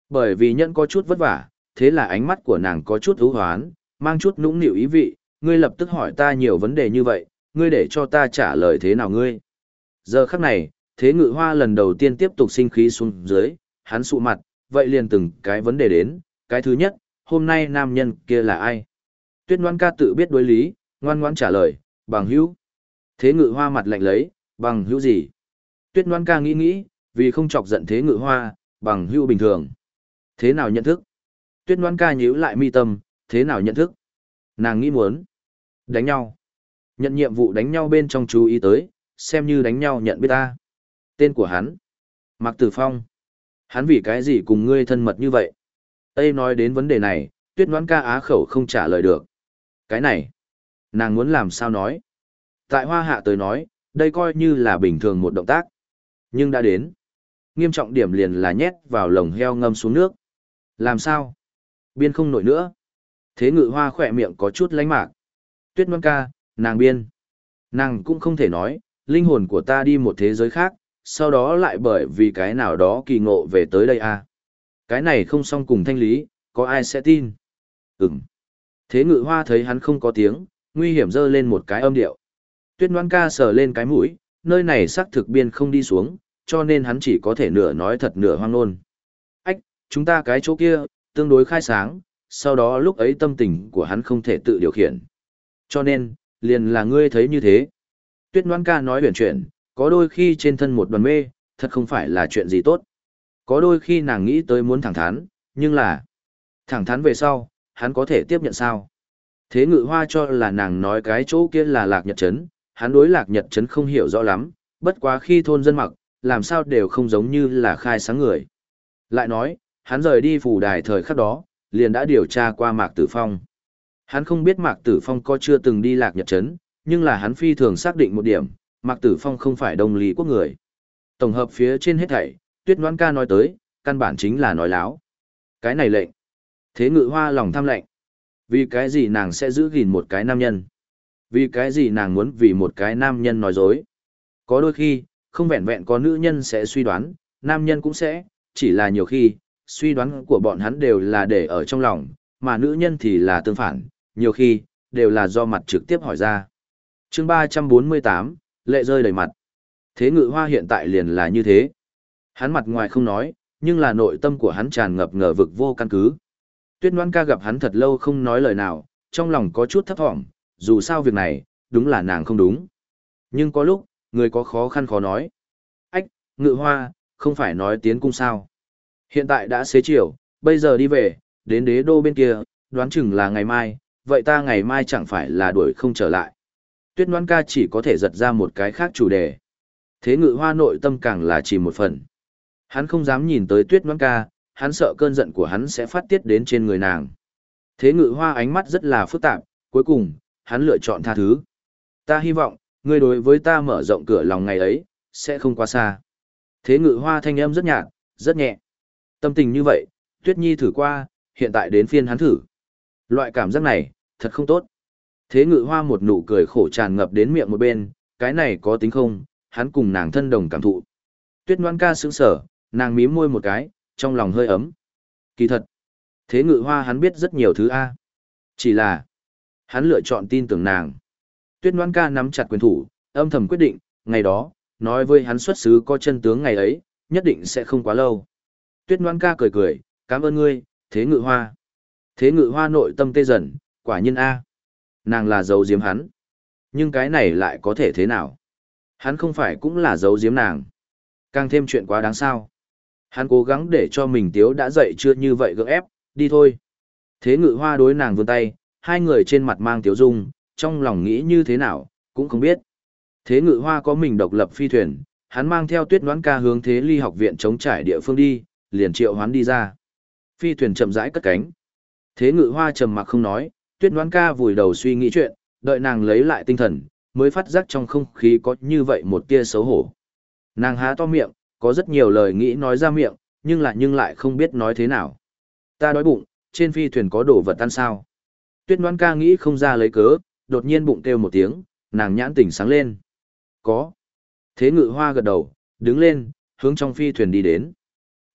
Bởi vì nhẫn có chút vất vả, thế là ánh mắt của nàng có chút ưu hoán, mang chút nũng nịu ý vị, ngươi lập tức hỏi ta nhiều vấn đề như vậy, ngươi để cho ta trả lời thế nào ngươi. Giờ khắc này, Thế Ngự Hoa lần đầu tiên tiếp tục sinh khí xuống dưới, hắn sụ mặt, vậy liền từng cái vấn đề đến, cái thứ nhất, hôm nay nam nhân kia là ai? Tuyết Ngoan Ca tự biết đối lý, ngoan ngoãn trả lời, bằng hữu. Thế Ngự Hoa mặt lạnh lấy, bằng hữu gì? Tuyết Ngoan Ca nghĩ nghĩ, vì không chọc giận Thế Ngự Hoa, bằng hữu bình thường. Thế nào nhận thức? Tuyết Ngoan Ca nhíu lại mi tâm, thế nào nhận thức? Nàng nghĩ muốn đánh nhau. Nhận nhiệm vụ đánh nhau bên trong chú ý tới, xem như đánh nhau nhận biết ta. Tên của hắn, Mạc Tử Phong. Hắn vì cái gì cùng ngươi thân mật như vậy? Tây nói đến vấn đề này, Tuyết Ngoãn Ca á khẩu không trả lời được. Cái này, nàng muốn làm sao nói? Tại Hoa Hạ tới nói, đây coi như là bình thường một động tác. Nhưng đã đến. Nghiêm trọng điểm liền là nhét vào lồng heo ngâm xuống nước. Làm sao? Biên không nổi nữa. Thế Ngự Hoa khỏe miệng có chút lánh mạc. Tuyết Ngoãn Ca, nàng biên. Nàng cũng không thể nói, linh hồn của ta đi một thế giới khác, sau đó lại bởi vì cái nào đó kỳ ngộ về tới đây à. Cái này không xong cùng thanh lý, có ai sẽ tin? Ừm. Thế Ngự Hoa thấy hắn không có tiếng, nguy hiểm dơ lên một cái âm điệu. Tuyết Ngoãn Ca sờ lên cái mũi, nơi này xác thực biên không đi xuống, cho nên hắn chỉ có thể nửa nói thật nửa hoang ngôn. Ách, chúng ta cái chỗ kia, tương đối khai sáng, sau đó lúc ấy tâm tình của hắn không thể tự điều khiển. Cho nên, liền là ngươi thấy như thế. Tuyết Ngoãn Ca nói huyền chuyển, có đôi khi trên thân một đoàn mê, thật không phải là chuyện gì tốt. Có đôi khi nàng nghĩ tới muốn thẳng thắn, nhưng là thẳng thắn về sau, hắn có thể tiếp nhận sao? Thế Ngự Hoa cho là nàng nói cái chỗ kia là Lạc Nhật Trấn, hắn đối Lạc Nhật Trấn không hiểu rõ lắm, bất quá khi thôn dân mặc, làm sao đều không giống như là khai sáng người. Lại nói, hắn rời đi phủ đài thời khắc đó, liền đã điều tra qua Mạc Tử Phong. Hắn không biết Mạc Tử Phong có chưa từng đi Lạc Nhật Trấn, nhưng là hắn phi thường xác định một điểm, Mạc Tử Phong không phải Đông Lý quốc người. Tổng hợp phía trên hết thảy, Tuyết Ngoãn Ca nói tới, căn bản chính là nói láo. Cái này lệnh. Thế Ngự Hoa lòng tham lệnh. Vì cái gì nàng sẽ giữ gìn một cái nam nhân? Vì cái gì nàng muốn vì một cái nam nhân nói dối? Có đôi khi, không vẹn vẹn có nữ nhân sẽ suy đoán, nam nhân cũng sẽ, chỉ là nhiều khi, suy đoán của bọn hắn đều là để ở trong lòng, mà nữ nhân thì là tương phản, nhiều khi, đều là do mặt trực tiếp hỏi ra. Chương 348, lệ rơi đầy mặt. Thế Ngự Hoa hiện tại liền là như thế. Hắn mặt ngoài không nói, nhưng là nội tâm của hắn tràn ngập ngờ vực vô căn cứ. Tuyết Ngoãn Ca gặp hắn thật lâu không nói lời nào, trong lòng có chút thấp thỏm, dù sao việc này, đúng là nàng không đúng. Nhưng có lúc, người có khó khăn khó nói. Ách, Ngự Hoa, không phải nói tiến cung sao. Hiện tại đã xế chiều, bây giờ đi về, đến đế đô bên kia, đoán chừng là ngày mai, vậy ta ngày mai chẳng phải là đuổi không trở lại. Tuyết Ngoãn Ca chỉ có thể giật ra một cái khác chủ đề. Thế Ngự Hoa nội tâm càng là chỉ một phần. Hắn không dám nhìn tới Tuyết Ngoãn Ca, hắn sợ cơn giận của hắn sẽ phát tiết đến trên người nàng. Thế Ngự Hoa ánh mắt rất là phức tạp, cuối cùng, hắn lựa chọn tha thứ. Ta hy vọng, ngươi đối với ta mở rộng cửa lòng ngày ấy, sẽ không quá xa. Thế Ngự Hoa thanh âm rất nhạt, rất nhẹ. Tâm tình như vậy, Tuyết Nhi thử qua, hiện tại đến phiên hắn thử. Loại cảm giác này, thật không tốt. Thế Ngự Hoa một nụ cười khổ tràn ngập đến miệng một bên, cái này có tính không, hắn cùng nàng thân đồng cảm thụ. Tuyết Ngoãn Ca sững sờ, nàng mím môi một cái, trong lòng hơi ấm. Kỳ thật, Thế Ngự Hoa hắn biết rất nhiều thứ A. Chỉ là, hắn lựa chọn tin tưởng nàng. Tuyết Ngoãn Ca nắm chặt quyền thủ, âm thầm quyết định, ngày đó, nói với hắn xuất xứ có chân tướng ngày ấy, nhất định sẽ không quá lâu. Tuyết Ngoãn Ca cười cười, cảm ơn ngươi, Thế Ngự Hoa. Thế Ngự Hoa nội tâm tê dần, quả nhiên A. Nàng là giấu giếm hắn. Nhưng cái này lại có thể thế nào? Hắn không phải cũng là giấu giếm nàng. Càng thêm chuyện quá đáng sao. Hắn cố gắng để cho mình tiếu đã dậy chưa như vậy gượng ép, đi thôi. Thế Ngự Hoa đối nàng vươn tay, hai người trên mặt mang tiếu dung, trong lòng nghĩ như thế nào, cũng không biết. Thế Ngự Hoa có mình độc lập phi thuyền, hắn mang theo Tuyết Ngoãn Ca hướng Thế Ly học viện chống trải địa phương đi, liền triệu hoán đi ra. Phi thuyền chậm rãi cất cánh. Thế Ngự Hoa trầm mặc không nói, Tuyết Ngoãn Ca vùi đầu suy nghĩ chuyện, đợi nàng lấy lại tinh thần, mới phát giác trong không khí có như vậy một tia xấu hổ. Nàng há to miệng, có rất nhiều lời nghĩ nói ra miệng, nhưng lại không biết nói thế nào. Ta đói bụng, trên phi thuyền có đồ vật ăn sao? Tuyết Ngoãn Ca nghĩ không ra lấy cớ, đột nhiên bụng kêu một tiếng, nàng nhãn tỉnh sáng lên. Có. Thế Ngự Hoa gật đầu, đứng lên, hướng trong phi thuyền đi đến.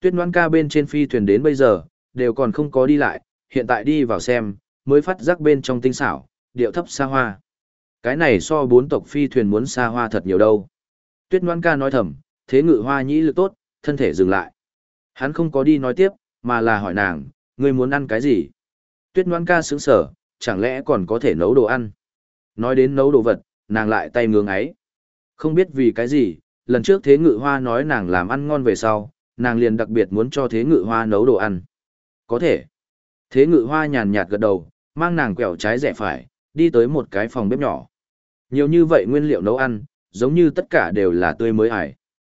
Tuyết Ngoãn Ca bên trên phi thuyền đến bây giờ, đều còn không có đi lại, hiện tại đi vào xem, mới phát giác bên trong tinh xảo, điệu thấp xa hoa. Cái này so 4 tộc phi thuyền muốn xa hoa thật nhiều đâu. Tuyết Ngoãn Ca nói thầm, Thế Ngự Hoa nhĩ lực tốt, thân thể dừng lại. Hắn không có đi nói tiếp, mà là hỏi nàng, ngươi muốn ăn cái gì? Tuyết Ngoãn Ca sững sờ, chẳng lẽ còn có thể nấu đồ ăn? Nói đến nấu đồ vật, nàng lại tay ngưỡng ấy. Không biết vì cái gì, lần trước Thế Ngự Hoa nói nàng làm ăn ngon về sau, nàng liền đặc biệt muốn cho Thế Ngự Hoa nấu đồ ăn. Có thể. Thế Ngự Hoa nhàn nhạt gật đầu, mang nàng quẹo trái rẽ phải, đi tới một cái phòng bếp nhỏ. Nhiều như vậy nguyên liệu nấu ăn, giống như tất cả đều là tươi mới ải.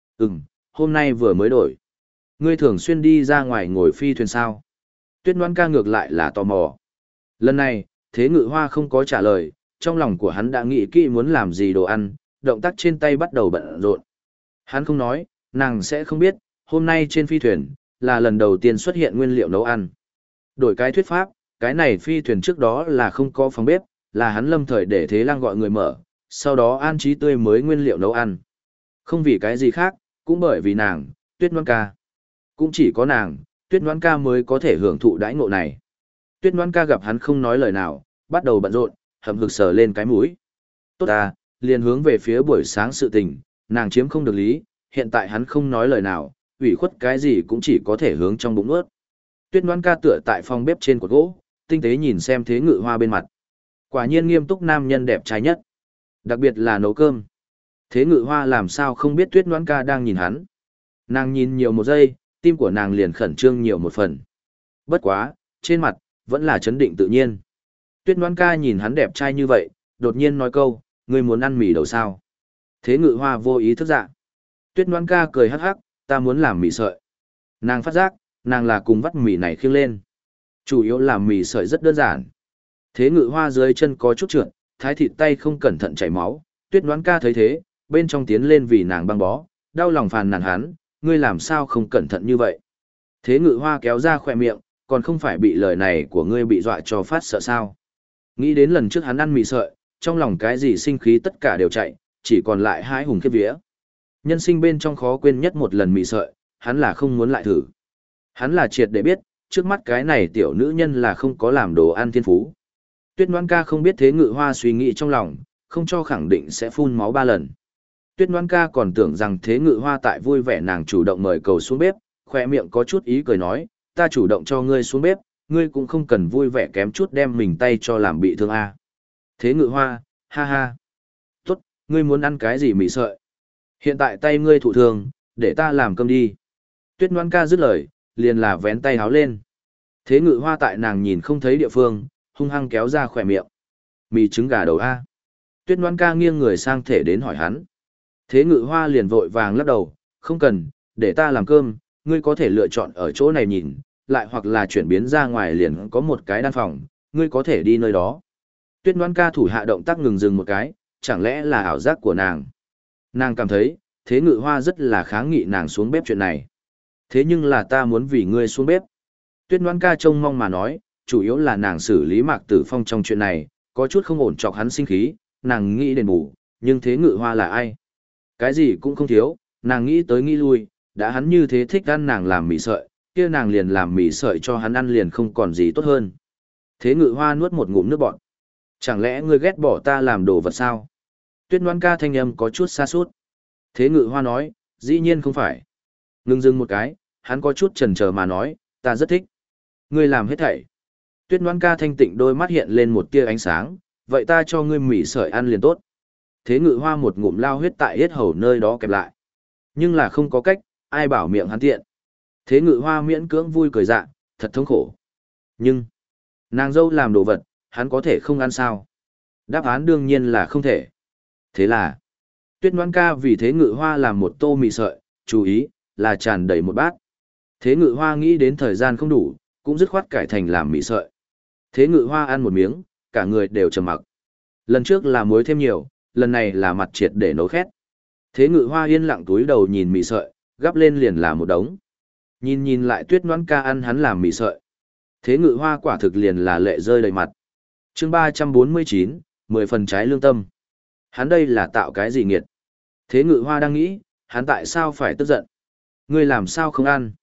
Hôm nay vừa mới đổi. Ngươi thường xuyên đi ra ngoài ngồi phi thuyền sao? Tuyết Ngoãn Ca ngược lại là tò mò. Lần này, Thế Ngự Hoa không có trả lời, trong lòng của hắn đã nghĩ kỹ muốn làm gì đồ ăn, động tác trên tay bắt đầu bận rộn. Hắn không nói, nàng sẽ không biết, hôm nay trên phi thuyền, là lần đầu tiên xuất hiện nguyên liệu nấu ăn. Đổi cái thuyết pháp, cái này phi thuyền trước đó là không có phòng bếp, là hắn lâm thời để Thế Lăng gọi người mở, sau đó an trí tươi mới nguyên liệu nấu ăn. Không vì cái gì khác, cũng bởi vì nàng, Tuyết Ngoãn Ca. Cũng chỉ có nàng, Tuyết Ngoãn Ca mới có thể hưởng thụ đãi ngộ này. Tuyết Ngoãn Ca gặp hắn không nói lời nào, bắt đầu bận rộn, hậm hực sờ lên cái mũi. Tốt à, liền hướng về phía buổi sáng sự tình, nàng chiếm không được lý, hiện tại hắn không nói lời nào, ủy khuất cái gì cũng chỉ có thể hướng trong bụng ướt. Tuyết Ngoãn Ca tựa tại phòng bếp trên cột gỗ, tinh tế nhìn xem Thế Ngự Hoa bên mặt. Quả nhiên nghiêm túc nam nhân đẹp trai nhất. Đặc biệt là nấu cơm. Thế Ngự Hoa làm sao không biết Tuyết Ngoãn Ca đang nhìn hắn. Nàng nhìn nhiều một giây, tim của nàng liền khẩn trương nhiều một phần. Bất quá, trên mặt, vẫn là chấn định tự nhiên. Tuyết Ngoãn Ca nhìn hắn đẹp trai như vậy, đột nhiên nói câu, ngươi muốn ăn mì đầu sao? Thế Ngự Hoa vô ý thức dạ. Tuyết Ngoãn Ca cười hắc hắc, ta muốn làm mì sợi. Nàng phát giác, nàng là cùng vắt mì này khiêng lên. Chủ yếu làm mì sợi rất đơn giản. Thế Ngự Hoa dưới chân có chút trượt, thái thịt tay không cẩn thận chảy máu. Tuyết Ngoãn Ca thấy thế, bên trong tiến lên vì nàng băng bó, đau lòng phàn nàn hắn, ngươi làm sao không cẩn thận như vậy. Thế Ngự Hoa kéo ra khỏe miệng, còn không phải bị lời này của ngươi bị dọa cho phát sợ sao. Nghĩ đến lần trước hắn ăn mì sợi, trong lòng cái gì sinh khí tất cả đều chạy, chỉ còn lại hai hùng khiếp vía. Nhân sinh bên trong khó quên nhất một lần mì sợi, hắn là không muốn lại thử. Hắn là triệt để biết, trước mắt cái này tiểu nữ nhân là không có làm đồ ăn thiên phú. Tuyết Ngoãn Ca không biết Thế Ngự Hoa suy nghĩ trong lòng, không cho khẳng định sẽ phun máu 3 lần. Tuyết Ngoãn Ca còn tưởng rằng Thế Ngự Hoa tại vui vẻ nàng chủ động mời cầu xuống bếp, khoe miệng có chút ý cười nói, ta chủ động cho ngươi xuống bếp, ngươi cũng không cần vui vẻ kém chút đem mình tay cho làm bị thương a. Thế Ngự Hoa, ha ha. Tốt, ngươi muốn ăn cái gì mì sợi? Hiện tại tay ngươi thụ thương, để ta làm cơm đi. Tuyết Ngoãn Ca dứt lời, liền là vén tay háo lên. Thế Ngự Hoa tại nàng nhìn không thấy địa phương, hung hăng kéo ra khỏe miệng. Mì trứng gà đầu a. Tuyết Ngoãn Ca nghiêng người sang thể đến hỏi hắn. Thế Ngự Hoa liền vội vàng lắc đầu, không cần, để ta làm cơm, ngươi có thể lựa chọn ở chỗ này nhìn, lại hoặc là chuyển biến ra ngoài liền có một cái đan phòng, ngươi có thể đi nơi đó. Tuyết Ngoãn Ca thủ hạ động tác ngừng dừng một cái, chẳng lẽ là ảo giác của nàng. Nàng cảm thấy, Thế Ngự Hoa rất là kháng nghị nàng xuống bếp chuyện này. Thế nhưng là ta muốn vì ngươi xuống bếp. Tuyết Ngoãn Ca trông mong mà nói, chủ yếu là nàng xử lý Mạc Tử Phong trong chuyện này, có chút không ổn chọc hắn sinh khí, nàng nghĩ đền bù, nhưng Thế Ngự Hoa là ai? Cái gì cũng không thiếu, nàng nghĩ tới nghĩ lui, đã hắn như thế thích ăn nàng làm mì sợi, kia nàng liền làm mì sợi cho hắn ăn liền không còn gì tốt hơn. Thế Ngự Hoa nuốt một ngụm nước bọt. Chẳng lẽ ngươi ghét bỏ ta làm đồ vật sao? Tuyết Ngoãn Ca thanh âm có chút xa sút. Thế Ngự Hoa nói, dĩ nhiên không phải. Ngưng dưng một cái, hắn có chút chần chờ mà nói, ta rất thích. Ngươi làm hết thảy. Tuyết Ngoãn Ca thanh tịnh đôi mắt hiện lên một tia ánh sáng, vậy ta cho ngươi mì sợi ăn liền tốt. Thế Ngự Hoa một ngụm lao huyết tại hết hầu nơi đó kẹp lại. Nhưng là không có cách, ai bảo miệng hắn tiện. Thế Ngự Hoa miễn cưỡng vui cười dạ, thật thống khổ. Nhưng, nàng dâu làm đồ vật, hắn có thể không ăn sao? Đáp án đương nhiên là không thể. Thế là, Tuyết Ngoãn Ca vì Thế Ngự Hoa làm một tô mì sợi, chú ý, là tràn đầy một bát. Thế Ngự Hoa nghĩ đến thời gian không đủ, cũng dứt khoát cải thành làm mì sợi. Thế Ngự Hoa ăn một miếng, cả người đều trầm mặc. Lần trước là muối thêm nhiều, lần này là mặt triệt để nấu khét. Thế Ngự Hoa yên lặng túi đầu nhìn mì sợi, gắp lên liền là một đống. Nhìn nhìn lại Tuyết Ngoãn Ca ăn hắn làm mì sợi. Thế Ngự Hoa quả thực liền là lệ rơi đầy mặt. Chương 349, 10 phần trái lương tâm. Hắn đây là tạo cái gì nghiệt? Thế Ngự Hoa đang nghĩ, hắn tại sao phải tức giận? Ngươi làm sao không ăn?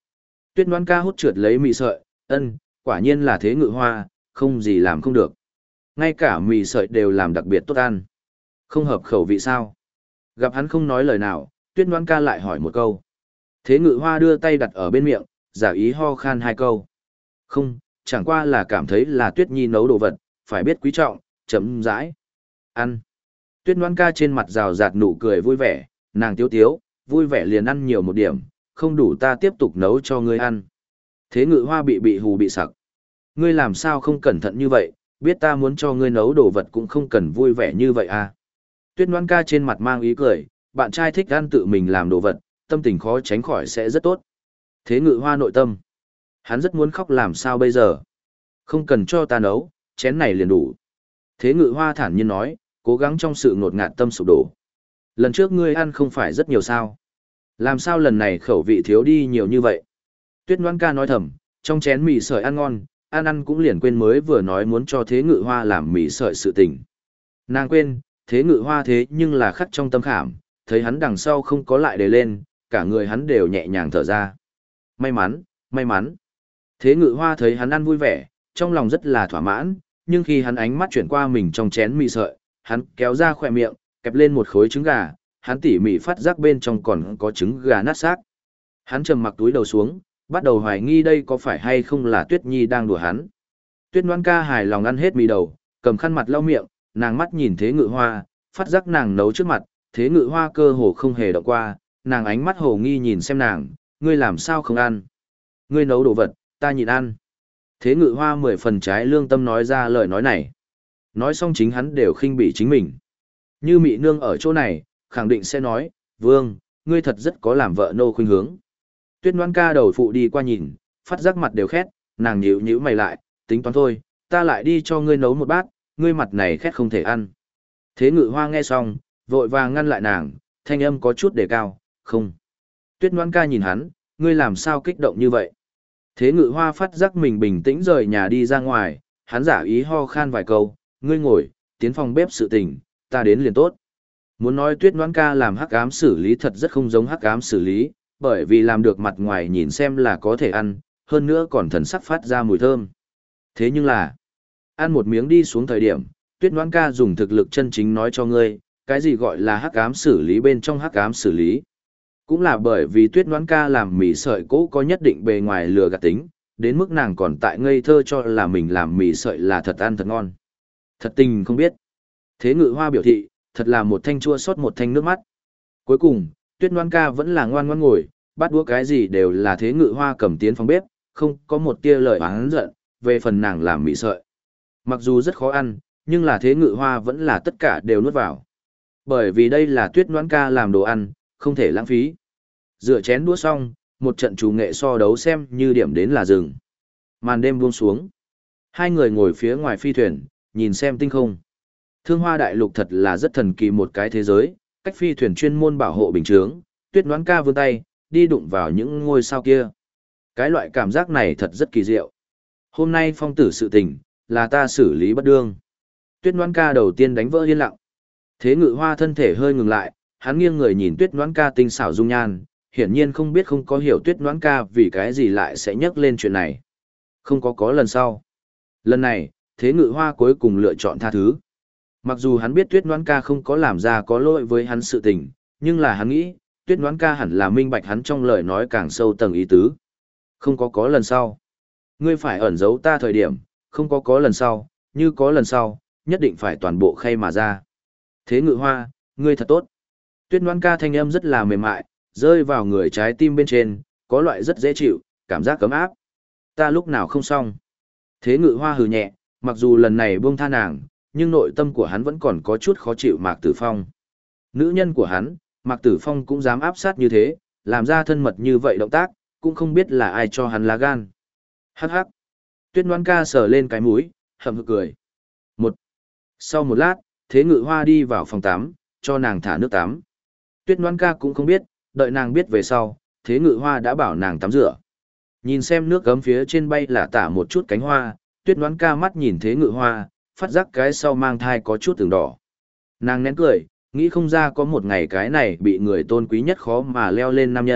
Tuyết Ngoan ca hút trượt lấy mì sợi, quả nhiên là Thế Ngự Hoa, không gì làm không được. Ngay cả mì sợi đều làm đặc biệt tốt ăn. Không hợp khẩu vị sao? Gặp hắn không nói lời nào, Tuyết Ngoan ca lại hỏi một câu. Thế Ngự Hoa đưa tay đặt ở bên miệng, giả ý ho khan hai câu. Không, chẳng qua là cảm thấy là Tuyết Nhi nấu đồ vật, phải biết quý trọng, chấm dãi. Ăn. Tuyết Ngoan ca trên mặt rào rạt nụ cười vui vẻ, nàng tiếu tiếu, vui vẻ liền ăn nhiều một điểm, không đủ ta tiếp tục nấu cho ngươi ăn. Thế Ngự Hoa bị hù bị sặc. Ngươi làm sao không cẩn thận như vậy, biết ta muốn cho ngươi nấu đồ vật cũng không cần vui vẻ như vậy à. Tuyết Ngoan ca trên mặt mang ý cười, bạn trai thích ăn tự mình làm đồ vật, tâm tình khó tránh khỏi sẽ rất tốt. Thế Ngự Hoa nội tâm. Hắn rất muốn khóc làm sao bây giờ. Không cần cho ta nấu, chén này liền đủ. Thế Ngự Hoa thản nhiên nói, cố gắng trong sự ngột ngạt tâm sụp đổ. Lần trước ngươi ăn không phải rất nhiều sao. Làm sao lần này khẩu vị thiếu đi nhiều như vậy? Tuyết Ngoan ca nói thầm, trong chén mì sợi ăn ngon, ăn cũng liền quên mới vừa nói muốn cho Thế Ngự Hoa làm mì sợi sự tình. Nàng quên, Thế Ngự Hoa thế nhưng là khắc trong tâm khảm, thấy hắn đằng sau không có lại đề lên, cả người hắn đều nhẹ nhàng thở ra. May mắn, may mắn. Thế Ngự Hoa thấy hắn ăn vui vẻ, trong lòng rất là thỏa mãn, nhưng khi hắn ánh mắt chuyển qua mình trong chén mì sợi, hắn kéo ra khỏe miệng, kẹp lên một khối trứng gà, hắn tỉ mỉ phát giác bên trong còn có trứng gà nát xác. Hắn trầm mặc túi đầu xuống, bắt đầu hoài nghi đây có phải hay không là Tuyết Nhi đang đùa hắn. Tuyết Ngoan ca hài lòng ăn hết mì đầu, cầm khăn mặt lau miệng, nàng mắt nhìn Thế Ngự Hoa, phát giác nàng nấu trước mặt, Thế Ngự Hoa cơ hồ không hề động qua, nàng ánh mắt hồ nghi nhìn xem nàng, ngươi làm sao không ăn? Ngươi nấu đồ vật, ta nhịn ăn. Thế Ngự Hoa 10 phần trái lương tâm nói ra lời nói này. Nói xong chính hắn đều khinh bỉ chính mình. Như Mị Nương ở chỗ này, khẳng định sẽ nói, Vương, ngươi thật rất có làm vợ nô khuynh hướng. Tuyết Ngoan ca đầu phụ đi qua nhìn, phát giác mặt đều khét, nàng nhíu nhíu mày lại, tính toán thôi, ta lại đi cho ngươi nấu một bát, ngươi mặt này khét không thể ăn. Thế Ngự Hoa nghe xong, vội vàng ngăn lại nàng, thanh âm có chút đề cao, không. Tuyết Ngoan ca nhìn hắn, ngươi làm sao kích động như vậy? Thế Ngự Hoa phát giác mình bình tĩnh rời nhà đi ra ngoài, hắn giả ý ho khan vài câu, ngươi ngồi, tiến phòng bếp sự tình, ta đến liền tốt. Muốn nói Tuyết Ngoan ca làm hắc ám xử lý thật rất không giống hắc ám xử lý, bởi vì làm được mặt ngoài nhìn xem là có thể ăn, hơn nữa còn thần sắc phát ra mùi thơm. Thế nhưng là, ăn một miếng đi xuống thời điểm, Tuyết Ngoan ca dùng thực lực chân chính nói cho ngươi, cái gì gọi là hắc ám xử lý bên trong hắc ám xử lý. Cũng là bởi vì Tuyết Ngoan ca làm mì sợi cỗ có nhất định bề ngoài lừa gạt tính, đến mức nàng còn tại ngây thơ cho là mình làm mì sợi là thật ăn thật ngon. Thật tình không biết. Thế Ngự Hoa biểu thị, thật là một thanh chua xót một thanh nước mắt. Cuối cùng, Tuyết Ngoan ca vẫn là ngoan ngoãn ngồi, bắt đũa cái gì đều là Thế Ngự Hoa cầm tiến phòng bếp, không có một tia lời oán giận, về phần nàng làm mì sợi. Mặc dù rất khó ăn, nhưng là Thế Ngự Hoa vẫn là tất cả đều nuốt vào. Bởi vì đây là Tuyết Ngoan ca làm đồ ăn, không thể lãng phí. Rửa chén đũa xong, một trận chủ nghệ so đấu xem như điểm đến là dừng. Màn đêm buông xuống. Hai người ngồi phía ngoài phi thuyền, nhìn xem tinh không. Thương Hoa Đại Lục thật là rất thần kỳ một cái thế giới, cách phi thuyền chuyên môn bảo hộ bình chướng, Tuyết Ngoan ca vươn tay, đi đụng vào những ngôi sao kia. Cái loại cảm giác này thật rất kỳ diệu. Hôm nay phong tử sự tình, là ta xử lý bất đương. Tuyết Ngoan ca đầu tiên đánh vỡ yên lặng. Thế Ngự Hoa thân thể hơi ngừng lại, hắn nghiêng người nhìn Tuyết Ngoan ca tinh xảo dung nhan, hiển nhiên không biết không có hiểu Tuyết Ngoan ca vì cái gì lại sẽ nhắc lên chuyện này. Không có lần sau. Lần này, Thế Ngự Hoa cuối cùng lựa chọn tha thứ. Mặc dù hắn biết Tuyết Ngoan ca không có làm ra có lỗi với hắn sự tình, nhưng là hắn nghĩ, Tuyết Ngoan ca hẳn là minh bạch hắn trong lời nói càng sâu tầng ý tứ. Không có lần sau. Ngươi phải ẩn giấu ta thời điểm, không có lần sau, như có lần sau, nhất định phải toàn bộ khay mà ra. Thế Ngự Hoa, ngươi thật tốt. Tuyết Ngoan ca thanh âm rất là mềm mại, rơi vào người trái tim bên trên, có loại rất dễ chịu, cảm giác cấm áp. Ta lúc nào không xong. Thế Ngự Hoa hừ nhẹ, mặc dù lần này buông tha nàng, nhưng nội tâm của hắn vẫn còn có chút khó chịu Mạc Tử Phong. Nữ nhân của hắn, Mạc Tử Phong cũng dám áp sát như thế, làm ra thân mật như vậy động tác, cũng không biết là ai cho hắn lá gan. Hắc hắc. Tuyết Ngoan ca sờ lên cái mũi, hậm hực cười. Sau một lát, Thế Ngự Hoa đi vào phòng tắm, cho nàng thả nước tắm. Tuyết Ngoan ca cũng không biết, đợi nàng biết về sau, Thế Ngự Hoa đã bảo nàng tắm rửa. Nhìn xem nước gấm phía trên bay là tả một chút cánh hoa, Tuyết Ngoan ca mắt nhìn Thế Ngự Hoa, phát giác cái sau mang thai có chút từng đỏ. Nàng nén cười, nghĩ không ra có một ngày cái này bị người tôn quý nhất khó mà leo lên nam nhân,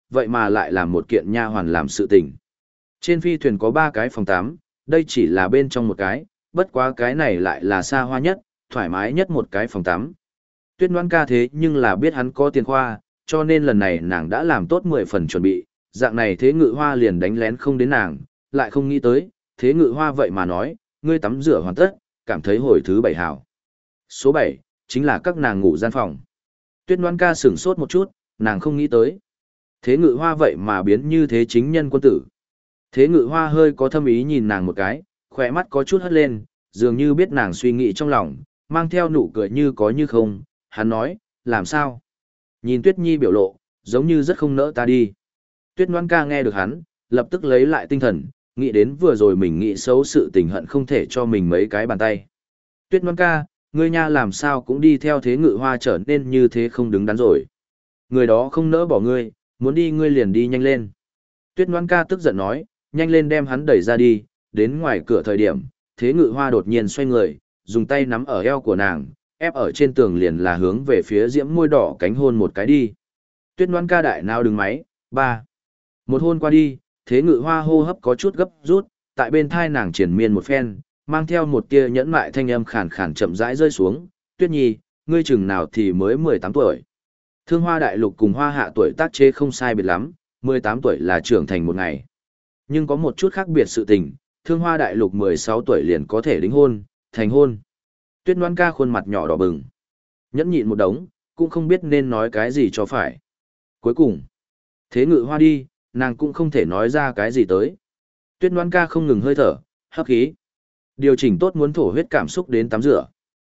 vậy mà lại làm một kiện nha hoàn làm sự tình. Trên phi thuyền có 3 cái phòng tắm, đây chỉ là bên trong một cái, bất quá cái này lại là xa hoa nhất, thoải mái nhất một cái phòng tắm. Tuyết Ngoan ca thế nhưng là biết hắn có tiền khoa, cho nên lần này nàng đã làm tốt 10 phần chuẩn bị, dạng này Thế Ngự Hoa liền đánh lén không đến nàng, lại không nghĩ tới, Thế Ngự Hoa vậy mà nói, ngươi tắm rửa hoàn tất, cảm thấy hồi thứ 7 hảo. Số 7, chính là các nàng ngủ gian phòng. Tuyết Ngoan ca sửng sốt một chút, nàng không nghĩ tới. Thế Ngự Hoa vậy mà biến như thế chính nhân quân tử. Thế Ngự Hoa hơi có thâm ý nhìn nàng một cái, khỏe mắt có chút hất lên, dường như biết nàng suy nghĩ trong lòng, mang theo nụ cười như có như không, hắn nói, làm sao? Nhìn Tuyết Nhi biểu lộ, giống như rất không nỡ ta đi. Tuyết Ngoan ca nghe được hắn, lập tức lấy lại tinh thần, nghĩ đến vừa rồi mình nghĩ xấu sự tình hận không thể cho mình mấy cái bàn tay. Tuyết Ngoan ca, ngươi nha làm sao cũng đi theo Thế Ngự Hoa trở nên như thế không đứng đắn rồi. Người đó không nỡ bỏ ngươi, muốn đi ngươi liền đi nhanh lên. Tuyết Ngoan ca tức giận nói, nhanh lên đem hắn đẩy ra đi, đến ngoài cửa thời điểm, Thế Ngự Hoa đột nhiên xoay người, dùng tay nắm ở eo của nàng, ép ở trên tường liền là hướng về phía diễm môi đỏ cánh hôn một cái đi. Tuyết Ngoan ca đại nào đừng máy, 3. Một hôn qua đi, Thế Ngự Hoa hô hấp có chút gấp rút, tại bên thai nàng triển miên một phen, mang theo một tia nhẫn mại thanh âm khàn khàn chậm rãi rơi xuống, Tuyết Nhi, ngươi chừng nào thì mới 18 tuổi. Thương Hoa Đại Lục cùng Hoa Hạ tuổi tác chế không sai biệt lắm, 18 tuổi là trưởng thành một ngày. Nhưng có một chút khác biệt sự tình, Thương Hoa Đại Lục 16 tuổi liền có thể đính hôn, thành hôn. Tuyết Ngoan ca khuôn mặt nhỏ đỏ bừng. Nhẫn nhịn một đống, cũng không biết nên nói cái gì cho phải. Cuối cùng, Thế Ngự Hoa đi, nàng cũng không thể nói ra cái gì tới. Tuyết Ngoan ca không ngừng hơi thở, hấp khí. Điều chỉnh tốt muốn thổ huyết cảm xúc đến tắm rửa.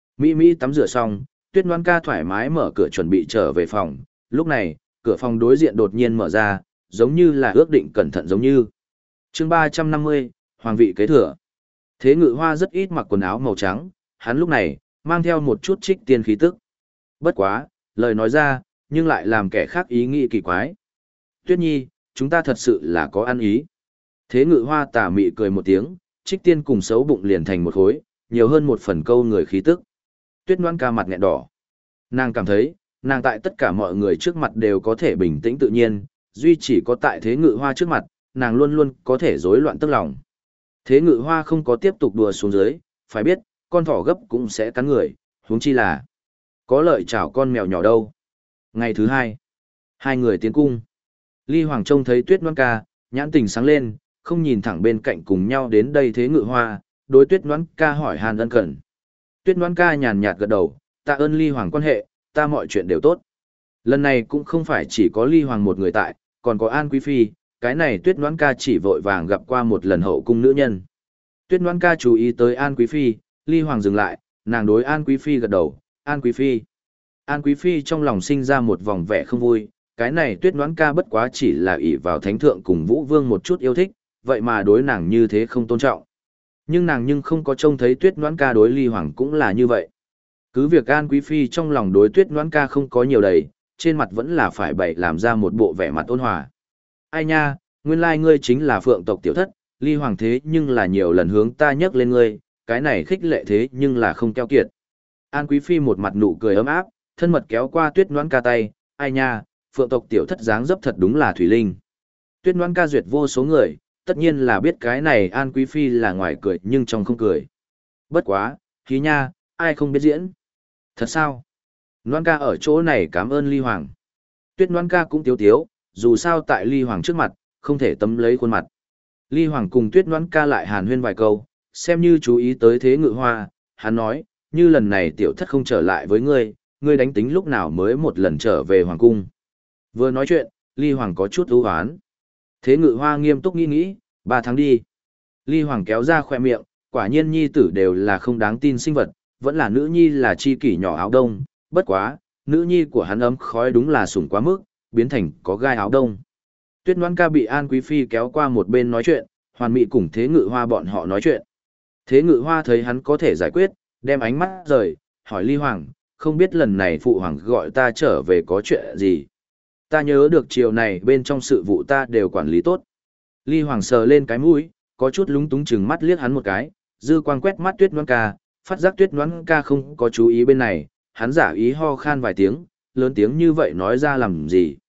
Mỹ tắm rửa xong, Tuyết Ngoan ca thoải mái mở cửa chuẩn bị trở về phòng. Lúc này, cửa phòng đối diện đột nhiên mở ra, giống như là ước định cẩn thận giống như. Chương 350, Hoàng vị kế thừa. Thế Ngự Hoa rất ít mặc quần áo màu trắng, hắn lúc này, mang theo một chút trích tiên khí tức. Bất quá, lời nói ra, nhưng lại làm kẻ khác ý nghĩ kỳ quái. Tuyết Nhi, chúng ta thật sự là có ăn ý. Thế Ngự Hoa tà mị cười một tiếng, trích tiên cùng xấu bụng liền thành một khối, nhiều hơn một phần câu người khí tức. Tuyết Ngoan ca mặt nghẹn đỏ. Nàng cảm thấy, nàng tại tất cả mọi người trước mặt đều có thể bình tĩnh tự nhiên, duy chỉ có tại Thế Ngự Hoa trước mặt, nàng luôn luôn có thể rối loạn tức lòng. Thế Ngự Hoa không có tiếp tục đùa xuống dưới, phải biết, con thỏ gấp cũng sẽ cắn người, huống chi là có lợi chảo con mèo nhỏ đâu. Ngày thứ 2, hai người tiến cung. Ly Hoàng trông thấy Tuyết Ngoan ca, nhãn tình sáng lên, không nhìn thẳng bên cạnh cùng nhau đến đây Thế Ngự Hoa, đối Tuyết Ngoan ca hỏi han ân cần. Tuyết Ngoan ca nhàn nhạt gật đầu, tạ ơn Ly Hoàng quan hệ, ta mọi chuyện đều tốt. Lần này cũng không phải chỉ có Ly Hoàng một người tại, còn có An Quý Phi, cái này Tuyết Ngoan ca chỉ vội vàng gặp qua một lần hậu cung nữ nhân. Tuyết Ngoan ca chú ý tới An Quý Phi, Ly Hoàng dừng lại, nàng đối An Quý Phi gật đầu, An Quý Phi. An Quý Phi trong lòng sinh ra một vòng vẻ không vui, cái này Tuyết Ngoan ca bất quá chỉ là ỷ vào thánh thượng cùng Vũ Vương một chút yêu thích, vậy mà đối nàng như thế không tôn trọng. Nhưng nàng nhưng không có trông thấy Tuyết Ngoan ca đối Ly Hoàng cũng là như vậy. Cứ việc An Quý Phi trong lòng đối Tuyết Ngoan ca không có nhiều đầy, trên mặt vẫn là phải bày làm ra một bộ vẻ mặt ôn hòa. Ai nha, nguyên lai ngươi chính là Phượng tộc tiểu thất, Ly Hoàng thế nhưng là nhiều lần hướng ta nhắc lên ngươi, cái này khích lệ thế nhưng là không keo kiệt. An Quý Phi một mặt nụ cười ấm áp, thân mật kéo qua Tuyết Ngoan ca tay, ai nha, Phượng tộc tiểu thất dáng dấp thật đúng là thủy linh. Tuyết Ngoan ca duyệt vô số người, tất nhiên là biết cái này An Quý Phi là ngoài cười nhưng trong không cười. Bất quá, khí nha, ai không biết diễn. Thật sao? Ngoan ca ở chỗ này cảm ơn Ly Hoàng. Tuyết Ngoan ca cũng tiếu tiếu, dù sao tại Ly Hoàng trước mặt, không thể tấm lấy khuôn mặt. Ly Hoàng cùng Tuyết Ngoan ca lại hàn huyên vài câu, xem như chú ý tới Thế Ngự Hoa, hắn nói, như lần này tiểu thất không trở lại với ngươi, ngươi đánh tính lúc nào mới một lần trở về Hoàng cung. Vừa nói chuyện, Ly Hoàng có chút ưu hoán. Thế Ngự Hoa nghiêm túc nghĩ, 3 tháng đi. Ly Hoàng kéo ra khoe miệng, quả nhiên nhi tử đều là không đáng tin sinh vật, vẫn là nữ nhi là chi kỷ nhỏ áo đông, bất quá, nữ nhi của hắn ấm khói đúng là sủng quá mức, biến thành có gai áo đông. Tuyết Ngoan ca bị An Quý Phi kéo qua một bên nói chuyện, Hoàn Mỹ cùng Thế Ngự Hoa bọn họ nói chuyện. Thế Ngự Hoa thấy hắn có thể giải quyết, đem ánh mắt rời, hỏi Ly Hoàng, không biết lần này Phụ Hoàng gọi ta trở về có chuyện gì. Ta nhớ được chiều này bên trong sự vụ ta đều quản lý tốt. Ly Hoàng sờ lên cái mũi, có chút lúng túng chừng mắt liếc hắn một cái, dư quang quét mắt Tuyết Ngoan ca, phát giác Tuyết Ngoan ca không có chú ý bên này, hắn giả ý ho khan vài tiếng, lớn tiếng như vậy nói ra làm gì.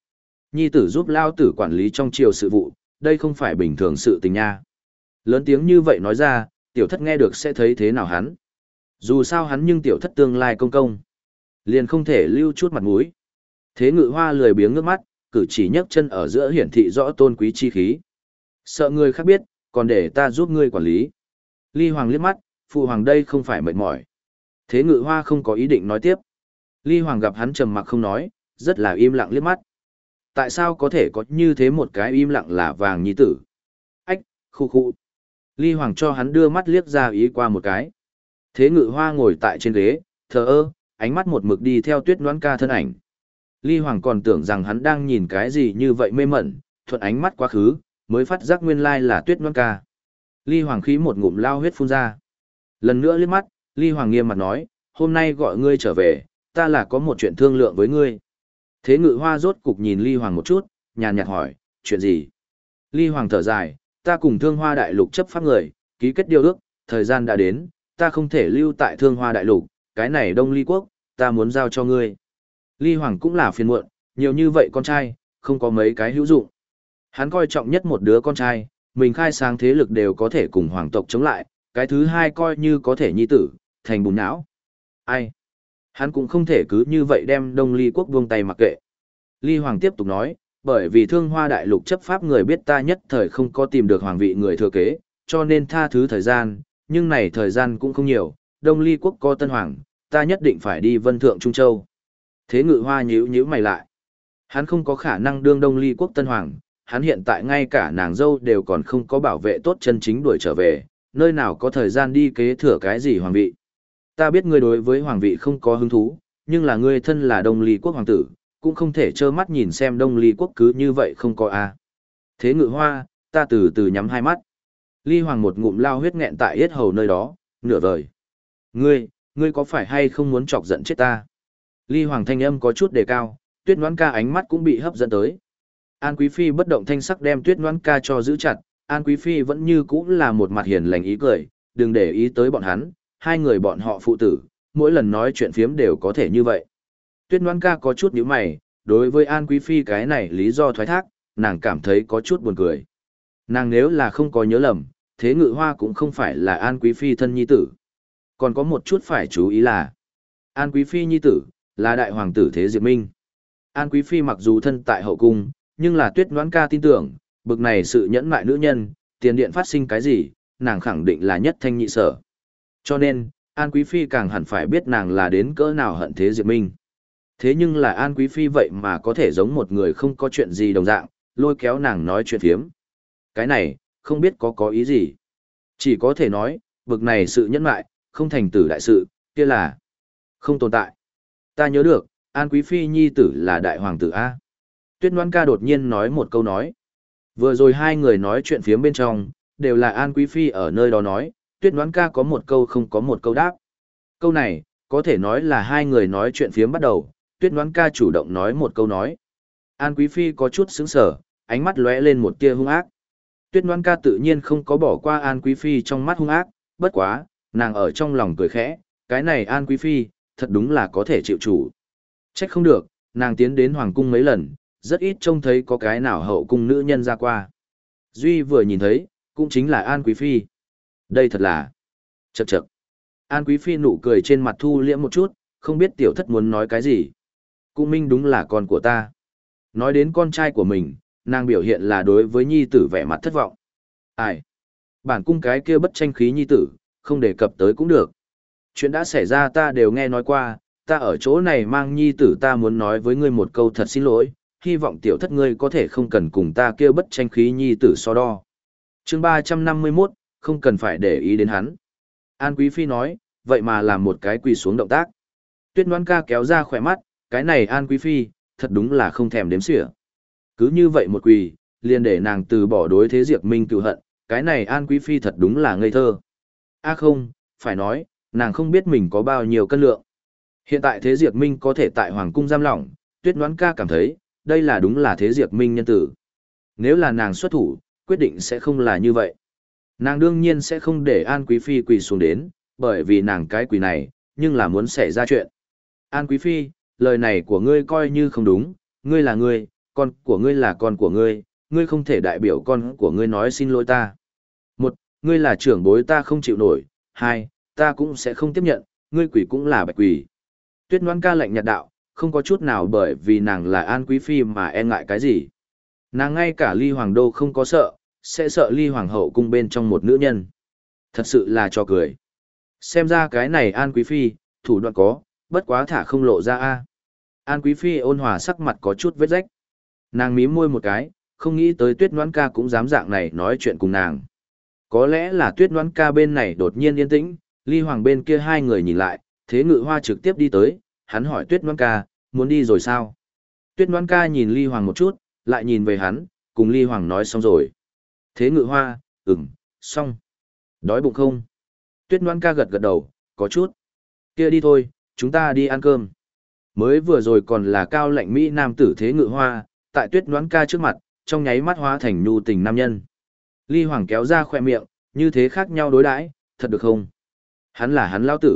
Nhi tử giúp lao tử quản lý trong triều sự vụ, đây không phải bình thường sự tình nha. Lớn tiếng như vậy nói ra, tiểu thất nghe được sẽ thấy thế nào hắn. Dù sao hắn nhưng tiểu thất tương lai công công. Liền không thể lưu chút mặt mũi. Thế Ngự Hoa lười biếng ngước mắt, cử chỉ nhấc chân ở giữa hiển thị rõ tôn quý chi khí. Sợ người khác biết, còn để ta giúp ngươi quản lý. Ly Hoàng liếc mắt, phụ hoàng đây không phải mệt mỏi. Thế Ngự Hoa không có ý định nói tiếp. Ly Hoàng gặp hắn trầm mặc không nói, rất là im lặng liếc mắt. Tại sao có thể có như thế một cái im lặng là vàng nhi tử? Ách, khu khu. Ly Hoàng cho hắn đưa mắt liếc ra ý qua một cái. Thế Ngự Hoa ngồi tại trên ghế, thờ ơ, ánh mắt một mực đi theo Tuyết Ngoãn Ca thân ảnh. Ly Hoàng còn tưởng rằng hắn đang nhìn cái gì như vậy mê mẩn, thuận ánh mắt quá khứ, mới phát giác nguyên lai là Tuyết Ngoãn Ca. Ly Hoàng khí một ngụm lao huyết phun ra. Lần nữa liếc mắt, Ly Hoàng nghiêm mặt nói, hôm nay gọi ngươi trở về, ta là có một chuyện thương lượng với ngươi. Thế Ngự Hoa rốt cục nhìn Ly Hoàng một chút, nhàn nhạt hỏi, chuyện gì? Ly Hoàng thở dài, ta cùng Thương Hoa Đại Lục chấp pháp người, ký kết điều ước, thời gian đã đến, ta không thể lưu tại Thương Hoa Đại Lục, cái này Đông Ly Quốc, ta muốn giao cho ngươi. Ly Hoàng cũng là phiền muộn, nhiều như vậy con trai, không có mấy cái hữu dụng. Hắn coi trọng nhất một đứa con trai, mình khai sáng thế lực đều có thể cùng hoàng tộc chống lại, cái thứ hai coi như có thể nhi tử, thành bùn não. Ai? Hắn cũng không thể cứ như vậy đem Đông Ly Quốc buông tay mặc kệ. Ly Hoàng tiếp tục nói, bởi vì Thương Hoa Đại Lục chấp pháp người biết ta nhất thời không có tìm được hoàng vị người thừa kế, cho nên tha thứ thời gian, nhưng này thời gian cũng không nhiều, Đông Ly Quốc có tân hoàng, ta nhất định phải đi Vân Thượng Trung Châu. Thế Ngự Hoa nhíu mày lại. Hắn không có khả năng đương Đông Ly Quốc tân hoàng, hắn hiện tại ngay cả nàng dâu đều còn không có bảo vệ tốt chân chính đuổi trở về, nơi nào có thời gian đi kế thừa cái gì hoàng vị. Ta biết ngươi đối với hoàng vị không có hứng thú, nhưng là ngươi thân là Đông Ly Quốc hoàng tử, cũng không thể trơ mắt nhìn xem Đông Ly Quốc cứ như vậy không có a. Thế Ngự Hoa, ta từ từ nhắm hai mắt. Ly Hoàng một ngụm lao huyết nghẹn tại yết hầu nơi đó, nửa vời. Ngươi có phải hay không muốn chọc giận chết ta? Ly Hoàng thanh âm có chút đề cao, Tuyết Ngoãn Ca ánh mắt cũng bị hấp dẫn tới. An Quý Phi bất động thanh sắc đem Tuyết Ngoãn Ca cho giữ chặt, An Quý Phi vẫn như cũ là một mặt hiền lành ý cười, đừng để ý tới bọn hắn, hai người bọn họ phụ tử, mỗi lần nói chuyện phiếm đều có thể như vậy. Tuyết Ngoãn Ca có chút nhíu mày, đối với An Quý Phi cái này lý do thoái thác, nàng cảm thấy có chút buồn cười. Nàng nếu là không có nhớ lầm, Thế Ngự Hoa cũng không phải là An Quý Phi thân nhi tử. Còn có một chút phải chú ý là, An Quý Phi nhi tử, là đại hoàng tử Thế Diệp Minh. An Quý Phi mặc dù thân tại hậu cung, nhưng là Tuyết Ngoãn Ca tin tưởng, bực này sự nhẫn mại nữ nhân, tiền điện phát sinh cái gì, nàng khẳng định là nhất thanh nhị sở. Cho nên, An Quý Phi càng hẳn phải biết nàng là đến cỡ nào hận Thế Diệp Minh. Thế nhưng là An Quý Phi vậy mà có thể giống một người không có chuyện gì đồng dạng, lôi kéo nàng nói chuyện phiếm. Cái này, không biết có ý gì. Chỉ có thể nói, bực này sự nhẫn mại, không thành tử đại sự, kia là không tồn tại. Ta nhớ được, An Quý Phi nhi tử là đại hoàng tử A. Tuyết Ngoãn Ca đột nhiên nói một câu nói. Vừa rồi hai người nói chuyện phiếm bên trong, đều là An Quý Phi ở nơi đó nói, Tuyết Ngoãn Ca có một câu không có một câu đáp. Câu này, có thể nói là hai người nói chuyện phiếm bắt đầu, Tuyết Ngoãn Ca chủ động nói một câu nói. An Quý Phi có chút sững sờ, ánh mắt lóe lên một tia hung ác. Tuyết Ngoãn Ca tự nhiên không có bỏ qua An Quý Phi trong mắt hung ác, bất quá, nàng ở trong lòng cười khẽ, cái này An Quý Phi, thật đúng là có thể chịu chủ. Trách không được, nàng tiến đến Hoàng cung mấy lần, rất ít trông thấy có cái nào hậu cung nữ nhân ra qua. Duy vừa nhìn thấy, cũng chính là An Quý Phi. Đây thật là... Chậc chậc. An Quý Phi nụ cười trên mặt thu liễm một chút, không biết tiểu thất muốn nói cái gì. Cung Minh đúng là con của ta. Nói đến con trai của mình, nàng biểu hiện là đối với nhi tử vẻ mặt thất vọng. Ai? Bản cung cái kia bất tranh khí nhi tử, không đề cập tới cũng được. Chuyện đã xảy ra ta đều nghe nói qua, ta ở chỗ này mang nhi tử ta muốn nói với ngươi một câu thật xin lỗi, hy vọng tiểu thất ngươi có thể không cần cùng ta kia bất tranh khí nhi tử so đo. Chương 351, không cần phải để ý đến hắn. An Quý Phi nói, vậy mà làm một cái quỳ xuống động tác. Tuyết Ngoãn Ca kéo ra khỏe mắt, cái này An Quý Phi, thật đúng là không thèm đếm xỉa. Cứ như vậy một quỳ, liền để nàng từ bỏ đối Thế Diệp Minh cựu hận, cái này An Quý Phi thật đúng là ngây thơ. Không, phải nói, nàng không biết mình có bao nhiêu cân lượng. Hiện tại Thế Diệp Minh có thể tại Hoàng cung giam lỏng, Tuyết Ngoãn Ca cảm thấy, đây là đúng là Thế Diệp Minh nhân tử. Nếu là nàng xuất thủ, quyết định sẽ không là như vậy. Nàng đương nhiên sẽ không để An Quý Phi quỳ xuống đến, bởi vì nàng cái quỳ này, nhưng là muốn xảy ra chuyện. An Quý Phi, lời này của ngươi coi như không đúng, ngươi là ngươi, con của ngươi là con của ngươi, ngươi không thể đại biểu con của ngươi nói xin lỗi ta. Một, ngươi là trưởng bối ta không chịu nổi. Hai, ta cũng sẽ không tiếp nhận, ngươi quỷ cũng là bạch quỷ. Tuyết Ngoãn Ca lạnh nhạt đạo, không có chút nào bởi vì nàng là An Quý Phi mà e ngại cái gì. Nàng ngay cả Ly Hoàng đô không có sợ, sẽ sợ Ly Hoàng hậu cung bên trong một nữ nhân. Thật sự là trò cười. Xem ra cái này An Quý Phi, thủ đoạn có, bất quá thả không lộ ra a. An Quý Phi ôn hòa sắc mặt có chút vết rách. Nàng mím môi một cái, không nghĩ tới Tuyết Ngoãn Ca cũng dám dạng này nói chuyện cùng nàng. Có lẽ là Tuyết Ngoãn Ca bên này đột nhiên yên tĩnh, Ly Hoàng bên kia hai người nhìn lại, Thế Ngự Hoa trực tiếp đi tới, hắn hỏi Tuyết Ngoãn Ca, muốn đi rồi sao? Tuyết Ngoãn Ca nhìn Ly Hoàng một chút, lại nhìn về hắn, cùng Ly Hoàng nói xong rồi. Thế Ngự Hoa, xong. Đói bụng không? Tuyết Ngoãn Ca gật gật đầu, có chút. Kia đi thôi, chúng ta đi ăn cơm. Mới vừa rồi còn là cao lãnh Mỹ nam tử Thế Ngự Hoa, tại Tuyết Ngoãn Ca trước mặt, trong nháy mắt hóa thành nhu tình nam nhân. Ly Hoàng kéo ra khoe miệng, như thế khác nhau đối đãi, thật được không? Hắn là hắn lão tử.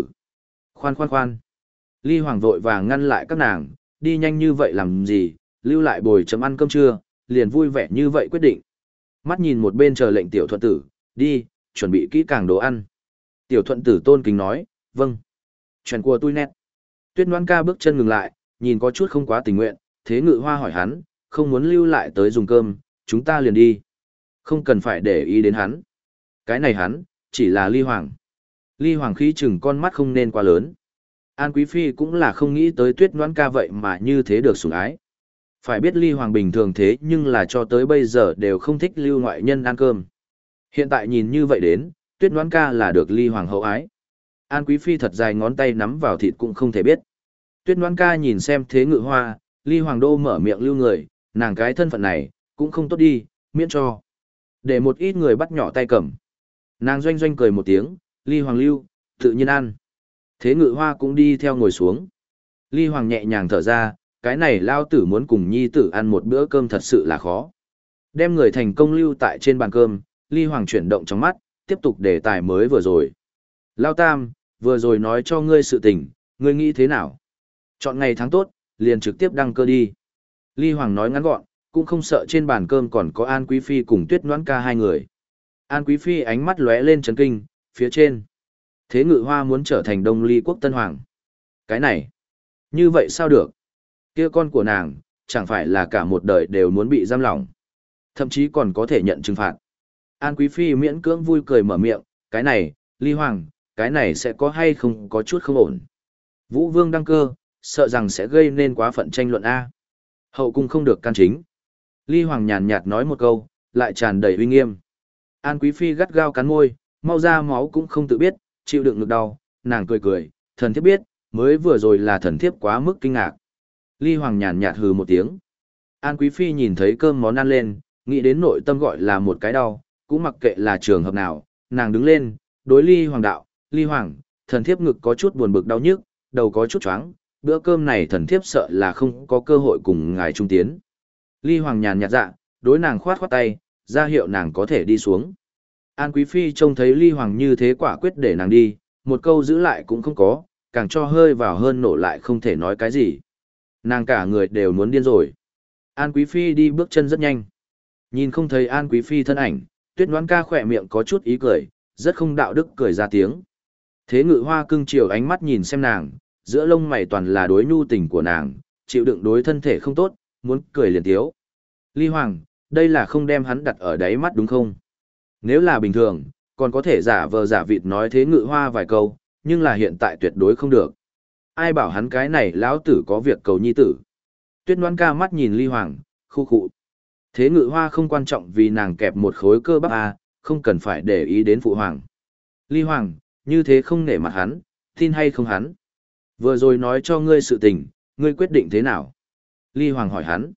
Khoan. Ly Hoàng vội vàng ngăn lại các nàng, đi nhanh như vậy làm gì, lưu lại bồi chấm ăn cơm trưa, liền vui vẻ như vậy quyết định. Mắt nhìn một bên chờ lệnh tiểu thuận tử, đi, chuẩn bị kỹ càng đồ ăn. Tiểu thuận tử tôn kính nói, vâng. Chuyện của tôi nét. Tuyết Ngoãn Ca bước chân ngừng lại, nhìn có chút không quá tình nguyện, Thế Ngự Hoa hỏi hắn, không muốn lưu lại tới dùng cơm, chúng ta liền đi. Không cần phải để ý đến hắn. Cái này hắn, chỉ là Ly Hoàng. Ly Hoàng khí chừng con mắt không nên quá lớn. An Quý Phi cũng là không nghĩ tới Tuyết Ngoãn Ca vậy mà như thế được sủng ái. Phải biết Ly Hoàng bình thường thế nhưng là cho tới bây giờ đều không thích lưu ngoại nhân ăn cơm. Hiện tại nhìn như vậy đến, Tuyết Ngoãn Ca là được Ly Hoàng hậu ái. An Quý Phi thật dài ngón tay nắm vào thịt cũng không thể biết. Tuyết Ngoãn Ca nhìn xem Thế Ngự Hoa, Ly Hoàng đô mở miệng lưu người, nàng cái thân phận này, cũng không tốt đi, miễn cho. Để một ít người bắt nhỏ tay cầm. Nàng doanh doanh cười một tiếng, Ly Hoàng lưu, tự nhiên ăn. Thế Ngự Hoa cũng đi theo ngồi xuống. Ly Hoàng nhẹ nhàng thở ra, cái này lao tử muốn cùng nhi tử ăn một bữa cơm thật sự là khó. Đem người thành công lưu tại trên bàn cơm, Ly Hoàng chuyển động trong mắt, tiếp tục đề tài mới vừa rồi. Lao Tam, vừa rồi nói cho ngươi sự tình, ngươi nghĩ thế nào? Chọn ngày tháng tốt, liền trực tiếp đăng cơ đi. Ly Hoàng nói ngắn gọn, cũng không sợ trên bàn cơm còn có An Quý Phi cùng Tuyết Ngoãn Ca hai người. An Quý Phi ánh mắt lóe lên chấn kinh, phía trên. Thế Ngự Hoa muốn trở thành Đông Ly quốc tân hoàng. Cái này, như vậy sao được? Kia con của nàng, chẳng phải là cả một đời đều muốn bị giam lỏng. Thậm chí còn có thể nhận trừng phạt. An Quý Phi miễn cưỡng vui cười mở miệng, cái này, Ly Hoàng, cái này sẽ có hay không có chút không ổn. Vũ Vương đăng cơ, sợ rằng sẽ gây nên quá phận tranh luận A. Hậu cung không được can chính. Ly Hoàng nhàn nhạt nói một câu, lại tràn đầy uy nghiêm. An Quý Phi gắt gao cắn môi, mau ra máu cũng không tự biết, chịu đựng được đau, nàng cười cười, thần thiếp biết, mới vừa rồi là thần thiếp quá mức kinh ngạc. Ly Hoàng nhàn nhạt hừ một tiếng. An Quý Phi nhìn thấy cơm món ăn lên, nghĩ đến nội tâm gọi là một cái đau, cũng mặc kệ là trường hợp nào, nàng đứng lên, đối Ly Hoàng đạo, Ly Hoàng, thần thiếp ngực có chút buồn bực đau nhức, đầu có chút choáng, bữa cơm này thần thiếp sợ là không có cơ hội cùng ngài trung tiến. Ly Hoàng nhàn nhạt dạ, đối nàng khoát khoát tay, ra hiệu nàng có thể đi xuống. An Quý Phi trông thấy Ly Hoàng như thế quả quyết để nàng đi, một câu giữ lại cũng không có, càng cho hơi vào hơn nổ lại không thể nói cái gì. Nàng cả người đều muốn điên rồi. An Quý Phi đi bước chân rất nhanh. Nhìn không thấy An Quý Phi thân ảnh, Tuyết Ngoãn Ca khỏe miệng có chút ý cười, rất không đạo đức cười ra tiếng. Thế Ngự Hoa cưng chiều ánh mắt nhìn xem nàng, giữa lông mày toàn là đối nhu tình của nàng, chịu đựng đối thân thể không tốt, muốn cười liền tiếu. Ly Hoàng, đây là không đem hắn đặt ở đáy mắt đúng không? Nếu là bình thường, còn có thể giả vờ giả vịt nói Thế Ngự Hoa vài câu, nhưng là hiện tại tuyệt đối không được. Ai bảo hắn cái này lão tử có việc cầu nhi tử. Tuyết Ngoãn Ca mắt nhìn Ly Hoàng, khu khụ. Thế Ngự Hoa không quan trọng vì nàng kẹp một khối cơ bắp à, không cần phải để ý đến phụ hoàng. Ly Hoàng, như thế không nể mặt hắn, tin hay không hắn? Vừa rồi nói cho ngươi sự tình, ngươi quyết định thế nào? Ly Hoàng hỏi hắn.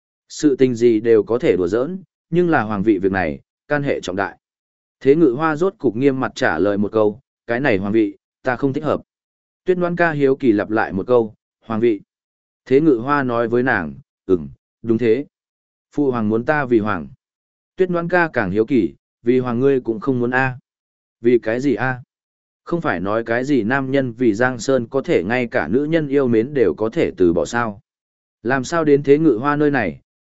Sự tình gì đều có thể đùa giỡn, nhưng là hoàng vị việc này, can hệ trọng đại. Thế Ngự Hoa rốt cục nghiêm mặt trả lời một câu, cái này hoàng vị, ta không thích hợp. Tuyết Ngoãn Ca hiếu kỳ lặp lại một câu, hoàng vị. Thế Ngự Hoa nói với nàng, đúng thế. Phụ hoàng muốn ta vì hoàng. Tuyết Ngoãn Ca càng hiếu kỳ, vì hoàng ngươi cũng không muốn a. Vì cái gì a? Không phải nói cái gì nam nhân vì Giang Sơn có thể ngay cả nữ nhân yêu mến đều có thể từ bỏ sao. Làm sao đến Thế Ngự Hoa nơi này,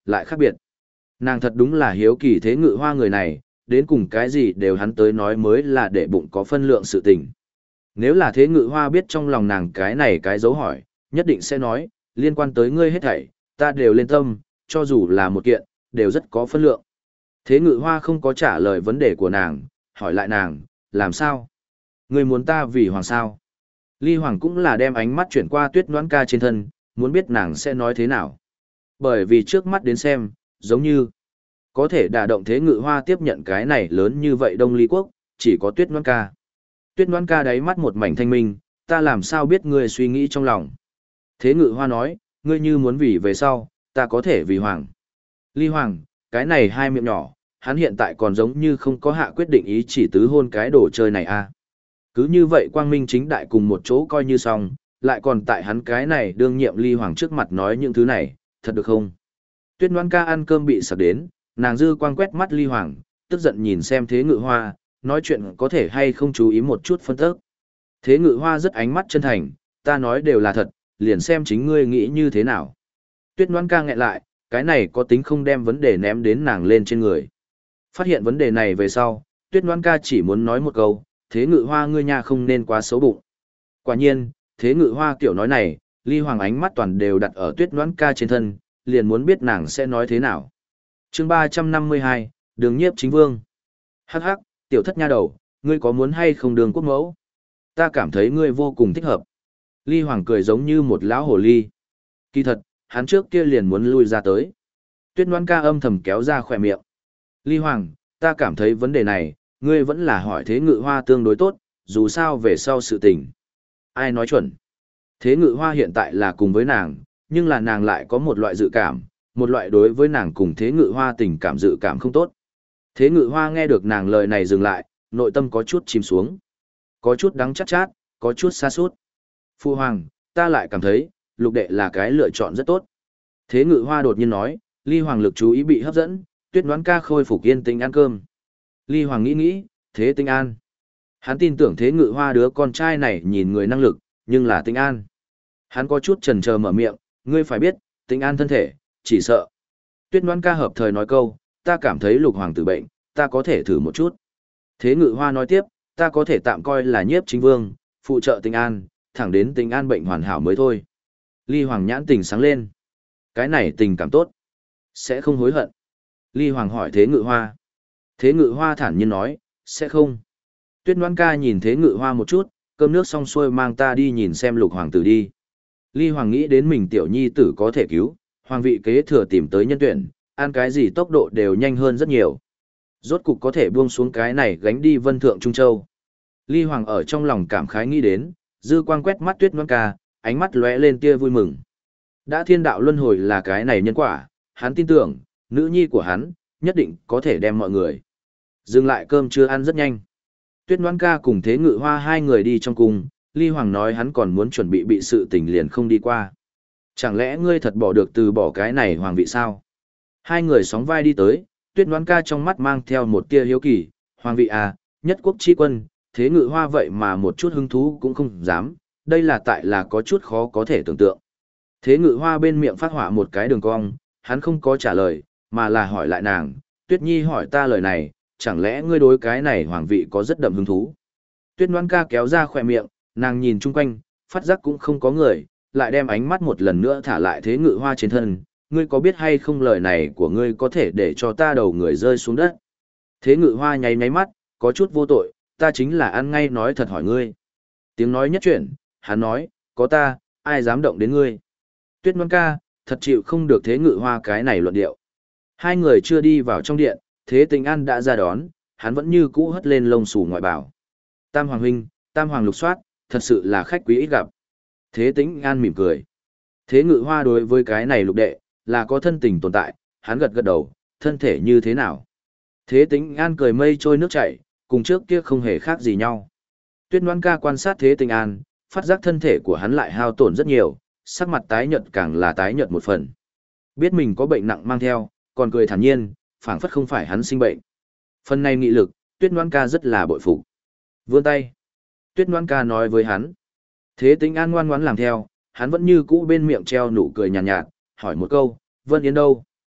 lại khác biệt. Nàng thật đúng là hiếu kỳ Thế Ngự Hoa người này, đến cùng cái gì đều hắn tới nói mới là để bụng có phân lượng sự tình. Nếu là Thế Ngự Hoa biết trong lòng nàng cái này cái dấu hỏi, nhất định sẽ nói, liên quan tới ngươi hết thảy, ta đều lên tâm, cho dù là một kiện, đều rất có phân lượng. Thế Ngự Hoa không có trả lời vấn đề của nàng, hỏi lại nàng, làm sao? Ngươi muốn ta vì hoàng sao? Ly Hoàng cũng là đem ánh mắt chuyển qua Tuyết Noãn Ca trên thân, muốn biết nàng sẽ nói thế nào. Bởi vì trước mắt đến xem, giống như có thể đả động Thế Ngự Hoa tiếp nhận cái này lớn như vậy Đông Ly Quốc, chỉ có Tuyết Noãn Ca. Tuyết Noãn Ca đáy mắt một mảnh thanh minh, ta làm sao biết ngươi suy nghĩ trong lòng. Thế Ngự Hoa nói, ngươi như muốn vì về sau, ta có thể vì hoàng. Ly Hoàng, cái này hai miệng nhỏ, hắn hiện tại còn giống như không có hạ quyết định ý chỉ tứ hôn cái đồ chơi này a. Cứ như vậy quang minh chính đại cùng một chỗ coi như xong, lại còn tại hắn cái này đương nhiệm Ly Hoàng trước mặt nói những thứ này, thật được không? Tuyết Noãn Ca ăn cơm bị sặc đến, nàng dư quang quét mắt Ly Hoàng, tức giận nhìn xem Thế Ngự Hoa, nói chuyện có thể hay không chú ý một chút phân tức. Thế Ngự Hoa rất ánh mắt chân thành, ta nói đều là thật, liền xem chính ngươi nghĩ như thế nào. Tuyết Noãn Ca nghẹn lại, cái này có tính không đem vấn đề ném đến nàng lên trên người. Phát hiện vấn đề này về sau, Tuyết Noãn Ca chỉ muốn nói một câu, Thế Ngự Hoa ngươi nha không nên quá xấu bụng. Quả nhiên, Thế Ngự Hoa kiểu nói này, Ly Hoàng ánh mắt toàn đều đặt ở Tuyết Noãn Ca trên thân, liền muốn biết nàng sẽ nói thế nào. Chương 352, Đường Nhiếp Chính Vương. Hắc hắc, tiểu thất nha đầu, ngươi có muốn hay không đường quốc mẫu? Ta cảm thấy ngươi vô cùng thích hợp. Ly Hoàng cười giống như một lão hồ ly. Kỳ thật, hắn trước kia liền muốn lui ra tới. Tuyết Noãn Ca âm thầm kéo ra khỏe miệng. Ly Hoàng, ta cảm thấy vấn đề này, ngươi vẫn là hỏi Thế Ngự Hoa tương đối tốt, dù sao về sau sự tình. Ai nói chuẩn? Thế Ngự Hoa hiện tại là cùng với nàng, nhưng là nàng lại có một loại dự cảm, một loại đối với nàng cùng Thế Ngự Hoa tình cảm dự cảm không tốt. Thế Ngự Hoa nghe được nàng lời này dừng lại, nội tâm có chút chìm xuống. Có chút đắng chát chát, có chút xa sút. Phu Hoàng, ta lại cảm thấy, Lục Đệ là cái lựa chọn rất tốt. Thế Ngự Hoa đột nhiên nói, Ly Hoàng lực chú ý bị hấp dẫn, Tuyết Noãn Ca khôi phục yên tĩnh ăn cơm. Ly Hoàng nghĩ, Thế Tinh An. Hắn tin tưởng Thế Ngự Hoa đứa con trai này nhìn người năng lực, nhưng là Tinh An. Hắn có chút chần chờ mở miệng, ngươi phải biết, Tinh An thân thể, chỉ sợ. Tuyết Noãn Ca hợp thời nói câu, ta cảm thấy Lục Hoàng tử bệnh, ta có thể thử một chút. Thế Ngự Hoa nói tiếp, ta có thể tạm coi là Nhiếp Chính Vương, phụ trợ Tinh An, thẳng đến Tinh An bệnh hoàn hảo mới thôi. Ly Hoàng nhãn tình sáng lên. Cái này tình cảm tốt. Sẽ không hối hận. Ly Hoàng hỏi Thế Ngự Hoa. Thế Ngự Hoa thản nhiên nói, sẽ không. Tuyết Noãn Ca nhìn Thế Ngự Hoa một chút, cơm nước xong xuôi mang ta đi nhìn xem Lục Hoàng tử đi. Ly Hoàng nghĩ đến mình tiểu nhi tử có thể cứu, hoàng vị kế thừa tìm tới nhân tuyển, ăn cái gì tốc độ đều nhanh hơn rất nhiều. Rốt cục có thể buông xuống cái này gánh đi Vân Thượng Trung Châu. Ly Hoàng ở trong lòng cảm khái nghĩ đến, dư quang quét mắt Tuyết Noãn Ca, ánh mắt lóe lên tia vui mừng. Đã thiên đạo luân hồi là cái này nhân quả, hắn tin tưởng, nữ nhi của hắn, nhất định có thể đem mọi người. Dừng lại cơm chưa ăn rất nhanh. Tuyết Noãn Ca cùng Thế Ngự Hoa hai người đi trong cung, Ly Hoàng nói hắn còn muốn chuẩn bị sự tình liền không đi qua. Chẳng lẽ ngươi thật bỏ được từ bỏ cái này hoàng vị sao? Hai người sóng vai đi tới, Tuyết Noãn Ca trong mắt mang theo một tia hiếu kỳ, hoàng vị à, nhất quốc chi quân, Thế Ngự Hoa vậy mà một chút hứng thú cũng không dám, đây là tại là có chút khó có thể tưởng tượng. Thế Ngự Hoa bên miệng phát họa một cái đường cong, hắn không có trả lời, mà là hỏi lại nàng, Tuyết Nhi hỏi ta lời này, chẳng lẽ ngươi đối cái này hoàng vị có rất đậm hứng thú? Tuyết Noãn Ca kéo ra khỏe miệng, nàng nhìn chung quanh, phát giác cũng không có người, lại đem ánh mắt một lần nữa thả lại Thế Ngự Hoa trên thân, ngươi có biết hay không lời này của ngươi có thể để cho ta đầu người rơi xuống đất? Thế Ngự Hoa nháy nháy mắt, có chút vô tội, ta chính là ăn ngay nói thật hỏi ngươi. Tiếng nói nhất chuyển, hắn nói, có ta, ai dám động đến ngươi? Tuyết Noãn Ca, thật chịu không được Thế Ngự Hoa cái này luận điệu. Hai người chưa đi vào trong điện, Thế Tinh An đã ra đón, hắn vẫn như cũ hất lên lông xù ngoại bảo. Tam Hoàng huynh, Tam Hoàng lục soát, thật sự là khách quý ít gặp. Thế Tinh An mỉm cười. Thế Ngự Hoa đối với cái này lục đệ, là có thân tình tồn tại, hắn gật gật đầu, thân thể như thế nào? Thế Tinh An cười mây trôi nước chảy, cùng trước kia không hề khác gì nhau. Tuyết Noãn Ca quan sát Thế Tinh An, phát giác thân thể của hắn lại hao tổn rất nhiều, sắc mặt tái nhợt càng là tái nhợt một phần. Biết mình có bệnh nặng mang theo, còn cười thản nhiên, phảng phất không phải hắn sinh bệnh. Phần này nghị lực, Tuyết Noãn Ca rất là bội phục. Vươn tay. Tuyết Noãn Ca nói với hắn. Thế Tinh An ngoan ngoãn làm theo, hắn vẫn như cũ bên miệng treo nụ cười nhàn nhạt, hỏi một câu, Vân Yến đâu?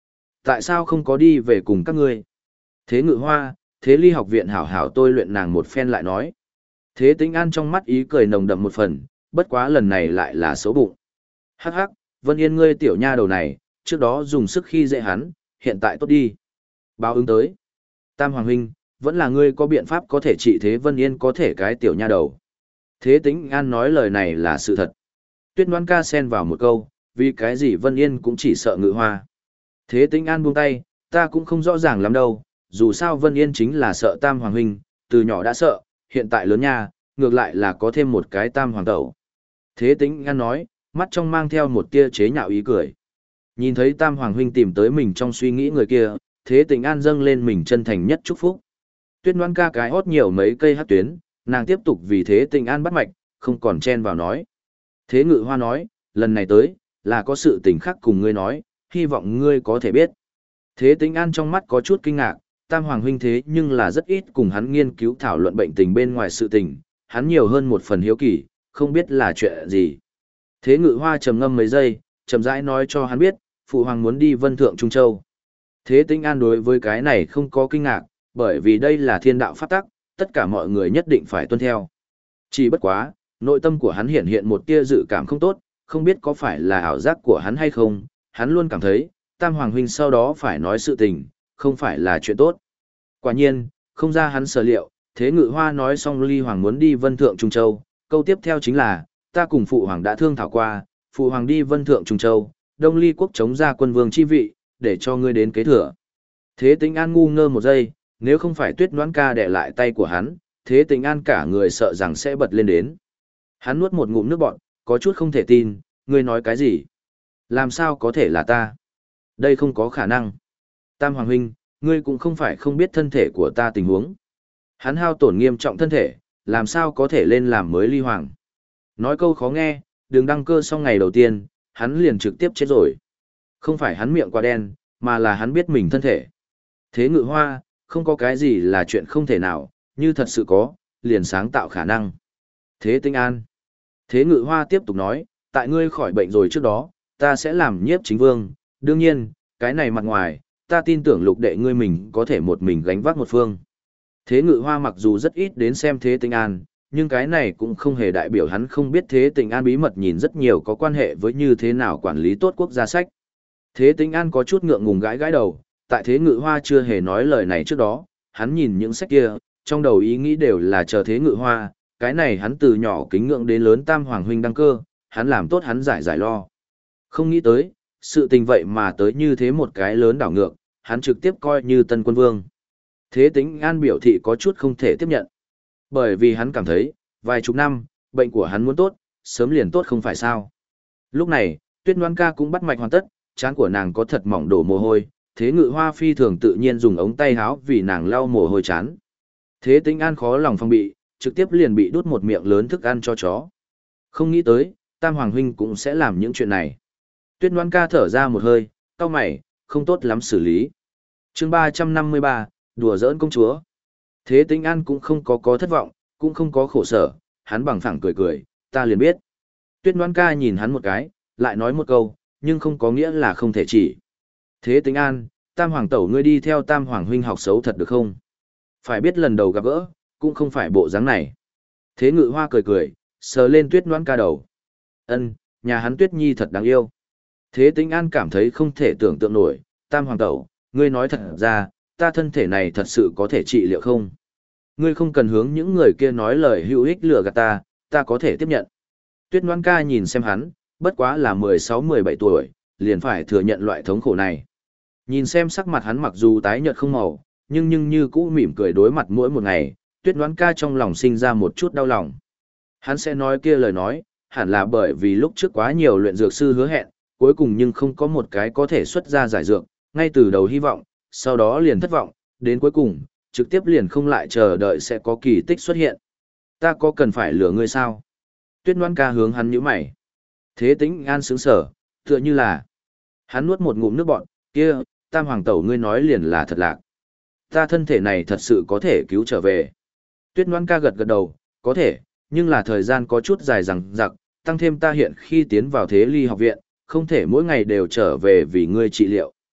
Tại sao không có đi về cùng các ngươi? Thế Ngự Hoa, Thế Ly học viện hảo hảo tôi luyện nàng một phen lại nói. Thế Tĩnh An trong mắt ý cười nồng đậm một phần, bất quá lần này lại là xấu bụng. Hắc hắc, Vân Yên ngươi tiểu nha đầu này, trước đó dùng sức khi dễ hắn, hiện tại tốt đi. Báo ứng tới. Tam Hoàng huynh, vẫn là ngươi có biện pháp có thể trị thế Vân Yên có thể cái tiểu nha đầu. Thế Tĩnh An nói lời này là sự thật. Tuyết Đoán Ca xen vào một câu, vì cái gì Vân Yên cũng chỉ sợ Ngự Hoa. Thế Tĩnh An buông tay, ta cũng không rõ ràng lắm đâu, dù sao Vân Yên chính là sợ Tam Hoàng huynh, từ nhỏ đã sợ, hiện tại lớn nha, ngược lại là có thêm một cái Tam Hoàng tẩu. Thế Tĩnh An nói, mắt trong mang theo một tia chế nhạo ý cười. Nhìn thấy Tam Hoàng huynh tìm tới mình trong suy nghĩ người kia, Thế Tĩnh An dâng lên mình chân thành nhất chúc phúc. Tuyết Đoán Ca cái hót nhiều mấy cây hát tuyến, nàng tiếp tục vì Thế Tĩnh An bắt mạch, không còn chen vào nói. Thế Ngự Hoa nói, lần này tới, là có sự tình khác cùng ngươi nói, hy vọng ngươi có thể biết. Thế Tĩnh An trong mắt có chút kinh ngạc, Tam Hoàng huynh thế nhưng là rất ít cùng hắn nghiên cứu thảo luận bệnh tình bên ngoài sự tình, hắn nhiều hơn một phần hiếu kỳ, không biết là chuyện gì. Thế Ngự Hoa trầm ngâm mấy giây, chậm rãi nói cho hắn biết, Phụ Hoàng muốn đi Vân Thượng Trung Châu. Thế Tĩnh An đối với cái này không có kinh ngạc, bởi vì đây là thiên đạo pháp tắc, tất cả mọi người nhất định phải tuân theo. Chỉ bất quá, nội tâm của hắn hiện hiện một tia dự cảm không tốt, không biết có phải là ảo giác của hắn hay không, hắn luôn cảm thấy, Tam Hoàng huynh sau đó phải nói sự tình, không phải là chuyện tốt. Quả nhiên, không ra hắn sở liệu, Thế Ngự Hoa nói xong Ly Hoàng muốn đi Vân Thượng Trung Châu, câu tiếp theo chính là, ta cùng Phụ Hoàng đã thương thảo qua, Phụ Hoàng đi Vân Thượng Trung Châu, Đông Ly quốc chống ra quân vương chi vị, để cho ngươi đến kế thừa. Thế Tĩnh An ngu ngơ một giây, nếu không phải Tuyết Đoán Ca đè lại tay của hắn, Thế Tĩnh An cả người sợ rằng sẽ bật lên đến. Hắn nuốt một ngụm nước bọt, có chút không thể tin, ngươi nói cái gì? Làm sao có thể là ta? Đây không có khả năng. Tam Hoàng huynh, ngươi cũng không phải không biết thân thể của ta tình huống. Hắn hao tổn nghiêm trọng thân thể, làm sao có thể lên làm mới Ly Hoàng? Nói câu khó nghe, đừng đăng cơ xong ngày đầu tiên, hắn liền trực tiếp chết rồi. Không phải hắn miệng quá đen, mà là hắn biết mình thân thể. Thế Ngự Hoa, không có cái gì là chuyện không thể nào, như thật sự có, liền sáng tạo khả năng. Thế Tĩnh An. Thế Ngự Hoa tiếp tục nói, tại ngươi khỏi bệnh rồi trước đó, ta sẽ làm nhiếp chính vương, đương nhiên, cái này mặt ngoài, ta tin tưởng lục đệ ngươi mình có thể một mình gánh vác một phương. Thế Ngự Hoa mặc dù rất ít đến xem Thế Tĩnh An, nhưng cái này cũng không hề đại biểu hắn không biết Thế Tĩnh An bí mật nhìn rất nhiều có quan hệ với như thế nào quản lý tốt quốc gia sách. Thế Tĩnh An có chút ngượng ngùng gãi gãi đầu, tại Thế Ngự Hoa chưa hề nói lời này trước đó, hắn nhìn những sách kia, trong đầu ý nghĩ đều là chờ Thế Ngự Hoa, cái này hắn từ nhỏ kính ngưỡng đến lớn Tam Hoàng huynh đăng cơ, hắn làm tốt hắn giải lo. Không nghĩ tới, sự tình vậy mà tới như thế một cái lớn đảo ngược, hắn trực tiếp coi như tân quân vương. Thế Tĩnh An biểu thị có chút không thể tiếp nhận. Bởi vì hắn cảm thấy, vài chục năm, bệnh của hắn muốn tốt, sớm liền tốt không phải sao. Lúc này, Tuyết Đoán Ca cũng bắt mạch hoàn tất, trán của nàng có thật mỏng đổ mồ hôi, Thế Ngự Hoa phi thường tự nhiên dùng ống tay áo vì nàng lau mồ hôi chán. Thế Tĩnh An khó lòng phòng bị, trực tiếp liền bị đút một miệng lớn thức ăn cho chó. Không nghĩ tới, Tam Hoàng huynh cũng sẽ làm những chuyện này. Tuyết Đoán Ca thở ra một hơi, cau mày, không tốt lắm xử lý. Chương 353, đùa giỡn công chúa. Thế Tĩnh An cũng không có thất vọng, cũng không có khổ sở, hắn bằng phẳng cười cười, ta liền biết. Tuyết Đoán Ca nhìn hắn một cái, lại nói một câu, nhưng không có nghĩa là không thể chỉ. Thế Tĩnh An, Tam Hoàng tẩu ngươi đi theo Tam Hoàng huynh học xấu thật được không? Phải biết lần đầu gặp gỡ, cũng không phải bộ dáng này. Thế Ngự Hoa cười cười, sờ lên Tuyết Đoán Ca đầu. Ân, nhà hắn Tuyết Nhi thật đáng yêu. Thế Tĩnh An cảm thấy không thể tưởng tượng nổi, Tam Hoàng tẩu, ngươi nói thật ra, ta thân thể này thật sự có thể trị liệu không? Ngươi không cần hướng những người kia nói lời hữu ích lừa gạt ta có thể tiếp nhận. Tuyết Đoán Ca nhìn xem hắn, bất quá là 16-17 tuổi, liền phải thừa nhận loại thống khổ này. Nhìn xem sắc mặt hắn mặc dù tái nhợt không màu, nhưng như cũ mỉm cười đối mặt mỗi một ngày, Tuyết Đoán Ca trong lòng sinh ra một chút đau lòng. Hắn sẽ nói kia lời nói, hẳn là bởi vì lúc trước quá nhiều luyện dược sư hứa hẹn, cuối cùng nhưng không có một cái có thể xuất ra giải dược, ngay từ đầu hy vọng, sau đó liền thất vọng, đến cuối cùng, trực tiếp liền không lại chờ đợi sẽ có kỳ tích xuất hiện. Ta có cần phải lừa ngươi sao? Tuyết Đoán Ca hướng hắn nhíu mày. Thế Tĩnh An sững sờ, tựa như là hắn nuốt một ngụm nước bọt, kia, Tam Hoàng tẩu ngươi nói liền là thật lạc. Ta thân thể này thật sự có thể cứu trở về. Tuyết Đoán Ca gật gật đầu, có thể, nhưng là thời gian có chút dài dằng dặc, tăng thêm ta hiện khi tiến vào Thế Ly học viện, không thể mỗi ngày đều trở về vì ngươi trị liệu.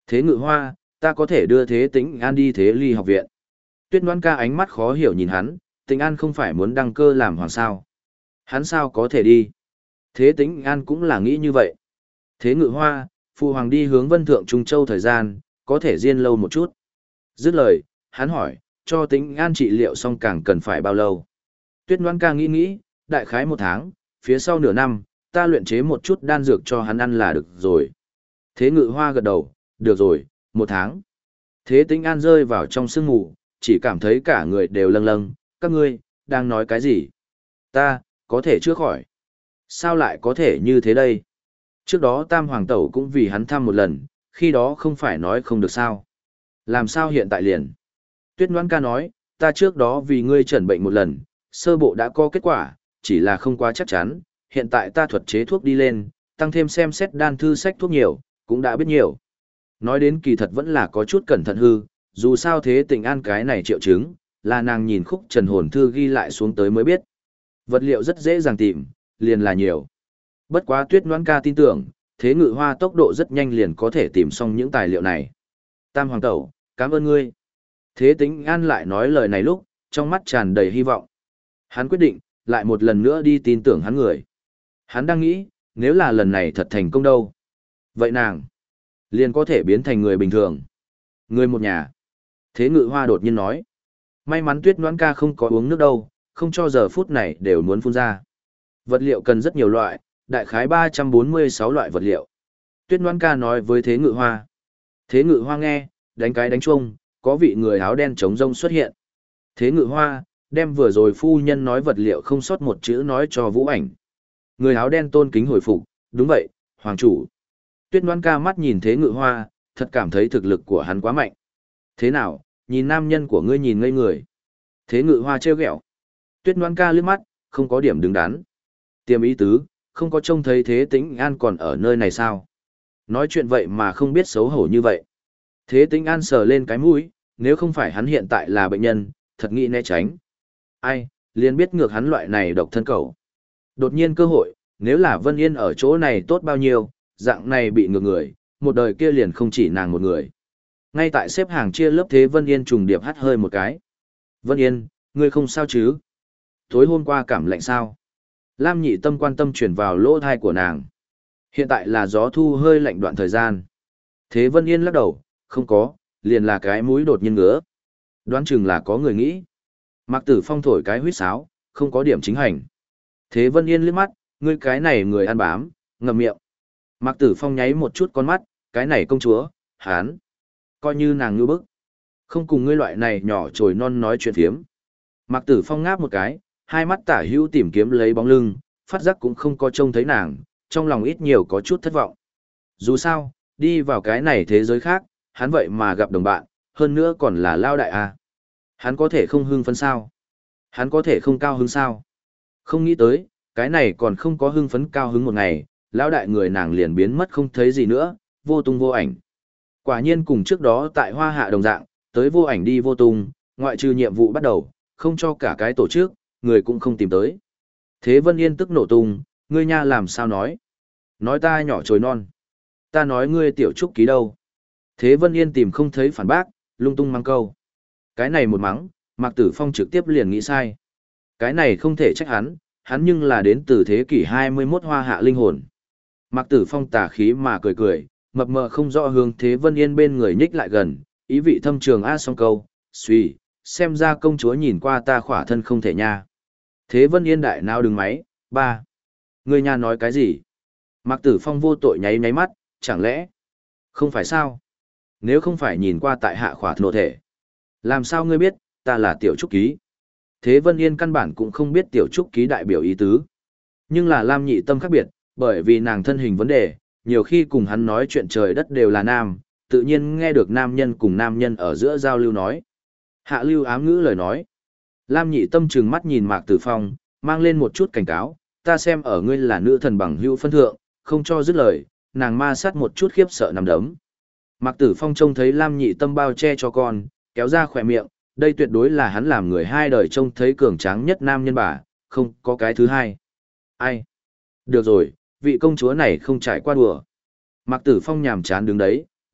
Thế Ngự Hoa, ta có thể đưa Thế Tĩnh An đi Thế Ly học viện. Tuyết Ngoan Ca ánh mắt khó hiểu nhìn hắn, Tĩnh An không phải muốn đăng cơ làm hoàng sao? Hắn sao có thể đi? Thế Tĩnh An cũng là nghĩ như vậy. Thế Ngự Hoa, phụ hoàng đi hướng Vân Thượng Trung Châu thời gian, có thể riêng lâu một chút. Dứt lời, hắn hỏi, cho Tĩnh An trị liệu xong càng cần phải bao lâu? Tuyết Ngoan Ca nghĩ, đại khái 1 tháng, phía sau nửa năm, ta luyện chế một chút đan dược cho hắn ăn là được rồi. Thế Ngự Hoa gật đầu, được rồi, 1 tháng. Thế Tĩnh An rơi vào trong sương mù, chỉ cảm thấy cả người đều lâng lâng, các ngươi, đang nói cái gì? Ta, có thể chữa khỏi. Sao lại có thể như thế đây? Trước đó Tam Hoàng Tẩu cũng vì hắn thăm một lần, khi đó không phải nói không được sao. Làm sao hiện tại liền? Tuyết Ngoãn Ca nói, ta trước đó vì ngươi chẩn bệnh một lần, sơ bộ đã có kết quả, chỉ là không quá chắc chắn, hiện tại ta thuật chế thuốc đi lên, tăng thêm xem xét đan thư sách thuốc nhiều, cũng đã biết nhiều. Nói đến kỳ thật vẫn là có chút cẩn thận hư, dù sao Thế Tĩnh An cái này triệu chứng, là nàng nhìn khúc trần hồn thư ghi lại xuống tới mới biết. Vật liệu rất dễ dàng tìm, liền là nhiều. Bất quá Tuyết Ngoãn Ca tin tưởng, Thế Ngự Hoa tốc độ rất nhanh liền có thể tìm xong những tài liệu này. Tam Hoàng Tẩu, cảm ơn ngươi. Thế Tĩnh An lại nói lời này lúc, trong mắt tràn đầy hy vọng. Hắn quyết định, lại một lần nữa đi tin tưởng hắn người. Hắn đang nghĩ, nếu là lần này thật thành công đâu. Vậy nàng, liền có thể biến thành người bình thường. Người một nhà. Thế Ngự Hoa đột nhiên nói. May mắn Tuyết Ngoãn Ca không có uống nước đâu, không cho giờ phút này đều muốn phun ra. Vật liệu cần rất nhiều loại, đại khái 346 loại vật liệu. Tuyết Ngoãn Ca nói với Thế Ngự Hoa. Thế Ngự Hoa nghe, đánh cái đánh chuông, có vị người áo đen trống rông xuất hiện. Thế Ngự Hoa, đem vừa rồi phu nhân nói vật liệu không sót một chữ nói cho Vũ Ảnh. Người áo đen tôn kính hồi phục, đúng vậy, hoàng chủ. Tuyết Ngoãn Ca mắt nhìn Thế Ngự Hoa, thật cảm thấy thực lực của hắn quá mạnh. Thế nào, nhìn nam nhân của ngươi nhìn ngây người. Thế Ngự Hoa trêu ghẹo. Tuyết Ngoãn Ca liếc mắt, không có điểm đứng đắn. Tiềm ý tứ, không có trông thấy Thế Tĩnh An còn ở nơi này sao? Nói chuyện vậy mà không biết xấu hổ như vậy. Thế Tĩnh An sờ lên cái mũi, nếu không phải hắn hiện tại là bệnh nhân, thật nghĩ né tránh. Ai, liền biết ngược hắn loại này độc thân cầu. Đột nhiên cơ hội, nếu là Vân Yên ở chỗ này tốt bao nhiêu, dạng này bị ngược người, một đời kia liền không chỉ nàng một người. Ngay tại xếp hàng chia lớp thế Vân Yên trùng điệp hắt hơi một cái. Vân Yên, ngươi không sao chứ? Tối hôm qua cảm lạnh sao? Lam Nhị Tâm quan tâm truyền vào lỗ thai của nàng. Hiện tại là gió thu hơi lạnh đoạn thời gian. Thế Vân Yên lắc đầu, không có, liền là cái mũi đột nhiên ngứa. Đoán chừng là có người nghĩ. Mạc Tử Phong thổi cái huýt sáo, không có điểm chính hành. Thế Vân Yên liếc mắt, ngươi cái này người ăn bám, ngậm miệng. Mạc Tử Phong nháy một chút con mắt, cái này công chúa, hán. Coi như nàng ngư bức. Không cùng ngươi loại này nhỏ trồi non nói chuyện phiếm. Mạc Tử Phong ngáp một cái, hai mắt tả hữu tìm kiếm lấy bóng lưng, phát giác cũng không có trông thấy nàng, trong lòng ít nhiều có chút thất vọng. Dù sao, đi vào cái này thế giới khác, hắn vậy mà gặp đồng bạn, hơn nữa còn là lao đại a. Hắn có thể không hưng phấn sao? Hắn có thể không cao hứng sao? Không nghĩ tới, cái này còn không có hưng phấn cao hứng một ngày, lão đại người nàng liền biến mất không thấy gì nữa, vô tung vô ảnh. Quả nhiên cùng trước đó tại Hoa Hạ đồng dạng, tới vô ảnh đi vô tung, ngoại trừ nhiệm vụ bắt đầu, không cho cả cái tổ chức, người cũng không tìm tới. Thế Vân Yên tức nổ tung, ngươi nha làm sao nói? Nói ta nhỏ trồi non. Ta nói ngươi tiểu trúc ký đâu? Thế Vân Yên tìm không thấy phản bác, lung tung mang câu. Cái này một mắng, Mạc Tử Phong trực tiếp liền nghĩ sai. Cái này không thể trách hắn nhưng là đến từ thế kỷ 21 Hoa Hạ linh hồn. Mạc Tử Phong tà khí mà cười cười, mập mờ không rõ hướng Thế Vân Yên bên người nhích lại gần, ý vị thâm trường a song câu, suy, xem ra công chúa nhìn qua ta khỏa thân không thể nha. Thế Vân Yên đại nào đừng máy, ba. Người nhà nói cái gì? Mạc Tử Phong vô tội nháy nháy mắt, chẳng lẽ? Không phải sao? Nếu không phải nhìn qua tại hạ khỏa thân thể. Làm sao ngươi biết, ta là tiểu trúc ký? Thế Vân Yên căn bản cũng không biết tiểu trúc ký đại biểu ý tứ. Nhưng là Lam Nhị Tâm khác biệt, bởi vì nàng thân hình vấn đề, nhiều khi cùng hắn nói chuyện trời đất đều là nam, tự nhiên nghe được nam nhân cùng nam nhân ở giữa giao lưu nói. Hạ lưu ám ngữ lời nói. Lam Nhị Tâm trừng mắt nhìn Mạc Tử Phong, mang lên một chút cảnh cáo, ta xem ở ngươi là nữ thần bằng hữu phân thượng, không cho dứt lời, nàng ma sát một chút khiếp sợ nằm đấm. Mạc Tử Phong trông thấy Lam Nhị Tâm bao che cho con, kéo ra khỏe miệng, đây tuyệt đối là hắn làm người hai đời trông thấy cường tráng nhất nam nhân bà, không có cái thứ hai. Ai? Được rồi, vị công chúa này không trải qua đùa. Mạc Tử Phong nhàm chán đứng đấy,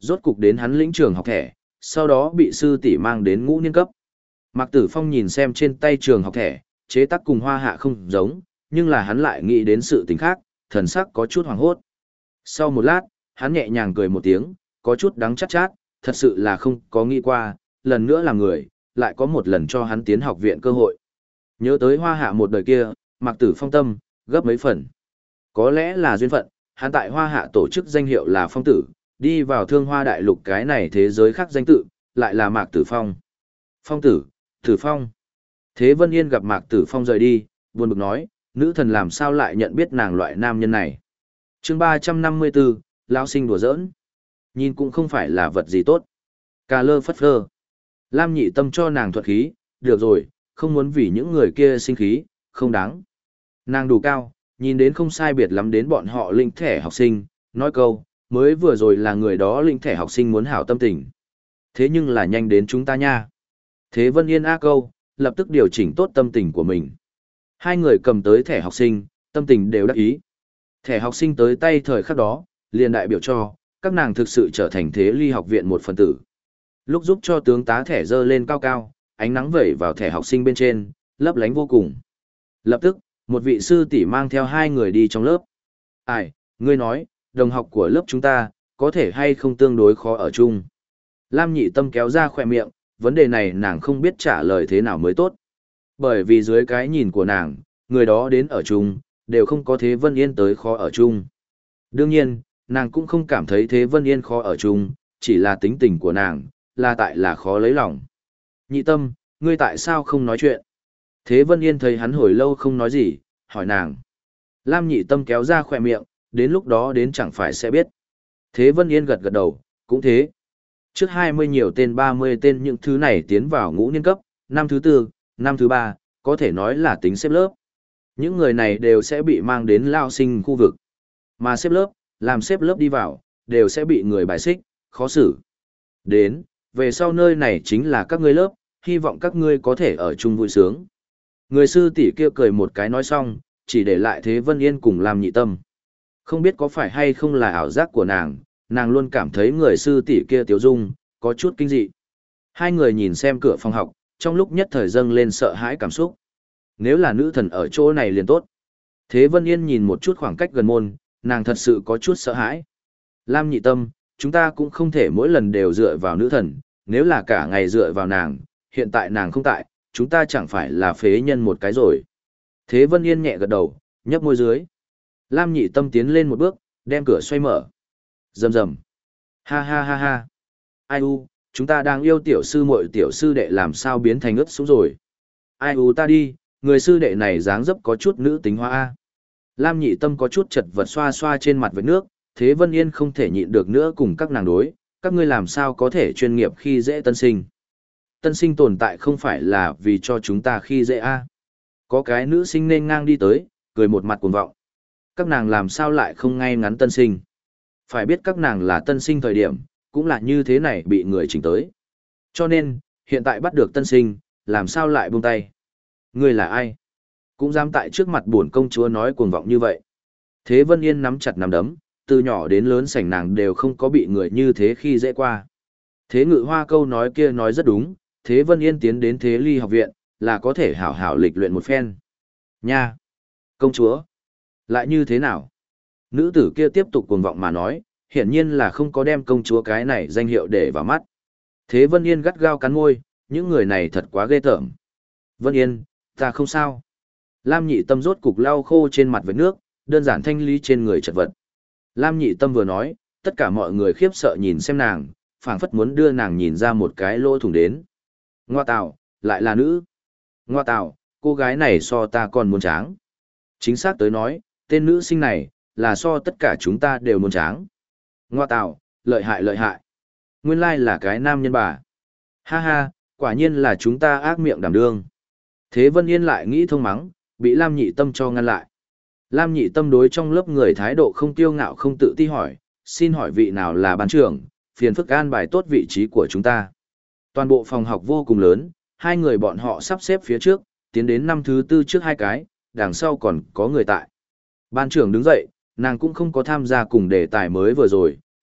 rốt cục đến hắn lĩnh trường học thẻ, sau đó bị sư tỷ mang đến ngũ niên cấp. Mạc Tử Phong nhìn xem trên tay trường học thẻ, chế tác cùng Hoa Hạ không giống, nhưng là hắn lại nghĩ đến sự tình khác, thần sắc có chút hoảng hốt. Sau một lát, hắn nhẹ nhàng cười một tiếng, có chút đắng chát chát, thật sự là không có nghĩ qua, lần nữa làm người, lại có một lần cho hắn tiến học viện cơ hội. Nhớ tới Hoa Hạ một đời kia, Mạc Tử Phong tâm, gấp mấy phần. Có lẽ là duyên phận, hắn tại Hoa Hạ tổ chức danh hiệu là Phong Tử, đi vào Thương Hoa Đại Lục cái này thế giới khác danh tự, lại là Mạc Tử Phong. Phong Tử, Tử Phong. Thế Vân Yên gặp Mạc Tử Phong rời đi, buồn bực nói, nữ thần làm sao lại nhận biết nàng loại nam nhân này. Chương 354, lão sinh đùa giỡn. Nhìn cũng không phải là vật gì tốt. Cà lơ phất phơ. Lam Nhị Tâm cho nàng thuật khí, được rồi, không muốn vì những người kia sinh khí, không đáng. Nàng đủ cao, nhìn đến không sai biệt lắm đến bọn họ linh thẻ học sinh, nói câu, mới vừa rồi là người đó linh thẻ học sinh muốn hảo tâm tình. Thế nhưng là nhanh đến chúng ta nha. Thế Vân Yên a câu, lập tức điều chỉnh tốt tâm tình của mình. Hai người cầm tới thẻ học sinh, tâm tình đều đắc ý. Thẻ học sinh tới tay thời khắc đó, liền đại biểu cho, các nàng thực sự trở thành thế ly học viện một phần tử. Lúc giúp cho tướng tá thẻ dơ lên cao cao, ánh nắng vẩy vào thẻ học sinh bên trên, lấp lánh vô cùng. Lập tức, một vị sư tỷ mang theo hai người đi trong lớp. Ai, ngươi nói, đồng học của lớp chúng ta, có thể hay không tương đối khó ở chung. Lam Nhị Tâm kéo ra khỏe miệng, vấn đề này nàng không biết trả lời thế nào mới tốt. Bởi vì dưới cái nhìn của nàng, người đó đến ở chung, đều không có Thế Vân Yên tới khó ở chung. Đương nhiên, nàng cũng không cảm thấy Thế Vân Yên khó ở chung, chỉ là tính tình của nàng, là tại là khó lấy lòng. Nhị Tâm, ngươi tại sao không nói chuyện? Thế Vân Yên thấy hắn hồi lâu không nói gì, hỏi nàng. Lam Nhị Tâm kéo ra khỏe miệng, đến lúc đó đến chẳng phải sẽ biết. Thế Vân Yên gật gật đầu, cũng thế. Trước 20 nhiều tên 30 tên những thứ này tiến vào ngũ niên cấp, năm thứ 4, năm thứ 3, có thể nói là tính xếp lớp. Những người này đều sẽ bị mang đến lao sinh khu vực. Mà xếp lớp, làm xếp lớp đi vào, đều sẽ bị người bài xích, khó xử. Đến, về sau nơi này chính là các ngươi lớp, hy vọng các ngươi có thể ở chung vui sướng. Người sư tỷ kia cười một cái nói xong, chỉ để lại Thế Vân Yên cùng Lam Nhị Tâm. Không biết có phải hay không là ảo giác của nàng luôn cảm thấy người sư tỷ kia tiếu dung, có chút kinh dị. Hai người nhìn xem cửa phòng học, trong lúc nhất thời dâng lên sợ hãi cảm xúc. Nếu là nữ thần ở chỗ này liền tốt. Thế Vân Yên nhìn một chút khoảng cách gần môn, nàng thật sự có chút sợ hãi. Lam Nhị Tâm, chúng ta cũng không thể mỗi lần đều dựa vào nữ thần, nếu là cả ngày dựa vào nàng, hiện tại nàng không tại, chúng ta chẳng phải là phế nhân một cái rồi. Thế Vân Yên nhẹ gật đầu, nhấp môi dưới. Lam Nhị Tâm tiến lên một bước, đem cửa xoay mở. Rầm rầm. Ha ha ha ha. Ai u, chúng ta đang yêu tiểu sư muội tiểu sư đệ làm sao biến thành ướt xuống rồi. Ai u ta đi, người sư đệ này dáng dấp có chút nữ tính hóa a. Lam Nhị Tâm có chút chật vật xoa xoa trên mặt với nước, Thế Vân Yên không thể nhịn được nữa cùng các nàng đối, các ngươi làm sao có thể chuyên nghiệp khi dễ tân sinh. Tân sinh tồn tại không phải là vì cho chúng ta khi dễ a. Có cái nữ sinh nên ngang đi tới, cười một mặt cuồng vọng. Các nàng làm sao lại không ngay ngắn tân sinh. Phải biết các nàng là tân sinh thời điểm, cũng là như thế này bị người chỉnh tới. Cho nên, hiện tại bắt được tân sinh, làm sao lại buông tay. Ngươi là ai? Cũng dám tại trước mặt bổn công chúa nói cuồng vọng như vậy. Thế Vân Yên nắm chặt nắm đấm, từ nhỏ đến lớn sảnh nàng đều không có bị người như thế khi dễ qua. Thế Ngự Hoa câu nói kia nói rất đúng, Thế Vân Yên tiến đến Thế Ly học viện, là có thể hảo hảo lịch luyện một phen. Nha! Công chúa! Lại như thế nào? Nữ tử kia tiếp tục cuồng vọng mà nói, hiển nhiên là không có đem công chúa cái này danh hiệu để vào mắt. Thế Vân Yên gắt gao cắn môi, những người này thật quá ghê tởm. Vân Yên, ta không sao. Lam Nhị Tâm rốt cục lau khô trên mặt với nước, đơn giản thanh lý trên người chật vật. Lam Nhị Tâm vừa nói, tất cả mọi người khiếp sợ nhìn xem nàng, phảng phất muốn đưa nàng nhìn ra một cái lỗ thủng đến. Ngoa tạo, lại là nữ. Ngoa tạo, cô gái này so ta còn muốn tráng. Chính xác tới nói, tên nữ sinh này, là so tất cả chúng ta đều muốn tráng. Ngoa tạo, lợi hại lợi hại. Nguyên lai là cái nam nhân bà. Ha ha, quả nhiên là chúng ta ác miệng đảm đương. Thế Vân Yên lại nghĩ thông mắng, bị Lam Nhị Tâm cho ngăn lại. Lam Nhị Tâm đối trong lớp người thái độ không tiêu ngạo không tự ti hỏi, xin hỏi vị nào là ban trưởng, phiền phức an bài tốt vị trí của chúng ta. Toàn bộ phòng học vô cùng lớn, hai người bọn họ sắp xếp phía trước, tiến đến năm thứ 4 trước hai cái, đằng sau còn có người tại. Ban trưởng đứng dậy, nàng cũng không có tham gia cùng đề tài mới vừa rồi,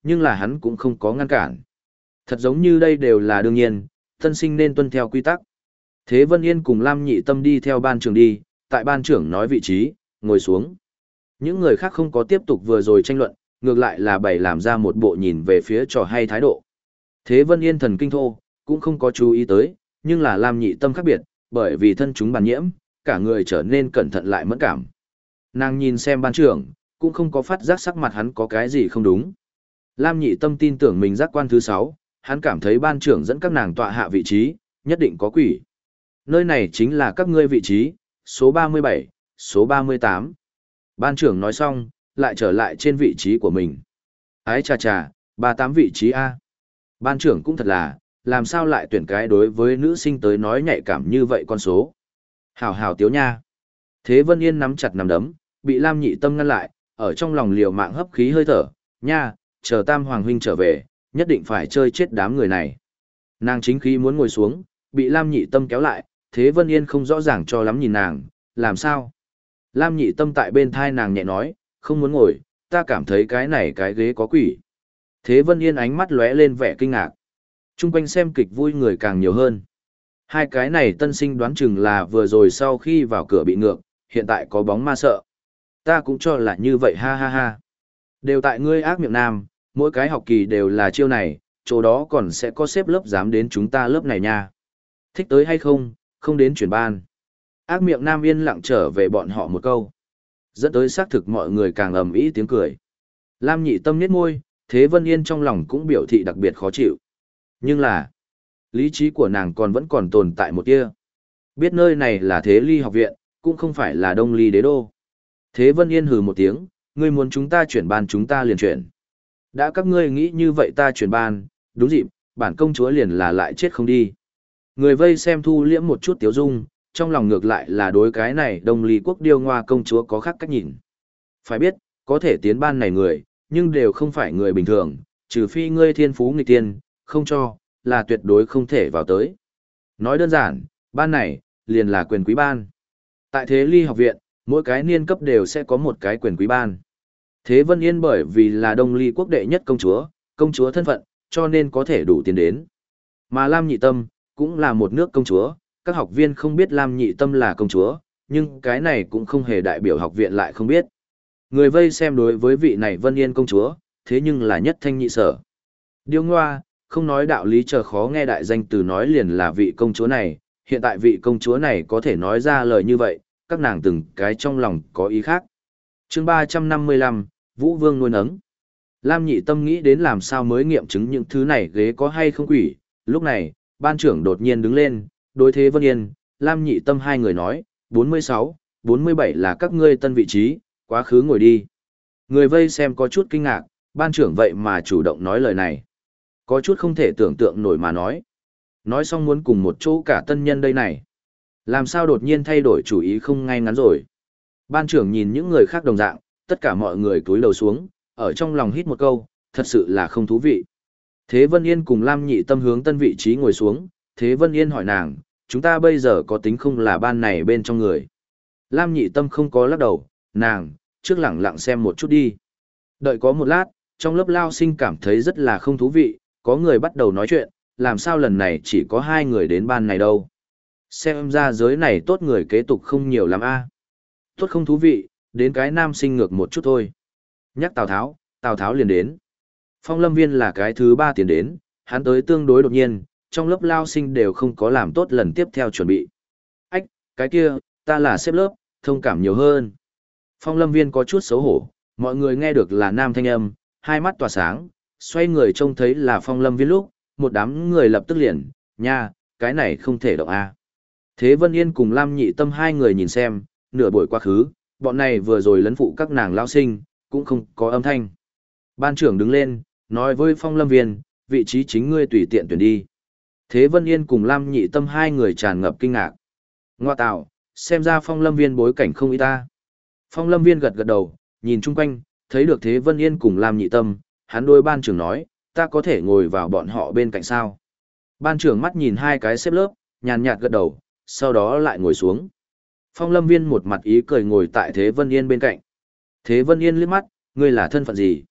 nhưng là hắn cũng không có ngăn cản. Thật giống như đây đều là đương nhiên, tân sinh nên tuân theo quy tắc. Thế Vân Yên cùng Lam Nhị Tâm đi theo ban trưởng đi, tại ban trưởng nói vị trí, ngồi xuống. Những người khác không có tiếp tục vừa rồi tranh luận, ngược lại là bày làm ra một bộ nhìn về phía trò hay thái độ. Thế Vân Yên thần kinh thô, cũng không có chú ý tới, nhưng là Lam Nhị Tâm khác biệt, bởi vì thân chúng bàn nhiễm, cả người trở nên cẩn thận lại mẫn cảm. Nàng nhìn xem ban trưởng, cũng không có phát giác sắc mặt hắn có cái gì không đúng. Lam Nhị Tâm tin tưởng mình giác quan thứ 6, hắn cảm thấy ban trưởng dẫn các nàng tọa hạ vị trí, nhất định có quỷ. Nơi này chính là các ngươi vị trí, số 37, số 38. Ban trưởng nói xong, lại trở lại trên vị trí của mình. Ái chà chà, 38 vị trí A. Ban trưởng cũng thật là, làm sao lại tuyển cái đối với nữ sinh tới nói nhạy cảm như vậy con số. Hảo hảo tiếu nha. Thế Vân Yên nắm chặt nắm đấm, bị Lam Nhị Tâm ngăn lại, ở trong lòng liều mạng hấp khí hơi thở, nha, chờ Tam Hoàng huynh trở về, nhất định phải chơi chết đám người này. Nàng chính khí muốn ngồi xuống, bị Lam Nhị Tâm kéo lại, Thế Vân Yên không rõ ràng cho lắm nhìn nàng, làm sao? Lam Nhị Tâm tại bên thai nàng nhẹ nói, không muốn ngồi, ta cảm thấy cái này cái ghế có quỷ. Thế Vân Yên ánh mắt lóe lên vẻ kinh ngạc. Trung quanh xem kịch vui người càng nhiều hơn. Hai cái này tân sinh đoán chừng là vừa rồi sau khi vào cửa bị ngược, hiện tại có bóng ma sợ. Ta cũng cho là như vậy ha ha ha. Đều tại ngươi ác miệng nam, mỗi cái học kỳ đều là chiêu này, chỗ đó còn sẽ có xếp lớp dám đến chúng ta lớp này nha. Thích tới hay không, không đến chuyển ban. Ác miệng nam yên lặng trở về bọn họ một câu. Dẫn tới xác thực mọi người càng ầm ĩ tiếng cười. Lam Nhị Tâm nhếch môi, Thế Vân Yên trong lòng cũng biểu thị đặc biệt khó chịu. Nhưng là, lý trí của nàng vẫn còn tồn tại một tia. Biết nơi này là Thế Ly học viện, cũng không phải là Đông Ly đế đô. Thế Vân Yên hừ một tiếng, ngươi muốn chúng ta chuyển ban chúng ta liền chuyển. Đã các ngươi nghĩ như vậy ta chuyển ban, đúng dịp, bản công chúa liền là lại chết không đi. Người vây xem thu liễm một chút tiếu dung, trong lòng ngược lại là đối cái này Đông Ly quốc điêu ngoa công chúa có khác cách nhìn. Phải biết, có thể tiến ban này người, nhưng đều không phải người bình thường, trừ phi ngươi thiên phú nghịch tiên, không cho, là tuyệt đối không thể vào tới. Nói đơn giản, ban này, liền là quyền quý ban. Tại Thế Ly học viện, mỗi cái niên cấp đều sẽ có một cái quyền quý ban. Thế Vân Yên bởi vì là Đông Ly quốc đệ nhất công chúa thân phận, cho nên có thể đủ tiền đến. Mà Lam Nhị Tâm, cũng là một nước công chúa, các học viên không biết Lam Nhị Tâm là công chúa, nhưng cái này cũng không hề đại biểu học viện lại không biết. Người vây xem đối với vị này Vân Yên công chúa, thế nhưng là nhất thanh nhị sở. Điêu ngoa, không nói đạo lý chờ khó nghe đại danh từ nói liền là vị công chúa này, hiện tại vị công chúa này có thể nói ra lời như vậy, các nàng từng cái trong lòng có ý khác. Chương 355, Vũ Vương nuôi nấng. Lam Nhị Tâm nghĩ đến làm sao mới nghiệm chứng những thứ này ghế có hay không quỷ, lúc này, ban trưởng đột nhiên đứng lên, đối Thế Vân Yên, Lam Nhị Tâm hai người nói, 46, 47 là các ngươi tân vị trí, quá khứ ngồi đi. Người vây xem có chút kinh ngạc, ban trưởng vậy mà chủ động nói lời này. Có chút không thể tưởng tượng nổi mà nói. Nói xong muốn cùng một chỗ cả tân nhân đây này. Làm sao đột nhiên thay đổi chủ ý không ngay ngắn rồi. Ban trưởng nhìn những người khác đồng dạng, tất cả mọi người cúi đầu xuống, ở trong lòng hít một câu, thật sự là không thú vị. Thế Vân Yên cùng Lam Nhị Tâm hướng tân vị trí ngồi xuống, Thế Vân Yên hỏi nàng, chúng ta bây giờ có tính không là ban này bên trong người. Lam Nhị Tâm không có lắc đầu, nàng, trước lẳng lặng xem một chút đi. Đợi có một lát, trong lớp lao sinh cảm thấy rất là không thú vị, có người bắt đầu nói chuyện, làm sao lần này chỉ có 2 người đến ban này đâu. Xem ra giới này tốt người kế tục không nhiều lắm a. Tốt không thú vị, đến cái nam sinh ngược một chút thôi. Nhắc Tào Tháo liền đến. Phong Lâm Viên là cái thứ 3 tiến đến, hắn tới tương đối đột nhiên, trong lớp lao sinh đều không có làm tốt lần tiếp theo chuẩn bị. Ách, cái kia, ta là xếp lớp, thông cảm nhiều hơn. Phong Lâm Viên có chút xấu hổ, mọi người nghe được là nam thanh âm, hai mắt tỏa sáng, xoay người trông thấy là Phong Lâm Viên lúc, một đám người lập tức liền, nha, cái này không thể động a. Thế Vân Yên cùng Lam Nhị Tâm hai người nhìn xem, nửa buổi quá khứ, bọn này vừa rồi lấn phụ các nàng lao sinh, cũng không có âm thanh. Ban trưởng đứng lên, nói với Phong Lâm Viên, vị trí chính ngươi tùy tiện tuyển đi. Thế Vân Yên cùng Lam Nhị Tâm hai người tràn ngập kinh ngạc. Ngoa tạo, xem ra Phong Lâm Viên bối cảnh không ý ta. Phong Lâm Viên gật gật đầu, nhìn chung quanh, thấy được Thế Vân Yên cùng Lam Nhị Tâm, hắn đối ban trưởng nói, ta có thể ngồi vào bọn họ bên cạnh sao. Ban trưởng mắt nhìn hai cái xếp lớp, nhàn nhạt gật đầu, sau đó lại ngồi xuống. Phong Lâm Viên một mặt ý cười ngồi tại Thế Vân Yên bên cạnh. Thế Vân Yên liếc mắt, ngươi là thân phận gì?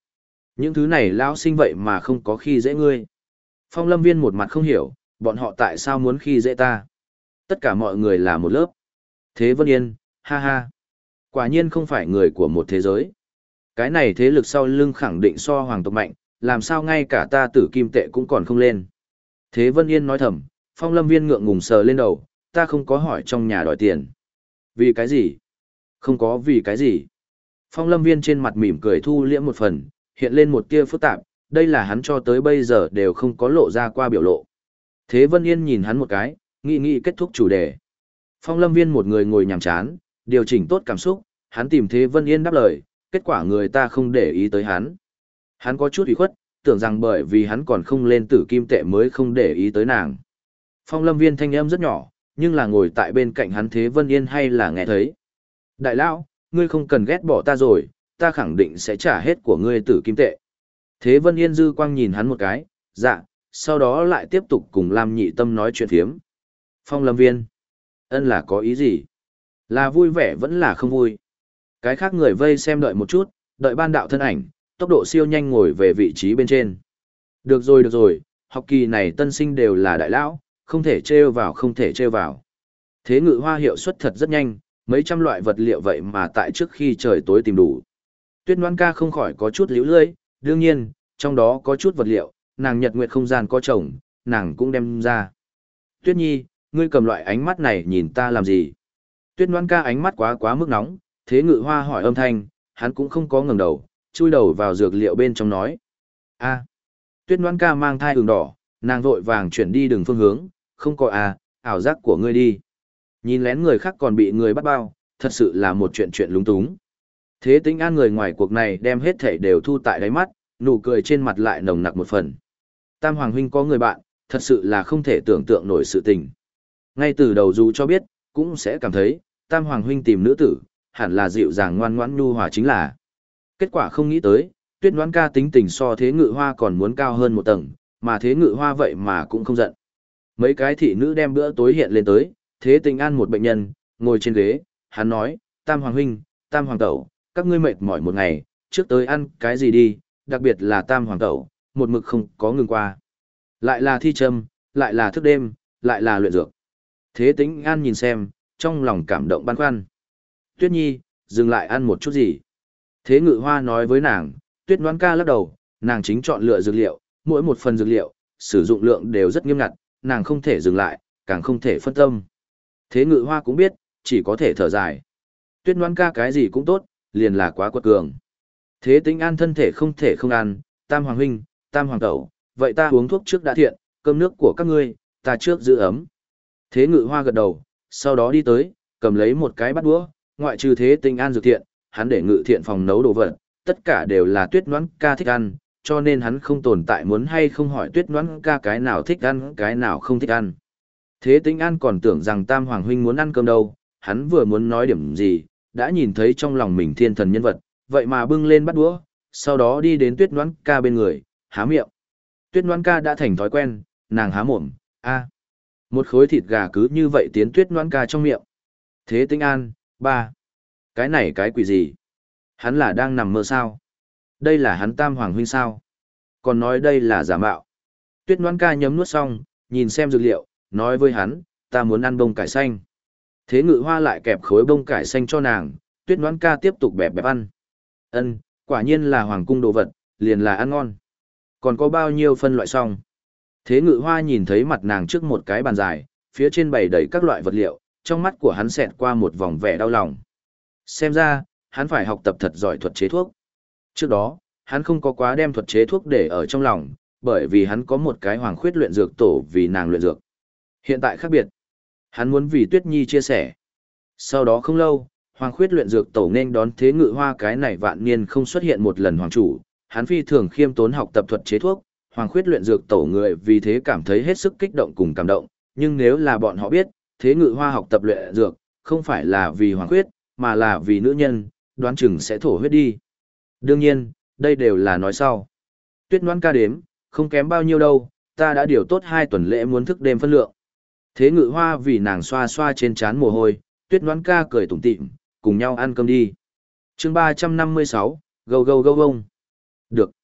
Những thứ này lão sinh vậy mà không có khi dễ ngươi. Phong lâm viên một mặt không hiểu, bọn họ tại sao muốn khi dễ ta. Tất cả mọi người là một lớp. Thế Vân Yên, ha ha. Quả nhiên không phải người của một thế giới. Cái này thế lực sau lưng khẳng định so hoàng tộc mạnh, làm sao ngay cả ta tử kim tệ cũng còn không lên. Thế Vân Yên nói thầm, Phong lâm viên ngượng ngùng sờ lên đầu, ta không có hỏi trong nhà đòi tiền. Vì cái gì? Không có vì cái gì. Phong lâm viên trên mặt mỉm cười thu liễm một phần, hiện lên một tia phức tạp, đây là hắn cho tới bây giờ đều không có lộ ra qua biểu lộ. Thế Vân Yên nhìn hắn một cái, nghĩ kết thúc chủ đề. Phong lâm viên một người ngồi nhàm chán, điều chỉnh tốt cảm xúc, hắn tìm Thế Vân Yên đáp lời, kết quả người ta không để ý tới hắn. Hắn có chút ủy khuất, tưởng rằng bởi vì hắn còn không lên tử kim tệ mới không để ý tới nàng. Phong lâm viên thanh âm rất nhỏ, nhưng là ngồi tại bên cạnh hắn Thế Vân Yên hay là nghe thấy. Đại lão, ngươi không cần ghét bỏ ta rồi, ta khẳng định sẽ trả hết của ngươi tử kim tệ. Thế Vân Yên dư quang nhìn hắn một cái, dạ, sau đó lại tiếp tục cùng Lam Nhị Tâm nói chuyện phiếm. Phong lâm viên, ân là có ý gì? Là vui vẻ vẫn là không vui? Cái khác người vây xem đợi một chút, đợi ban đạo thân ảnh, tốc độ siêu nhanh ngồi về vị trí bên trên. Được rồi, học kỳ này tân sinh đều là đại lão, không thể trêu vào không thể trêu vào. Thế Ngự Hoa hiệu suất thật rất nhanh, mấy trăm loại vật liệu vậy mà tại trước khi trời tối tìm đủ. Tuyết Ngoan Ca không khỏi có chút líu lưỡi, đương nhiên, trong đó có chút vật liệu, nàng nhật nguyệt không gian có chồng, nàng cũng đem ra. Tuyết Nhi, ngươi cầm loại ánh mắt này nhìn ta làm gì? Tuyết Ngoan Ca ánh mắt quá mức nóng, Thế Ngự Hoa hỏi âm thanh, hắn cũng không có ngẩng đầu, chui đầu vào dược liệu bên trong nói. A. Tuyết Ngoan Ca mang thai ửng đỏ, nàng vội vàng chuyển đi đường phương hướng, không có ảo giác của ngươi đi. Nhìn lén người khác còn bị người bắt bao, thật sự là một chuyện lúng túng. Thế Tĩnh An người ngoài cuộc này đem hết thảy đều thu tại đáy mắt, nụ cười trên mặt lại nồng nặc một phần. Tam Hoàng huynh có người bạn, thật sự là không thể tưởng tượng nổi sự tình. Ngay từ đầu dù cho biết, cũng sẽ cảm thấy, Tam Hoàng huynh tìm nữ tử, hẳn là dịu dàng ngoan ngoãn nhu hòa chính là. Kết quả không nghĩ tới, Tuyết Ngoãn Ca tính tình so Thế Ngự Hoa còn muốn cao hơn một tầng, mà Thế Ngự Hoa vậy mà cũng không giận. Mấy cái thị nữ đem bữa tối hiện lên tới, Thế Tĩnh An một bệnh nhân, ngồi trên ghế, hắn nói, Tam Hoàng huynh, Tam Hoàng tẩu, các ngươi mệt mỏi một ngày, trước tới ăn cái gì đi, đặc biệt là Tam Hoàng tẩu, một mực không có ngừng qua. Lại là thi châm, lại là thức đêm, lại là luyện dược. Thế Tĩnh An nhìn xem, trong lòng cảm động băn khoăn. Tuyết Nhi, dừng lại ăn một chút gì. Thế Ngự Hoa nói với nàng, Tuyết Ngoãn Ca lắc đầu, nàng chính chọn lựa dược liệu, mỗi một phần dược liệu, sử dụng lượng đều rất nghiêm ngặt, nàng không thể dừng lại, càng không thể phân tâm. Thế Ngự Hoa cũng biết, chỉ có thể thở dài. Tuyết Ngoãn Ca cái gì cũng tốt, liền là quá quật cường. Thế Tĩnh An thân thể không thể không ăn, Tam Hoàng huynh, Tam Hoàng tẩu, vậy ta uống thuốc trước đã thiện, cơm nước của các ngươi, ta trước giữ ấm. Thế Ngự Hoa gật đầu, sau đó đi tới, cầm lấy một cái bát đũa, ngoại trừ Thế Tĩnh An dược thiện, hắn để Ngự Thiện phòng nấu đồ vật, tất cả đều là Tuyết Ngoãn Ca thích ăn, cho nên hắn không tồn tại muốn hay không hỏi Tuyết Ngoãn Ca cái nào thích ăn, cái nào không thích ăn. Thế Tĩnh An còn tưởng rằng Tam Hoàng huynh muốn ăn cơm đâu, hắn vừa muốn nói điểm gì, đã nhìn thấy trong lòng mình thiên thần nhân vật, vậy mà bưng lên bắt đũa, sau đó đi đến Tuyết Ngoãn Ca bên người, há miệng. Tuyết Ngoãn Ca đã thành thói quen, nàng há mồm, một khối thịt gà cứ như vậy tiến Tuyết Ngoãn Ca trong miệng. Thế Tĩnh An, ba, cái này cái quỷ gì? Hắn là đang nằm mơ sao? Đây là hắn Tam Hoàng huynh sao? Còn nói đây là giả mạo. Tuyết Ngoãn Ca nhấm nuốt xong, nhìn xem dược liệu, nói với hắn, ta muốn ăn bông cải xanh. Thế Ngự Hoa lại kẹp khối bông cải xanh cho nàng, Tuyết Ngoãn Ca tiếp tục bẹp ăn. Ân, quả nhiên là hoàng cung đồ vật, liền là ăn ngon. Còn có bao nhiêu phân loại xong? Thế Ngự Hoa nhìn thấy mặt nàng trước một cái bàn dài, phía trên bày đầy các loại vật liệu, trong mắt của hắn xẹt qua một vòng vẻ đau lòng. Xem ra, hắn phải học tập thật giỏi thuật chế thuốc. Trước đó, hắn không có quá đem thuật chế thuốc để ở trong lòng, bởi vì hắn có một cái hoàng khuyết luyện dược tổ vì nàng luyện dược. Hiện tại khác biệt. Hắn muốn vì Tuyết Nhi chia sẻ. Sau đó không lâu, hoàng khuyết luyện dược tổ nên đón Thế Ngự Hoa cái này vạn niên không xuất hiện một lần hoàng chủ. Hắn phi thường khiêm tốn học tập thuật chế thuốc, hoàng khuyết luyện dược tổ người vì thế cảm thấy hết sức kích động cùng cảm động. Nhưng nếu là bọn họ biết, Thế Ngự Hoa học tập luyện dược, không phải là vì hoàng khuyết, mà là vì nữ nhân, đoán chừng sẽ thổ huyết đi. Đương nhiên, đây đều là nói sau. Tuyết Ngoãn Ca đếm, không kém bao nhiêu đâu, ta đã điều tốt 2 tuần lễ muốn thức đêm phân lượng. Thế Ngự Hoa vì nàng xoa xoa trên trán mồ hôi, Tuyết Ngoãn Ca cười tủm tỉm, cùng nhau ăn cơm đi. Chương 356, gâu gâu gâu gông. Được.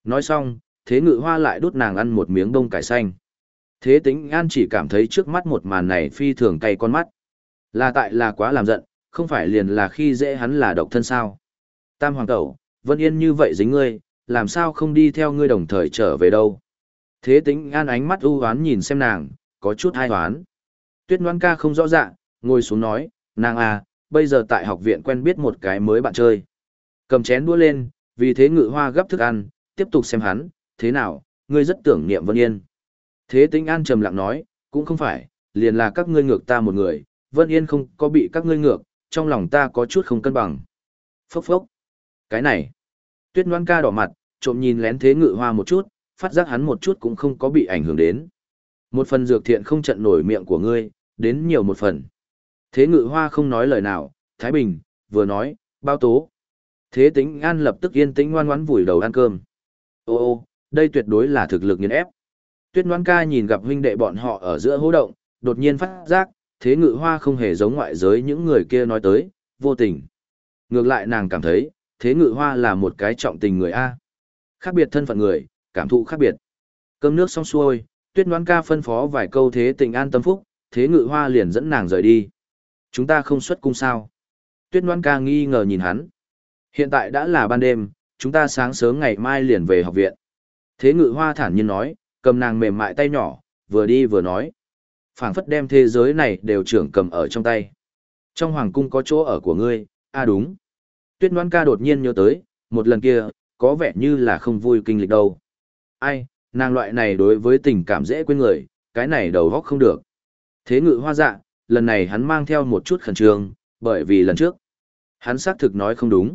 Nói xong, Thế Ngự Hoa lại đút nàng ăn một miếng bông cải xanh. Thế Tĩnh An chỉ cảm thấy trước mắt một màn này phi thường cay con mắt. Là tại là quá làm giận, không phải liền là khi dễ hắn là độc thân sao. Tam Hoàng Tẩu, Vân Yên như vậy dính ngươi, làm sao không đi theo ngươi đồng thời trở về đâu. Thế Tĩnh An ánh mắt u hoán nhìn xem nàng, có chút hai hoán. Tuyết Ngoan Ca không rõ dạ, ngồi xuống nói, nàng à, bây giờ tại học viện quen biết một cái mới bạn chơi. Cầm chén đũa lên, vì Thế Ngự Hoa gấp thức ăn, tiếp tục xem hắn, thế nào, ngươi rất tưởng niệm Vân Yên. Thế Tĩnh An trầm lặng nói, cũng không phải, liền là các ngươi ngược ta một người, Vân Yên không có bị các ngươi ngược, trong lòng ta có chút không cân bằng. Phốc phốc. Cái này. Tuyết Ngoan Ca đỏ mặt, trộm nhìn lén Thế Ngự Hoa một chút, phát giác hắn một chút cũng không có bị ảnh hưởng đến. Một phần dược thiện không trận nổi miệng của ngươi, đến nhiều một phần. Thế Ngự Hoa không nói lời nào, Thái Bình, vừa nói, bao tố. Thế Tĩnh An lập tức yên tĩnh ngoan ngoãn vùi đầu ăn cơm. Ô, đây tuyệt đối là thực lực nghiền ép. Tuyết Ngoan Ca nhìn gặp huynh đệ bọn họ ở giữa hố động, đột nhiên phát giác, Thế Ngự Hoa không hề giống ngoại giới những người kia nói tới, vô tình. Ngược lại nàng cảm thấy, Thế Ngự Hoa là một cái trọng tình người A. Khác biệt thân phận người, cảm thụ khác biệt. Cơm nước xong xuôi, Tuyết Ngoan Ca phân phó vài câu Thế Tĩnh An tâm phúc, Thế Ngự Hoa liền dẫn nàng rời đi. Chúng ta không xuất cung sao? Tuyết Ngoan Ca nghi ngờ nhìn hắn. Hiện tại đã là ban đêm, chúng ta sáng sớm ngày mai liền về học viện. Thế Ngự Hoa thản nhiên nói, cầm nàng mềm mại tay nhỏ, vừa đi vừa nói. Phảng phất đem thế giới này đều trưởng cầm ở trong tay. Trong hoàng cung có chỗ ở của ngươi, đúng. Tuyết Ngoan Ca đột nhiên nhớ tới, một lần kia, có vẻ như là không vui kinh lịch đâu. Ai, nàng loại này đối với tình cảm dễ quên người, cái này đầu góc không được. Thế Ngự Hoa dạ, lần này hắn mang theo một chút khẩn trương, bởi vì lần trước, hắn xác thực nói không đúng.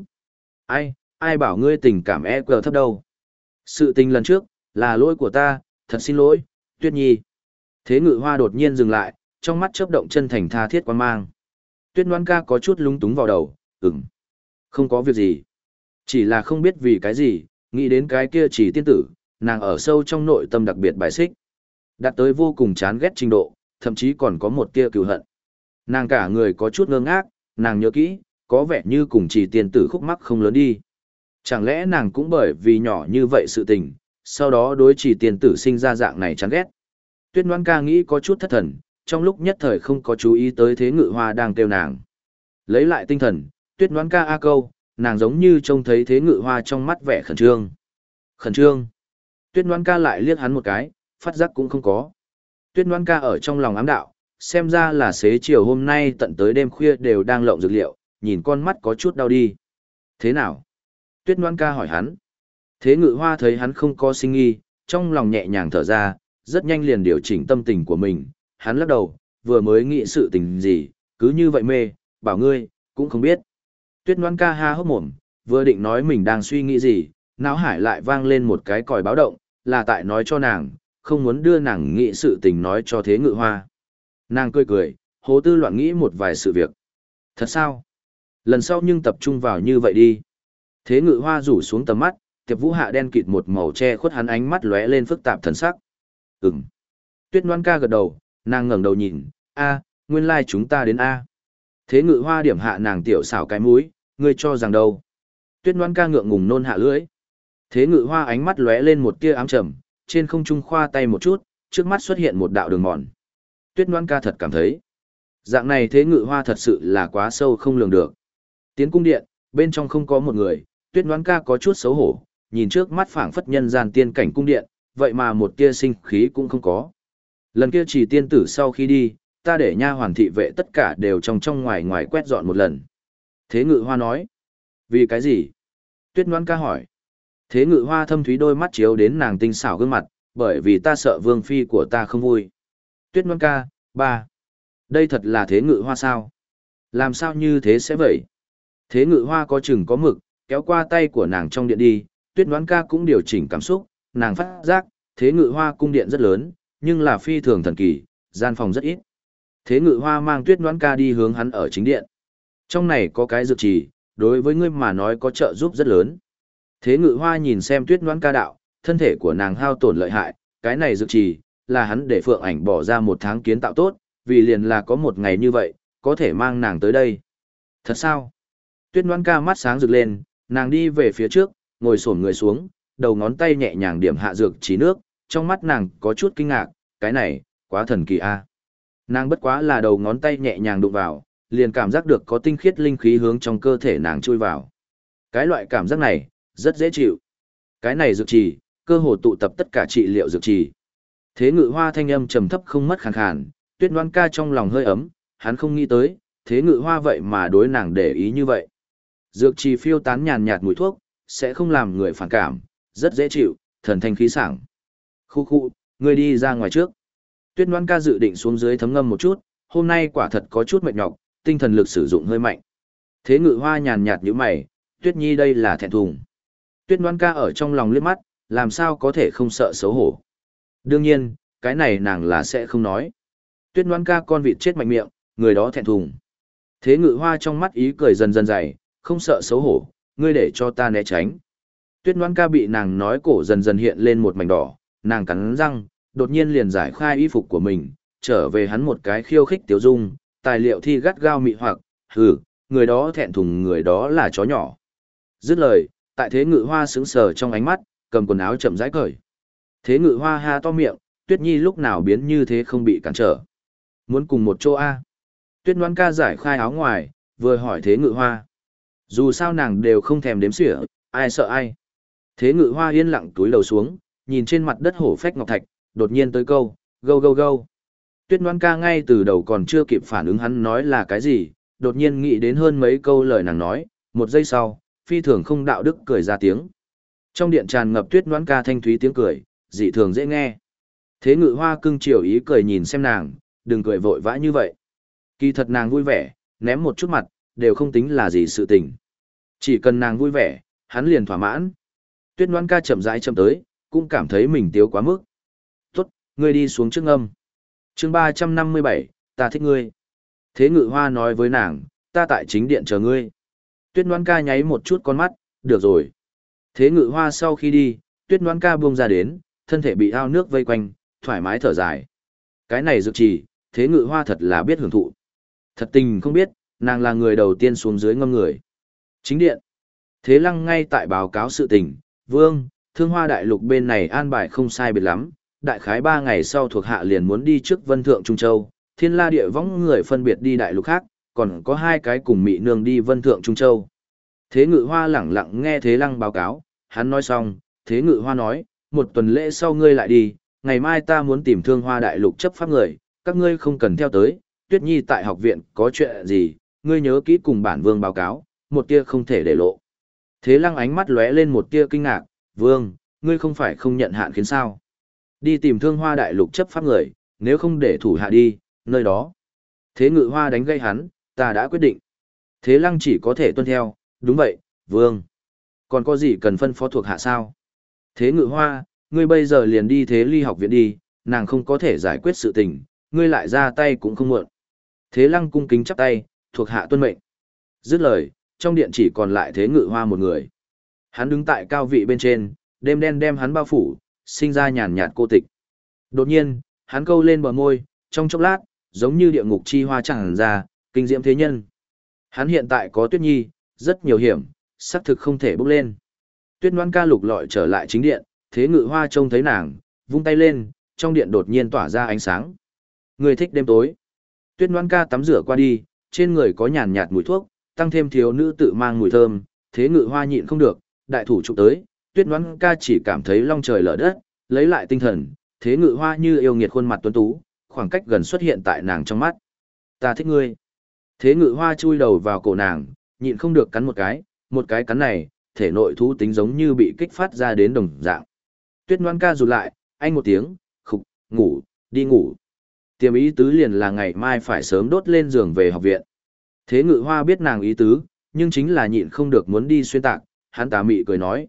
Ai bảo ngươi tình cảm EQ thấp đâu. Sự tình lần trước, là lỗi của ta, thật xin lỗi, Tuyết Nhi. Thế Ngự Hoa đột nhiên dừng lại, trong mắt chớp động chân thành tha thiết quan mang. Tuyết Ngoan Ca có chút lúng túng vào đầu, không có việc gì. Chỉ là không biết vì cái gì, nghĩ đến cái kia chỉ tiên tử, nàng ở sâu trong nội tâm đặc biệt bài xích. Đạt tới vô cùng chán ghét trình độ, thậm chí còn có một tia cừu hận. Nàng cả người có chút ngơ ngác, nàng nhớ kỹ, có vẻ như cùng chỉ tiên tử khúc mắc không lớn đi. Chẳng lẽ nàng cũng bởi vì nhỏ như vậy sự tình, sau đó đối chỉ tiên tử sinh ra dạng này chán ghét. Tuyết Ngoan Ca nghĩ có chút thất thần, trong lúc nhất thời không có chú ý tới Thế Ngự Hoa đang kêu nàng. Lấy lại tinh thần, Tuyết Ngoan Ca a câu, nàng giống như trông thấy Thế Ngự Hoa trong mắt vẻ khẩn trương. Khẩn trương. Tuyết Ngoan Ca lại liếc hắn một cái, phát giác cũng không có. Tuyết Ngoan Ca ở trong lòng ám đạo, xem ra là xế chiều hôm nay tận tới đêm khuya đều đang lộng dược liệu, nhìn con mắt có chút đau đi. Thế nào? Tuyết Ngoan Ca hỏi hắn. Thế Ngự Hoa thấy hắn không có sinh nghi, trong lòng nhẹ nhàng thở ra, rất nhanh liền điều chỉnh tâm tình của mình. Hắn lắc đầu, vừa mới nghĩ sự tình gì, cứ như vậy mê, bảo ngươi, cũng không biết. Tuyết Ngoan Ca ha hốc mồm, vừa định nói mình đang suy nghĩ gì, não hải lại vang lên một cái còi báo động, là tại nói cho nàng, không muốn đưa nàng nghĩ sự tình nói cho Thế Ngự Hoa. Nàng cười cười, hồ tư loạn nghĩ một vài sự việc. Thật sao? Lần sau nhưng tập trung vào như vậy đi. Thế Ngự Hoa rủ xuống tầm mắt, Tiệp Vũ Hạ đen kịt một màu che khuất hắn ánh mắt lóe lên phức tạp thần sắc. Tuyết Ngoan Ca gật đầu, nàng ngẩng đầu nhìn, nguyên lai chúng ta đến A. Thế Ngự Hoa điểm hạ nàng tiểu xảo cái mũi, ngươi cho rằng đâu. Tuyết Ngoan Ca ngượng ngùng nôn hạ lưỡi. Thế Ngự Hoa ánh mắt lóe lên một tia ám trầm, trên không trung khoa tay một chút, trước mắt xuất hiện một đạo đường mòn. Tuyết Ngoan Ca thật cảm thấy, dạng này Thế Ngự Hoa thật sự là quá sâu không lường được. Tiến cung điện, bên trong không có một người, Tuyết Ngoan Ca có chút xấu hổ, nhìn trước mắt phảng phất nhân gian tiên cảnh cung điện, vậy mà một tia sinh khí cũng không có. Lần kia chỉ tiên tử sau khi đi, ta để nha hoàn thị vệ tất cả đều trong ngoài ngoài quét dọn một lần. Thế Ngự Hoa nói. Vì cái gì? Tuyết Ngoan Ca hỏi. Thế Ngự Hoa thâm thúy đôi mắt chiếu đến nàng tinh xảo gương mặt, bởi vì ta sợ vương phi của ta không vui. Tuyết Ngoan Ca, ba. Đây thật là Thế Ngự Hoa sao? Làm sao như thế sẽ vậy? Thế Ngự Hoa có chừng có mực, kéo qua tay của nàng trong điện đi, Tuyết Ngoan Ca cũng điều chỉnh cảm xúc, nàng phát giác, Thế Ngự Hoa cung điện rất lớn, nhưng là phi thường thần kỳ, gian phòng rất ít. Thế Ngự Hoa mang Tuyết Ngoan Ca đi hướng hắn ở chính điện. Trong này có cái dược trì, đối với ngươi mà nói có trợ giúp rất lớn. Thế Ngự Hoa nhìn xem Tuyết Ngoan Ca đạo, thân thể của nàng hao tổn lợi hại, cái này dược trì, là hắn để Phượng Ảnh bỏ ra 1 tháng kiến tạo tốt, vì liền là có một ngày như vậy, có thể mang nàng tới đây. Thật sao? Tuyết Ngoan Ca mắt sáng rực lên, nàng đi về phía trước, ngồi xổm người xuống, đầu ngón tay nhẹ nhàng điểm hạ dược chỉ nước, trong mắt nàng có chút kinh ngạc, cái này, quá thần kỳ a. Nàng bất quá là đầu ngón tay nhẹ nhàng đụng vào, liền cảm giác được có tinh khiết linh khí hướng trong cơ thể nàng chui vào. Cái loại cảm giác này, rất dễ chịu. Cái này dược trì, cơ hồ tụ tập tất cả trị liệu dược trì. Thế Ngự Hoa thanh âm trầm thấp không mất khàn khàn, Tuyết Loan ca trong lòng hơi ấm, hắn không nghĩ tới, Thế Ngự Hoa vậy mà đối nàng để ý như vậy. Dược trì phiêu tán nhàn nhạt mùi thuốc, sẽ không làm người phản cảm, rất dễ chịu, thần thanh khí sảng. Khu khu, ngươi đi ra ngoài trước. Tuyết Loan ca dự định xuống dưới thấm ngâm một chút, hôm nay quả thật có chút mệt nhọc, tinh thần lực sử dụng hơi mạnh. Thế Ngự Hoa nhàn nhạt nhíu mày, Tuyết Nhi đây là thẹn thùng. Tuyết Loan ca ở trong lòng liếc mắt, làm sao có thể không sợ xấu hổ. Đương nhiên, cái này nàng là sẽ không nói. Tuyết Loan ca con vịt chết mạnh miệng, người đó thẹn thùng. Thế Ngự Hoa trong mắt ý cười dần dần dày, không sợ xấu hổ, ngươi để cho ta né tránh. Tuyết Loan ca bị nàng nói cổ dần dần hiện lên một mảnh đỏ, nàng cắn răng, đột nhiên liền giải khai y phục của mình, trở về hắn một cái khiêu khích tiểu dung, tài liệu thi gắt gao mị hoặc, hừ, người đó thẹn thùng, người đó là chó nhỏ. Dứt lời, tại Thế Ngự Hoa sững sờ trong ánh mắt, cầm quần áo chậm rãi cởi. Thế Ngự Hoa ha to miệng, Tuyết Nhi lúc nào biến như thế không bị cản trở. Muốn cùng một chỗ a? Tuyết Loan ca giải khai áo ngoài, vừa hỏi Thế Ngự Hoa. Dù sao nàng đều không thèm đếm xỉa, ai sợ ai. Thế Ngự Hoa yên lặng túi đầu xuống, nhìn trên mặt đất hổ phách ngọc thạch, đột nhiên tới câu, gâu gâu gâu. Tuyết Loan ca ngay từ đầu còn chưa kịp phản ứng hắn nói là cái gì, đột nhiên nghĩ đến hơn mấy câu lời nàng nói, một giây sau, phi thường không đạo đức cười ra tiếng. Trong điện tràn ngập Tuyết Loan ca thanh thúy tiếng cười, dị thường dễ nghe. Thế Ngự Hoa cưng chiều ý cười nhìn xem nàng, đừng cười vội vã như vậy. Kỳ thật nàng vui vẻ, ném một chút mặt, đều không tính là gì sự tình. Chỉ cần nàng vui vẻ, hắn liền thỏa mãn. Tuyết Loan ca chậm rãi chậm tới, cũng cảm thấy mình tiếu quá mức. Tốt, ngươi đi xuống trước ngâm. Chương 357, ta thích ngươi. Thế Ngự Hoa nói với nàng, ta tại chính điện chờ ngươi. Tuyết Loan ca nháy một chút con mắt, được rồi. Thế Ngự Hoa sau khi đi, Tuyết Loan ca buông ra đến, thân thể bị ao nước vây quanh, thoải mái thở dài. Cái này dược trì, Thế Ngự Hoa thật là biết hưởng thụ. Thật tình không biết, nàng là người đầu tiên xuống dưới ngâm người. Chính điện. Thế Lăng ngay tại báo cáo sự tình, vương, Thương Hoa Đại Lục bên này an bài không sai biệt lắm, đại khái 3 ngày sau thuộc hạ liền muốn đi trước Vân Thượng Trung Châu, Thiên La Địa Võng người phân biệt đi đại lục khác, còn có 2 cái cùng Mị Nương đi Vân Thượng Trung Châu. Thế Ngự Hoa lẳng lặng nghe Thế Lăng báo cáo, hắn nói xong, Thế Ngự Hoa nói, 1 tuần lễ sau ngươi lại đi, ngày mai ta muốn tìm Thương Hoa Đại Lục chấp pháp người, các ngươi không cần theo tới, Tuyết Nhi tại học viện có chuyện gì, ngươi nhớ kỹ cùng bản vương báo cáo, một tia không thể để lộ. Thế Lăng ánh mắt lóe lên một tia kinh ngạc, vương, ngươi không phải không nhận hạn khiến sao? Đi tìm Thương Hoa Đại Lục chấp pháp người, nếu không để thủ hạ đi, nơi đó. Thế Ngự Hoa đánh gây hắn, ta đã quyết định. Thế Lăng chỉ có thể tuân theo, đúng vậy, vương. Còn có gì cần phân phó thuộc hạ sao? Thế Ngự Hoa, ngươi bây giờ liền đi Thế Ly học viện đi, nàng không có thể giải quyết sự tình, ngươi lại ra tay cũng không muộn. Thế Lăng cung kính chắp tay, thuộc hạ tuân mệnh. Dứt lời, trong điện chỉ còn lại Thế Ngự Hoa một người. Hắn đứng tại cao vị bên trên, đêm đen đem hắn bao phủ, sinh ra nhàn nhạt cô tịch. Đột nhiên, hắn câu lên bờ môi, trong chốc lát, giống như địa ngục chi hoa tràn ra, kinh diễm thế nhân. Hắn hiện tại có Tuyết Nhi, rất nhiều hiểm, xác thực không thể bước lên. Tuyết Loan ca lục lọi trở lại chính điện, Thế Ngự Hoa trông thấy nàng, vung tay lên, trong điện đột nhiên tỏa ra ánh sáng. Người thích đêm tối. Tuyết Loan ca tắm rửa qua đi, trên người có nhàn nhạt mùi thuốc, tăng thêm thiếu nữ tự mang mùi thơm, Thế Ngự Hoa nhịn không được, đại thủ chụp tới, Tuyết Loan ca chỉ cảm thấy long trời lở đất, lấy lại tinh thần, Thế Ngự Hoa như yêu nghiệt khuôn mặt tuấn tú, khoảng cách gần xuất hiện tại nàng trong mắt. Ta thích ngươi. Thế Ngự Hoa chui đầu vào cổ nàng, nhịn không được cắn một cái cắn này, thể nội thú tính giống như bị kích phát ra đến đồng dạng. Tuyết Loan ca rụt lại, anh một tiếng, khục, ngủ, đi ngủ. Tiềm ý tứ liền là ngày mai phải sớm đốt lên giường về học viện. Thế Ngự Hoa biết nàng ý tứ, nhưng chính là nhịn không được muốn đi xuyên tạc, hắn tà mị cười nói,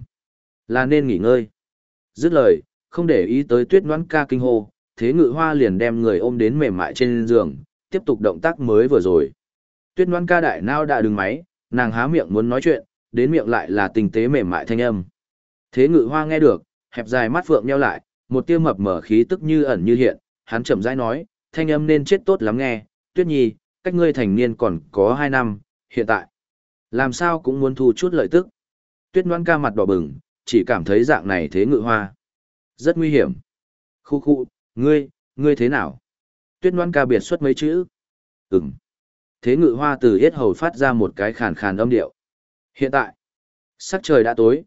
là nên nghỉ ngơi. Dứt lời, không để ý tới Tuyết Loan ca kinh hô, Thế Ngự Hoa liền đem người ôm đến mềm mại trên giường, tiếp tục động tác mới vừa rồi. Tuyết Loan ca đại nao đã đứng máy, nàng há miệng muốn nói chuyện, đến miệng lại là tinh tế mềm mại thanh âm. Thế Ngự Hoa nghe được, hẹp dài mắt phượng nheo lại, một tia mập mờ khí tức như ẩn như hiện, hắn chậm rãi nói, thanh âm nên chết tốt lắm nghe, Tuyết Nhi, cách ngươi thành niên còn có 2 năm, hiện tại làm sao cũng muốn thu chút lợi tức. Tuyết Loan ca mặt đỏ bừng, chỉ cảm thấy dạng này Thế Ngự Hoa rất nguy hiểm. Khu khu, ngươi thế nào? Tuyết Ngoan Ca biệt xuất mấy chữ. Ừm. Thế Ngự Hoa từ yết hầu phát ra một cái khàn khàn âm điệu. Hiện tại, sắc trời đã tối,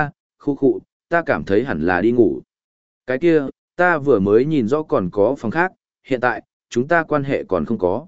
ta cảm thấy hẳn là đi ngủ. Cái kia, ta vừa mới nhìn rõ còn có phòng khác, hiện tại, chúng ta quan hệ còn không có.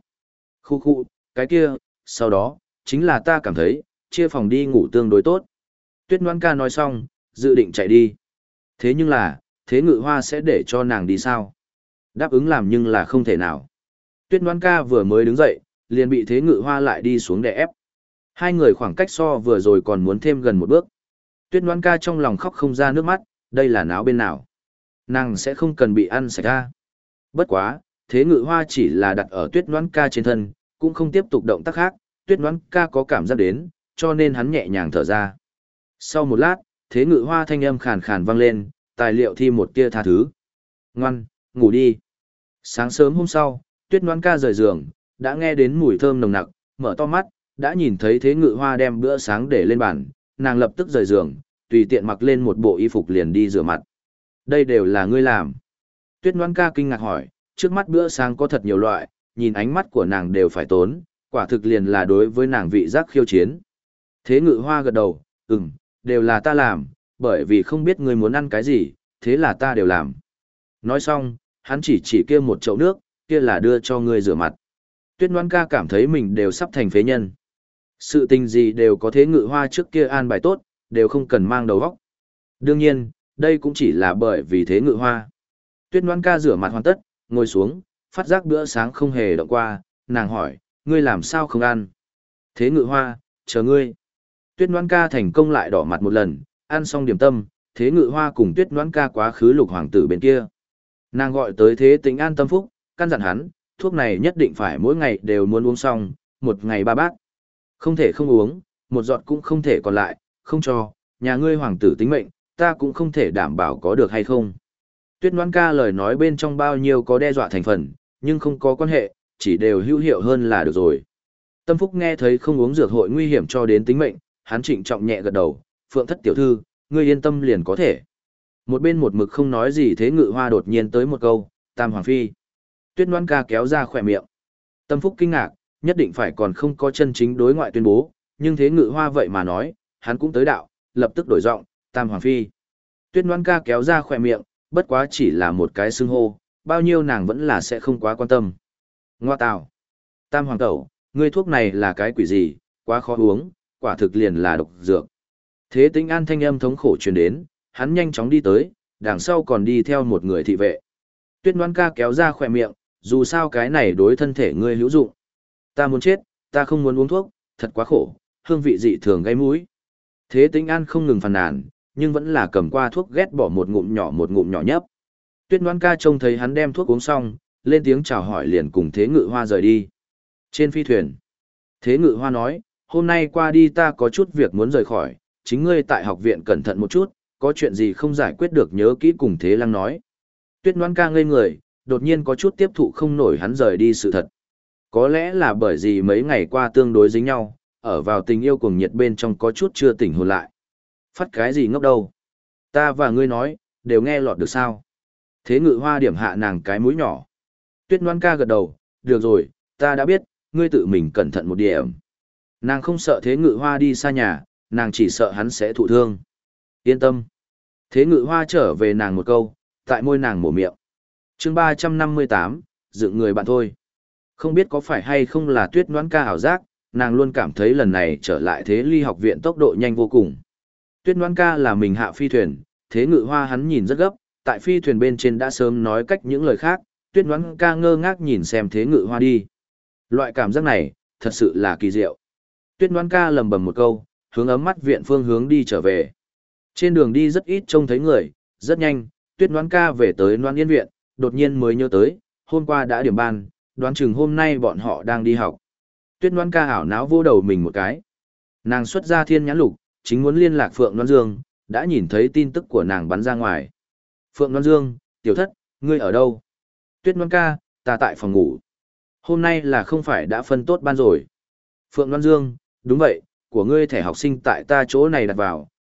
Cái kia, sau đó, chính là ta cảm thấy, chia phòng đi ngủ tương đối tốt. Tuyết Ngoan Ca nói xong, dự định chạy đi. Thế nhưng là, Thế Ngự Hoa sẽ để cho nàng đi sao? Đáp ứng làm nhưng là không thể nào. Tuyết Ngoan Ca vừa mới đứng dậy, liền bị Thế Ngự Hoa lại đi xuống đè ép. Hai người khoảng cách so vừa rồi còn muốn thêm gần một bước. Tuyết Ngoan Ca trong lòng khóc không ra nước mắt, đây là náo bên nào. Nàng sẽ không cần bị ăn sạch ra. Bất quá, Thế Ngự Hoa chỉ là đặt ở Tuyết Ngoan Ca trên thân, cũng không tiếp tục động tác khác, Tuyết Ngoan Ca có cảm giác đến, cho nên hắn nhẹ nhàng thở ra. Sau một lát, Thế Ngự Hoa thanh âm khàn khàn vang lên, tài liệu thi một tia tha thứ. Ngoan, ngủ đi. Sáng sớm hôm sau, Tuyết Ngoan Ca rời giường, đã nghe đến mùi thơm nồng nặc, mở to mắt, đã nhìn thấy Thế Ngự Hoa đem bữa sáng để lên bàn, nàng lập tức rời giường, tùy tiện mặc lên một bộ y phục liền đi rửa mặt. Đây đều là ngươi làm. Tuyết Ngoan Ca kinh ngạc hỏi, trước mắt bữa sáng có thật nhiều loại, nhìn ánh mắt của nàng đều phải tốn, quả thực liền là đối với nàng vị giác khiêu chiến. Thế Ngự Hoa gật đầu, đều là ta làm, bởi vì không biết ngươi muốn ăn cái gì, thế là ta đều làm. Nói xong, hắn chỉ kia một chậu nước, kia là đưa cho ngươi rửa mặt. Tuyết Ngoan Ca cảm thấy mình đều sắp thành phế nhân. Sự tình gì đều có Thế Ngự Hoa trước kia an bài tốt, đều không cần mang đầu óc. Đương nhiên, đây cũng chỉ là bởi vì Thế Ngự Hoa. Tuyết Ngoan Ca rửa mặt hoàn tất, ngồi xuống, phát giác bữa sáng không hề động qua, nàng hỏi, ngươi làm sao không ăn? Thế Ngự Hoa, chờ ngươi. Tuyết Ngoan Ca thành công lại đỏ mặt một lần, ăn xong điểm tâm, Thế Ngự Hoa cùng Tuyết Ngoan Ca quá khứ Lục Hoàng tử bên kia. Nàng gọi tới Thế Tĩnh An tâm phúc, căn dặn hắn, thuốc này nhất định phải mỗi ngày đều muốn uống xong, một ngày 3 bát. Không thể không uống, một giọt cũng không thể còn lại, không cho, nhà ngươi hoàng tử tính mệnh, ta cũng không thể đảm bảo có được hay không. Tuyết Ngoan Ca lời nói bên trong bao nhiêu có đe dọa thành phần, nhưng không có quan hệ, chỉ đều hữu hiệu hơn là được rồi. Tâm Phúc nghe thấy không uống dược hội nguy hiểm cho đến tính mệnh, hắn trịnh trọng nhẹ gật đầu, Phượng Thất tiểu thư, ngươi yên tâm liền có thể. Một bên một mực không nói gì Thế Ngự Hoa đột nhiên tới một câu, Tam Hoàng Phi. Tuyết Ngoan Ca kéo ra khỏe miệng. Tâm Phúc kinh ngạc, nhất định phải còn không có chân chính đối ngoại tuyên bố, nhưng Thế Ngự Hoa vậy mà nói, hắn cũng tới đạo, lập tức đổi giọng, Tam Hoàng Phi. Tuyết Ngoan Ca kéo ra khỏe miệng, bất quá chỉ là một cái xưng hô, bao nhiêu nàng vẫn là sẽ không quá quan tâm. Ngoa tào. Tam Hoàng Tẩu, ngươi thuốc này là cái quỷ gì, quá khó uống, quả thực liền là độc dược. Thế Tĩnh An thanh âm thống khổ truyền đến, hắn nhanh chóng đi tới, đằng sau còn đi theo một người thị vệ. Tuyết Ngoan Ca kéo ra khỏe miệng, dù sao cái này đối thân thể ngươi hữu dụng. Ta muốn chết, ta không muốn uống thuốc, thật quá khổ, hương vị dị thường gây mũi. Thế Tĩnh An không ngừng phàn nàn, nhưng vẫn là cầm qua thuốc ghét bỏ một ngụm nhỏ nhấp. Tuyết Ngoan Ca trông thấy hắn đem thuốc uống xong, lên tiếng chào hỏi liền cùng Thế Ngự Hoa rời đi. Trên phi thuyền, Thế Ngự Hoa nói, hôm nay qua đi ta có chút việc muốn rời khỏi, chính ngươi tại học viện cẩn thận một chút, có chuyện gì không giải quyết được nhớ kỹ cùng Thế Lăng nói. Tuyết Ngoan Ca ngây người, đột nhiên có chút tiếp thụ không nổi hắn rời đi sự thật. Có lẽ là bởi vì mấy ngày qua tương đối dính nhau, ở vào tình yêu cuồng nhiệt bên trong có chút chưa tỉnh hồn lại. Phát cái gì ngốc đâu. Ta và ngươi nói, đều nghe lọt được sao. Thế Ngự Hoa điểm hạ nàng cái mũi nhỏ. Tuyết Ngoan Ca gật đầu, được rồi, ta đã biết, ngươi tự mình cẩn thận một điểm. Nàng không sợ Thế Ngự Hoa đi xa nhà, nàng chỉ sợ hắn sẽ thụ thương. Yên tâm. Thế Ngự Hoa trở về nàng một câu, tại môi nàng mổ miệng. Chương 358, dựng người bạn thôi. Không biết có phải hay không là Tuyết Ngoan Ca ảo giác, nàng luôn cảm thấy lần này trở lại Thế Ly học viện tốc độ nhanh vô cùng. Tuyết Ngoan Ca là mình hạ phi thuyền, Thế Ngự Hoa hắn nhìn rất gấp, tại phi thuyền bên trên đã sớm nói cách những lời khác, Tuyết Ngoan Ca ngơ ngác nhìn xem Thế Ngự Hoa đi. Loại cảm giác này, thật sự là kỳ diệu. Tuyết Ngoan Ca lầm bầm một câu, hướng ấm mắt viện phương hướng đi trở về. Trên đường đi rất ít trông thấy người, rất nhanh, Tuyết Ngoan Ca về tới Loan Yên viện, đột nhiên mới nhớ tới, hôm qua đã điểm ban, đoán chừng hôm nay bọn họ đang đi học. Tuyết Ngoan Ca ảo não vô đầu mình một cái. Nàng xuất ra thiên nhãn lục, chính muốn liên lạc Phượng Loan Dương, đã nhìn thấy tin tức của nàng bắn ra ngoài. Phượng Loan Dương, tiểu thất, ngươi ở đâu? Tuyết Ngoan Ca, ta tại phòng ngủ. Hôm nay là không phải đã phân tốt ban rồi. Phượng Loan Dương, đúng vậy, của ngươi thẻ học sinh tại ta chỗ này đặt vào,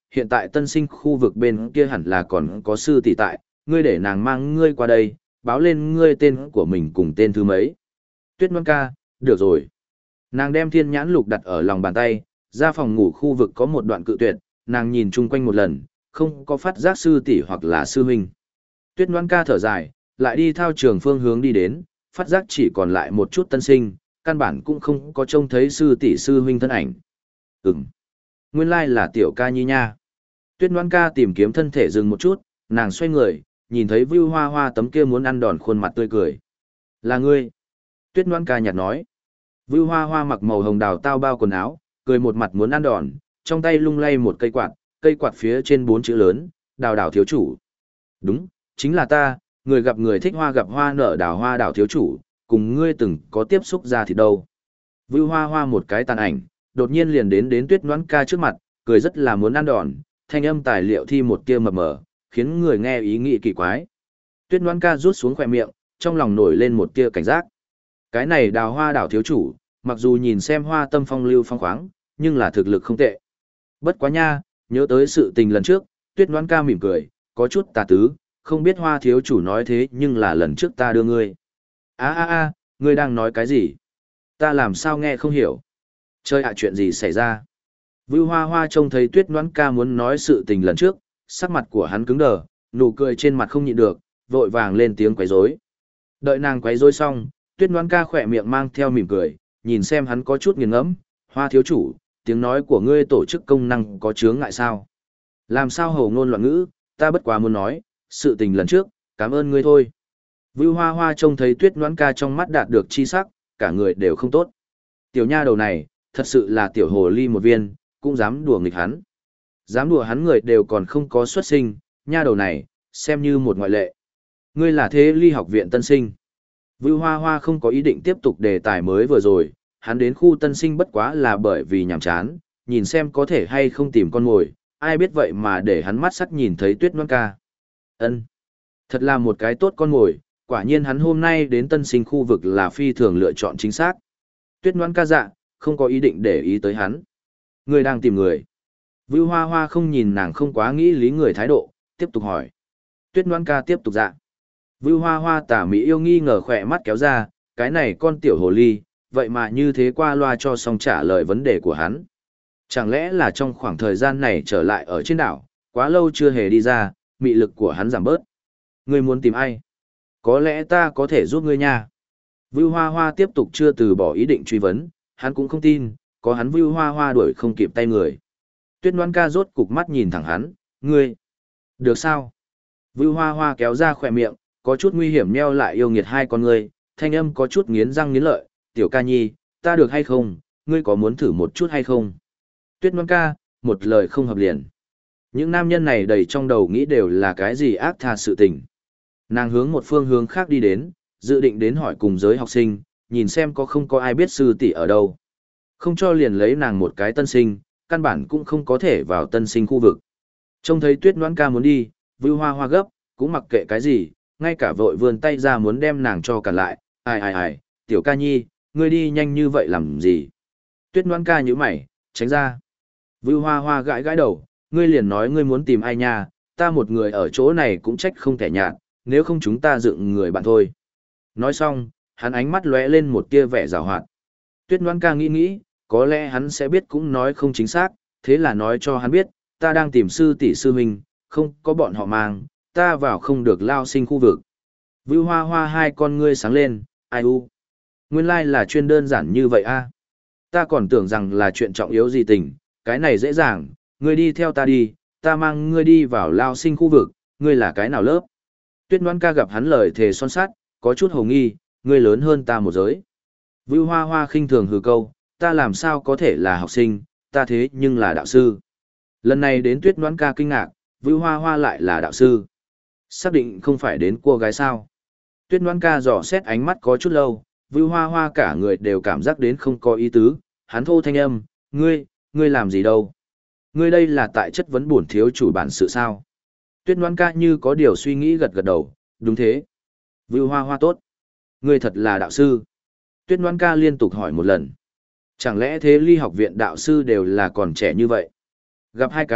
hiện tại tân sinh khu vực bên kia hẳn là còn có sư tỷ tại, ngươi để nàng mang ngươi qua đây, báo lên ngươi tên của mình cùng tên thứ mấy. Tuyết Ngoan ca, được rồi. Nàng đem thiên nhãn lục đặt ở lòng bàn tay, ra phòng ngủ khu vực có một đoạn cự tuyệt, nàng nhìn chung quanh một lần, không có phát giác sư tỷ hoặc là sư huynh. Tuyết Ngoan ca thở dài, lại đi thao trường phương hướng đi đến, phát giác chỉ còn lại một chút tân sinh, căn bản cũng không có trông thấy sư tỷ sư huynh thân ảnh. Nguyên lai là tiểu ca nhi nha. Tuyết Ngoan ca tìm kiếm thân thể dừng một chút, nàng xoay người, nhìn thấy Vưu Hoa Hoa tấm kia muốn ăn đòn khuôn mặt tươi cười. Là ngươi. Tuyết Ngoan ca nhạt nói. Vưu Hoa Hoa mặc màu hồng đào tao bao quần áo, cười một mặt muốn ăn đòn, trong tay lung lay một cây quạt phía trên 4 chữ lớn, đào đào thiếu chủ. Đúng, chính là ta, người gặp người thích hoa gặp hoa nở đào hoa đào thiếu chủ, cùng ngươi từng có tiếp xúc ra thì đâu. Vưu Hoa Hoa một cái tàn ảnh, đột nhiên liền đến Tuyết Ngoan ca trước mặt, cười rất là muốn ăn đòn, thanh âm tài liệu thi một tia mập mờ, khiến người nghe ý nghĩ kỳ quái. Tuyết Ngoan ca rút xuống khỏe miệng, trong lòng nổi lên một tia cảnh giác. Cái này đào hoa đảo thiếu chủ, mặc dù nhìn xem hoa tâm phong lưu phong khoáng, nhưng là thực lực không tệ. Bất quá nha, nhớ tới sự tình lần trước, Tuyết Ngoan ca mỉm cười, có chút tà tứ, không biết hoa thiếu chủ nói thế nhưng là lần trước ta đưa ngươi. Ngươi đang nói cái gì? Ta làm sao nghe không hiểu? Chơi ạ chuyện gì xảy ra? Vưu Hoa Hoa trông thấy Tuyết Ngoan ca muốn nói sự tình lần trước, sắc mặt của hắn cứng đờ, nụ cười trên mặt không nhịn được, vội vàng lên tiếng quấy rối. Đợi nàng quấy rối xong, Tuyết Ngoan ca khỏe miệng mang theo mỉm cười, nhìn xem hắn có chút nghiền ngẫm, Hoa thiếu chủ, tiếng nói của ngươi tổ chức công năng có chướng ngại sao? Làm sao hầu ngôn loạn ngữ, ta bất quá muốn nói, sự tình lần trước, cảm ơn ngươi thôi. Vưu Hoa Hoa trông thấy Tuyết Ngoan ca trong mắt đạt được chi sắc, cả người đều không tốt. Tiểu nha đầu này, thật sự là tiểu hồ ly một viên, cũng dám đùa nghịch hắn. Dám đùa hắn người đều còn không có xuất sinh, nha đầu này, xem như một ngoại lệ. Ngươi là Thế Ly học viện tân sinh. Vưu Hoa Hoa không có ý định tiếp tục đề tài mới vừa rồi, hắn đến khu tân sinh bất quá là bởi vì nhàm chán, nhìn xem có thể hay không tìm con mồi, ai biết vậy mà để hắn mắt sắc nhìn thấy Tuyết Ngoan ca. Ân, thật là một cái tốt con mồi, quả nhiên hắn hôm nay đến tân sinh khu vực là phi thường lựa chọn chính xác. Tuyết Ngoan ca dạ, không có ý định để ý tới hắn. Ngươi đang tìm người. Vưu Hoa Hoa không nhìn nàng không quá nghĩ lý người thái độ, tiếp tục hỏi. Tuyết Ngoan ca tiếp tục dạ. Vưu Hoa Hoa tả mỹ yêu nghi ngờ khỏe mắt kéo ra, cái này con tiểu hồ ly, vậy mà như thế qua loa cho xong trả lời vấn đề của hắn. Chẳng lẽ là trong khoảng thời gian này trở lại ở trên đảo, quá lâu chưa hề đi ra, mị lực của hắn giảm bớt. Ngươi muốn tìm ai? Có lẽ ta có thể giúp ngươi nha. Vưu Hoa Hoa tiếp tục chưa từ bỏ ý định truy vấn, hắn cũng không tin, có hắn Vưu Hoa Hoa đuổi không kịp tay người. Tuyết Ngoan ca rốt cục mắt nhìn thẳng hắn, ngươi. Được sao? Vưu Hoa Hoa kéo ra khỏe miệng, có chút nguy hiểm nheo lại yêu nghiệt hai con ngươi, thanh âm có chút nghiến răng nghiến lợi, tiểu ca nhi, ta được hay không, ngươi có muốn thử một chút hay không? Tuyết Ngoan ca, một lời không hợp liền. Những nam nhân này đầy trong đầu nghĩ đều là cái gì ác tha sự tình. Nàng hướng một phương hướng khác đi đến, dự định đến hỏi cùng giới học sinh, nhìn xem có không có ai biết sư tỷ ở đâu. Không cho liền lấy nàng một cái tân sinh, căn bản cũng không có thể vào tân sinh khu vực. Trông thấy Tuyết Ngoan ca muốn đi, Vưu Hoa Hoa gấp, cũng mặc kệ cái gì, ngay cả vội vươn tay ra muốn đem nàng cho cản lại. Ai, tiểu ca nhi, ngươi đi nhanh như vậy làm gì? Tuyết Ngoan ca nhíu mày, tránh ra. Vưu Hoa Hoa gãi gãi đầu, ngươi liền nói ngươi muốn tìm ai nha, ta một người ở chỗ này cũng trách không thể nhạt, nếu không chúng ta dựng người bạn thôi. Nói xong, hắn ánh mắt lóe lên một tia vẻ giảo hoạt. Tuyết Ngoan ca nghĩ, có lẽ hắn sẽ biết cũng nói không chính xác, thế là nói cho hắn biết, ta đang tìm sư tỷ sư huynh, không có bọn họ mang, ta vào không được lao sinh khu vực. Vưu Hoa Hoa hai con ngươi sáng lên, ai u. Nguyên lai là chuyên đơn giản như vậy a. Ta còn tưởng rằng là chuyện trọng yếu gì tình, cái này dễ dàng, ngươi đi theo ta đi, ta mang ngươi đi vào lao sinh khu vực, ngươi là cái nào lớp. Tuyết Ngoan ca gặp hắn lời thề son sắt, có chút hồ nghi, ngươi lớn hơn ta một giới. Vưu Hoa Hoa khinh thường hừ câu, ta làm sao có thể là học sinh, ta thế nhưng là đạo sư. Lần này đến Tuyết Ngoan ca kinh ngạc, Vưu Hoa Hoa lại là đạo sư. Xác định không phải đến cô gái sao. Tuyết Ngoan ca dò xét ánh mắt có chút lâu, Vưu Hoa Hoa cả người đều cảm giác đến không có ý tứ, hắn thô thanh âm, ngươi làm gì đâu? Ngươi đây là tại chất vấn bổn thiếu chủ bản sự sao? Tuyết Ngoan ca như có điều suy nghĩ gật gật đầu, đúng thế. Vưu Hoa Hoa tốt. Ngươi thật là đạo sư. Tuyết Ngoan ca liên tục hỏi một lần. Chẳng lẽ Thế Ly học viện đạo sư đều là còn trẻ như vậy? Gặp hai cái,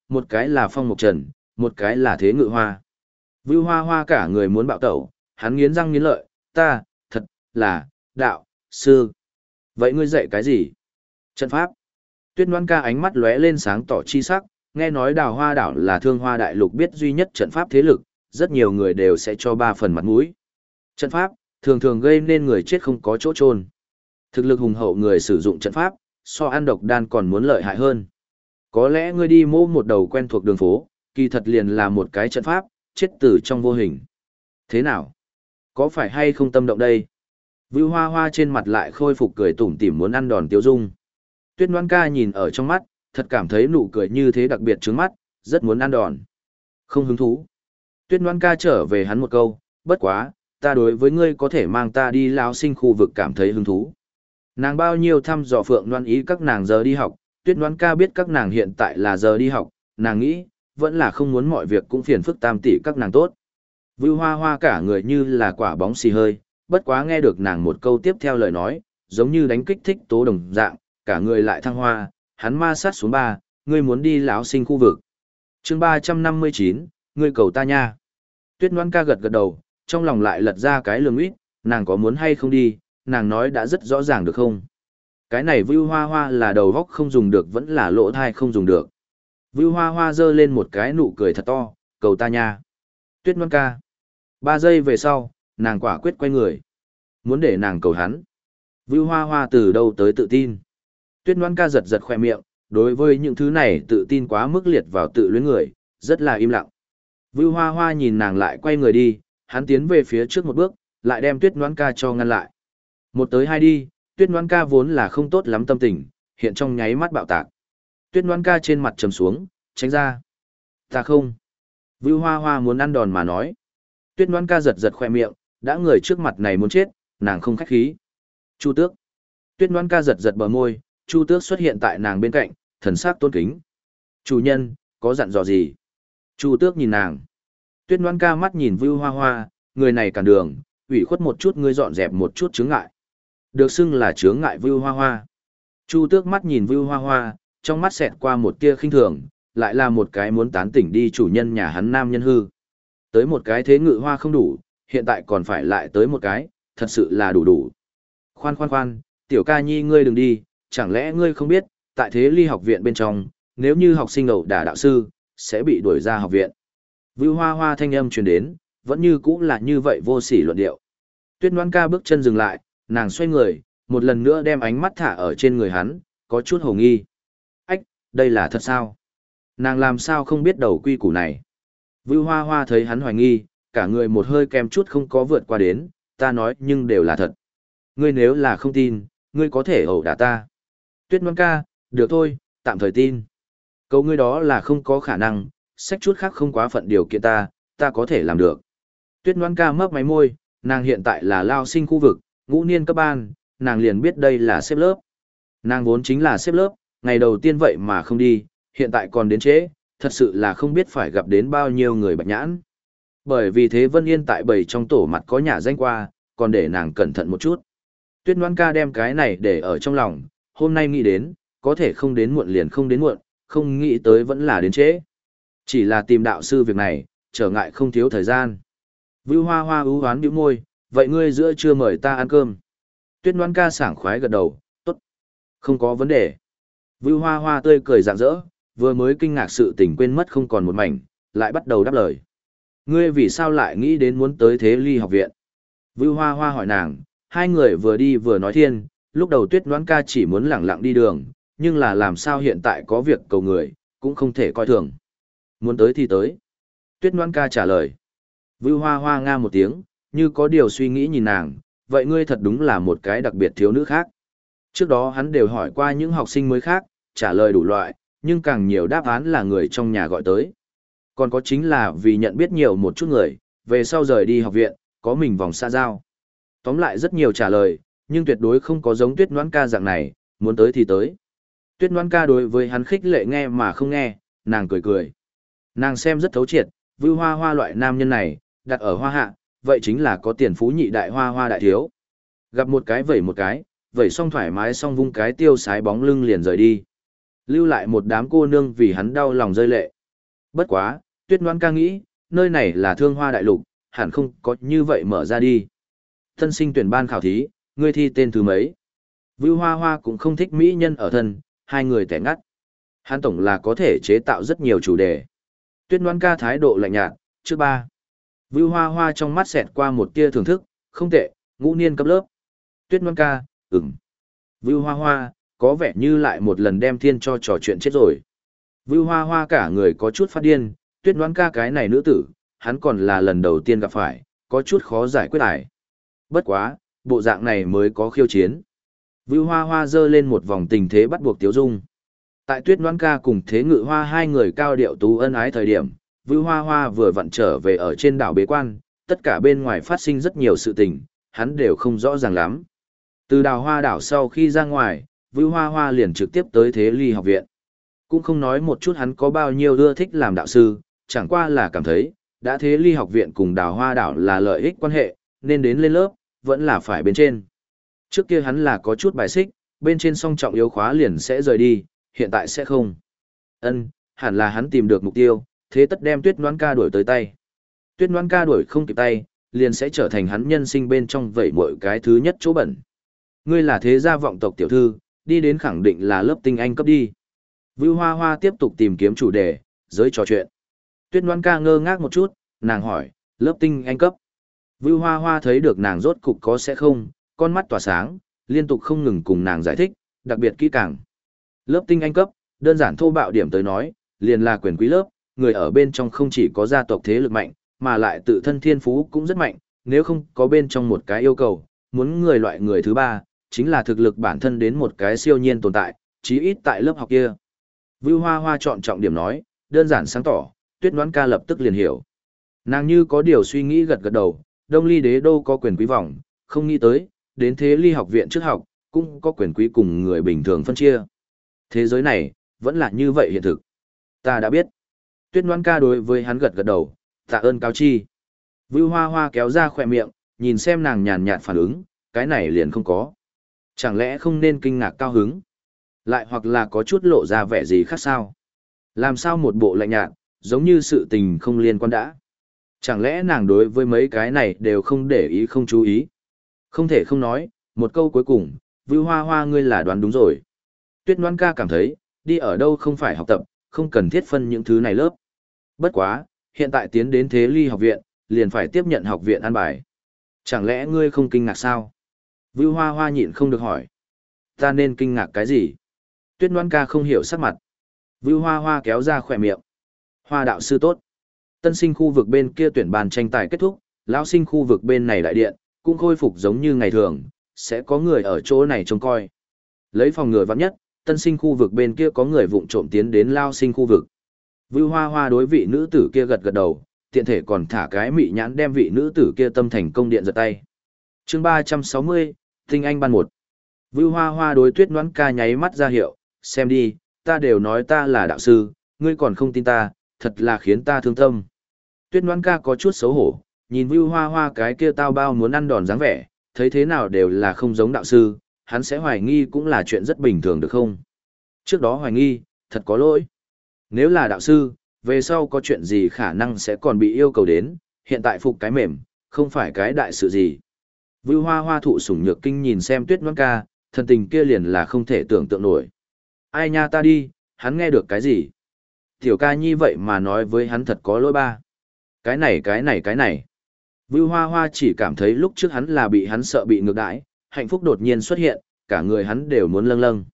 một cái là phong mộc trần, một cái là thế ngự hoa. Vưu Hoa Hoa cả người muốn bạo tẩu, hắn nghiến răng nghiến lợi, ta, thật, là, đạo, sư. Vậy ngươi dạy cái gì? Trận pháp. Tuyết Ngoan Ca ánh mắt lóe lên sáng tỏ chi sắc, nghe nói Đào Hoa đảo là Thương Hoa đại lục biết duy nhất trận pháp thế lực, rất nhiều người đều sẽ cho 3 phần mặt mũi. Trận pháp thường thường gây nên người chết không có chỗ chôn. Thực lực hùng hậu người sử dụng trận pháp, so ăn độc đan còn muốn lợi hại hơn. Có lẽ ngươi đi mô một đầu quen thuộc đường phố, kỳ thật liền là một cái trận pháp, chết từ trong vô hình. Thế nào? Có phải hay không tâm động đây? Vưu Hoa Hoa trên mặt lại khôi phục cười tủm tỉm muốn ăn đòn Tiếu Dung. Tuyết Ngoan Ca nhìn ở trong mắt, thật cảm thấy nụ cười như thế đặc biệt trướng mắt, rất muốn ăn đòn. Không hứng thú. Tuyết Ngoan Ca trở về hắn một câu, bất quá, ta đối với ngươi có thể mang ta đi lão sinh khu vực cảm thấy hứng thú. Nàng bao nhiêu thăm dò Phượng Loan ý các nàng giờ đi học, Tuyết Ngoan Ca biết các nàng hiện tại là giờ đi học, nàng nghĩ, vẫn là không muốn mọi việc cũng phiền phức tam tỷ các nàng tốt. Vưu Hoa Hoa cả người như là quả bóng xì hơi, bất quá nghe được nàng một câu tiếp theo lời nói, giống như đánh kích thích tố đồng dạng, cả người lại thăng hoa, hắn ma sát xuống 3, ngươi muốn đi lão sinh khu vực. Chương 359, ngươi cầu ta nha. Tuyết Ngoan Ca gật gật đầu, trong lòng lại lật ra cái lường ít, nàng có muốn hay không đi, nàng nói đã rất rõ ràng được không. Cái này Vưu Hoa Hoa là đầu góc không dùng được vẫn là lỗ thai không dùng được. Vưu Hoa Hoa giơ lên một cái nụ cười thật to, cầu ta nha. Tuyết Ngoan Ca. 3 giây về sau, nàng quả quyết quay người. Muốn để nàng cầu hắn. Vưu Hoa Hoa từ đâu tới tự tin. Tuyết Ngoan Ca giật giật khoe miệng, đối với những thứ này tự tin quá mức liệt vào tự luyến người, rất là im lặng. Vưu Hoa Hoa nhìn nàng lại quay người đi, hắn tiến về phía trước một bước, lại đem Tuyết Ngoan Ca cho ngăn lại. 1 tới 2 đi, Tuyết Ngoan Ca vốn là không tốt lắm tâm tình, hiện trong nháy mắt bạo tạc. Tuyết Ngoan Ca trên mặt trầm xuống, tránh ra. Ta không. Vưu Hoa Hoa muốn ăn đòn mà nói. Tuyết Ngoan Ca giật giật khoe miệng, đã người trước mặt này muốn chết, nàng không khách khí. Chu Tước. Tuyết Ngoan Ca giật giật bờ môi, Chu Tước xuất hiện tại nàng bên cạnh, thần sắc tôn kính. Chủ nhân, có dặn dò gì? Chu Tước nhìn nàng. Tuyết Ngoan Ca mắt nhìn Vưu Hoa Hoa, người này cản đường, ủy khuất một chút ngươi dọn dẹp một chút chướng ngại. Được xưng là chướng ngại Vưu Hoa Hoa. Chu Tước mắt nhìn Vưu Hoa Hoa, trong mắt xẹt qua một tia khinh thường, lại là một cái muốn tán tỉnh đi chủ nhân nhà hắn nam nhân hư. Tới một cái thế ngự hoa không đủ, hiện tại còn phải lại tới một cái, thật sự là đủ đủ. Khoan khoan khoan, tiểu ca nhi ngươi đừng đi, chẳng lẽ ngươi không biết, tại thế ly học viện bên trong, nếu như học sinh ẩu đả đạo sư, sẽ bị đuổi ra học viện. Vưu Hoa Hoa thanh âm truyền đến, vẫn như cũ là như vậy vô sỉ luận điệu. Tuyết Ngoan Ca bước chân dừng lại, nàng xoay người, một lần nữa đem ánh mắt thả ở trên người hắn, có chút hồ nghi. Ách, đây là thật sao? Nàng làm sao không biết đầu quy củ này? Vưu Hoa Hoa thấy hắn hoài nghi, cả người một hơi kem chút không có vượt qua đến, ta nói nhưng đều là thật. Ngươi nếu là không tin, ngươi có thể ẩu đả ta. Tuyết Ngoan Ca, được thôi, tạm thời tin. Câu ngươi đó là không có khả năng, sách chút khác không quá phận điều kiện ta có thể làm được. Tuyết Ngoan Ca mấp máy môi, nàng hiện tại là lao sinh khu vực, ngũ niên cấp ban, nàng liền biết đây là xếp lớp. Nàng vốn chính là xếp lớp, ngày đầu tiên vậy mà không đi, hiện tại còn đến trễ, thật sự là không biết phải gặp đến bao nhiêu người bạch nhãn. Bởi vì thế Vân Yên tại bầy trong tổ mặt có nhà danh qua, còn để nàng cẩn thận một chút. Tuyết Ngoan Ca đem cái này để ở trong lòng, hôm nay nghĩ đến, có thể không đến muộn liền không đến muộn, không nghĩ tới vẫn là đến trễ. Chỉ là tìm đạo sư việc này, trở ngại không thiếu thời gian. Vưu Hoa Hoa ưu hoán bĩu môi, vậy ngươi giữa trưa mời ta ăn cơm. Tuyết Ngoan Ca sảng khoái gật đầu, tốt, không có vấn đề. Vưu Hoa Hoa tươi cười rạng rỡ, vừa mới kinh ngạc sự tình quên mất không còn một mảnh, lại bắt đầu đáp lời. Ngươi vì sao lại nghĩ đến muốn tới Thế Ly học viện? Vưu Hoa Hoa hỏi nàng, hai người vừa đi vừa nói thiên, lúc đầu Tuyết Ngoan Ca chỉ muốn lẳng lặng đi đường, nhưng là làm sao hiện tại có việc cầu người, cũng không thể coi thường. Muốn tới thì tới. Tuyết Ngoan Ca trả lời. Vưu Hoa Hoa nga một tiếng, như có điều suy nghĩ nhìn nàng, vậy ngươi thật đúng là một cái đặc biệt thiếu nữ khác. Trước đó hắn đều hỏi qua những học sinh mới khác, trả lời đủ loại, nhưng càng nhiều đáp án là người trong nhà gọi tới. Còn có chính là vì nhận biết nhiều một chút người, về sau rời đi học viện, có mình vòng xa giao. Tóm lại rất nhiều trả lời, nhưng tuyệt đối không có giống Tuyết Ngoan Ca dạng này, muốn tới thì tới. Tuyết Ngoan Ca đối với hắn khích lệ nghe mà không nghe, nàng cười cười. Nàng xem rất thấu triệt, Vưu Hoa Hoa loại nam nhân này, đặt ở hoa hạ, vậy chính là có tiền phú nhị đại hoa hoa đại thiếu. Gặp một cái vẩy xong thoải mái xong vung cái tiêu sái bóng lưng liền rời đi. Lưu lại một đám cô nương vì hắn đau lòng rơi lệ. Bất quá, Tuyết Ngoan ca nghĩ, nơi này là Thương Hoa Đại Lục, hẳn không có như vậy mở ra đi. Tân sinh tuyển ban khảo thí, ngươi thi tên thứ mấy? Vưu Hoa Hoa cũng không thích mỹ nhân ở thân, hai người tẻ ngắt. Hắn tổng là có thể chế tạo rất nhiều chủ đề. Tuyết Ngoan ca thái độ lạnh nhạt, trước ba. Vưu Hoa Hoa trong mắt xẹt qua một tia thưởng thức, không tệ, ngũ niên cấp lớp. Tuyết Ngoan ca, ừm. Vưu Hoa Hoa, có vẻ như lại một lần đem thiên cho trò chuyện chết rồi. Vưu Hoa Hoa cả người có chút phát điên, Tuyết Ngoan ca cái này nữ tử, hắn còn là lần đầu tiên gặp phải, có chút khó giải quyết ải. Bất quá, bộ dạng này mới có khiêu chiến. Vưu Hoa Hoa giơ lên một vòng tình thế bắt buộc Tiếu Dung. Tại Tuyết Ngoan ca cùng Thế Ngự Hoa hai người cao điệu tú ân ái thời điểm, Vưu Hoa Hoa vừa vặn trở về ở trên đảo bế quan, tất cả bên ngoài phát sinh rất nhiều sự tình, hắn đều không rõ ràng lắm. Từ Đào Hoa đảo sau khi ra ngoài, Vưu Hoa Hoa liền trực tiếp tới Thế Ly học viện. Cũng không nói một chút hắn có bao nhiêu ưa thích làm đạo sư, chẳng qua là cảm thấy, đã Thế Ly học viện cùng Đào Hoa đảo là lợi ích quan hệ, nên đến lên lớp, vẫn là phải bên trên. Trước kia hắn là có chút bài xích, bên trên song trọng yếu khóa liền sẽ rời đi, hiện tại sẽ không. Hẳn là hắn tìm được mục tiêu, thế tất đem Tuyết Ngoan ca đuổi tới tay. Tuyết Ngoan ca đuổi không kịp tay, liền sẽ trở thành hắn nhân sinh bên trong vậy mọi cái thứ nhất chỗ bẩn. Ngươi là thế gia vọng tộc tiểu thư, đi đến khẳng định là lớp tinh anh cấp đi. Vưu Hoa Hoa tiếp tục tìm kiếm chủ đề, giới trò chuyện. Tuyết Ngoan ca ngơ ngác một chút, nàng hỏi, lớp tinh anh cấp. Vưu Hoa Hoa thấy được nàng rốt cục có sẽ không, con mắt tỏa sáng, liên tục không ngừng cùng nàng giải thích, đặc biệt kỹ càng. Lớp tinh anh cấp, đơn giản thô bạo điểm tới nói, liền là quyền quý lớp, người ở bên trong không chỉ có gia tộc thế lực mạnh, mà lại tự thân thiên phú cũng rất mạnh, nếu không có bên trong một cái yêu cầu, muốn người loại người thứ ba, chính là thực lực bản thân đến một cái siêu nhiên tồn tại, chí ít tại lớp học kia. Vưu Hoa Hoa chọn trọng điểm nói, đơn giản sáng tỏ, Tuyết Ngoan ca lập tức liền hiểu. Nàng như có điều suy nghĩ gật gật đầu, Đông Ly đế đô có quyền quý vòng, không nghĩ tới, đến Thế Ly học viện trước học, cũng có quyền quý cùng người bình thường phân chia. Thế giới này, vẫn là như vậy hiện thực. Ta đã biết. Tuyết Ngoan ca đối với hắn gật gật đầu, tạ ơn cáo chi. Vưu Hoa Hoa kéo ra khỏe miệng, nhìn xem nàng nhàn nhạt phản ứng, cái này liền không có. Chẳng lẽ không nên kinh ngạc cao hứng? Lại hoặc là có chút lộ ra vẻ gì khác sao? Làm sao một bộ lạnh nhạt, giống như sự tình không liên quan đã? Chẳng lẽ nàng đối với mấy cái này đều không để ý không chú ý? Không thể không nói, một câu cuối cùng, Vưu Hoa Hoa ngươi là đoán đúng rồi. Tuyết Ngoan ca cảm thấy, đi ở đâu không phải học tập, không cần thiết phân những thứ này lớp. Bất quá, hiện tại tiến đến Thế Ly học viện, liền phải tiếp nhận học viện an bài. Chẳng lẽ ngươi không kinh ngạc sao? Vưu Hoa Hoa nhịn không được hỏi. Ta nên kinh ngạc cái gì? Tuyết Ngoan ca không hiểu sắc mặt. Vưu Hoa Hoa kéo ra khỏe miệng. Hoa đạo sư tốt. Tân sinh khu vực bên kia tuyển bàn tranh tài kết thúc, lão sinh khu vực bên này đại điện, cũng khôi phục giống như ngày thường, sẽ có người ở chỗ này trông coi. Lấy phòng ngừa vắng nhất, tân sinh khu vực bên kia có người vụng trộm tiến đến lao sinh khu vực. Vưu Hoa Hoa đối vị nữ tử kia gật gật đầu, tiện thể còn thả cái mị nhãn đem vị nữ tử kia tâm thành công điện giật tay. Chương 360, Tinh Anh ban 1. Vưu Hoa Hoa đối Tuyết Ngoan ca nháy mắt ra hiệu, xem đi, ta đều nói ta là đạo sư, ngươi còn không tin ta, thật là khiến ta thương tâm. Tuyết Ngoan ca có chút xấu hổ, nhìn Vưu Hoa Hoa cái kia tao bao muốn ăn đòn dáng vẻ, thấy thế nào đều là không giống đạo sư, hắn sẽ hoài nghi cũng là chuyện rất bình thường được không? Trước đó hoài nghi, thật có lỗi. Nếu là đạo sư, về sau có chuyện gì khả năng sẽ còn bị yêu cầu đến, hiện tại phục cái mềm, không phải cái đại sự gì. Vưu Hoa Hoa thụ sủng nhược kinh nhìn xem Tuyết Ngoan ca, thần tình kia liền là không thể tưởng tượng nổi. Ai nha ta đi, hắn nghe được cái gì? Tiểu ca nhi vậy mà nói với hắn thật có lỗi ba. Cái này. Vưu Hoa Hoa chỉ cảm thấy lúc trước hắn là bị hắn sợ bị ngược đãi, hạnh phúc đột nhiên xuất hiện, cả người hắn đều muốn lâng lâng.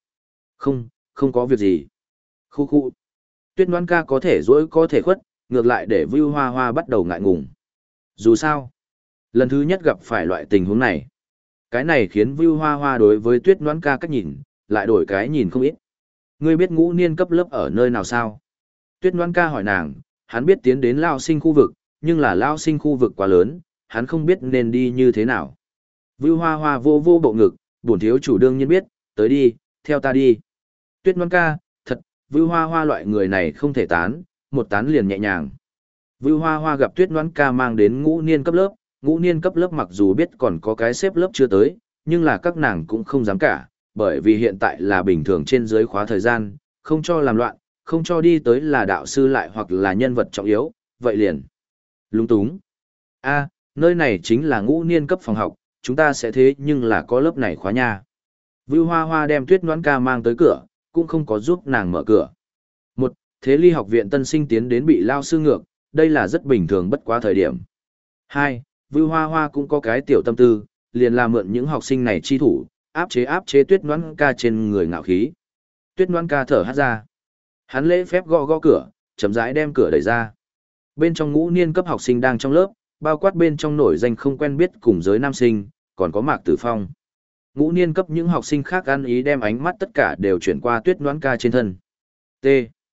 Không có việc gì. Khu khu. Tuyết Ngoan ca có thể dỗi có thể khuất, ngược lại để Vưu Hoa Hoa bắt đầu ngại ngùng. Dù sao, lần thứ nhất gặp phải loại tình huống này. Cái này khiến Vưu Hoa Hoa đối với Tuyết Ngoan ca cách nhìn, lại đổi cái nhìn không ít. Ngươi biết ngũ niên cấp lớp ở nơi nào sao? Tuyết Ngoan ca hỏi nàng, hắn biết tiến đến lao sinh khu vực, nhưng là lao sinh khu vực quá lớn, hắn không biết nên đi như thế nào. Vưu Hoa Hoa vô bộ ngực, bổn thiếu chủ đương nhiên biết, tới đi, theo ta đi. Tuyết Ngoan ca, thật, Vưu Hoa Hoa loại người này không thể tán, một tán liền nhẹ nhàng. Vưu Hoa Hoa gặp Tuyết Ngoan ca mang đến ngũ niên cấp lớp mặc dù biết còn có cái xếp lớp chưa tới, nhưng là các nàng cũng không dám cả, bởi vì hiện tại là bình thường trên dưới khóa thời gian, không cho làm loạn, không cho đi tới là đạo sư lại hoặc là nhân vật trọng yếu, vậy liền. Lúng túng. A, nơi này chính là ngũ niên cấp phòng học, chúng ta sẽ thế nhưng là có lớp này khóa nha. Vưu Hoa Hoa đem Tuyết Noãn Ca mang tới cửa, cũng không có giúp nàng mở cửa. Một, Thế Ly học viện tân sinh tiến đến bị lao sư ngược, đây là rất bình thường bất quá thời điểm. Hai, Vưu Hoa Hoa cũng có cái tiểu tâm tư, liền là mượn những học sinh này chi thủ, áp chế Tuyết Noãn Ca trên người ngạo khí. Tuyết Noãn Ca thở hắt ra. Hắn lễ phép gõ gõ cửa, chậm rãi đem cửa đẩy ra. Bên trong ngũ niên cấp học sinh đang trong lớp, bao quát bên trong nổi danh không quen biết cùng giới nam sinh, còn có Mạc Tử Phong. Ngũ niên cấp những học sinh khác ăn ý đem ánh mắt tất cả đều chuyển qua Tuyết Noãn Ca trên thân. T.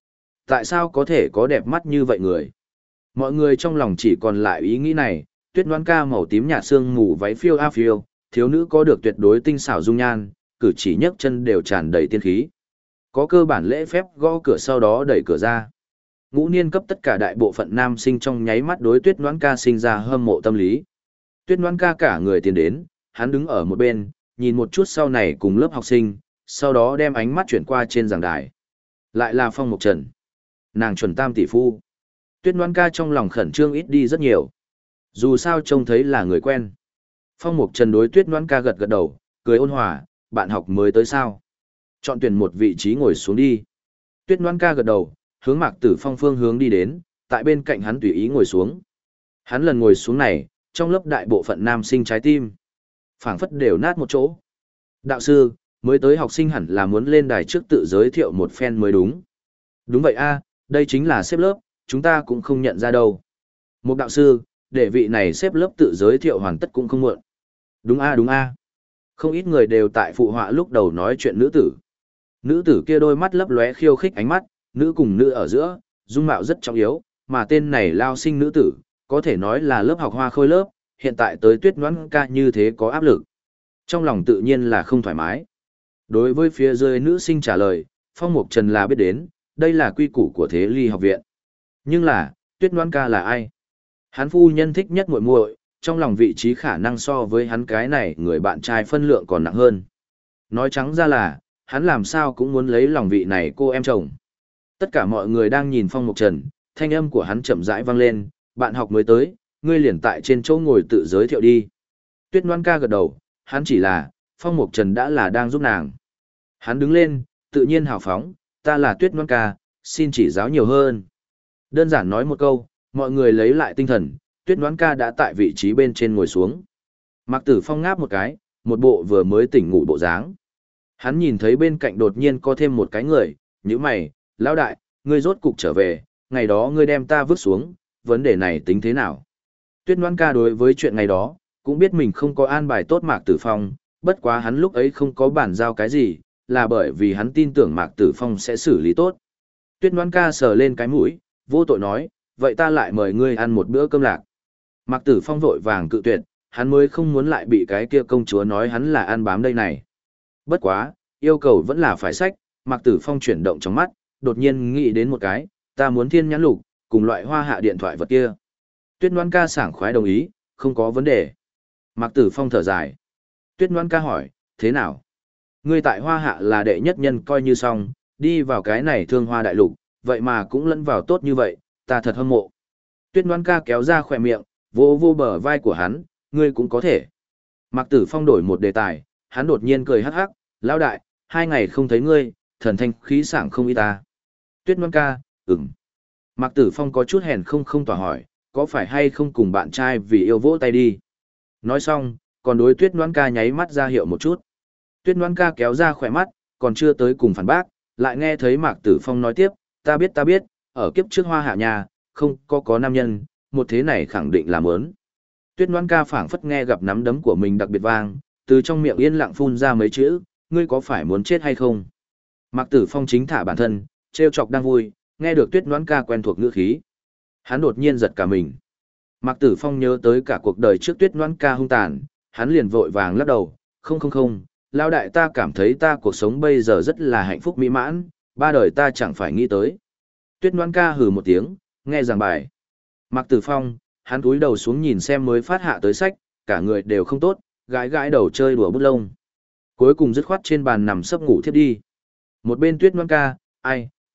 Tại sao có thể có đẹp mắt như vậy người? Mọi người trong lòng chỉ còn lại ý nghĩ này, Tuyết Noãn Ca màu tím nhạt sương mù váy phiêu a phiêu, thiếu nữ có được tuyệt đối tinh xảo dung nhan, cử chỉ nhấc chân đều tràn đầy tiên khí. Có cơ bản lễ phép gõ cửa sau đó đẩy cửa ra. Ngũ niên cấp tất cả đại bộ phận nam sinh trong nháy mắt đối Tuyết Noãn Ca sinh ra hâm mộ tâm lý. Tuyết Noãn Ca cả người tiến đến, hắn đứng ở một bên, nhìn một chút sau này cùng lớp học sinh, sau đó đem ánh mắt chuyển qua trên giảng đài. Lại là Phong Mộc Trần. Nàng chuẩn tam tỷ phu. Tuyết Noãn Ca trong lòng khẩn trương ít đi rất nhiều. Dù sao trông thấy là người quen. Phong Mộc Trần đối Tuyết Noãn Ca gật gật đầu, cười ôn hòa, bạn học mới tới sao? Chọn tuyển một vị trí ngồi xuống đi. Tuyết Noãn Ca gật đầu, hướng Mạc Tử Phong phương hướng đi đến, tại bên cạnh hắn tùy ý ngồi xuống. Hắn lần ngồi xuống này, trong lớp đại bộ phận nam sinh trái tim phảng phất đều nát một chỗ. Đạo sư, mới tới học sinh hẳn là muốn lên đài trước tự giới thiệu một phen mới đúng. Đúng vậy a, đây chính là xếp lớp, chúng ta cũng không nhận ra đâu. Một đạo sư, để vị này xếp lớp tự giới thiệu hoàn tất cũng không muộn. Đúng a đúng a. Không ít người đều tại phụ họa lúc đầu nói chuyện nữ tử. Nữ tử kia đôi mắt lấp lóe khiêu khích ánh mắt, nữ cùng nữ ở giữa, dung mạo rất trọng yếu, mà tên này lao sinh nữ tử, có thể nói là lớp học hoa khôi lớp, hiện tại tới Tuyết Noãn Ca như thế có áp lực. Trong lòng tự nhiên là không thoải mái. Đối với phía dưới nữ sinh trả lời, Phong Mộc Trần là biết đến, đây là quy củ của Thế Ly học viện. Nhưng là, Tuyết Noãn Ca là ai? Hắn phu nhân thích nhất muội muội, trong lòng vị trí khả năng so với hắn cái này người bạn trai phân lượng còn nặng hơn. Nói trắng ra là, hắn làm sao cũng muốn lấy lòng vị này cô em chồng. Tất cả mọi người đang nhìn Phong Mộc Trần, thanh âm của hắn chậm rãi vang lên, bạn học mới tới, ngươi liền tại trên chỗ ngồi tự giới thiệu đi. Tuyết Noãn Ca gật đầu, hắn chỉ là, Phong Mộc Trần đã là đang giúp nàng. Hắn đứng lên, tự nhiên hào phóng, ta là Tuyết Noãn Ca, xin chỉ giáo nhiều hơn. Đơn giản nói một câu, mọi người lấy lại tinh thần, Tuyết Noãn Ca đã tại vị trí bên trên ngồi xuống. Mạc Tử Phong ngáp một cái, một bộ vừa mới tỉnh ngủ bộ dáng. Hắn nhìn thấy bên cạnh đột nhiên có thêm một cái người, nhíu mày, lão đại, ngươi rốt cục trở về, ngày đó ngươi đem ta vứt xuống, vấn đề này tính thế nào? Tuyết Noãn Ca đối với chuyện ngày đó, cũng biết mình không có an bài tốt Mạc Tử Phong, bất quá hắn lúc ấy không có bản giao cái gì, là bởi vì hắn tin tưởng Mạc Tử Phong sẽ xử lý tốt. Tuyết Noãn Ca sờ lên cái mũi, vô tội nói, vậy ta lại mời ngươi ăn một bữa cơm lạc. Mạc Tử Phong vội vàng cự tuyệt, hắn mới không muốn lại bị cái kia công chúa nói hắn là ăn bám đây này. Bất quá, yêu cầu vẫn là phải sách, Mạc Tử Phong chuyển động trong mắt, đột nhiên nghĩ đến một cái, ta muốn thiên nhãn lục, cùng loại hoa hạ điện thoại vật kia. Tuyết Noãn Ca sảng khoái đồng ý, không có vấn đề. Mạc Tử Phong thở dài. Tuyết Noãn Ca hỏi, thế nào? Ngươi tại hoa hạ là đệ nhất nhân coi như xong, đi vào cái này thương hoa đại lục, vậy mà cũng lẫn vào tốt như vậy, ta thật hâm mộ. Tuyết Noãn Ca kéo ra khỏe miệng, vô vô bờ vai của hắn, ngươi cũng có thể. Mạc Tử Phong đổi một đề tài, hắn đột nhiên cười hắc hắc, lão đại, 2 ngày không thấy ngươi, thần thanh khí sảng không ít ta. Tuyết Noãn Ca, ừm. Mạc Tử Phong có chút hèn không tỏa hỏi, có phải hay không cùng bạn trai vì yêu vỗ tay đi. Nói xong, còn đối Tuyết Noãn Ca nháy mắt ra hiệu một chút. Tuyết Noãn Ca kéo ra khỏe mắt, còn chưa tới cùng phản bác, lại nghe thấy Mạc Tử Phong nói tiếp, ta biết, ở kiếp trước hoa hạ nhà, không có nam nhân, một thế này khẳng định là mớn. Tuyết Noãn Ca phảng phất nghe gặp nắm đấm của mình đặc biệt vang, từ trong miệng yên lặng phun ra mấy chữ, ngươi có phải muốn chết hay không? Mạc Tử Phong chính thả bản thân, trêu chọc đang vui, nghe được Tuyết Noãn Ca quen thuộc ngữ khí. Hắn đột nhiên giật cả mình. Mạc Tử Phong nhớ tới cả cuộc đời trước Tuyết Noãn Ca hung tàn, hắn liền vội vàng lắc đầu, không, lao đại ta cảm thấy ta cuộc sống bây giờ rất là hạnh phúc mỹ mãn, 3 đời ta chẳng phải nghĩ tới. Tuyết Noãn Ca hừ một tiếng, nghe giảng bài. Mạc Tử Phong, hắn cúi đầu xuống nhìn xem mới phát hạ tới sách, cả người đều không tốt, gãi đầu chơi đùa bút lông. Cuối cùng dứt khoát trên bàn nằm sấp ngủ thiếp đi. Một bên Tuyết Noãn Ca, ai,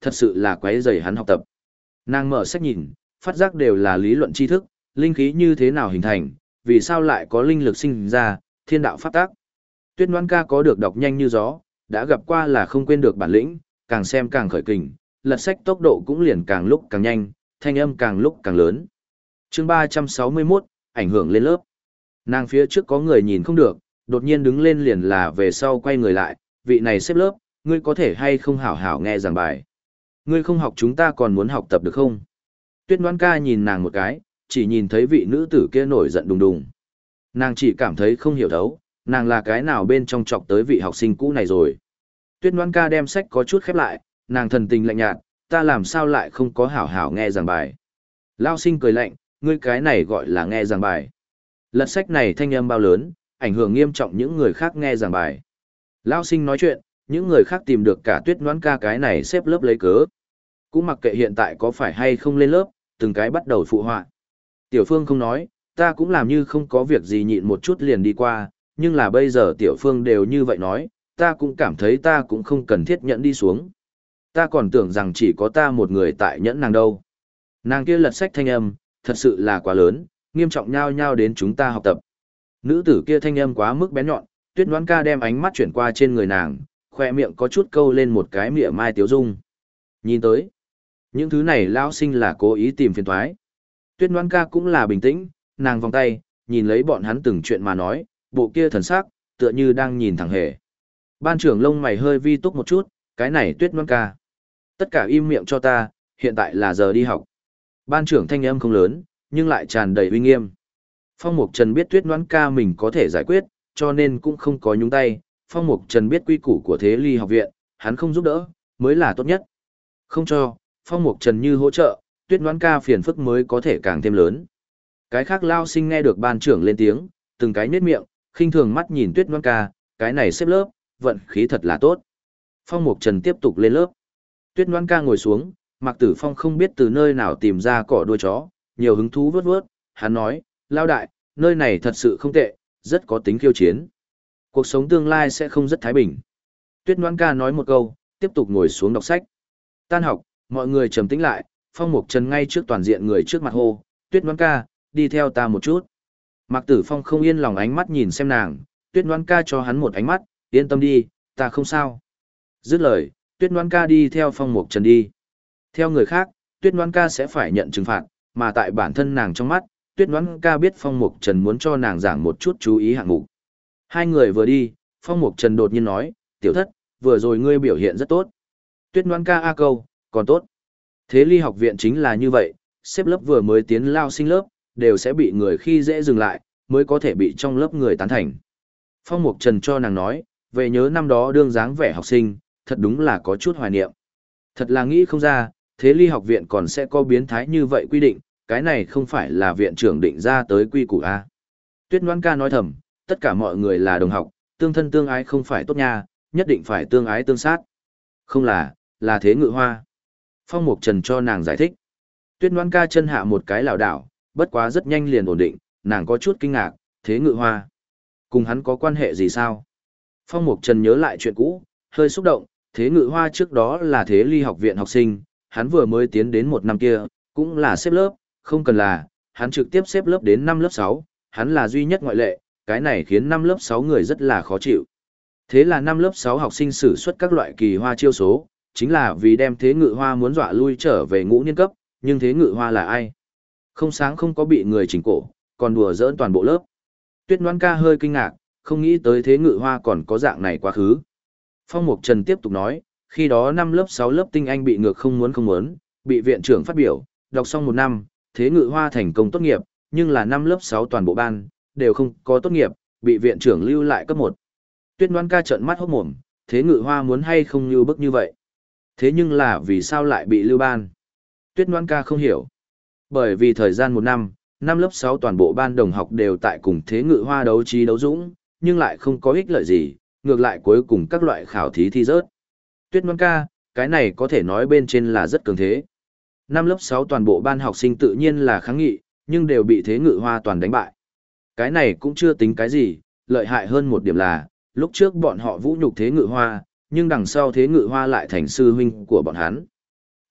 thật sự là quấy rầy hắn học tập. Nàng mở sách nhìn, phát giác đều là lý luận tri thức, linh khí như thế nào hình thành, vì sao lại có linh lực sinh ra, thiên đạo pháp tác. Tuyết Ngoan ca có được đọc nhanh như gió, đã gặp qua là không quên được bản lĩnh, càng xem càng khởi kình, lật sách tốc độ cũng liền càng lúc càng nhanh, thanh âm càng lúc càng lớn. Chương 361, ảnh hưởng lên lớp. Nàng phía trước có người nhìn không được, đột nhiên đứng lên liền là về sau quay người lại, vị này xếp lớp, ngươi có thể hay không hảo hảo nghe giảng bài. Ngươi không học chúng ta còn muốn học tập được không? Tuyết Ngoan ca nhìn nàng một cái, chỉ nhìn thấy vị nữ tử kia nổi giận đùng đùng. Nàng chỉ cảm thấy không hiểu thấu, nàng là cái nào bên trong chọc tới vị học sinh cũ này rồi. Tuyết Ngoan ca đem sách có chút khép lại, nàng thần tình lạnh nhạt, ta làm sao lại không có hảo hảo nghe giảng bài. Lao sinh cười lạnh, ngươi cái này gọi là nghe giảng bài. Lật sách này thanh âm bao lớn, ảnh hưởng nghiêm trọng những người khác nghe giảng bài. Lao sinh nói chuyện, những người khác tìm được cả Tuyết Ngoan ca cái này xếp lớp lấy cớ. Cũng mặc kệ hiện tại có phải hay không lên lớp, từng cái bắt đầu phụ họa. Tiểu Phương không nói, ta cũng làm như không có việc gì nhịn một chút liền đi qua, nhưng là bây giờ Tiểu Phương đều như vậy nói, ta cũng cảm thấy ta cũng không cần thiết nhẫn đi xuống. Ta còn tưởng rằng chỉ có ta một người tại nhẫn nàng đâu. Nàng kia lật sách thanh âm, thật sự là quá lớn, nghiêm trọng nhao nhao đến chúng ta học tập. Nữ tử kia thanh âm quá mức bén nhọn, Tuyết Ngoan ca đem ánh mắt chuyển qua trên người nàng, khoe miệng có chút câu lên một cái mỉa mai tiếu dung. Nhìn tới, những thứ này lão sinh là cố ý tìm phiền toái. Tuyết Ngoan ca cũng là bình tĩnh, nàng vòng tay, nhìn lấy bọn hắn từng chuyện mà nói, bộ kia thần sắc, tựa như đang nhìn thẳng hề. Ban trưởng lông mày hơi vi túc một chút, cái này Tuyết Ngoan ca. Tất cả im miệng cho ta, hiện tại là giờ đi học. Ban trưởng thanh âm không lớn, nhưng lại tràn đầy uy nghiêm. Phong Mục Trần biết Tuyết Ngoan ca mình có thể giải quyết, cho nên cũng không có nhúng tay. Phong Mục Trần biết quy củ của Thế Ly học viện, hắn không giúp đỡ, mới là tốt nhất. Không cho, Phong Mục Trần như hỗ trợ, Tuyết Ngoan ca phiền phức mới có thể càng thêm lớn. Cái khác lao sinh nghe được ban trưởng lên tiếng, từng cái nhếch miệng, khinh thường mắt nhìn Tuyết Ngoan ca, cái này xếp lớp, vận khí thật là tốt. Phong Mục Trần tiếp tục lên lớp. Tuyết Ngoan ca ngồi xuống, Mạc Tử Phong không biết từ nơi nào tìm ra cỏ đuôi chó, nhiều hứng thú vớt vớt, hắn nói, lao đại, nơi này thật sự không tệ, rất có tính khiêu chiến. Cuộc sống tương lai sẽ không rất thái bình. Tuyết Ngoan ca nói một câu, tiếp tục ngồi xuống đọc sách. Tan học, mọi người trầm tĩnh lại, Phong Mục Trần ngay trước toàn diện người trước mặt hô, Tuyết Ngoan ca, đi theo ta một chút. Mạc Tử Phong không yên lòng ánh mắt nhìn xem nàng, Tuyết Ngoan ca cho hắn một ánh mắt, yên tâm đi, ta không sao. Dứt lời, Tuyết Ngoan ca đi theo Phong Mục Trần đi. Theo người khác, Tuyết Ngoan ca sẽ phải nhận trừng phạt, mà tại bản thân nàng trong mắt, Tuyết Ngoan ca biết Phong Mục Trần muốn cho nàng giảng một chút chú ý hạng mục. Hai người vừa đi, Phong Mục Trần đột nhiên nói, tiểu thất, vừa rồi ngươi biểu hiện rất tốt. Tuyết Ngoan ca a câu, còn tốt. Thế Ly học viện chính là như vậy, xếp lớp vừa mới tiến lao sinh lớp, đều sẽ bị người khi dễ dừng lại, mới có thể bị trong lớp người tán thành. Phong Mục Trần cho nàng nói, về nhớ năm đó đương dáng vẻ học sinh, thật đúng là có chút hoài niệm. Thật là nghĩ không ra, Thế Ly học viện còn sẽ có biến thái như vậy quy định, cái này không phải là viện trưởng định ra tới quy củ A. Tuyết Ngoan ca nói thầm, tất cả mọi người là đồng học, tương thân tương ái không phải tốt nha, nhất định phải tương ái tương sát. Không là Thế Ngự Hoa. Phong Mục Trần cho nàng giải thích. Tuyết Ngoan ca chân hạ một cái lảo đảo, bất quá rất nhanh liền ổn định, nàng có chút kinh ngạc, Thế Ngự Hoa. Cùng hắn có quan hệ gì sao? Phong Mục Trần nhớ lại chuyện cũ, hơi xúc động, Thế Ngự Hoa trước đó là Thế Ly học viện học sinh, hắn vừa mới tiến đến một năm kia, cũng là xếp lớp, không cần là, hắn trực tiếp xếp lớp đến năm lớp 6, hắn là duy nhất ngoại lệ, cái này khiến năm lớp 6 người rất là khó chịu. Thế là năm lớp 6 học sinh sử xuất các loại kỳ hoa chiêu số, chính là vì đem Thế Ngự Hoa muốn dọa lui trở về ngũ niên cấp, nhưng Thế Ngự Hoa là ai? Không sáng không có bị người chỉnh cổ, còn đùa giỡn toàn bộ lớp. Tuyết Ngoan ca hơi kinh ngạc, không nghĩ tới Thế Ngự Hoa còn có dạng này quá khứ. Phong Mục Trần tiếp tục nói, khi đó năm lớp 6 lớp tinh anh bị ngược không muốn, bị viện trưởng phát biểu, đọc xong một năm, Thế Ngự Hoa thành công tốt nghiệp, nhưng là năm lớp 6 toàn bộ ban, đều không có tốt nghiệp, bị viện trưởng lưu lại cấp 1. Tuyết Ngoan ca trợn mắt hốt mồm, Thế Ngự Hoa muốn hay không như bức như vậy. Thế nhưng là vì sao lại bị lưu ban? Tuyết Ngoan ca không hiểu. Bởi vì thời gian một năm lớp 6 toàn bộ ban đồng học đều tại cùng Thế Ngự Hoa đấu trí đấu dũng, nhưng lại không có ích lợi gì, ngược lại cuối cùng các loại khảo thí thi rớt. Tuyết Ngoan ca, cái này có thể nói bên trên là rất cường thế. Năm lớp 6 toàn bộ ban học sinh tự nhiên là kháng nghị, nhưng đều bị Thế Ngự Hoa toàn đánh bại. Cái này cũng chưa tính cái gì, lợi hại hơn một điểm là, lúc trước bọn họ vũ nhục Thế Ngự Hoa, nhưng đằng sau Thế Ngự Hoa lại thành sư huynh của bọn hắn.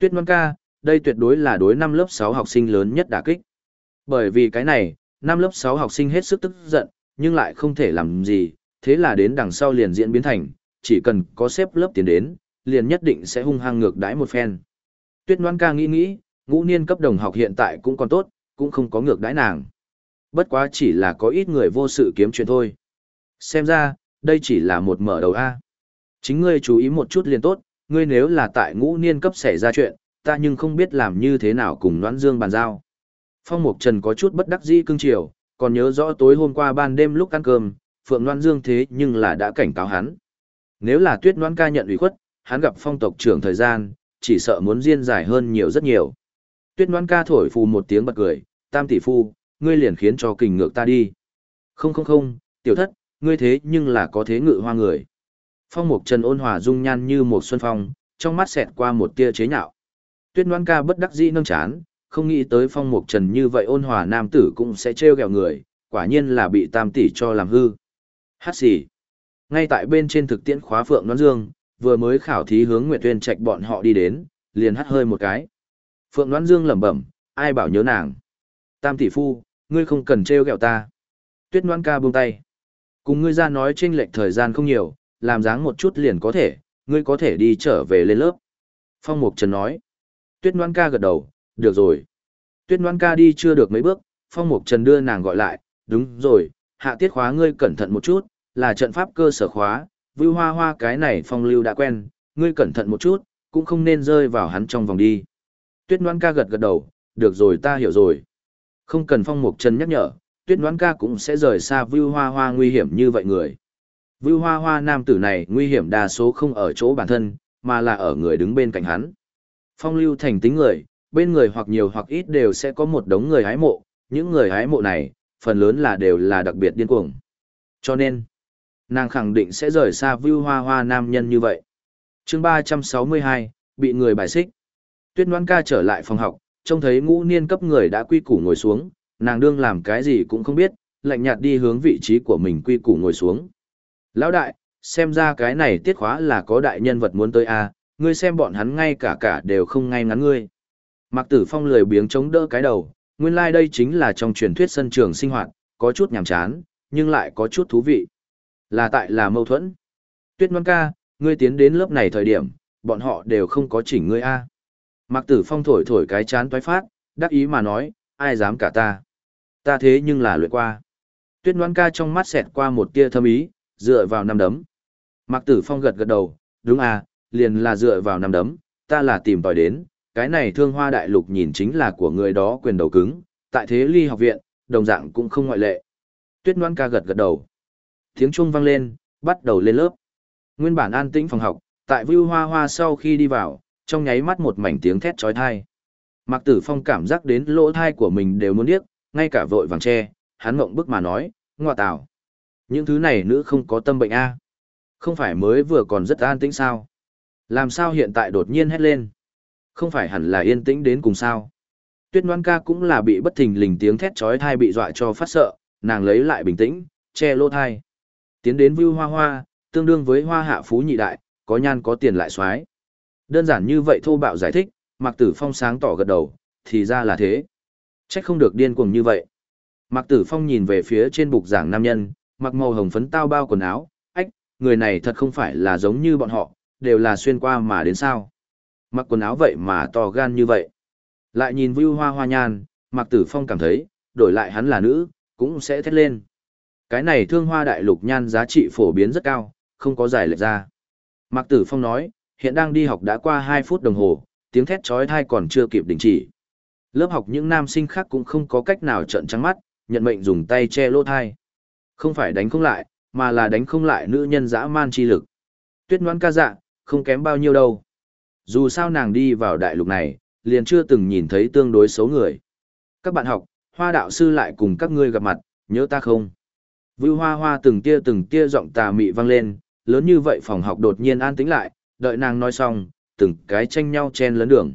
Tuyết Ngoan ca, đây tuyệt đối là đối năm lớp 6 học sinh lớn nhất đả kích. Bởi vì cái này, năm lớp 6 học sinh hết sức tức giận, nhưng lại không thể làm gì, thế là đến đằng sau liền diễn biến thành, chỉ cần có xếp lớp tiến đến, liền nhất định sẽ hung hăng ngược đãi một phen. Tuyết Ngoan ca nghĩ, ngũ niên cấp đồng học hiện tại cũng còn tốt, cũng không có ngược đãi nàng. Bất quá chỉ là có ít người vô sự kiếm chuyện thôi. Xem ra, đây chỉ là một mở đầu A. Chính ngươi chú ý một chút liền tốt, ngươi nếu là tại ngũ niên cấp xảy ra chuyện, ta nhưng không biết làm như thế nào cùng Noãn Dương bàn giao. Phong Mục Trần có chút bất đắc dĩ cưng chiều, còn nhớ rõ tối hôm qua ban đêm lúc ăn cơm, Phượng Noãn Dương thế nhưng là đã cảnh cáo hắn. Nếu là Tuyết Noãn ca nhận ủy khuất, hắn gặp Phong tộc trưởng thời gian, chỉ sợ muốn diên dài hơn nhiều rất nhiều. Tuyết Noãn ca thổi phù một tiếng bật cười, Tam tỷ phu, ngươi liền khiến cho kình ngược ta đi. Không, tiểu thất, ngươi thế nhưng là có thế ngự hoa người. Phong Mục Trần ôn hòa dung nhan như một xuân phong, trong mắt xẹt qua một tia chế nhạo. Tuyết Noãn ca bất đắc dĩ nâng chán, không nghĩ tới Phong Mục Trần như vậy ôn hòa nam tử cũng sẽ trêu ghẹo người, quả nhiên là bị Tam tỷ cho làm hư. Hát xì. Ngay tại bên trên thực tiễn khóa Phượng Noãn Dương, vừa mới khảo thí hướng Nguyệt Tuyên Trạch bọn họ đi đến, liền hắt hơi một cái. Phượng Noãn Dương lẩm bẩm, ai bảo nhớ nàng. Tam tỷ phu, ngươi không cần trêu ghẹo ta. Tuyết Noãn ca buông tay. Cùng ngươi ra nói chênh lệch thời gian không nhiều, làm dáng một chút liền có thể, ngươi có thể đi trở về lên lớp. Phong Mục Trần nói. Tuyết Noãn ca gật đầu, được rồi. Tuyết Noãn ca đi chưa được mấy bước, Phong Mục Trần đưa nàng gọi lại, đúng rồi, hạ tiết khóa ngươi cẩn thận một chút, là trận pháp cơ sở khóa, Vưu Hoa Hoa cái này Phong Lưu đã quen, ngươi cẩn thận một chút, cũng không nên rơi vào hắn trong vòng đi. Tuyết Noãn ca gật gật đầu, được rồi ta hiểu rồi. Không cần Phong Mục Trần nhắc nhở, Tuyết Noãn ca cũng sẽ rời xa Vưu Hoa Hoa nguy hiểm như vậy người. Vưu Hoa Hoa nam tử này nguy hiểm đa số không ở chỗ bản thân, mà là ở người đứng bên cạnh hắn. Phong Lưu thành tính người, bên người hoặc nhiều hoặc ít đều sẽ có một đống người hái mộ, những người hái mộ này, phần lớn là đều là đặc biệt điên cuồng. Cho nên, nàng khẳng định sẽ rời xa Vưu Hoa Hoa nam nhân như vậy. Chương 362, bị người bài xích. Tuyết Noãn ca trở lại phòng học, trông thấy ngũ niên cấp người đã quy củ ngồi xuống, nàng đương làm cái gì cũng không biết, lạnh nhạt đi hướng vị trí của mình quy củ ngồi xuống. Lão đại, xem ra cái này tiết khóa là có đại nhân vật muốn tới à, ngươi xem bọn hắn ngay cả đều không ngay ngắn ngươi. Mạc Tử Phong lười biếng chống đỡ cái đầu, nguyên lai đây chính là trong truyền thuyết sân trường sinh hoạt, có chút nhàm chán, nhưng lại có chút thú vị. Là tại là mâu thuẫn. Tuyết Noãn ca, ngươi tiến đến lớp này thời điểm, bọn họ đều không có chỉnh ngươi a. Mạc Tử Phong thổi thổi cái chán toái phát, đắc ý mà nói, ai dám cả ta. Ta thế nhưng là luyện qua. Tuyết Noãn ca trong mắt xẹt qua một tia thâm ý, dựa vào năm đấm. Mạc Tử Phong gật gật đầu, đúng à, liền là dựa vào năm đấm, ta là tìm tòi đến, cái này Thương Hoa Đại Lục nhìn chính là của người đó quyền đầu cứng, tại Thế Ly học viện, đồng dạng cũng không ngoại lệ. Tuyết Noãn ca gật gật đầu. Tiếng chuông vang lên, bắt đầu lên lớp. Nguyên bản an tĩnh phòng học, tại Vưu Hoa Hoa sau khi đi vào, trong nháy mắt một mảnh tiếng thét chói tai. Mạc Tử Phong cảm giác đến lỗ tai của mình đều muốn điếc, ngay cả vội vàng che, hắn ngậm bức mà nói, "Ngoa tào, những thứ này nữ không có tâm bệnh a? Không phải mới vừa còn rất an tĩnh sao? Làm sao hiện tại đột nhiên hét lên? Không phải hẳn là yên tĩnh đến cùng sao?" Tuyết Noãn ca cũng là bị bất thình lình tiếng thét chói tai bị dọa cho phát sợ, nàng lấy lại bình tĩnh, che lỗ tai. Tiến đến Vưu Hoa Hoa, tương đương với Hoa Hạ phú nhị đại, có nhan có tiền lại soái. Đơn giản như vậy thô bạo giải thích, Mạc Tử Phong sáng tỏ gật đầu, thì ra là thế. Trách không được điên cuồng như vậy. Mạc Tử Phong nhìn về phía trên bục giảng nam nhân, mặc màu hồng phấn tao bao quần áo, ách, người này thật không phải là giống như bọn họ, đều là xuyên qua mà đến sao. Mặc quần áo vậy mà to gan như vậy. Lại nhìn Vưu Hoa Hoa nhan, Mạc Tử Phong cảm thấy, đổi lại hắn là nữ, cũng sẽ thét lên. Cái này Thương Hoa Đại Lục nhan giá trị phổ biến rất cao, không có giải lệch ra. Mạc Tử Phong nói, hiện đang đi học đã qua 2 phút đồng hồ, tiếng thét chói tai còn chưa kịp đình chỉ. Lớp học những nam sinh khác cũng không có cách nào trợn trắng mắt, nhận mệnh dùng tay che lỗ tai. Không phải đánh không lại, mà là đánh không lại nữ nhân dã man chi lực. Tuyết Noãn ca dạ, không kém bao nhiêu đâu. Dù sao nàng đi vào đại lục này, liền chưa từng nhìn thấy tương đối xấu người. Các bạn học, Hoa đạo sư lại cùng các ngươi gặp mặt, nhớ ta không? Vưu Hoa Hoa từng tia giọng tà mị vang lên, lớn như vậy phòng học đột nhiên an tĩnh lại, đợi nàng nói xong, từng cái tranh nhau chen lấn đường.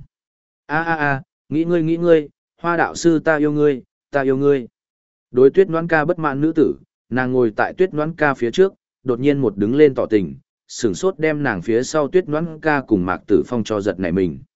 Nghĩ ngươi, Hoa đạo sư ta yêu ngươi, ta yêu ngươi. Đối Tuyết Noãn ca bất mãn nữ tử, nàng ngồi tại Tuyết Noãn ca phía trước, đột nhiên một đứng lên tỏ tình, sửng sốt đem nàng phía sau Tuyết Noãn ca cùng Mạc Tử Phong cho giật nảy mình.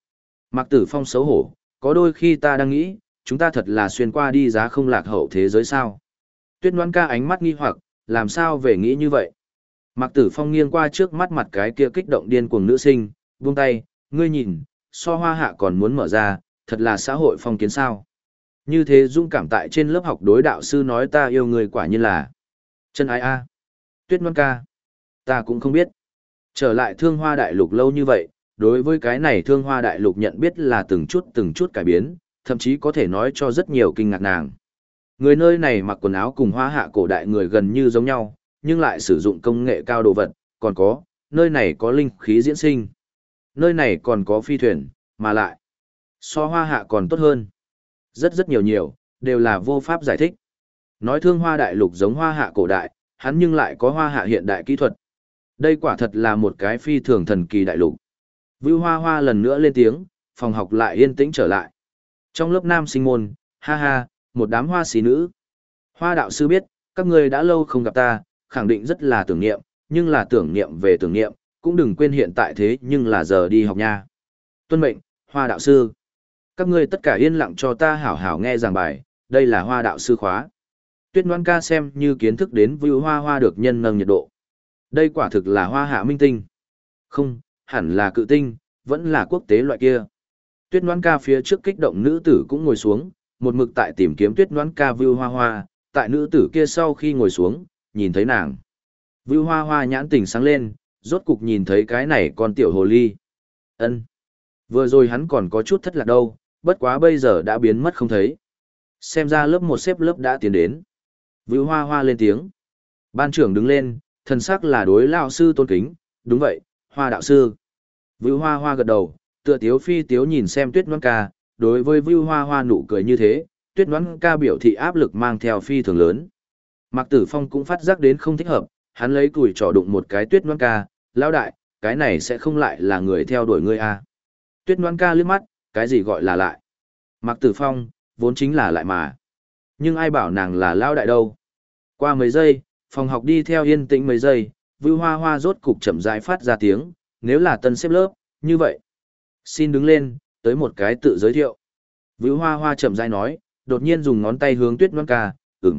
Mạc Tử Phong xấu hổ, có đôi khi ta đang nghĩ, chúng ta thật là xuyên qua đi giá không lạc hậu thế giới sao. Tuyết Ngoan ca ánh mắt nghi hoặc, làm sao về nghĩ như vậy. Mạc Tử Phong nghiêng qua trước mắt mặt cái kia kích động điên cuồng nữ sinh, buông tay, ngươi nhìn, so hoa hạ còn muốn mở ra, thật là xã hội phong kiến sao. Như thế dung cảm tại trên lớp học đối đạo sư nói ta yêu người quả nhiên là chân ái a. Tuyết Ngoan ca, ta cũng không biết. Trở lại Thương Hoa Đại Lục lâu như vậy, đối với cái này Thương Hoa Đại Lục nhận biết là từng chút cải biến, thậm chí có thể nói cho rất nhiều kinh ngạc nàng. Người nơi này mặc quần áo cùng hoa hạ cổ đại người gần như giống nhau, nhưng lại sử dụng công nghệ cao đồ vật, còn có, nơi này có linh khí diễn sinh. Nơi này còn có phi thuyền, mà lại, so hoa hạ còn tốt hơn. Rất nhiều, đều là vô pháp giải thích. Nói Thương Hoa Đại Lục giống hoa hạ cổ đại, hắn nhưng lại có hoa hạ hiện đại kỹ thuật. Đây quả thật là một cái phi thường thần kỳ đại lục. Vưu Hoa Hoa lần nữa lên tiếng, phòng học lại yên tĩnh trở lại. Trong lớp nam sinh môn, ha ha, một đám hoa xí nữ. Hoa đạo sư biết, các ngươi đã lâu không gặp ta, khẳng định rất là tưởng niệm, nhưng là tưởng niệm về tưởng niệm, cũng đừng quên hiện tại thế nhưng là giờ đi học nha. Tuân mệnh, Hoa đạo sư. Các ngươi tất cả yên lặng cho ta hảo hảo nghe giảng bài, đây là Hoa đạo sư khóa. Tuyết Ngoan ca xem như kiến thức đến Vưu Hoa Hoa được nhân nâng nhiệt độ. Đây quả thực là hoa hạ minh tinh. Không, hẳn là cự tinh, vẫn là quốc tế loại kia. Tuyết Ngoan ca phía trước kích động nữ tử cũng ngồi xuống, một mực tại tìm kiếm Tuyết Ngoan ca Vưu Hoa Hoa, tại nữ tử kia sau khi ngồi xuống, nhìn thấy nàng. Vưu Hoa Hoa nhãn tình sáng lên, rốt cục nhìn thấy cái này con tiểu hồ ly. Ân, vừa rồi hắn còn có chút thất lạc đâu, bất quá bây giờ đã biến mất không thấy. Xem ra lớp một xếp lớp đã tiến đến. Vưu Hoa Hoa lên tiếng. Ban trưởng đứng lên, thần sắc là đối lão sư tôn kính, đúng vậy, Hoa đạo sư. Vưu Hoa Hoa gật đầu, tựa tiếu phi tiếu nhìn xem Tuyết Ngoan ca, đối với Vưu Hoa Hoa nụ cười như thế, Tuyết Ngoan ca biểu thị áp lực mang theo phi thường lớn. Mạc Tử Phong cũng phát giác đến không thích hợp, hắn lấy cùi trỏ đụng một cái Tuyết Ngoan ca, lão đại, cái này sẽ không lại là người theo đuổi ngươi à. Tuyết Ngoan ca liếc mắt, cái gì gọi là lại. Mạc Tử Phong, vốn chính là lại mà. Nhưng ai bảo nàng là lão đại đâu. Qua mấy giây, phòng học đi theo yên tĩnh mấy giây, Vưu Hoa Hoa rốt cục chậm rãi phát ra tiếng, nếu là tân xếp lớp, như vậy. Xin đứng lên, tới một cái tự giới thiệu. Vưu Hoa Hoa chậm rãi nói, đột nhiên dùng ngón tay hướng Tuyết Ngoan ca,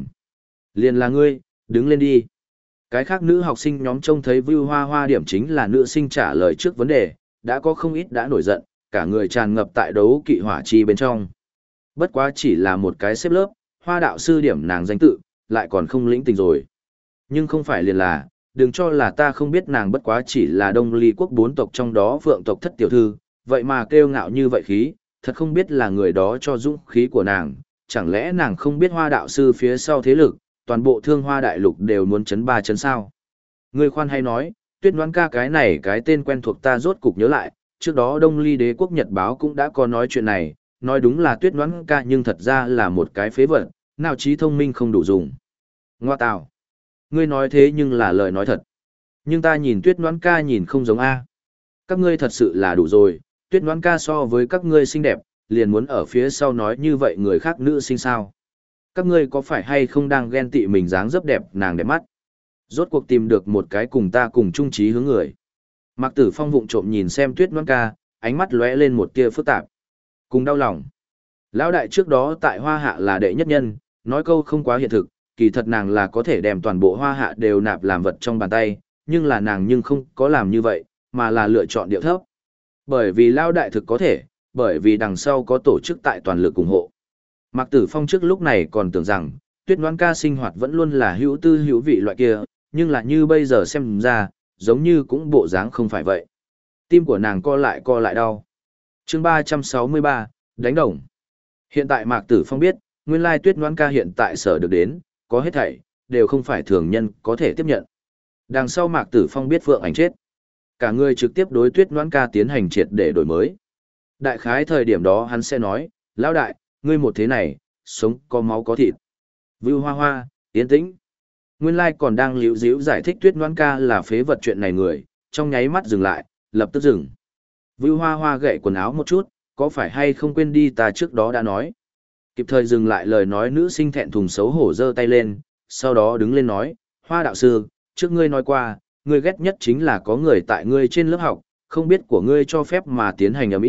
liền là ngươi, đứng lên đi. Cái khác nữ học sinh nhóm trông thấy Vưu Hoa Hoa điểm chính là nữ sinh trả lời trước vấn đề, đã có không ít đã nổi giận, cả người tràn ngập tại đấu kỵ hỏa chi bên trong. Bất quá chỉ là một cái xếp lớp, Hoa đạo sư điểm nàng danh tự, lại còn không lĩnh tình rồi. Nhưng không phải liền là, đừng cho là ta không biết nàng bất quá chỉ là Đông Ly quốc 4 tộc trong đó Phượng tộc thất tiểu thư, vậy mà kêu ngạo như vậy khí, thật không biết là người đó cho dũng khí của nàng, chẳng lẽ nàng không biết Hoa đạo sư phía sau thế lực, toàn bộ Thương Hoa Đại Lục đều muốn chấn ba chấn sao. Người khoan hay nói, Tuyết Ngoan ca cái này cái tên quen thuộc ta rốt cục nhớ lại, trước đó Đông Ly đế quốc Nhật báo cũng đã có nói chuyện này, nói đúng là Tuyết Ngoan ca nhưng thật ra là một cái phế vật, nào trí thông minh không đủ dùng. Ngoa tạo. Ngươi nói thế nhưng là lời nói thật. Nhưng ta nhìn Tuyết Ngoan ca nhìn không giống A. Các ngươi thật sự là đủ rồi, Tuyết Ngoan ca so với các ngươi xinh đẹp, liền muốn ở phía sau nói như vậy người khác nữ sinh sao. Các ngươi có phải hay không đang ghen tị mình dáng dấp đẹp nàng đẹp mắt. Rốt cuộc tìm được một cái cùng ta cùng chung trí hướng người. Mạc Tử Phong vụng trộm nhìn xem Tuyết Ngoan ca, ánh mắt lóe lên một tia phức tạp. Cùng đau lòng. Lão đại trước đó tại Hoa Hạ là đệ nhất nhân, nói câu không quá hiện thực, kỳ thật nàng là có thể đem toàn bộ Hoa Hạ đều nạp làm vật trong bàn tay, nhưng là nàng nhưng không có làm như vậy, mà là lựa chọn điệu thấp. Bởi vì Lão đại thực có thể, bởi vì đằng sau có tổ chức tại toàn lực ủng hộ. Mạc Tử Phong trước lúc này còn tưởng rằng, Tuyết Ngoan ca sinh hoạt vẫn luôn là hữu tư hữu vị loại kia, nhưng là như bây giờ xem ra, giống như cũng bộ dáng không phải vậy. Tim của nàng co lại đau. Chương 363, đánh đồng. Hiện tại Mạc Tử Phong biết, nguyên lai Tuyết Ngoan ca hiện tại sở được đến, có hết thảy, đều không phải thường nhân có thể tiếp nhận. Đằng sau Mạc Tử Phong biết Phượng Ảnh chết. Cả người trực tiếp đối Tuyết Ngoan ca tiến hành triệt để đổi mới. Đại khái thời điểm đó hắn sẽ nói, lão đại, ngươi một thế này, sống có máu có thịt. Vưu Hoa Hoa, yên tĩnh. Nguyên lai còn đang liễu díu giải thích Tuyết Ngoan ca là phế vật chuyện này người, trong nháy mắt dừng lại, lập tức dừng. Vưu Hoa Hoa gậy quần áo một chút, có phải hay không quên đi ta trước đó đã nói. Kịp thời dừng lại lời nói nữ sinh thẹn thùng xấu hổ giơ tay lên, sau đó đứng lên nói, Hoa đạo sư, trước ngươi nói qua, ngươi ghét nhất chính là có người tại ngươi trên lớp học, không biết của ngươi cho phép mà tiến hành ầm ĩ,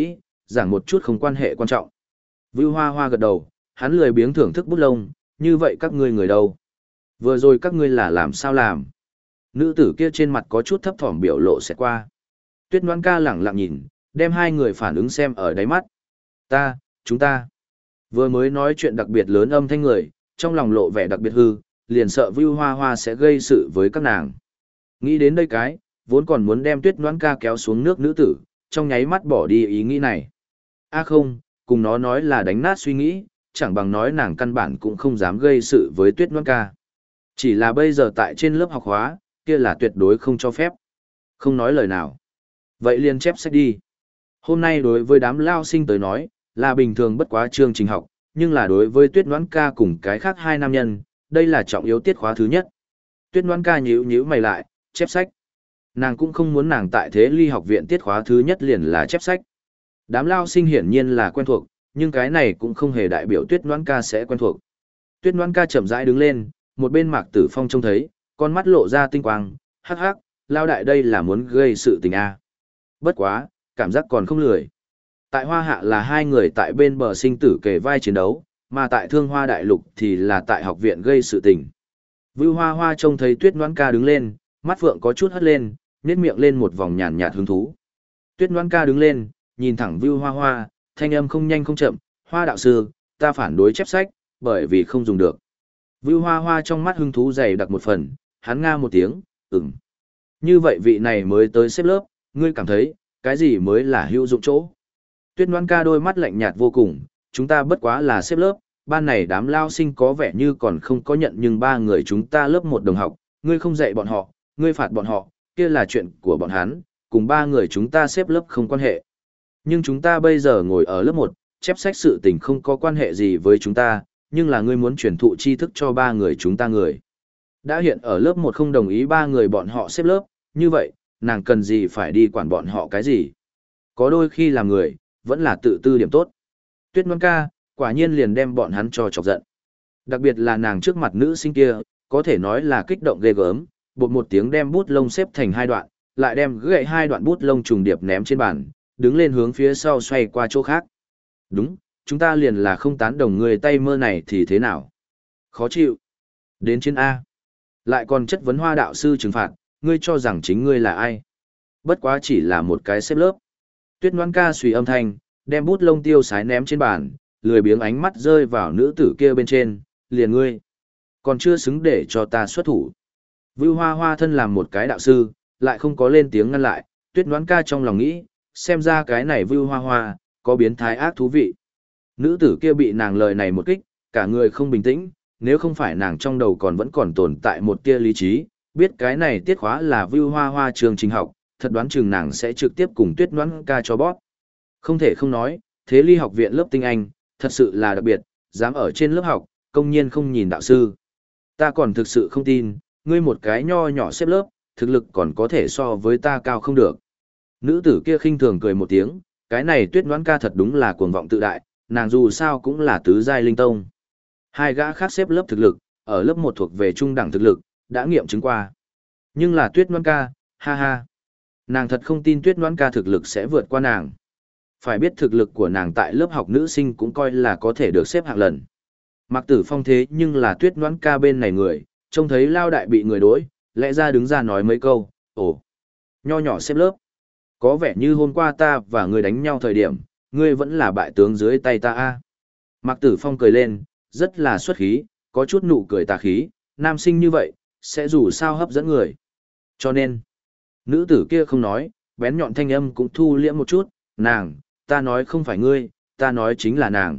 giảng một chút không quan hệ quan trọng. Vưu Hoa Hoa gật đầu, hắn lười biếng thưởng thức bút lông, như vậy các ngươi người đâu? Vừa rồi các ngươi là làm sao làm? Nữ tử kia trên mặt có chút thấp thỏm biểu lộ sẽ qua. Tuyết Ngoãn Ca lẳng lặng nhìn, đem hai người phản ứng xem ở đáy mắt. Chúng ta. Vừa mới nói chuyện đặc biệt lớn âm thanh người, trong lòng lộ vẻ đặc biệt hư, liền sợ Vưu Hoa Hoa sẽ gây sự với các nàng. Nghĩ đến đây cái, vốn còn muốn đem Tuyết Ngoãn Ca kéo xuống nước nữ tử, trong nháy mắt bỏ đi ý nghĩ này. Không, cùng nó nói là đánh nát suy nghĩ, chẳng bằng nói nàng căn bản cũng không dám gây sự với Tuyết Ngoãn Ca. Chỉ là bây giờ tại trên lớp học hóa, kia là tuyệt đối không cho phép. Không nói lời nào. Vậy liền chép sách đi. Hôm nay đối với đám lao sinh tới nói, là bình thường bất quá chương trình học, nhưng là đối với Tuyết Ngoãn Ca cùng cái khác hai nam nhân, đây là trọng yếu tiết khóa thứ nhất. Tuyết Ngoãn Ca nhíu mày lại, chép sách. Nàng cũng không muốn nàng tại Thế Ly học viện tiết khóa thứ nhất liền là chép sách. Đám lao sinh hiển nhiên là quen thuộc, nhưng cái này cũng không hề đại biểu Tuyết Ngoãn Ca sẽ quen thuộc. Tuyết Ngoãn Ca chậm rãi đứng lên, một bên Mạc Tử Phong trông thấy, con mắt lộ ra tinh quang, hắc hắc, lao đại đây là muốn gây sự tình a. Bất quá, cảm giác còn không lười. Tại Hoa Hạ là hai người tại bên bờ sinh tử kề vai chiến đấu, mà tại Thương Hoa Đại Lục thì là tại học viện gây sự tình. Vưu Hoa Hoa trông thấy Tuyết Ngoãn Ca đứng lên, mắt phượng có chút hất lên, nhếch miệng lên một vòng nhàn nhạt hứng thú. Tuyết Ngoãn Ca đứng lên, nhìn thẳng Vưu Hoa Hoa, thanh âm không nhanh không chậm, "Hoa đạo sư, ta phản đối chép sách, bởi vì không dùng được." Vưu Hoa Hoa trong mắt hứng thú dày đặc một phần, hắn nga một tiếng, "Ừm." Như vậy vị này mới tới xếp lớp, ngươi cảm thấy, cái gì mới là hữu dụng chỗ? Tuyết Ngoãn Ca đôi mắt lạnh nhạt vô cùng, chúng ta bất quá là xếp lớp, ban này đám lao sinh có vẻ như còn không có nhận nhưng ba người chúng ta lớp một đồng học, ngươi không dạy bọn họ, ngươi phạt bọn họ, kia là chuyện của bọn hắn, cùng ba người chúng ta xếp lớp không quan hệ. Nhưng chúng ta bây giờ ngồi ở lớp một, chép sách sự tình không có quan hệ gì với chúng ta, nhưng là ngươi muốn truyền thụ tri thức cho ba người chúng ta người. Đã hiện ở lớp một không đồng ý ba người bọn họ xếp lớp, như vậy, nàng cần gì phải đi quản bọn họ cái gì? Có đôi khi làm người, vẫn là tự tư điểm tốt. Tuyết Ngoãn Ca, quả nhiên liền đem bọn hắn cho chọc giận. Đặc biệt là nàng trước mặt nữ sinh kia, có thể nói là kích động ghê gớm, bột một tiếng đem bút lông xếp thành hai đoạn, lại đem gậy hai đoạn bút lông trùng điệp ném trên bàn, đứng lên hướng phía sau xoay qua chỗ khác. Đúng, chúng ta liền là không tán đồng người tay mơ này thì thế nào? Khó chịu. Đến chiến A. Lại còn chất vấn Hoa đạo sư trừng phạt, ngươi cho rằng chính ngươi là ai? Bất quá chỉ là một cái xếp lớp. Tuyết Ngoãn Ca suy âm thanh, đem bút lông tiêu sái ném trên bàn, lười biếng ánh mắt rơi vào nữ tử kia bên trên, liền ngươi. Còn chưa xứng để cho ta xuất thủ. Vưu Hoa Hoa thân làm một cái đạo sư, lại không có lên tiếng ngăn lại, Tuyết Ngoãn Ca trong lòng nghĩ, xem ra cái này Vưu Hoa Hoa, có biến thái ác thú vị. Nữ tử kia bị nàng lời này một kích, cả người không bình tĩnh, nếu không phải nàng trong đầu vẫn còn tồn tại một tia lý trí, biết cái này tiết khóa là Vưu Hoa Hoa trường trình học, thật đoán chừng nàng sẽ trực tiếp cùng Tuyết Ngoãn Ca cho bóp. Không thể không nói, Thế Ly học viện lớp tinh anh, thật sự là đặc biệt, dám ở trên lớp học, công nhiên không nhìn đạo sư. Ta còn thực sự không tin, ngươi một cái nho nhỏ xếp lớp, thực lực còn có thể so với ta cao không được. Nữ tử kia khinh thường cười một tiếng, cái này Tuyết Ngoãn Ca thật đúng là cuồng vọng tự đại, nàng dù sao cũng là tứ giai linh tông. Hai gã khác xếp lớp thực lực, ở lớp một thuộc về trung đẳng thực lực, đã nghiệm chứng qua. Nhưng là Tuyết Ngoãn Ca, ha ha. Nàng thật không tin Tuyết Ngoãn Ca thực lực sẽ vượt qua nàng. Phải biết thực lực của nàng tại lớp học nữ sinh cũng coi là có thể được xếp hạng lần. Mạc Tử Phong thế nhưng là Tuyết Ngoãn Ca bên này người, trông thấy lao đại bị người đối, lẽ ra đứng ra nói mấy câu, ồ, nho nhỏ xếp lớp. Có vẻ như hôm qua ta và ngươi đánh nhau thời điểm, ngươi vẫn là bại tướng dưới tay ta a. Mạc Tử Phong cười lên, rất là xuất khí, có chút nụ cười tà khí, nam sinh như vậy, sẽ dù sao hấp dẫn người. Cho nên, nữ tử kia không nói, bén nhọn thanh âm cũng thu liễm một chút, nàng, ta nói không phải ngươi, ta nói chính là nàng.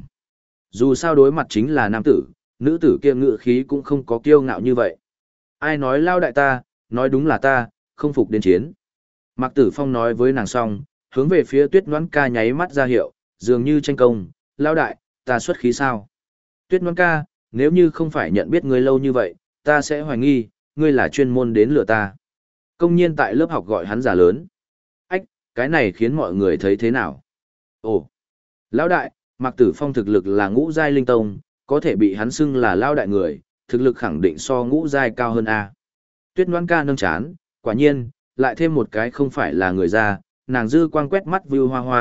Dù sao đối mặt chính là nam tử, nữ tử kia ngự khí cũng không có kiêu ngạo như vậy. Ai nói lao đại ta, nói đúng là ta, không phục đến chiến. Mạc Tử Phong nói với nàng xong, hướng về phía Tuyết Ngoãn Ca nháy mắt ra hiệu, dường như tranh công, lao đại, ta xuất khí sao? Tuyết Ngoãn Ca, nếu như không phải nhận biết ngươi lâu như vậy, ta sẽ hoài nghi, ngươi là chuyên môn đến lừa ta. Công nhiên tại lớp học gọi hắn giả lớn. Ách, cái này khiến mọi người thấy thế nào? Ồ, lão đại, Mạc Tử Phong thực lực là ngũ giai linh tông, có thể bị hắn xưng là lão đại người, thực lực khẳng định so ngũ giai cao hơn a. Tuyết Ngoãn Ca nâng chán, quả nhiên, lại thêm một cái không phải là người ra, nàng dư quang quét mắt Vưu Hoa Hoa,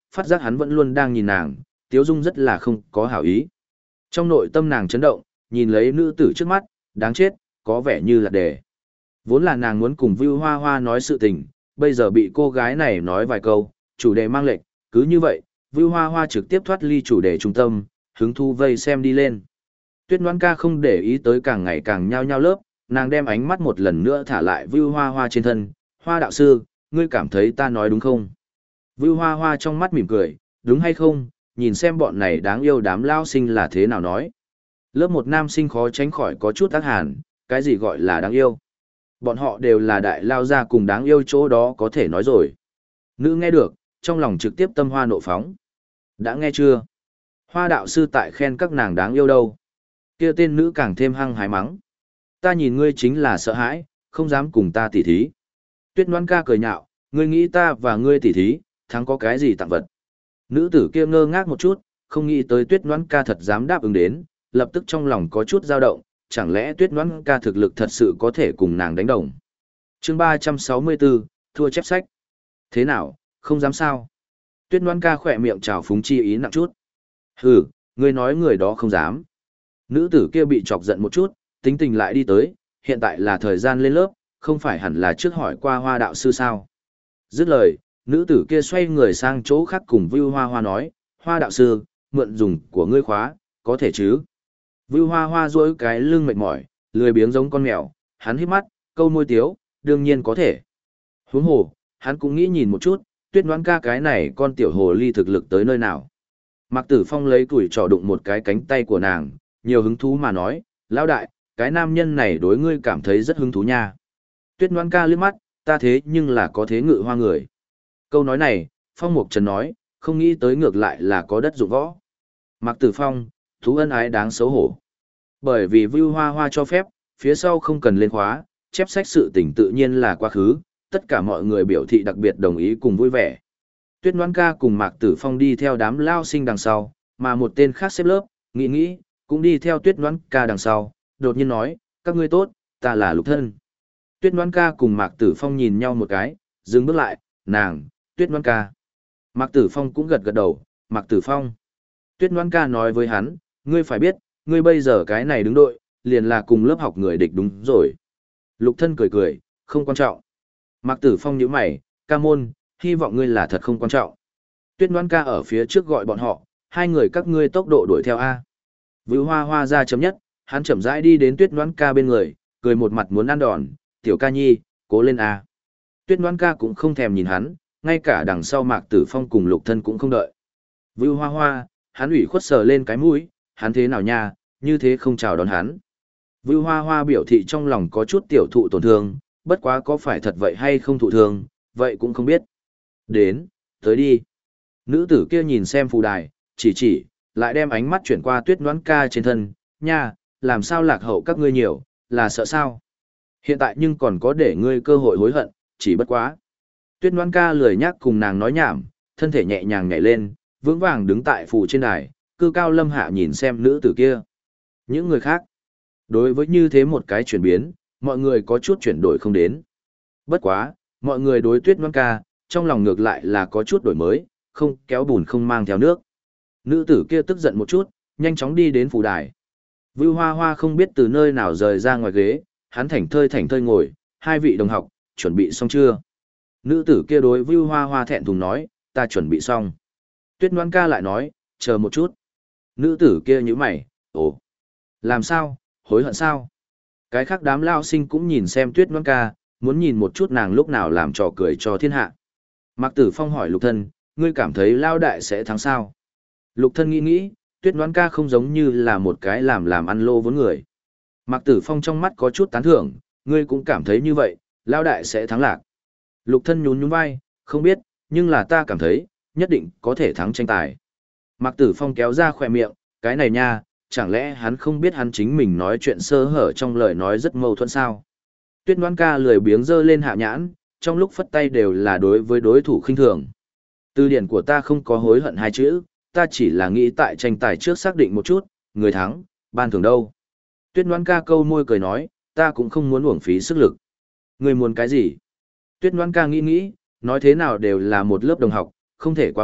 phát giác hắn vẫn luôn đang nhìn nàng, tiếu dung rất là không có hảo ý. Trong nội tâm nàng chấn động, nhìn lấy nữ tử trước mắt, đáng chết, có vẻ như là đề. Vốn là nàng muốn cùng Vưu Hoa Hoa nói sự tình, bây giờ bị cô gái này nói vài câu, chủ đề mang lệch, cứ như vậy, Vưu Hoa Hoa trực tiếp thoát ly chủ đề trung tâm, hứng thu vây xem đi lên. Tuyết Ngoãn Ca không để ý tới càng ngày càng nhao nhao lớp, nàng đem ánh mắt một lần nữa thả lại Vưu Hoa Hoa trên thân, Hoa đạo sư, ngươi cảm thấy ta nói đúng không? Vưu Hoa Hoa trong mắt mỉm cười, đúng hay không, nhìn xem bọn này đáng yêu đám lao sinh là thế nào nói. Lớp một nam sinh khó tránh khỏi có chút ác hàn, cái gì gọi là đáng yêu. Bọn họ đều là đại lao gia cùng đáng yêu chỗ đó có thể nói rồi. Nữ nghe được, trong lòng trực tiếp tâm hoa nộ phóng. Đã nghe chưa? Hoa đạo sư tại khen các nàng đáng yêu đâu. Kia tên nữ càng thêm hăng hái mắng. Ta nhìn ngươi chính là sợ hãi, không dám cùng ta tỉ thí. Tuyết Ngoãn Ca cười nhạo, ngươi nghĩ ta và ngươi tỉ thí, thắng có cái gì tặng vật. Nữ tử kia ngơ ngác một chút, không nghĩ tới Tuyết Ngoãn Ca thật dám đáp ứng đến, lập tức trong lòng có chút dao động, chẳng lẽ Tuyết Ngoãn Ca thực lực thật sự có thể cùng nàng đánh đồng. Chương 364, thua chép sách. Thế nào, không dám sao? Tuyết Ngoãn Ca khỏe miệng trào phúng chi ý nặng chút. Hừ, ngươi nói người đó không dám. Nữ tử kia bị chọc giận một chút, tính tình lại đi tới, hiện tại là thời gian lên lớp, không phải hẳn là trước hỏi qua Hoa đạo sư sao. Dứt lời, nữ tử kia xoay người sang chỗ khác cùng Vưu Hoa Hoa nói, Hoa đạo sư, mượn dùng của ngươi khóa, có thể chứ? Vưu Hoa Hoa duỗi cái lưng mệt mỏi, lười biếng giống con mèo, hắn hít mắt, câu môi tiếu, đương nhiên có thể. Huống hồ, hắn cũng nghĩ nhìn một chút, Tuyết Ngoãn Ca cái này con tiểu hồ ly thực lực tới nơi nào. Mạc Tử Phong lấy củi trò đụng một cái cánh tay của nàng, nhiều hứng thú mà nói, lão đại, cái nam nhân này đối ngươi cảm thấy rất hứng thú nha. Tuyết Ngoãn Ca liếc mắt, ta thế nhưng là có thế ngự hoa người. Câu nói này, Phong Mục Trần nói, không nghĩ tới ngược lại là có đất dụng võ. Mạc Tử Phong, thú ân ái đáng xấu hổ. Bởi vì Vưu Hoa Hoa cho phép, phía sau không cần lên khóa, chép sách sự tình tự nhiên là quá khứ, tất cả mọi người biểu thị đặc biệt đồng ý cùng vui vẻ. Tuyết Ngoãn Ca cùng Mạc Tử Phong đi theo đám lao sinh đằng sau, mà một tên khác xếp lớp, nghĩ, cũng đi theo Tuyết Ngoãn Ca đằng sau, đột nhiên nói, các ngươi tốt, ta là Lục Thân. Tuyết Ngoãn Ca cùng Mạc Tử Phong nhìn nhau một cái, dừng bước lại, nàng, Tuyết Ngoãn Ca. Mạc Tử Phong cũng gật gật đầu, Mạc Tử Phong. Tuyết Ngoãn Ca nói với hắn, ngươi phải biết, ngươi bây giờ cái này đứng đội, liền là cùng lớp học người địch đúng rồi. Lục Thân cười, không quan trọng. Mạc Tử Phong nhíu mày, ca môn, hy vọng ngươi là thật không quan trọng. Tuyết Ngoãn Ca ở phía trước gọi bọn họ, hai người các ngươi tốc độ đuổi theo A. Vưu Hoa Hoa ra chấm nhất, hắn chậm rãi đi đến Tuyết Ngoãn Ca bên người, cười một mặt muốn ăn đòn, tiểu ca nhi, cố lên A. Tuyết Ngoãn Ca cũng không thèm nhìn hắn, ngay cả đằng sau Mạc Tử Phong cùng Lục Thân cũng không đợi. Vưu Hoa Hoa, hắn ủy khuất sờ lên cái mũi, hắn thế nào nha, như thế không chào đón hắn. Vưu Hoa Hoa biểu thị trong lòng có chút tiểu thụ tổn thương, bất quá có phải thật vậy hay không thụ thương, vậy cũng không biết. Đến, tới đi. Nữ tử kia nhìn xem phù đài, chỉ, lại đem ánh mắt chuyển qua Tuyết Ngoãn Ca trên thân, nha, làm sao lạc hậu các ngươi nhiều, là sợ sao? Hiện tại nhưng còn có để ngươi cơ hội hối hận, chỉ bất quá. Tuyết Ngoãn Ca lười nhắc cùng nàng nói nhảm, thân thể nhẹ nhàng nhảy lên, vững vàng đứng tại phù trên đài, cư cao lâm hạ nhìn xem nữ tử kia. Những người khác, đối với như thế một cái chuyển biến, mọi người có chút chuyển đổi không đến. Bất quá, mọi người đối Tuyết Ngoãn Ca, trong lòng ngược lại là có chút đổi mới, không kéo bùn không mang theo nước. Nữ tử kia tức giận một chút, nhanh chóng đi đến phù đài. Vưu Hoa Hoa không biết từ nơi nào rời ra ngoài ghế, hắn thảnh thơi ngồi, hai vị đồng học, chuẩn bị xong chưa? Nữ tử kia đối Vưu Hoa Hoa thẹn thùng nói, ta chuẩn bị xong. Tuyết Ngoãn Ca lại nói, chờ một chút. Nữ tử kia nhíu mày, ồ, làm sao, hối hận sao? Cái khác đám lao sinh cũng nhìn xem Tuyết Ngoãn Ca, muốn nhìn một chút nàng lúc nào làm trò cười cho thiên hạ. Mạc Tử Phong hỏi Lục Thân, ngươi cảm thấy lao đại sẽ thắng sao? Lục Thân nghĩ, Tuyết Ngoãn Ca không giống như là một cái làm ăn lô vốn người. Mạc Tử Phong trong mắt có chút tán thưởng, ngươi cũng cảm thấy như vậy, lao đại sẽ thắng lạc. Lục Thân nhún vai, không biết, nhưng là ta cảm thấy, nhất định có thể thắng tranh tài. Mạc Tử Phong kéo ra khỏe miệng, cái này nha, chẳng lẽ hắn không biết hắn chính mình nói chuyện sơ hở trong lời nói rất mâu thuẫn sao? Tuyết Ngoãn Ca lười biếng giơ lên hạ nhãn, trong lúc phất tay đều là đối với đối thủ khinh thường. Từ điển của ta không có hối hận hai chữ, ta chỉ là nghĩ tại tranh tài trước xác định một chút, người thắng, ban thưởng đâu. Tuyết Ngoãn Ca câu môi cười nói, ta cũng không muốn uổng phí sức lực. Người muốn cái gì? Tuyết Ngoãn Ca nghĩ, nói thế nào đều là một lớp đồng học, không thể quá phận,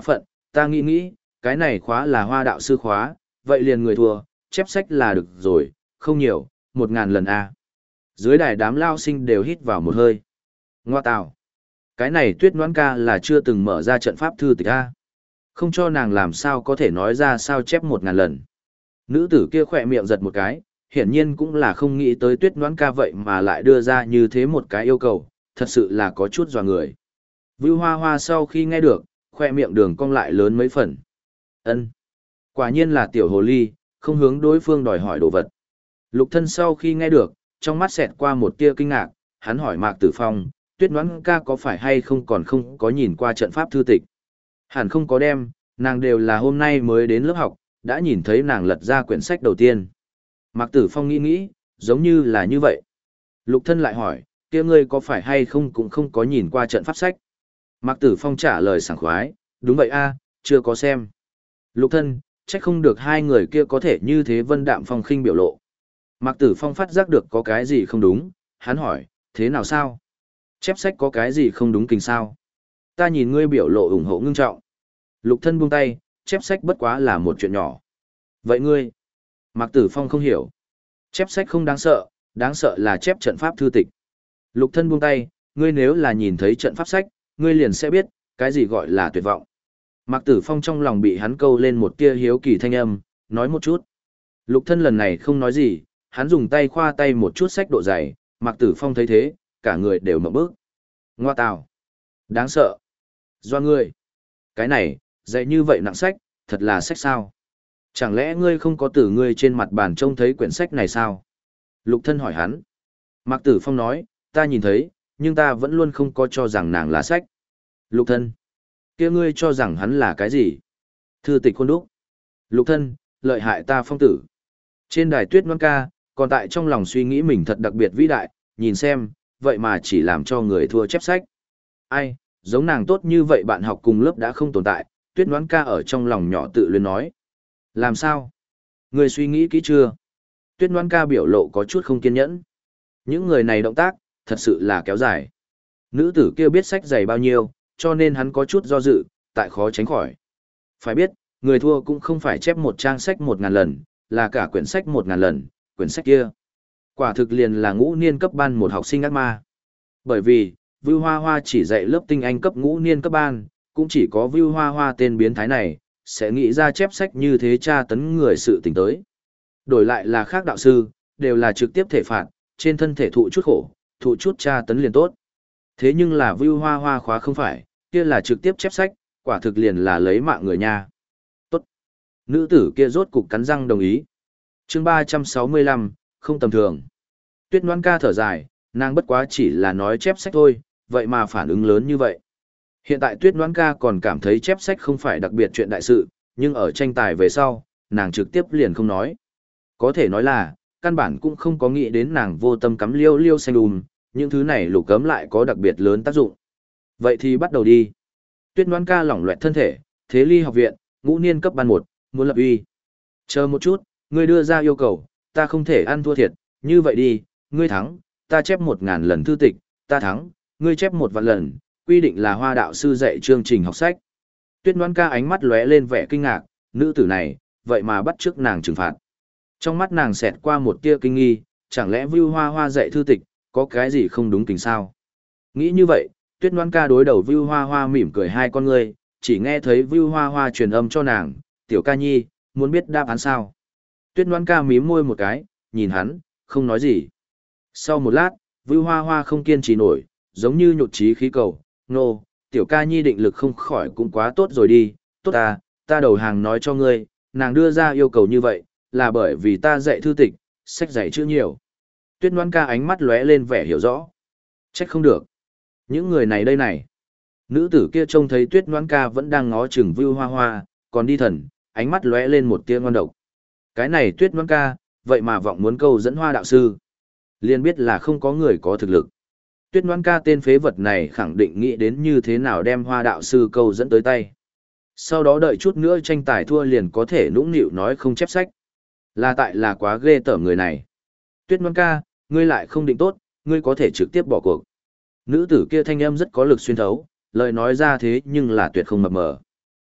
ta nghĩ, cái này khóa là hoa đạo sư khóa, vậy liền người thua, chép sách là được rồi, không nhiều, 1.000 lần a. Dưới đài đám lao sinh đều hít vào một hơi. Ngoa tạo. Cái này Tuyết Noãn ca là chưa từng mở ra trận pháp thư tịch a. Không cho nàng làm sao có thể nói ra sao chép 1.000 lần. Nữ tử kia khỏe miệng giật một cái, hiển nhiên cũng là không nghĩ tới Tuyết Noãn ca vậy mà lại đưa ra như thế một cái yêu cầu, thật sự là có chút dọa người. Vưu Hoa Hoa sau khi nghe được, khỏe miệng đường cong lại lớn mấy phần. Ân, quả nhiên là tiểu hồ ly, không hướng đối phương đòi hỏi đồ vật. Lục Thân sau khi nghe được, trong mắt xẹt qua một tia kinh ngạc, hắn hỏi Mạc Tử Phong, Tuyết Noãn ca có phải hay không còn không có nhìn qua trận pháp thư tịch. Hẳn không có đem, nàng đều là hôm nay mới đến lớp học, đã nhìn thấy nàng lật ra quyển sách đầu tiên. Mạc Tử Phong nghĩ, giống như là như vậy. Lục Thân lại hỏi, kia ngươi có phải hay không cũng không có nhìn qua trận pháp sách. Mạc Tử Phong trả lời sảng khoái, đúng vậy a, chưa có xem. Lục Thân, trách không được hai người kia có thể như thế vân đạm phong khinh biểu lộ. Mạc Tử Phong phát giác được có cái gì không đúng, hắn hỏi, thế nào sao? Chép sách có cái gì không đúng kinh sao? Ta nhìn ngươi biểu lộ ủng hộ ngưng trọng. Lục Thân buông tay, chép sách bất quá là một chuyện nhỏ. Vậy ngươi? Mạc Tử Phong không hiểu. Chép sách không đáng sợ là chép trận pháp thư tịch. Lục Thân buông tay, ngươi nếu là nhìn thấy trận pháp sách, ngươi liền sẽ biết, cái gì gọi là tuyệt vọng. Mạc Tử Phong trong lòng bị hắn câu lên một tia hiếu kỳ thanh âm, nói một chút. Lục Thân lần này không nói gì, hắn dùng tay khoa tay một chút sách độ dày, Mạc Tử Phong thấy thế, cả người đều mở bước. Ngoa tào. Đáng sợ. Do ngươi. Cái này, dạy như vậy nặng sách, thật là sách sao? Chẳng lẽ ngươi không có từ ngươi trên mặt bàn trông thấy quyển sách này sao? Lục Thân hỏi hắn. Mạc Tử Phong nói, ta nhìn thấy, nhưng ta vẫn luôn không có cho rằng nàng là sách. Lục Thân. Kia ngươi cho rằng hắn là cái gì? Thư tịch khuôn đúc. Lục Thân, lợi hại ta phong tử. Trên đài Tuyết Noãn ca, còn tại trong lòng suy nghĩ mình thật đặc biệt vĩ đại, nhìn xem, vậy mà chỉ làm cho người thua chép sách. Ai, giống nàng tốt như vậy bạn học cùng lớp đã không tồn tại, Tuyết Noãn ca ở trong lòng nhỏ tự luyến nói. Làm sao? Người suy nghĩ kỹ chưa? Tuyết Noãn ca biểu lộ có chút không kiên nhẫn. Những người này động tác, thật sự là kéo dài. Nữ tử kia biết sách dày bao nhiêu, cho nên hắn có chút do dự, tại khó tránh khỏi. Phải biết, người thua cũng không phải chép một trang sách 1.000 lần, là cả quyển sách 1.000 lần, quyển sách kia. Quả thực liền là ngũ niên cấp ban một học sinh ác ma. Bởi vì, Vưu Hoa Hoa chỉ dạy lớp tinh anh cấp ngũ niên cấp ban, cũng chỉ có Vưu Hoa Hoa tên biến thái này, sẽ nghĩ ra chép sách như thế tra tấn người sự tình tới. Đổi lại là khác đạo sư, đều là trực tiếp thể phạt, trên thân thể thụ chút khổ, thụ chút tra tấn liền tốt. Thế nhưng là Vưu Hoa Hoa khóa không phải, kia là trực tiếp chép sách, quả thực liền là lấy mạng người nha. Tốt. Nữ tử kia rốt cục cắn răng đồng ý. Chương 365, không tầm thường. Tuyết Noãn ca thở dài, nàng bất quá chỉ là nói chép sách thôi, vậy mà phản ứng lớn như vậy. Hiện tại Tuyết Noãn ca còn cảm thấy chép sách không phải đặc biệt chuyện đại sự, nhưng ở tranh tài về sau, nàng trực tiếp liền không nói. Có thể nói là, căn bản cũng không có nghĩ đến nàng vô tâm cắm liêu liêu xanh những thứ này lục cấm lại có đặc biệt lớn tác dụng. Vậy thì bắt đầu đi. Tuyết Noãn ca lỏng loẹt thân thể, Thế Ly học viện, ngũ niên cấp ban 1, muốn lập uy. Chờ một chút, ngươi đưa ra yêu cầu, ta không thể ăn thua thiệt, như vậy đi, ngươi thắng, ta chép 1.000 lần thư tịch, ta thắng, ngươi chép 1 vạn lần, quy định là Hoa đạo sư dạy chương trình học sách. Tuyết Noãn ca ánh mắt lóe lên vẻ kinh ngạc, nữ tử này, vậy mà bắt chước nàng trừng phạt. Trong mắt nàng xẹt qua một tia kinh nghi, chẳng lẽ Vưu Hoa Hoa dạy thư tịch, có cái gì không đúng tình sao? Nghĩ như vậy, Tuyết Noãn ca đối đầu Vưu Hoa Hoa mỉm cười hai con ngươi, chỉ nghe thấy Vưu Hoa Hoa truyền âm cho nàng, tiểu ca nhi, muốn biết đáp án sao? Tuyết Noãn ca mím môi một cái, nhìn hắn, không nói gì. Sau một lát, Vưu Hoa Hoa không kiên trì nổi, giống như nhột chí khí cầu, nô, tiểu ca nhi định lực không khỏi cũng quá tốt rồi đi, tốt ta đầu hàng nói cho ngươi, nàng đưa ra yêu cầu như vậy, là bởi vì ta dạy thư tịch, sách dạy chữ nhiều. Tuyết Noãn ca ánh mắt lóe lên vẻ hiểu rõ. Trách không được. Những người này đây này. Nữ tử kia trông thấy Tuyết Noãn ca vẫn đang ngó chừng Vưu Hoa Hoa, còn đi thần, ánh mắt lóe lên một tia ngon độc. Cái này Tuyết Noãn ca, vậy mà vọng muốn câu dẫn Hoa đạo sư. Liền biết là không có người có thực lực. Tuyết Noãn ca tên phế vật này khẳng định nghĩ đến như thế nào đem Hoa đạo sư câu dẫn tới tay. Sau đó đợi chút nữa tranh tài thua liền có thể nũng nịu nói không chép sách. Là tại là quá ghê tởm người này. Tuyết Noãn ca, ngươi lại không định tốt, ngươi có thể trực tiếp bỏ cuộc. Nữ tử kia thanh âm rất có lực xuyên thấu, lời nói ra thế nhưng là tuyệt không mập mờ.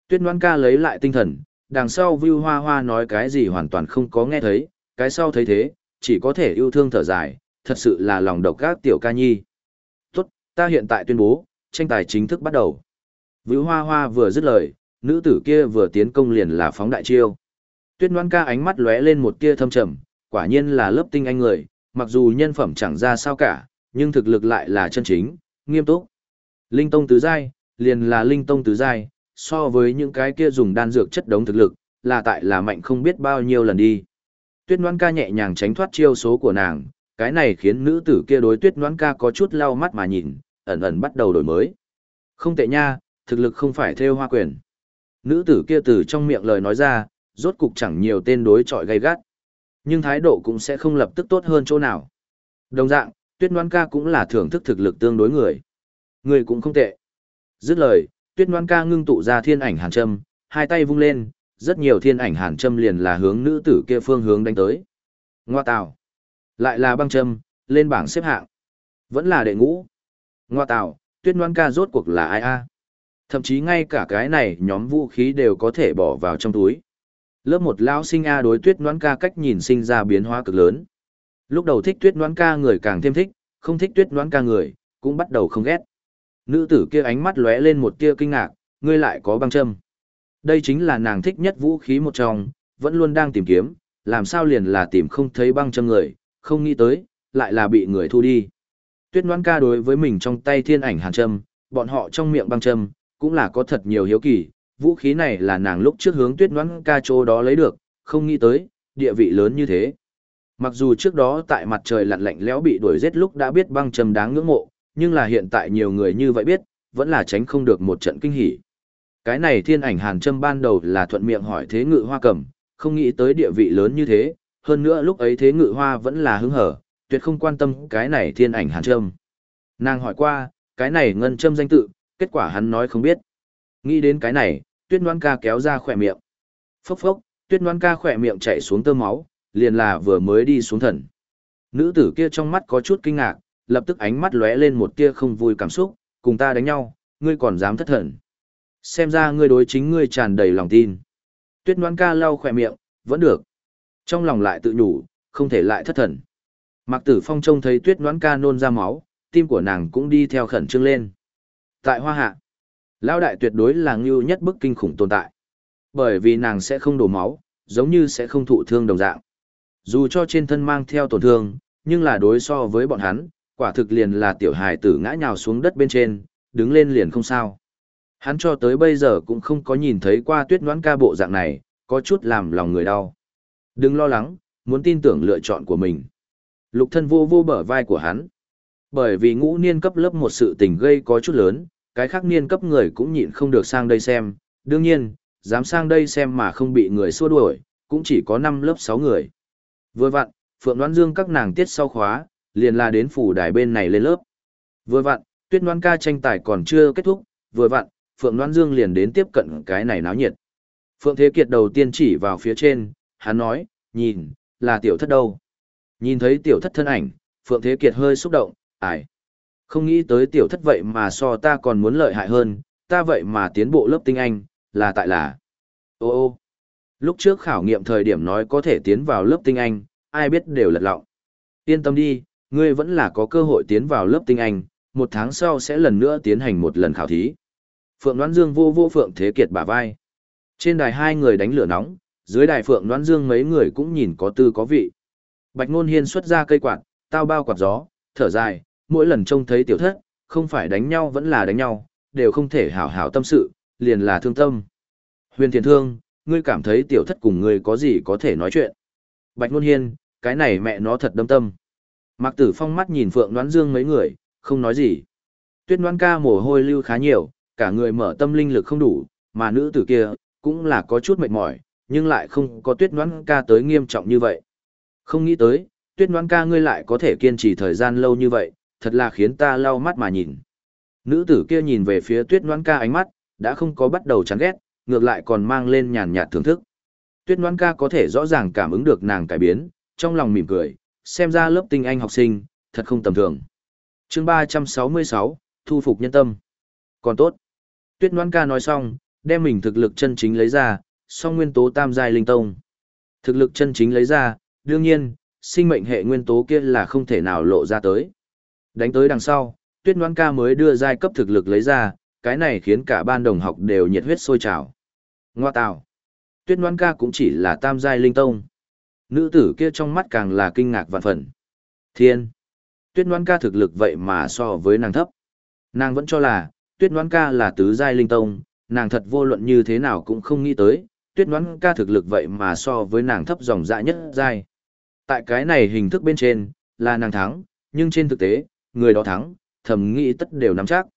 Tuyết Ngoãn ca lấy lại tinh thần, đằng sau Vưu Hoa Hoa nói cái gì hoàn toàn không có nghe thấy, cái sau thấy thế, chỉ có thể yêu thương thở dài, thật sự là lòng độc ác tiểu ca nhi. Tốt, ta hiện tại tuyên bố, tranh tài chính thức bắt đầu. Vưu Hoa Hoa vừa dứt lời, nữ tử kia vừa tiến công liền là phóng đại chiêu. Tuyết Ngoãn ca ánh mắt lóe lên một tia thâm trầm, quả nhiên là lớp tinh anh người, mặc dù nhân phẩm chẳng ra sao cả, nhưng thực lực lại là chân chính, nghiêm túc. Linh tông tứ giai, liền là linh tông tứ giai, so với những cái kia dùng đan dược chất đống thực lực, là tại là mạnh không biết bao nhiêu lần đi. Tuyết Ngoãn ca nhẹ nhàng tránh thoát chiêu số của nàng, cái này khiến nữ tử kia đối Tuyết Ngoãn ca có chút lau mắt mà nhìn, ẩn ẩn bắt đầu đổi mới. Không tệ nha, thực lực không phải theo hoa quyền. Nữ tử kia từ trong miệng lời nói ra, rốt cục chẳng nhiều tên đối chọi gay gắt. Nhưng thái độ cũng sẽ không lập tức tốt hơn chỗ nào. Đồng dạng, Tuyết Ngoãn ca cũng là thưởng thức thực lực tương đối người. Người cũng không tệ. Dứt lời, Tuyết Ngoãn ca ngưng tụ ra thiên ảnh hàn châm, hai tay vung lên, rất nhiều thiên ảnh hàn châm liền là hướng nữ tử kia phương hướng đánh tới. Ngoa tào. Lại là băng châm, lên bảng xếp hạng. Vẫn là đệ ngũ. Ngoa tào, Tuyết Ngoãn ca rốt cuộc là ai a? Thậm chí ngay cả cái này nhóm vũ khí đều có thể bỏ vào trong túi. Lớp một lão sinh A đối Tuyết Ngoãn ca cách nhìn sinh ra biến hóa cực lớn. Lúc đầu thích Tuyết Ngoãn ca người càng thêm thích, không thích Tuyết Ngoãn ca người, cũng bắt đầu không ghét. Nữ tử kia ánh mắt lóe lên một tia kinh ngạc, ngươi lại có băng châm. Đây chính là nàng thích nhất vũ khí một trong, vẫn luôn đang tìm kiếm, làm sao liền là tìm không thấy băng châm người, không nghĩ tới, lại là bị người thu đi. Tuyết Ngoãn ca đối với mình trong tay thiên ảnh hàn châm, bọn họ trong miệng băng châm, cũng là có thật nhiều hiếu kỳ, vũ khí này là nàng lúc trước hướng Tuyết Ngoãn ca chỗ đó lấy được, không nghĩ tới, địa vị lớn như thế. Mặc dù trước đó tại mặt trời lặn lạnh lẽo bị đuổi giết lúc đã biết băng châm đáng ngưỡng mộ, nhưng là hiện tại nhiều người như vậy biết, vẫn là tránh không được một trận kinh hỉ. Cái này thiên ảnh hàn châm ban đầu là thuận miệng hỏi Thế Ngự Hoa cầm, không nghĩ tới địa vị lớn như thế, hơn nữa lúc ấy Thế Ngự Hoa vẫn là hứng hở, tuyệt không quan tâm cái này thiên ảnh hàn châm. Nàng hỏi qua, cái này ngân châm danh tự, kết quả hắn nói không biết. Nghĩ đến cái này, Tuyết Ngoãn ca kéo ra khỏe miệng. Phốc phốc, Tuyết Ngoãn ca khỏe miệng chảy xuống tơ máu, liền là vừa mới đi xuống thần. Nữ tử kia trong mắt có chút kinh ngạc, lập tức ánh mắt lóe lên một tia không vui cảm xúc, cùng ta đánh nhau, ngươi còn dám thất thần. Xem ra ngươi đối chính ngươi tràn đầy lòng tin. Tuyết Ngoãn ca lau khỏe miệng, vẫn được. Trong lòng lại tự nhủ, không thể lại thất thần. Mạc Tử Phong trông thấy Tuyết Ngoãn ca nôn ra máu, tim của nàng cũng đi theo khẩn trương lên. Tại Hoa Hạ, Lão đại tuyệt đối là ngưu nhất bức kinh khủng tồn tại. Bởi vì nàng sẽ không đổ máu, giống như sẽ không thụ thương đồng dạng. Dù cho trên thân mang theo tổn thương, nhưng là đối so với bọn hắn, quả thực liền là tiểu hài tử ngã nhào xuống đất bên trên, đứng lên liền không sao. Hắn cho tới bây giờ cũng không có nhìn thấy qua Tuyết Ngoãn ca bộ dạng này, có chút làm lòng người đau. Đừng lo lắng, muốn tin tưởng lựa chọn của mình. Lục Thân vô vô bờ vai của hắn. Bởi vì ngũ niên cấp lớp một sự tình gây có chút lớn, cái khác niên cấp người cũng nhịn không được sang đây xem. Đương nhiên, dám sang đây xem mà không bị người xua đuổi, cũng chỉ có 5 lớp 6 người. Vừa vặn, Phượng Đoán Dương các nàng tiết sau khóa, liền là đến phủ đài bên này lên lớp. Vừa vặn, Tuyết Ngoãn ca tranh tài còn chưa kết thúc, vừa vặn, Phượng Đoán Dương liền đến tiếp cận cái này náo nhiệt. Phượng Thế Kiệt đầu tiên chỉ vào phía trên, hắn nói, nhìn, là tiểu thất đâu. Nhìn thấy tiểu thất thân ảnh, Phượng Thế Kiệt hơi xúc động, ải. Không nghĩ tới tiểu thất vậy mà so ta còn muốn lợi hại hơn, ta vậy mà tiến bộ lớp tinh anh, là tại là. Ô ô, lúc trước khảo nghiệm thời điểm nói có thể tiến vào lớp tinh anh, ai biết đều lật lọng. Yên tâm đi, ngươi vẫn là có cơ hội tiến vào lớp tinh anh, 1 tháng sau sẽ lần nữa tiến hành một lần khảo thí. Phượng Đoán Dương vô vô Phượng Thế Kiệt bả vai. Trên đài 2 người đánh lửa nóng, dưới đài Phượng Đoán Dương mấy người cũng nhìn có tư có vị. Bạch Nôn Hiên xuất ra cây quạt, tao bao quạt gió, thở dài, mỗi lần trông thấy tiểu thất, không phải đánh nhau vẫn là đánh nhau, đều không thể hảo hảo tâm sự, liền là thương tâm. Huyền Thiền Thương, ngươi cảm thấy tiểu thất cùng ngươi có gì có thể nói chuyện. Bạch Nôn Hiên, cái này mẹ nó thật đâm tâm. Mạc Tử Phong mắt nhìn Phượng Đoán Dương mấy người, không nói gì. Tuyết Ngoãn ca mồ hôi lưu khá nhiều, cả người mở tâm linh lực không đủ, mà nữ tử kia, cũng là có chút mệt mỏi, nhưng lại không có Tuyết Ngoãn ca tới nghiêm trọng như vậy. Không nghĩ tới, Tuyết Ngoãn ca ngươi lại có thể kiên trì thời gian lâu như vậy, thật là khiến ta lau mắt mà nhìn. Nữ tử kia nhìn về phía Tuyết Ngoãn ca ánh mắt, đã không có bắt đầu chán ghét, ngược lại còn mang lên nhàn nhạt thưởng thức. Tuyết Ngoãn ca có thể rõ ràng cảm ứng được nàng cải biến, trong lòng mỉm cười, xem ra lớp tinh anh học sinh, thật không tầm thường. Chương 366, thu phục nhân tâm. Còn tốt. Tuyết Ngoãn ca nói xong, đem mình thực lực chân chính lấy ra, song nguyên tố tam giai linh tông. Thực lực chân chính lấy ra, đương nhiên, sinh mệnh hệ nguyên tố kia là không thể nào lộ ra tới. Đánh tới đằng sau, Tuyết Ngoãn Ca mới đưa giai cấp thực lực lấy ra, cái này khiến cả ban đồng học đều nhiệt huyết sôi trào. Ngoa tạo. Tuyết Ngoãn Ca cũng chỉ là tam giai linh tông. Nữ tử kia trong mắt càng là kinh ngạc vạn phần. Thiên. Tuyết Ngoãn Ca thực lực vậy mà so với nàng thấp. Nàng vẫn cho là, Tuyết Ngoãn Ca là tứ giai linh tông, nàng thật vô luận như thế nào cũng không nghĩ tới, Tuyết Ngoãn Ca thực lực vậy mà so với nàng thấp dòng dã nhất giai. Tại cái này hình thức bên trên, là nàng thắng, nhưng trên thực tế, người đó thắng, thầm nghĩ tất đều nắm chắc.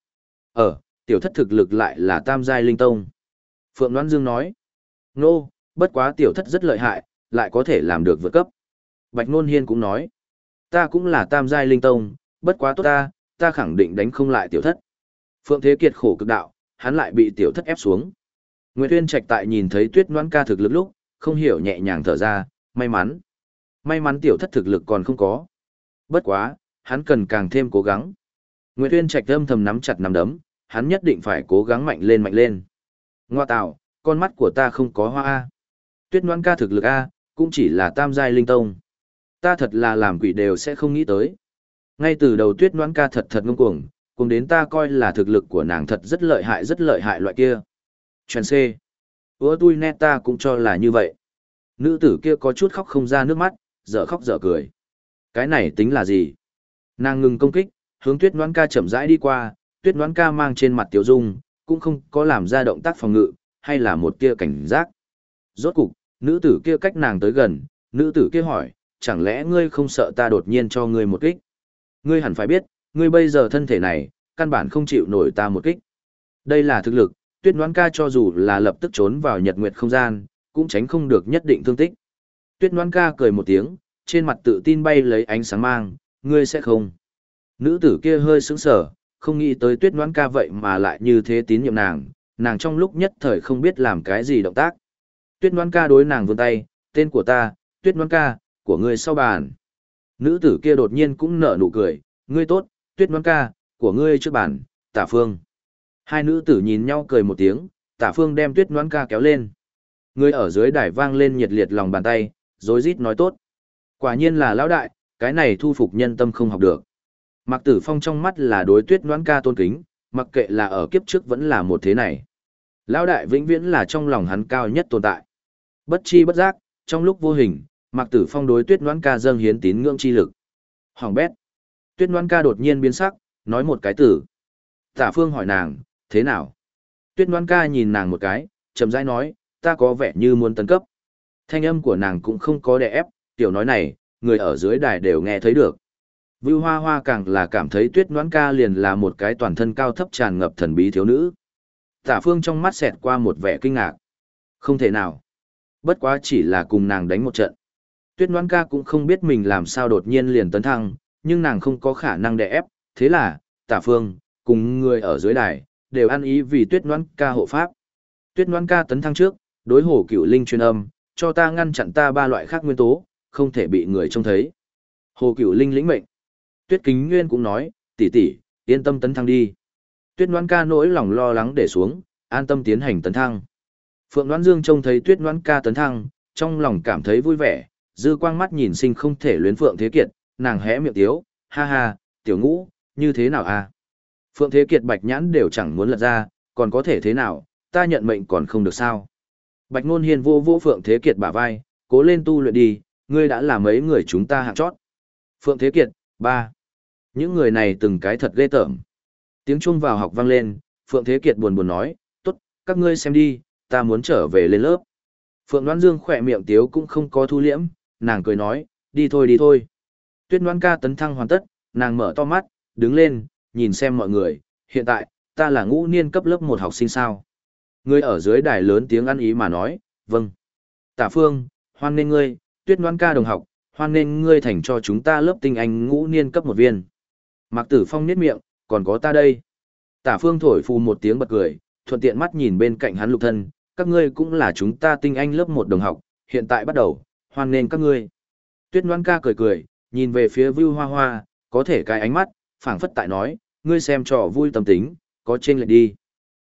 Tiểu thất thực lực lại là tam giai linh tông. Phượng Loan Dương nói, nô, bất quá tiểu thất rất lợi hại, lại có thể làm được vượt cấp. Bạch Nôn Hiên cũng nói, ta cũng là tam giai linh tông, bất quá tốt ta khẳng định đánh không lại tiểu thất. Phượng Thế Kiệt khổ cực đạo, hắn lại bị tiểu thất ép xuống. Nguyệt Uyên Trạch tại nhìn thấy Tuyết Ngoãn Ca thực lực lúc, không hiểu nhẹ nhàng thở ra, may mắn. May mắn tiểu thất thực lực còn không có. Bất quá, hắn cần càng thêm cố gắng. Nguyệt Uyên Trạch âm thầm nắm chặt nắm đấm, hắn nhất định phải cố gắng mạnh lên mạnh lên. Ngoa tạo, con mắt của ta không có hoa A. Tuyết Ngoãn Ca thực lực A, cũng chỉ là tam giai linh tông. Ta thật là làm quỷ đều sẽ không nghĩ tới. Ngay từ đầu Tuyết Ngoãn Ca thật ngông cuồng, cùng đến ta coi là thực lực của nàng thật rất lợi hại loại kia. Chuyện C. Ủa tui nét ta cũng cho là như vậy. Nữ tử kia có chút khóc không ra nước mắt, dở khóc dở cười. Cái này tính là gì? Nàng ngừng công kích, hướng Tuyết Ngoãn Ca chậm rãi đi qua, Tuyết Ngoãn Ca mang trên mặt tiểu dung, cũng không có làm ra động tác phòng ngự, hay là một tia cảnh giác. Rốt cục, nữ tử kia cách nàng tới gần, nữ tử kia hỏi, chẳng lẽ ngươi không sợ ta đột nhiên cho ngươi một kích? Ngươi hẳn phải biết, ngươi bây giờ thân thể này, căn bản không chịu nổi ta một kích. Đây là thực lực, Tuyết Ngoãn Ca cho dù là lập tức trốn vào nhật nguyệt không gian, cũng tránh không được nhất định thương tích. Tuyết Ngoãn Ca cười một tiếng, trên mặt tự tin bay lấy ánh sáng mang, ngươi sẽ không. Nữ tử kia hơi sững sờ, không nghĩ tới Tuyết Ngoãn Ca vậy mà lại như thế tín nhiệm nàng, nàng trong lúc nhất thời không biết làm cái gì động tác. Tuyết Ngoãn Ca đối nàng vươn tay, tên của ta, Tuyết Ngoãn Ca, của ngươi sau bàn. Nữ tử kia đột nhiên cũng nở nụ cười, ngươi tốt, Tuyết Ngoãn Ca, của ngươi trước bàn, Tả Phương. Hai nữ tử nhìn nhau cười một tiếng, Tả Phương đem Tuyết Ngoãn Ca kéo lên. Người ở dưới đài vang lên nhiệt liệt lòng bàn tay, rối rít nói tốt. Quả nhiên là lão đại, cái này thu phục nhân tâm không học được. Mạc Tử Phong trong mắt là đối Tuyết Ngoãn Ca tôn kính, mặc kệ là ở kiếp trước vẫn là một thế này. Lão đại vĩnh viễn là trong lòng hắn cao nhất tồn tại. Bất chi bất giác, trong lúc vô hình, Mạc Tử Phong đối Tuyết Ngoãn Ca dâng hiến tín ngưỡng chi lực. Hoàng bét. Tuyết Ngoãn Ca đột nhiên biến sắc, nói một cái từ. Tả Phương hỏi nàng, thế nào? Tuyết Ngoãn Ca nhìn nàng một cái, chậm rãi nói, ta có vẻ như muốn tấn cấp. Thanh âm của nàng cũng không có đè ép, tiểu nói này, người ở dưới đài đều nghe thấy được. Vưu Hoa Hoa càng là cảm thấy Tuyết Ngoãn Ca liền là một cái toàn thân cao thấp tràn ngập thần bí thiếu nữ. Tả Phương trong mắt xẹt qua một vẻ kinh ngạc. Không thể nào. Bất quá chỉ là cùng nàng đánh một trận. Tuyết Ngoãn Ca cũng không biết mình làm sao đột nhiên liền tấn thăng, nhưng nàng không có khả năng đè ép, thế là, Tả Phương, cùng người ở dưới đài, đều ăn ý vì Tuyết Ngoãn Ca hộ pháp. Tuyết Ngoãn Ca tấn thăng trước, đối Hồ Cửu Linh truyền âm, cho ta ngăn chặn ta ba loại khác nguyên tố, không thể bị người trông thấy. Hồ Cửu Linh lĩnh mệnh. Tuyết Kính Nguyên cũng nói, tỷ tỷ, yên tâm tấn thăng đi. Tuyết Ngoãn Ca nỗi lòng lo lắng để xuống, an tâm tiến hành tấn thăng. Phượng Đoán Dương trông thấy Tuyết Ngoãn Ca tấn thăng, trong lòng cảm thấy vui vẻ, dư quang mắt nhìn sinh không thể luyến Phượng Thế Kiệt, nàng hé miệng tiếu, ha ha, tiểu ngũ, như thế nào à? Phượng Thế Kiệt bạch nhãn đều chẳng muốn lật ra, còn có thể thế nào, ta nhận mệnh còn không được sao? Bạch Nôn Hiên vô vô Phượng Thế Kiệt bả vai, cố lên tu luyện đi, ngươi đã làm mấy người chúng ta hạng chót. Phượng Thế Kiệt, ba. Những người này từng cái thật ghê tởm. Tiếng chuông vào học vang lên, Phượng Thế Kiệt buồn buồn nói, tốt, các ngươi xem đi, ta muốn trở về lên lớp. Phượng Đoán Dương khỏe miệng tiếu cũng không có thu liễm, nàng cười nói, đi thôi đi thôi. Tuyết Ngoãn Ca tấn thăng hoàn tất, nàng mở to mắt, đứng lên, nhìn xem mọi người, hiện tại, ta là ngũ niên cấp lớp 1 học sinh sao. Người ở dưới đài lớn tiếng ăn ý mà nói, vâng. Tả Phương, hoan nghênh ngươi, Tuyết Ngoãn Ca đồng học, hoan nghênh ngươi thành cho chúng ta lớp tinh anh ngũ niên cấp 1 viên. Mạc Tử Phong nhếch miệng, còn có ta đây. Tả Phương thổi phù một tiếng bật cười, thuận tiện mắt nhìn bên cạnh hắn Lục Thân, các ngươi cũng là chúng ta tinh anh lớp 1 đồng học, hiện tại bắt đầu, hoan nghênh các ngươi. Tuyết Ngoãn Ca cười cười, nhìn về phía Vưu Hoa Hoa, có thể cái ánh mắt, phảng phất tại nói, ngươi xem trò vui tâm tính, có chênh lệch đi.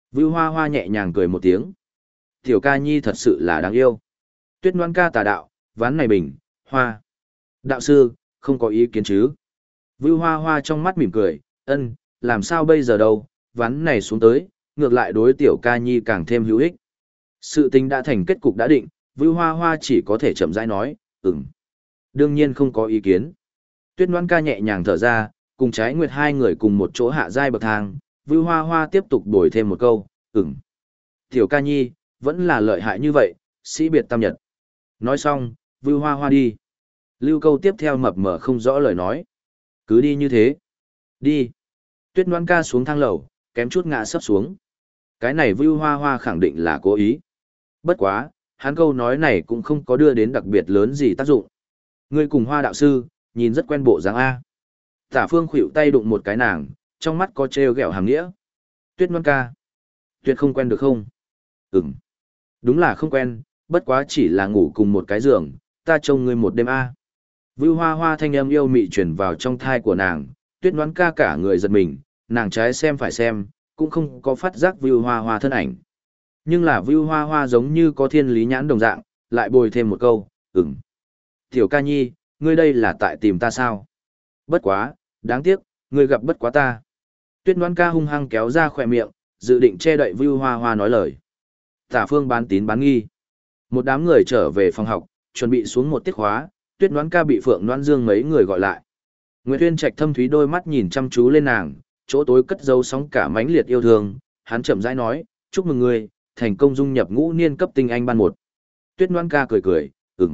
Vưu Hoa Hoa nhẹ nhàng cười một tiếng. Tiểu ca nhi thật sự là đáng yêu. Tuyết Ngoan ca tà đạo, ván này bình, hoa. Đạo sư, không có ý kiến chứ. Vưu Hoa Hoa trong mắt mỉm cười, ân, làm sao bây giờ đâu, ván này xuống tới, ngược lại đối tiểu ca nhi càng thêm hữu ích. Sự tình đã thành kết cục đã định, Vưu Hoa Hoa chỉ có thể chậm rãi nói, đương nhiên không có ý kiến. Tuyết Ngoan ca nhẹ nhàng thở ra, cùng Trái Nguyệt hai người cùng một chỗ hạ giai bậc thang, Vưu Hoa Hoa tiếp tục đổi thêm một câu, Tiểu ca nhi, vẫn là lợi hại như vậy, sĩ biệt tam nhật. Nói xong, Vưu Hoa Hoa đi. Lưu câu tiếp theo mập mờ không rõ lời nói. Cứ đi như thế. Đi. Tuyết Ngoan ca xuống thang lầu, kém chút ngã sấp xuống. Cái này Vưu Hoa Hoa khẳng định là cố ý. Bất quá, hắn câu nói này cũng không có đưa đến đặc biệt lớn gì tác dụng. Ngươi cùng Hoa đạo sư, nhìn rất quen bộ dáng A. Tả Phương khuỵu tay đụng một cái nàng, trong mắt có trêu ghẹo hàm nghĩa. Tuyết Ngoan ca. Tuyệt không quen được không? Đúng là không quen, bất quá chỉ là ngủ cùng một cái giường, ta trông ngươi một đêm A. Vưu Hoa Hoa thanh âm yêu mị truyền vào trong thai của nàng, Tuyết Ngoan ca cả người giật mình, nàng trái xem phải xem, cũng không có phát giác Vưu Hoa Hoa thân ảnh. Nhưng là Vưu Hoa Hoa giống như có thiên lý nhãn đồng dạng, lại bồi thêm một câu, Tiểu ca nhi, ngươi đây là tại tìm ta sao? Bất quá, đáng tiếc, ngươi gặp bất quá ta. Tuyết Ngoan ca hung hăng kéo ra khỏe miệng, dự định che đậy Vưu Hoa Hoa nói lời. Tả Phương bán tín bán nghi. Một đám người trở về phòng học, chuẩn bị xuống một tiết khóa, Tuyết Ngoan ca bị Phượng Loan Dương mấy người gọi lại. Nguyệt Uyên Trạch thâm thúy đôi mắt nhìn chăm chú lên nàng, chỗ tối cất giấu sóng cả mãnh liệt yêu thương, hắn chậm rãi nói, chúc mừng ngươi, thành công dung nhập ngũ niên cấp tinh anh ban 1. Tuyết Ngoan ca cười cười,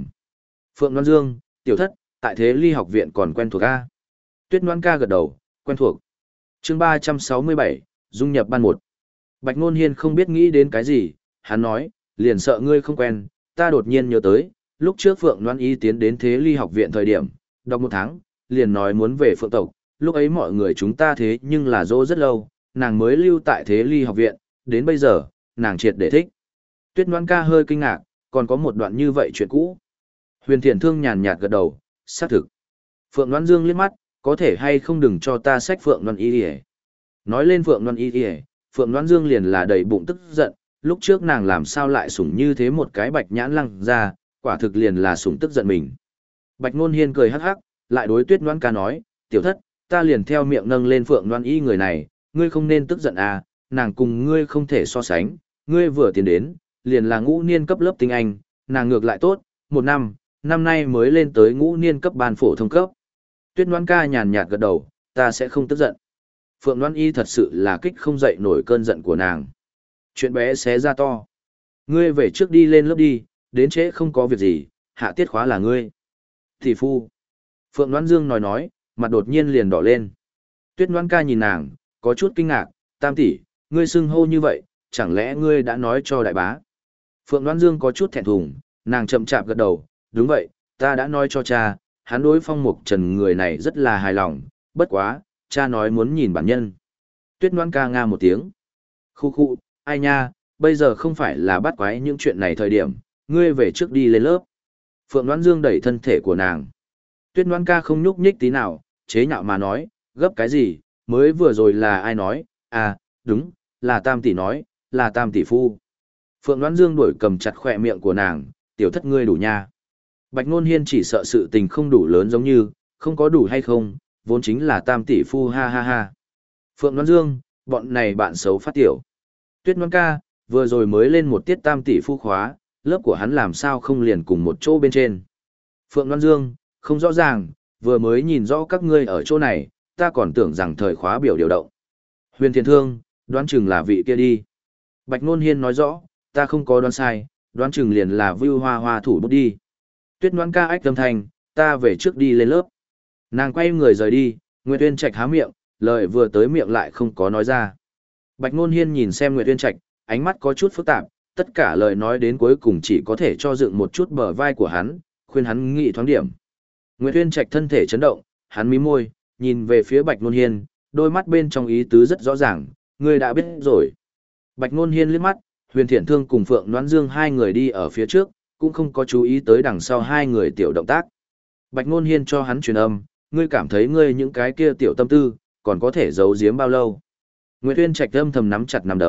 Phượng Loan Dương, tiểu thất, tại Thế Ly học viện còn quen thuộc a? Tuyết Ngoan ca gật đầu, quen thuộc. Chương 367, dung nhập ban 1. Bạch Nôn Hiên không biết nghĩ đến cái gì, hắn nói, liền sợ ngươi không quen, ta đột nhiên nhớ tới, lúc trước Phượng Loan Y tiến đến Thế Ly học viện thời điểm, đọc 1 tháng, liền nói muốn về Phượng tộc, lúc ấy mọi người chúng ta thế nhưng là dỗ rất lâu, nàng mới lưu tại Thế Ly học viện, đến bây giờ, nàng triệt để thích. Tuyết Ngoan ca hơi kinh ngạc, còn có một đoạn như vậy chuyện cũ. Huyền Thiện Thương nhàn nhạt gật đầu, xác thực. Phượng Loan Dương liếc mắt, có thể hay không đừng cho ta sách Phượng Loan Y. Nói lên Phượng Loan Y, Phượng Loan Dương liền là đầy bụng tức giận, lúc trước nàng làm sao lại sủng như thế một cái bạch nhãn lăng ra, quả thực liền là sủng tức giận mình. Bạch Nôn Hiên cười hắc hắc, lại đối Tuyết Ngoan ca nói, tiểu thất, ta liền theo miệng nâng lên Phượng Loan Y người này, ngươi không nên tức giận à, nàng cùng ngươi không thể so sánh, ngươi vừa tiến đến, liền là ngũ niên cấp lớp tinh anh, nàng ngược lại tốt, 1 năm, năm nay mới lên tới ngũ niên cấp ban phổ thông cấp. Tuyết Ngoan ca nhàn nhạt gật đầu, ta sẽ không tức giận. Phượng Loan Y thật sự là kích không dậy nổi cơn giận của nàng. Chuyện bé xé ra to. Ngươi về trước đi lên lớp đi, đến trễ không có việc gì, hạ tiết khóa là ngươi. Thị phu. Phượng Loan Dương nói, mặt đột nhiên liền đỏ lên. Tuyết Ngoan ca nhìn nàng, có chút kinh ngạc, Tam tỷ, ngươi xưng hô như vậy, chẳng lẽ ngươi đã nói cho đại bá? Phượng Loan Dương có chút thẹn thùng, nàng chậm chạp gật đầu, đúng vậy, ta đã nói cho cha, hắn đối Phong Mục Trần người này rất là hài lòng, bất quá, cha nói muốn nhìn bản nhân. Tuyết Ngoan ca nga một tiếng. Khu, ai nha, bây giờ không phải là bắt quái những chuyện này thời điểm, ngươi về trước đi lên lớp. Phượng Loan Dương đẩy thân thể của nàng. Tuyết Ngoan ca không nhúc nhích tí nào, chế nhạo mà nói, gấp cái gì, mới vừa rồi là ai nói, à, đúng, là Tam tỷ nói, là Tam tỷ phu. Phượng Loan Dương đuổi cầm chặt khỏe miệng của nàng, tiểu thất ngươi đủ nha. Bạch Nôn Hiên chỉ sợ sự tình không đủ lớn giống như, không có đủ hay không, vốn chính là Tam tỷ phu ha ha ha. Phượng Loan Dương, bọn này bạn xấu phát tiểu. Tuyết Ngoan ca, vừa rồi mới lên một tiết Tam tỷ phu khóa, lớp của hắn làm sao không liền cùng một chỗ bên trên. Phượng Loan Dương, không rõ ràng, vừa mới nhìn rõ các ngươi ở chỗ này, ta còn tưởng rằng thời khóa biểu điều động. Huyền Thiện Thương, đoán chừng là vị kia đi. Bạch Nôn Hiên nói rõ, ta không có đoán sai, đoán chừng liền là Vưu Hoa Hoa thủ bút đi. Tuyết Ngoan ca ách âm thanh, ta về trước đi lên lớp. Nàng quay người rời đi, Nguyệt Uyên Trạch há miệng, lời vừa tới miệng lại không có nói ra. Bạch Nôn Hiên nhìn xem Nguyệt Uyên Trạch, ánh mắt có chút phức tạp, tất cả lời nói đến cuối cùng chỉ có thể cho dựng một chút bờ vai của hắn, khuyên hắn nghĩ thoáng điểm. Nguyệt Uyên Trạch thân thể chấn động, hắn mím môi, nhìn về phía Bạch Nôn Hiên, đôi mắt bên trong ý tứ rất rõ ràng, ngươi đã biết rồi. Bạch Nôn Hiên liếc mắt, Huyền Thiện Thương cùng Phượng Loan Dương hai người đi ở phía trước, cũng không có chú ý tới đằng sau hai người tiểu động tác. Bạch Nôn Hiên cho hắn truyền âm, ngươi cảm thấy ngươi những cái kia tiểu tâm tư, còn có thể giấu giếm bao lâu. Nguyệt Uyên Trạch âm thầm nắm chặt nắm đấm,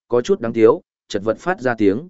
có chút đáng tiếu, chật vật phát ra tiếng,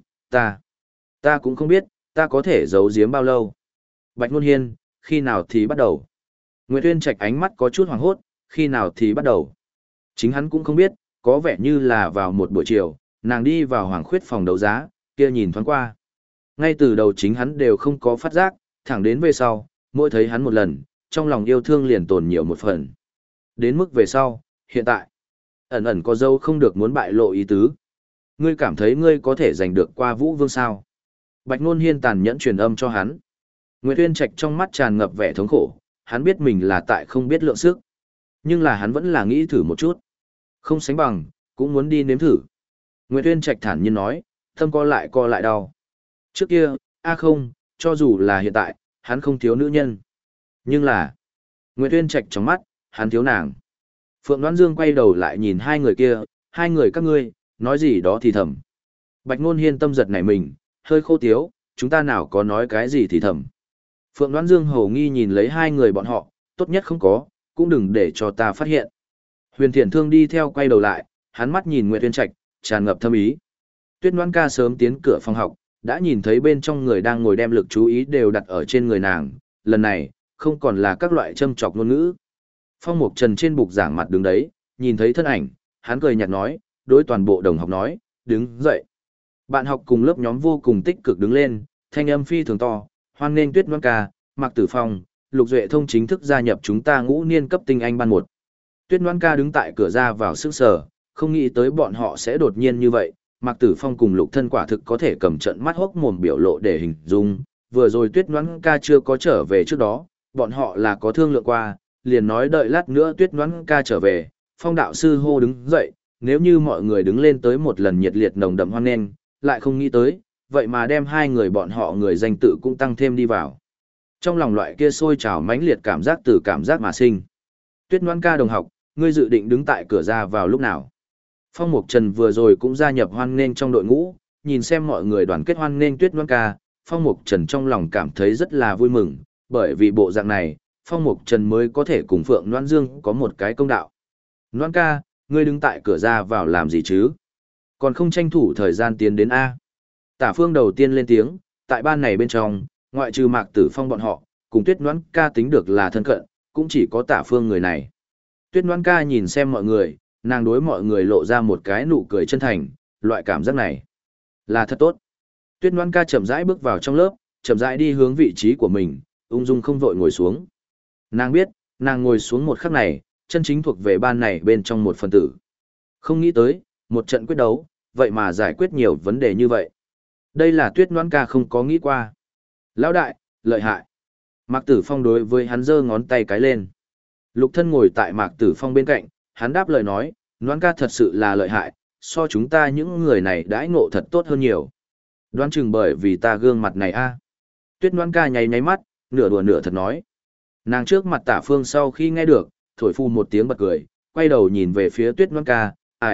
ta cũng không biết, ta có thể giấu giếm bao lâu. Bạch Nôn Hiên, khi nào thì bắt đầu? Nguyệt Uyên Trạch ánh mắt có chút hoảng hốt, khi nào thì bắt đầu? Chính hắn cũng không biết, có vẻ như là vào một buổi chiều, nàng đi vào Hoàng Khuyết phòng đấu giá, kia nhìn thoáng qua. Ngay từ đầu chính hắn đều không có phát giác, thẳng đến về sau, mỗi thấy hắn một lần, trong lòng yêu thương liền tồn nhiều một phần. Đến mức về sau, hiện tại, ẩn ẩn có dâu không được muốn bại lộ ý tứ. Ngươi cảm thấy ngươi có thể giành được qua Vũ Vương sao? Bạch Nôn Hiên tàn nhẫn truyền âm cho hắn. Nguyệt Uyên Trạch trong mắt tràn ngập vẻ thống khổ, hắn biết mình là tại không biết lượng sức. Nhưng là hắn vẫn là nghĩ thử một chút. Không sánh bằng, cũng muốn đi nếm thử. Nguyệt Uyên Trạch thản nhiên nói, tâm co lại đau. Trước kia, không, cho dù là hiện tại, hắn không thiếu nữ nhân. Nhưng là, Nguyệt Uyên Trạch trong mắt, hắn thiếu nàng. Phượng Đoán Dương quay đầu lại nhìn hai người kia, hai người các ngươi, nói gì đó thì thầm. Bạch Nôn Hiên tâm giật nảy mình, hơi khô tiếu, chúng ta nào có nói cái gì thì thầm. Phượng Đoán Dương hầu nghi nhìn lấy hai người bọn họ, tốt nhất không có, cũng đừng để cho ta phát hiện. Huyền Thiển Thương đi theo quay đầu lại, hắn mắt nhìn Nguyệt Uyên Trạch, tràn ngập thâm ý. Tuyết Ngoan Ca sớm tiến cửa phòng học, đã nhìn thấy bên trong người đang ngồi đem lực chú ý đều đặt ở trên người nàng, lần này, không còn là các loại châm chọc ngôn ngữ. Phong Mục Trần trên bục giảng mặt đứng đấy, nhìn thấy thân ảnh, hắn cười nhạt nói, đối toàn bộ đồng học nói, đứng dậy. Bạn học cùng lớp nhóm vô cùng tích cực đứng lên, thanh âm phi thường to, hoan nghênh Tuyết Ngoan Ca, Mạc Tử Phong, Lục Duệ Thông chính thức gia nhập chúng ta ngũ niên cấp tinh anh ban 1. Tuyết Ngoan Ca đứng tại cửa ra vào sững sờ, không nghĩ tới bọn họ sẽ đột nhiên như vậy. Mạc Tử Phong cùng Lục Thân quả thực có thể cầm trận mắt hốc mồm biểu lộ để hình dung. Vừa rồi Tuyết Ngoan Ca chưa có trở về trước đó, bọn họ là có thương lượng qua, liền nói đợi lát nữa Tuyết Ngoan Ca trở về. Phong đạo sư hô đứng dậy, nếu như mọi người đứng lên tới một lần nhiệt liệt nồng đậm hoan nghênh, lại không nghĩ tới, vậy mà đem hai người bọn họ người danh tự cũng tăng thêm đi vào. Trong lòng loại kia sôi trào mãnh liệt cảm giác từ cảm giác mà sinh. Tuyết Ngoan Ca đồng học, ngươi dự định đứng tại cửa ra vào lúc nào? Phong Mục Trần vừa rồi cũng gia nhập hoan nghênh trong đội ngũ, nhìn xem mọi người đoàn kết hoan nghênh Tuyết Ngoan Ca, Phong Mục Trần trong lòng cảm thấy rất là vui mừng, bởi vì bộ dạng này, Phong Mục Trần mới có thể cùng Phượng Loan Dương có một cái công đạo. Loan Ca, ngươi đứng tại cửa ra vào làm gì chứ? Còn không tranh thủ thời gian tiến đến A. Tả Phương đầu tiên lên tiếng, tại ban này bên trong, ngoại trừ Mạc Tử Phong bọn họ, cùng Tuyết Ngoan Ca tính được là thân cận, cũng chỉ có Tả Phương người này. Tuyết Ngoan Ca nhìn xem mọi người, nàng đối mọi người lộ ra một cái nụ cười chân thành, loại cảm giác này là thật tốt. Tuyết Ngoan Ca chậm rãi bước vào trong lớp, chậm rãi đi hướng vị trí của mình, ung dung không vội ngồi xuống. Nàng biết, nàng ngồi xuống một khắc này, chân chính thuộc về ban này bên trong một phần tử. Không nghĩ tới, một trận quyết đấu, vậy mà giải quyết nhiều vấn đề như vậy. Đây là Tuyết Ngoan Ca không có nghĩ qua. Lão đại, lợi hại. Mạc Tử Phong đối với hắn giơ ngón tay cái lên. Lục Thân ngồi tại Mạc Tử Phong bên cạnh, hắn đáp lời nói, Ngoan Ca thật sự là lợi hại, so chúng ta những người này đãi ngộ thật tốt hơn nhiều. Đoán chừng bởi vì ta gương mặt này a. Tuyết Ngoan Ca nháy nháy mắt, nửa đùa nửa thật nói. Nàng trước mặt Tả Phương sau khi nghe được, thổi phu một tiếng bật cười, quay đầu nhìn về phía Tuyết Ngoan Ca,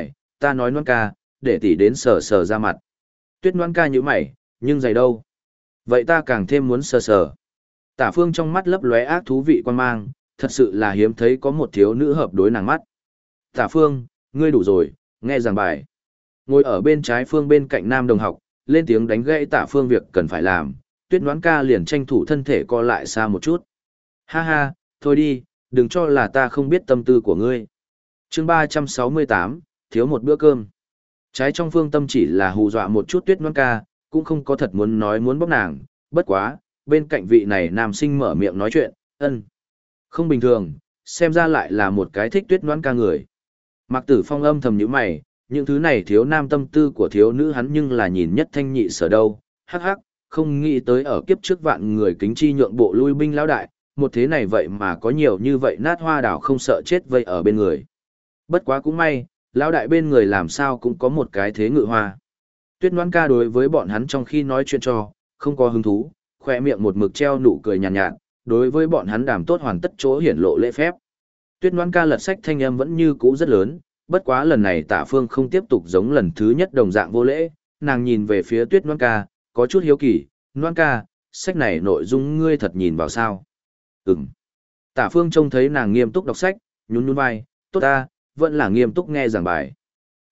ta nói Ngoan Ca, để tỷ đến sờ sờ ra mặt. Tuyết Ngoan Ca nhíu mày, nhưng giày đâu? Vậy ta càng thêm muốn sờ sờ. Tả Phương trong mắt lấp lóe ác thú vị quan mang, thật sự là hiếm thấy có một thiếu nữ hợp đối nàng mắt. Tả Phương, ngươi đủ rồi, nghe giảng bài. Ngồi ở bên trái Phương bên cạnh nam đồng học, lên tiếng đánh gãy Tả Phương việc cần phải làm, Tuyết Ngoan Ca liền tranh thủ thân thể co lại xa một chút. Ha ha, thôi đi, đừng cho là ta không biết tâm tư của ngươi. Chương 368, thiếu một bữa cơm. Trái trong Phương tâm chỉ là hù dọa một chút Tuyết Ngoan Ca, cũng không có thật muốn nói muốn bóc nàng, bất quá, bên cạnh vị này nam sinh mở miệng nói chuyện, không bình thường, xem ra lại là một cái thích Tuyết Ngoan Ca người. Mạc Tử Phong âm thầm nhíu mày, những thứ này thiếu nam tâm tư của thiếu nữ hắn nhưng là nhìn nhất thanh nhị sở đâu, hắc hắc, không nghĩ tới ở kiếp trước vạn người kính chi nhượng bộ lui binh lão đại, một thế này vậy mà có nhiều như vậy nát hoa đảo không sợ chết vây ở bên người. Bất quá cũng may, lão đại bên người làm sao cũng có một cái thế ngự hoa. Tuyết Ngoan Ca đối với bọn hắn trong khi nói chuyện cho, không có hứng thú, khoe miệng một mực treo nụ cười nhàn nhạt, đối với bọn hắn đàm tốt hoàn tất chỗ hiển lộ lễ phép. Tuyết Ngoan Ca lật sách thanh âm vẫn như cũ rất lớn, bất quá lần này Tả Phương không tiếp tục giống lần thứ nhất đồng dạng vô lễ, nàng nhìn về phía Tuyết Ngoan Ca, có chút hiếu kỳ, Ngoan Ca, sách này nội dung ngươi thật nhìn vào sao? Tả Phương trông thấy nàng nghiêm túc đọc sách, nhún nhún vai, tốt ta, vẫn là nghiêm túc nghe giảng bài.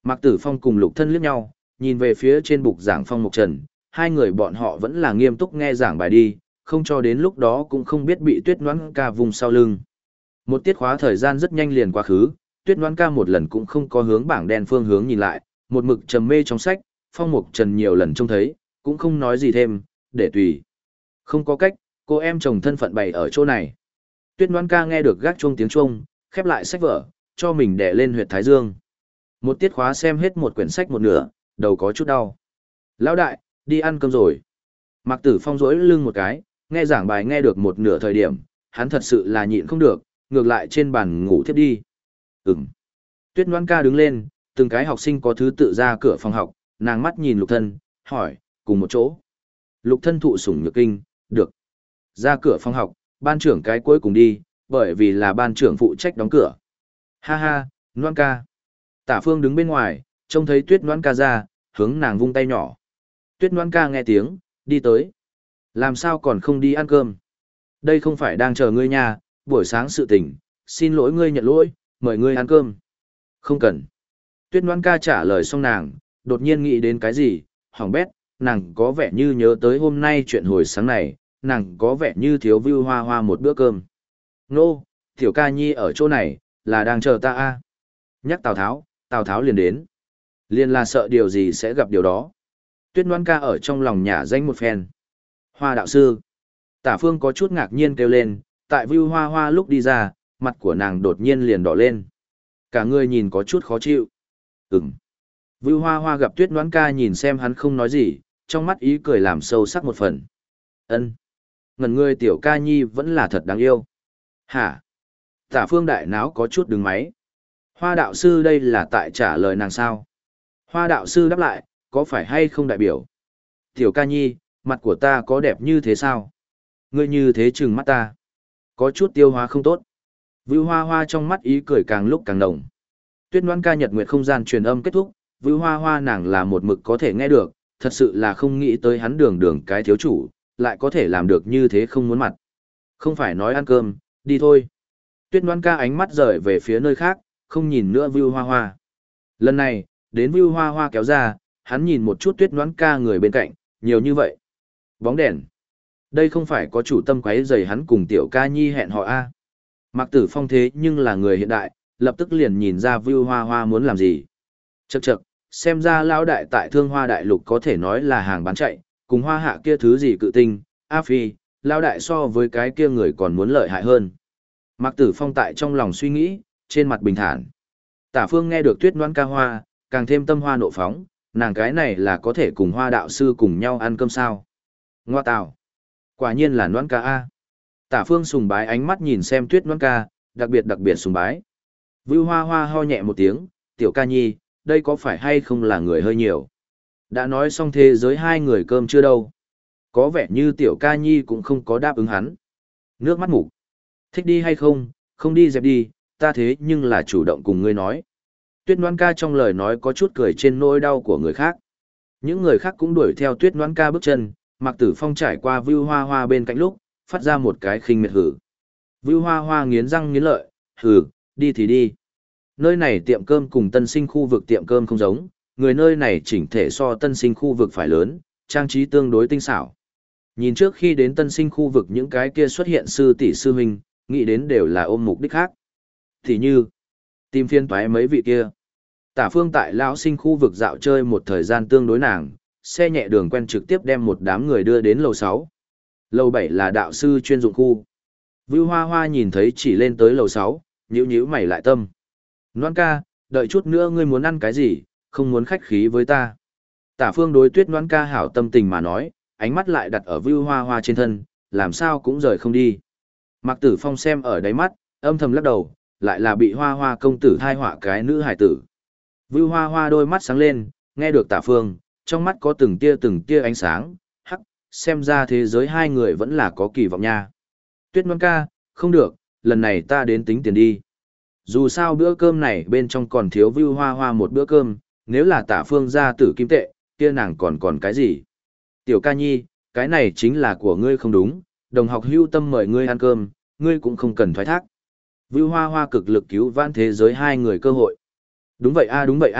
Mạc Tử Phong cùng Lục Thân liếc nhau, nhìn về phía trên bục giảng Phong Mộc Trần, hai người bọn họ vẫn là nghiêm túc nghe giảng bài đi, không cho đến lúc đó cũng không biết bị Tuyết Noãn Ca vùng sau lưng. Một tiết khóa thời gian rất nhanh liền quá khứ, Tuyết Noãn Ca một lần cũng không có hướng bảng đen phương hướng nhìn lại, một mực trầm mê trong sách, Phong Mộc Trần nhiều lần trông thấy, cũng không nói gì thêm, để tùy. Không có cách, cô em chồng thân phận bày ở chỗ này. Tuyết Noãn Ca nghe được gác chuông tiếng chuông, khép lại sách vở, cho mình đè lên huyệt thái dương. Một tiết khóa xem hết một quyển sách một nửa, đầu có chút đau. Lão đại, đi ăn cơm rồi. Mạc Tử Phong rỗi lưng một cái, nghe giảng bài nghe được một nửa thời điểm, hắn thật sự là nhịn không được, ngược lại trên bàn ngủ thiếp đi. Ừm. Tuyết Noãn Ca đứng lên, từng cái học sinh có thứ tự ra cửa phòng học, nàng mắt nhìn Lục Thân, hỏi, cùng một chỗ. Lục Thân thụ sủng nhược kinh, được. Ra cửa phòng học, ban trưởng cái cuối cùng đi, bởi vì là ban trưởng phụ trách đóng cửa. Ha ha, Noãn Ca. Tả Phương đứng bên ngoài, trông thấy Tuyết Noãn Ca ra, hướng nàng vung tay nhỏ. Tuyết Noãn Ca nghe tiếng, đi tới. Làm sao còn không đi ăn cơm? Đây không phải đang chờ ngươi nha, buổi sáng sự tình, xin lỗi ngươi nhận lỗi, mời ngươi ăn cơm. Không cần. Tuyết Noãn Ca trả lời xong nàng, đột nhiên nghĩ đến cái gì, hỏng bét, nàng có vẻ như nhớ tới hôm nay chuyện hồi sáng này, nàng có vẻ như thiếu Vưu Hoa Hoa một bữa cơm. Nô, Tiểu Ca Nhi ở chỗ này, là đang chờ ta a. Nhắc Tào Tháo liền đến. Liền là sợ điều gì sẽ gặp điều đó. Tuyết Noãn Ca ở trong lòng nhả danh một phen. Hoa đạo sư. Tả Phương có chút ngạc nhiên kêu lên, tại Vưu Hoa Hoa lúc đi ra, mặt của nàng đột nhiên liền đỏ lên. Cả người nhìn có chút khó chịu. Ừm. Vưu Hoa Hoa gặp Tuyết Noãn Ca nhìn xem hắn không nói gì, trong mắt ý cười làm sâu sắc một phần. Ân. Ngần ngươi Tiểu Ca Nhi vẫn là thật đáng yêu. Hả? Tả Phương đại náo có chút đứng máy. Hoa đạo sư đây là tại trả lời nàng sao? Hoa đạo sư đáp lại, có phải hay không đại biểu? Tiểu Ca Nhi, mặt của ta có đẹp như thế sao? Ngươi như thế chừng mắt ta. Có chút tiêu hóa không tốt. Vưu Hoa Hoa trong mắt ý cười càng lúc càng nồng. Tuyết Noãn Ca nhật nguyệt không gian truyền âm kết thúc, Vưu Hoa Hoa nàng là một mực có thể nghe được, thật sự là không nghĩ tới hắn đường đường cái thiếu chủ, lại có thể làm được như thế không muốn mặt. Không phải nói ăn cơm, đi thôi. Tuyết Noãn Ca ánh mắt rời về phía nơi khác, không nhìn nữa Vưu Hoa Hoa. Lần này, đến Vưu Hoa Hoa kéo ra, hắn nhìn một chút Tuyết Noãn Ca người bên cạnh, nhiều như vậy. Bóng đèn. Đây không phải có chủ tâm quấy rầy hắn cùng Tiểu Ca Nhi hẹn hò a. Mạc Tử Phong thế nhưng là người hiện đại, lập tức liền nhìn ra Vưu Hoa Hoa muốn làm gì. Chậc chậc, xem ra lão đại tại Thương Hoa Đại Lục có thể nói là hàng bán chạy, cùng Hoa Hạ kia thứ gì cự tinh, A Phi, lão đại so với cái kia người còn muốn lợi hại hơn. Mạc Tử Phong tại trong lòng suy nghĩ, trên mặt bình thản. Tả Phương nghe được Tuyết Noãn Ca Hoa, càng thêm tâm hoa nộ phóng, nàng cái này là có thể cùng Hoa đạo sư cùng nhau ăn cơm sao. Ngoa tào. Quả nhiên là Noãn Ca A. Tả Phương sùng bái ánh mắt nhìn xem Tuyết Noãn Ca, đặc biệt sùng bái. Vưu Hoa Hoa ho nhẹ một tiếng, Tiểu Ca Nhi, đây có phải hay không là người hơi nhiều. Đã nói xong thế giới hai người cơm chưa đâu. Có vẻ như Tiểu Ca Nhi cũng không có đáp ứng hắn. Nước mắt mục. Thích đi hay không, không đi dẹp đi, ta thế nhưng là chủ động cùng ngươi nói. Tuyết Noãn Ca trong lời nói có chút cười trên nỗi đau của người khác. Những người khác cũng đuổi theo Tuyết Noãn Ca bước chân, Mạc Tử Phong trải qua Vưu Hoa Hoa bên cạnh lúc, phát ra một cái khinh miệt hử. Vưu Hoa Hoa nghiến răng nghiến lợi, hử, đi thì đi. Nơi này tiệm cơm cùng tân sinh khu vực tiệm cơm không giống, người nơi này chỉnh thể so tân sinh khu vực phải lớn, trang trí tương đối tinh xảo. Nhìn trước khi đến tân sinh khu vực những cái kia xuất hiện sư tỷ sư huynh, nghĩ đến đều là ôm mục đích khác. Thì như, tìm phiên toái mấy vị kia. Tả Phương tại lão sinh khu vực dạo chơi một thời gian tương đối nàng, xe nhẹ đường quen trực tiếp đem một đám người đưa đến lầu 6. Lầu 7 là đạo sư chuyên dụng khu. Vưu Hoa Hoa nhìn thấy chỉ lên tới lầu 6, nhíu mày lại tâm. Noãn Ca, đợi chút nữa ngươi muốn ăn cái gì, không muốn khách khí với ta. Tả Phương đối Tuyết Noãn Ca hảo tâm tình mà nói, ánh mắt lại đặt ở Vưu Hoa Hoa trên thân, làm sao cũng rời không đi. Mạc Tử Phong xem ở đáy mắt, âm thầm lắc đầu, lại là bị Hoa Hoa công tử thai họa cái nữ hải tử. Vưu Hoa Hoa đôi mắt sáng lên, nghe được Tả Phương, trong mắt có từng tia ánh sáng, hắc, xem ra thế giới hai người vẫn là có kỳ vọng nha. Tuyết Noãn Ca, không được, lần này ta đến tính tiền đi. Dù sao bữa cơm này bên trong còn thiếu Vưu Hoa Hoa một bữa cơm, nếu là Tả Phương ra tử kim tệ, kia nàng còn cái gì? Tiểu Ca Nhi, cái này chính là của ngươi không đúng, đồng học hưu tâm mời ngươi ăn cơm, ngươi cũng không cần thoái thác. Vưu Hoa Hoa cực lực cứu vãn thế giới hai người cơ hội. Đúng vậy a,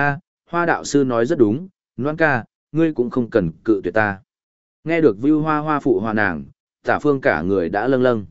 Hoa đạo sư nói rất đúng, Loan ca, ngươi cũng không cần cự tuyệt ta. Nghe được Vưu Hoa Hoa phụ hòa nàng, Tả Phương cả người đã lâng lâng.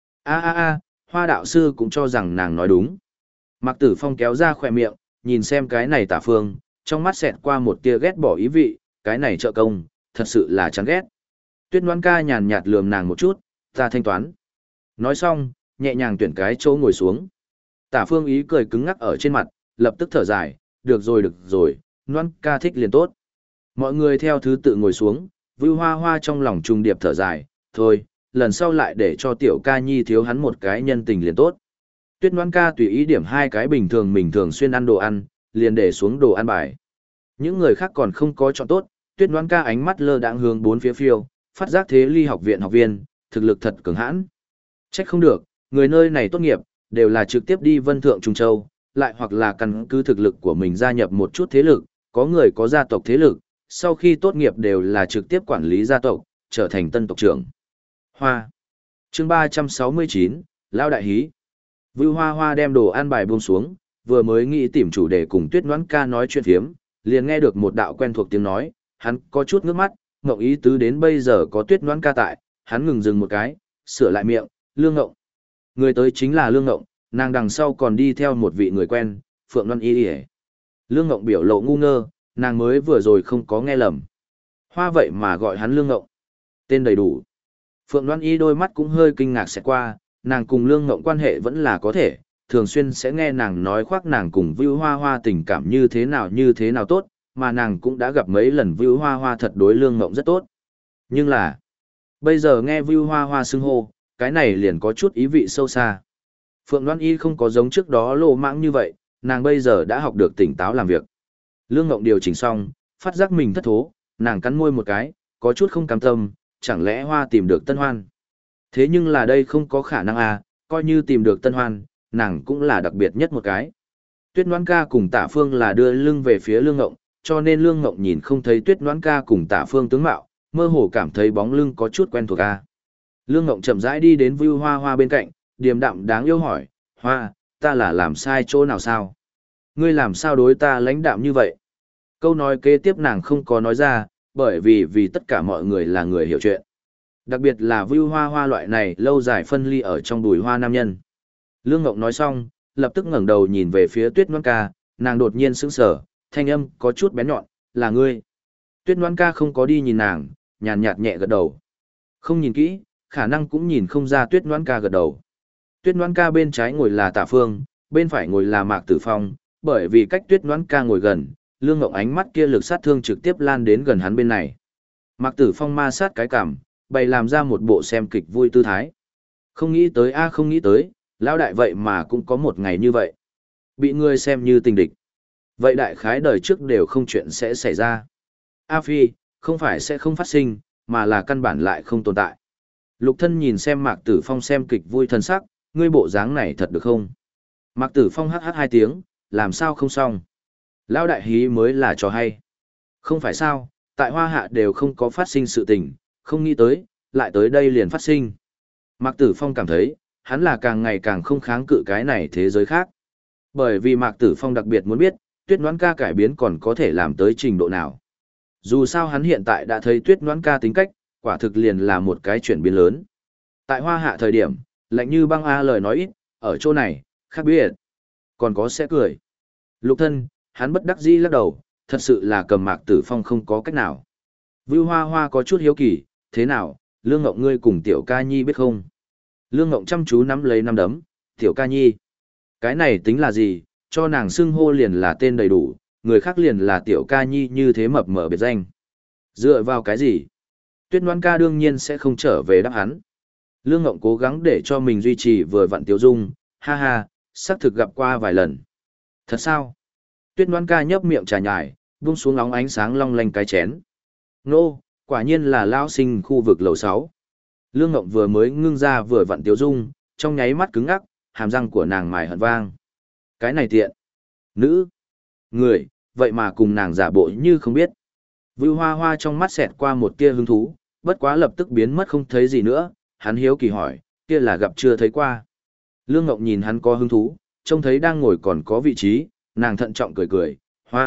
Hoa đạo sư cũng cho rằng nàng nói đúng. Mạc Tử Phong kéo ra khỏe miệng, nhìn xem cái này Tả Phương, trong mắt xẹt qua một tia ghét bỏ ý vị, cái này trợ công, thật sự là chán ghét. Tuyết Loan ca nhàn nhạt lườm nàng một chút, ta thanh toán. Nói xong, nhẹ nhàng tuyển cái chỗ ngồi xuống. Tả Phương ý cười cứng ngắc ở trên mặt, lập tức thở dài, được rồi, Loan ca thích liền tốt. Mọi người theo thứ tự ngồi xuống, Vưu Hoa Hoa trong lòng trùng điệp thở dài, thôi, lần sau lại để cho tiểu ca nhi thiếu hắn một cái nhân tình liền tốt. Tuyết Loan ca tùy ý điểm hai cái bình thường mình thường xuyên ăn đồ ăn, liền để xuống đồ ăn bài. Những người khác còn không có chọn tốt, Tuyết Loan ca ánh mắt lơ đãng hướng bốn phía phiêu, phát giác Thế Ly học viện học viên, thực lực thật cường hãn. Trách không được, người nơi này tốt nghiệp, đều là trực tiếp đi Vân Thượng Trung Châu, lại hoặc là căn cứ thực lực của mình gia nhập một chút thế lực, có người có gia tộc thế lực, sau khi tốt nghiệp đều là trực tiếp quản lý gia tộc, trở thành tân tộc trưởng. Hoa. Chương 369, Lao Đại Hí. Vưu Hoa Hoa đem đồ ăn bài buông xuống, vừa mới nghĩ tìm chủ đề cùng Tuyết Noãn ca nói chuyện phiếm, liền nghe được một đạo quen thuộc tiếng nói, hắn có chút ngước mắt, ngộng ý tứ đến bây giờ có Tuyết Noãn ca tại, hắn ngừng dừng một cái, sửa lại miệng, Lương Ngộng. Người tới chính là Lương Ngộng, nàng đằng sau còn đi theo một vị người quen, Phượng Loan Y. Lương Ngộng biểu lộ ngu ngơ, nàng mới vừa rồi không có nghe lầm. Hoa vậy mà gọi hắn Lương Ngộng. Tên đầy đủ. Phượng Loan Y đôi mắt cũng hơi kinh ngạc sẽ qua, nàng cùng Lương Ngộng quan hệ vẫn là có thể, thường xuyên sẽ nghe nàng nói khoác nàng cùng Vưu Hoa Hoa tình cảm như thế nào tốt, mà nàng cũng đã gặp mấy lần Vưu Hoa Hoa thật đối Lương Ngộng rất tốt. Nhưng là, bây giờ nghe Vưu Hoa Hoa xưng hô, cái này liền có chút ý vị sâu xa. Phượng Loan Y không có giống trước đó lô mãng như vậy, nàng bây giờ đã học được tỉnh táo làm việc. Lương Ngộng điều chỉnh xong, phát giác mình thất thố, nàng cắn môi một cái, có chút không cam tâm, chẳng lẽ Hoa tìm được Tân Hoan. Thế nhưng là đây không có khả năng à, coi như tìm được Tân Hoan, nàng cũng là đặc biệt nhất một cái. Tuyết Noãn ca cùng Tả Phương là đưa lưng về phía Lương Ngộng, cho nên Lương Ngộng nhìn không thấy Tuyết Noãn ca cùng Tả Phương tướng mạo, mơ hồ cảm thấy bóng lưng có chút quen thuộc a. Lương Ngộng chậm rãi đi đến Vưu Hoa Hoa bên cạnh, điềm đạm đáng yêu hỏi, Hoa, ta là làm sai chỗ nào sao? Ngươi làm sao đối ta lãnh đạm như vậy? Câu nói kế tiếp nàng không có nói ra, bởi vì tất cả mọi người là người hiểu chuyện. Đặc biệt là Vưu Hoa Hoa loại này lâu dài phân ly ở trong đùi hoa nam nhân. Lương Ngộng nói xong, lập tức ngẩng đầu nhìn về phía Tuyết Noãn ca, nàng đột nhiên sững sờ, thanh âm có chút bén nhọn, là ngươi. Tuyết Noãn ca không có đi nhìn nàng, nhàn nhạt nhẹ gật đầu. Không nhìn kỹ, khả năng cũng nhìn không ra Tuyết Noãn ca gật đầu. Tuyết Noãn ca bên trái ngồi là Tả Phương, bên phải ngồi là Mạc Tử Phong, bởi vì cách Tuyết Noãn ca ngồi gần, Lương Ngộng ánh mắt kia lực sát thương trực tiếp lan đến gần hắn bên này. Mạc Tử Phong ma sát cái cằm, bày làm ra một bộ xem kịch vui tư thái. Không nghĩ tới không nghĩ tới, lão đại vậy mà cũng có một ngày như vậy. Bị ngươi xem như tình địch. Vậy đại khái đời trước đều không chuyện sẽ xảy ra. A Phi, không phải sẽ không phát sinh, mà là căn bản lại không tồn tại. Lục Thân nhìn xem Mạc Tử Phong xem kịch vui thân sắc, ngươi bộ dáng này thật được không? Mạc Tử Phong hắc hắc hai tiếng, làm sao không xong? Lão đại hí mới là trò hay. Không phải sao, tại Hoa Hạ đều không có phát sinh sự tình, không nghĩ tới, lại tới đây liền phát sinh. Mạc Tử Phong cảm thấy, hắn là càng ngày càng không kháng cự cái này thế giới khác. Bởi vì Mạc Tử Phong đặc biệt muốn biết, Tuyết Noãn ca cải biến còn có thể làm tới trình độ nào. Dù sao hắn hiện tại đã thấy Tuyết Noãn ca tính cách, quả thực liền là một cái chuyển biến lớn. Tại Hoa Hạ thời điểm, lạnh như băng lời nói ít, ở chỗ này, khác biệt. Còn có sẽ cười. Lục Thân, hắn bất đắc dĩ lắc đầu, thật sự là cầm Mạc Tử Phong không có cách nào. Vưu Hoa Hoa có chút hiếu kỳ, thế nào, Lương Ngộng ngươi cùng Tiểu Ca Nhi biết không? Lương Ngộng chăm chú nắm lấy nắm đấm, Tiểu Ca Nhi. Cái này tính là gì, cho nàng xưng hô liền là tên đầy đủ, người khác liền là Tiểu Ca Nhi như thế mập mờ biệt danh. Dựa vào cái gì? Tuyết Noãn ca đương nhiên sẽ không trở về đáp hắn. Lương Ngộng cố gắng để cho mình duy trì vừa vặn tiêu dung, ha ha, xác thực gặp qua vài lần. Thật sao? Tuyết Noãn ca nhấp miệng trà nhài, buông xuống óng ánh sáng long lanh cái chén. Nô, quả nhiên là lão sinh khu vực lầu 6. Lương Ngộng vừa mới ngưng ra vừa vặn tiêu dung, trong nháy mắt cứng ngắc, hàm răng của nàng mài hận vang. Cái này tiện. Nữ. Người, vậy mà cùng nàng giả bộ như không biết. Vưu Hoa Hoa trong mắt xẹt qua một tia hứng thú, bất quá lập tức biến mất không thấy gì nữa, hắn hiếu kỳ hỏi, kia là gặp chưa thấy qua. Lương Ngộng nhìn hắn có hứng thú, trông thấy đang ngồi còn có vị trí, nàng thận trọng cười cười, Hoa,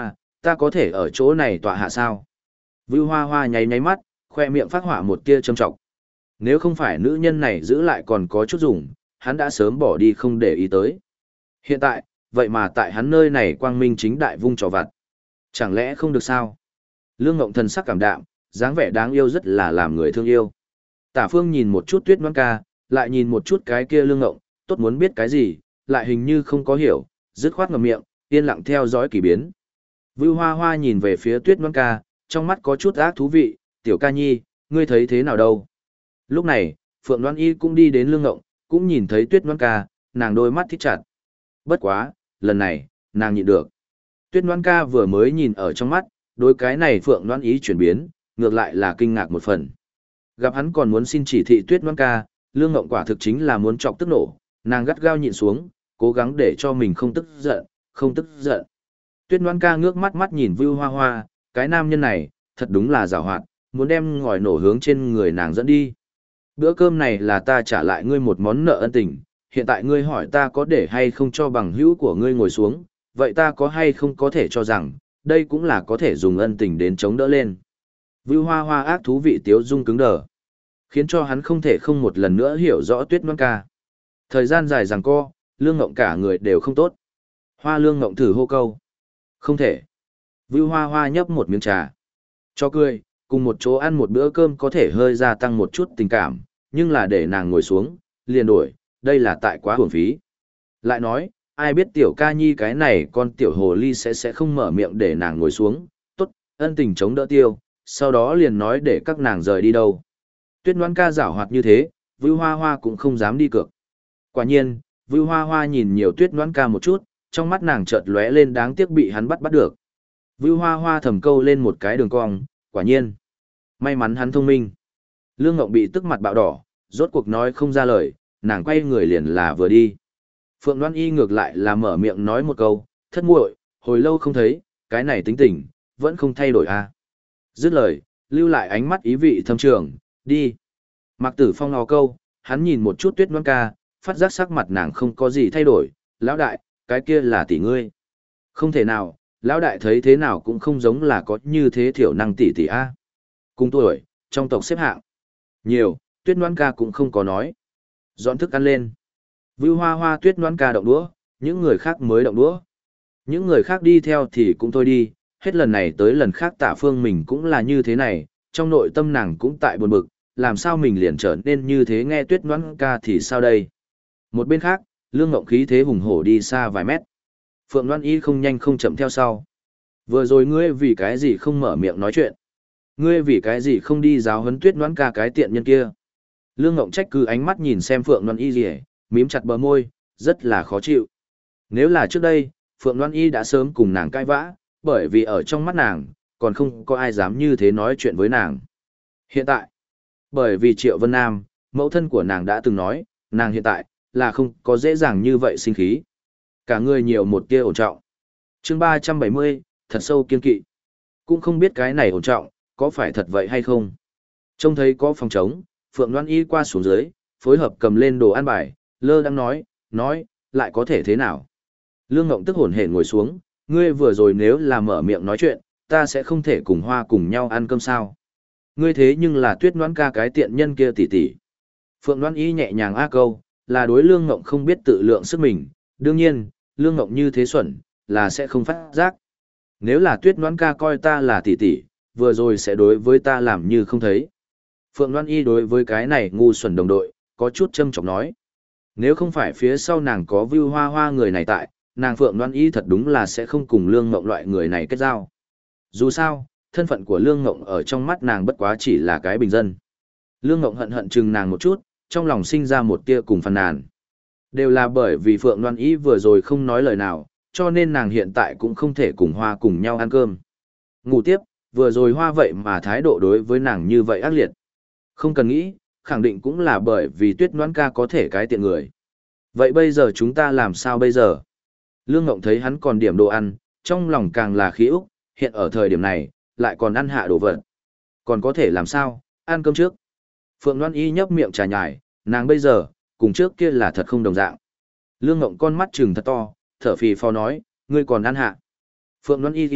ta có thể ở chỗ này tọa hạ sao? Vưu Hoa Hoa nháy nháy mắt, khoe miệng phát họa một tia châm trọng. Nếu không phải nữ nhân này giữ lại còn có chút dùng, hắn đã sớm bỏ đi không để ý tới. Hiện tại, vậy mà tại hắn nơi này quang minh chính đại vung trò vặt. Chẳng lẽ không được sao? Lương Ngộng thần sắc cảm đạm, dáng vẻ đáng yêu rất là làm người thương yêu. Tả Phương nhìn một chút Tuyết Ngoãn Ca, lại nhìn một chút cái kia Lương Ngộng, tốt muốn biết cái gì, lại hình như không có hiểu, dứt khoát ngậm miệng, yên lặng theo dõi kỳ biến. Vưu Hoa Hoa nhìn về phía Tuyết Ngoãn Ca, trong mắt có chút ác thú vị, "Tiểu ca nhi, ngươi thấy thế nào đâu?" Lúc này, Phượng Loan Y cũng đi đến Lương Ngộng, cũng nhìn thấy Tuyết Ngoãn Ca, nàng đôi mắt thích chặt. Bất quá, lần này, nàng nhịn được. Tuyết Ngoãn Ca vừa mới nhìn ở trong mắt, đối cái này Phượng Loan Ý chuyển biến, ngược lại là kinh ngạc một phần. Gặp hắn còn muốn xin chỉ thị Tuyết Ngoãn Ca, Lương Ngộng quả thực chính là muốn chọc tức nổ, nàng gắt gao nhịn xuống, cố gắng để cho mình không tức giận, không tức giận. Tuyết Ngoãn Ca ngước mắt mắt nhìn Vưu Hoa Hoa, cái nam nhân này, thật đúng là giàu hoạt, muốn đem ngòi nổ hướng trên người nàng dẫn đi. Bữa cơm này là ta trả lại ngươi một món nợ ân tình, hiện tại ngươi hỏi ta có để hay không cho bằng hữu của ngươi ngồi xuống, vậy ta có hay không có thể cho rằng, đây cũng là có thể dùng ân tình đến chống đỡ lên. Vưu Hoa Hoa ác thú vị tiếu dung cứng đờ, khiến cho hắn không thể không một lần nữa hiểu rõ Tuyết Ngoãn Ca. Thời gian dài giằng co, Lương Ngộng cả người đều không tốt. Hoa Lương Ngộng thử hô câu. Không thể. Vưu Hoa Hoa nhấp một miếng trà. Cho cười, cùng một chỗ ăn một bữa cơm có thể hơi gia tăng một chút tình cảm, nhưng là để nàng ngồi xuống, liền đổi, đây là tại quá hưởng phí. Lại nói, ai biết tiểu ca nhi cái này con tiểu hồ ly sẽ không mở miệng để nàng ngồi xuống, tốt, ân tình chống đỡ tiêu, sau đó liền nói để các nàng rời đi đâu. Tuyết Ngoãn Ca giảo hoạt như thế, Vưu Hoa Hoa cũng không dám đi cược. Quả nhiên, Vưu Hoa Hoa nhìn nhiều Tuyết Ngoãn Ca một chút, trong mắt nàng chợt lóe lên đáng tiếc bị hắn bắt được. Vưu Hoa Hoa thầm câu lên một cái đường cong, quả nhiên. May mắn hắn thông minh. Lương Ngộng bị tức mặt bạo đỏ, rốt cuộc nói không ra lời, nàng quay người liền là vừa đi. Phượng Loan Y ngược lại là mở miệng nói một câu, thất muội, hồi lâu không thấy, cái này tính tình, vẫn không thay đổi à. Dứt lời, lưu lại ánh mắt ý vị thâm trường, đi. Mạc Tử Phong ngó câu, hắn nhìn một chút Tuyết Ngoãn Ca, phát giác sắc mặt nàng không có gì thay đổi, lão đại, cái kia là tỷ ngươi. Không thể nào, lão đại thấy thế nào cũng không giống là có như thế thiểu năng tỷ tỷ a. Cùng tuổi, trong tộc xếp hạng. Nhiều, Tuyết Ngoãn Ca cũng không có nói. Dọn thức ăn lên. Vưu Hoa Hoa Tuyết Ngoãn Ca động đũa, những người khác mới động đũa. Những người khác đi theo thì cũng thôi đi, hết lần này tới lần khác Tả Phương mình cũng là như thế này, trong nội tâm nàng cũng tại buồn bực, làm sao mình liền trở nên như thế nghe Tuyết Ngoãn Ca thì sao đây? Một bên khác, Lương Ngộng khí thế hùng hổ đi xa vài mét. Phượng Loan Y không nhanh không chậm theo sau. Vừa rồi ngươi vì cái gì không mở miệng nói chuyện? Ngươi vì cái gì không đi giáo huấn Tuyết Ngoãn Ca cái tiện nhân kia? Lương Ngộng trách cứ ánh mắt nhìn xem Phượng Loan Y gì, mím chặt bờ môi, rất là khó chịu. Nếu là trước đây, Phượng Loan Y đã sớm cùng nàng cãi vã, bởi vì ở trong mắt nàng, còn không có ai dám như thế nói chuyện với nàng. Hiện tại, bởi vì Triệu Vân Nam, mẫu thân của nàng đã từng nói, nàng hiện tại, là không có dễ dàng như vậy sinh khí. Cả người nhiều một tia ổn trọng. Chương 370, thật sâu kiên kỵ. Cũng không biết cái này ổn trọng, có phải thật vậy hay không. Trông thấy có phòng trống, Phượng Loan Y qua xuống dưới, phối hợp cầm lên đồ ăn bài, lơ đang nói, lại có thể thế nào. Lương Ngộng tức hổn hển ngồi xuống, ngươi vừa rồi nếu là mở miệng nói chuyện, ta sẽ không thể cùng Hoa cùng nhau ăn cơm sao. Ngươi thế nhưng là Tuyết Ngoãn Ca cái tiện nhân kia tỷ tỷ. Phượng Loan Y nhẹ nhàng a câu, là đối Lương Ngộng không biết tự lượng sức mình, đương nhiên, Lương Ngộng như thế xuẩn, là sẽ không phát giác. Nếu là Tuyết Ngoãn Ca coi ta là tỷ tỷ, vừa rồi sẽ đối với ta làm như không thấy. Phượng Loan Y đối với cái này ngu xuẩn đồng đội, có chút châm chọc nói. Nếu không phải phía sau nàng có Vưu Hoa Hoa người này tại, nàng Phượng Loan Y thật đúng là sẽ không cùng Lương Ngộng loại người này kết giao. Dù sao, thân phận của Lương Ngộng ở trong mắt nàng bất quá chỉ là cái bình dân. Lương Ngộng hận hận chừng nàng một chút, trong lòng sinh ra một tia cùng phàn nàn. Đều là bởi vì Phượng Loan Y vừa rồi không nói lời nào, cho nên nàng hiện tại cũng không thể cùng Hoa cùng nhau ăn cơm. Ngủ tiếp, vừa rồi Hoa vậy mà thái độ đối với nàng như vậy ác liệt. Không cần nghĩ, khẳng định cũng là bởi vì Tuyết Ngoãn Ca có thể cái tiện người. Vậy bây giờ chúng ta làm sao bây giờ? Lương Ngộng thấy hắn còn điểm đồ ăn, trong lòng càng là khí úc, hiện ở thời điểm này, lại còn ăn hạ đồ vật. Còn có thể làm sao, ăn cơm trước. Phượng Loan Y nhấp miệng trà nhài, nàng bây giờ, cùng trước kia là thật không đồng dạng. Lương Ngộng con mắt trừng thật to, thở phì phò nói, ngươi còn ăn hạ. Phượng Loan Y kìa,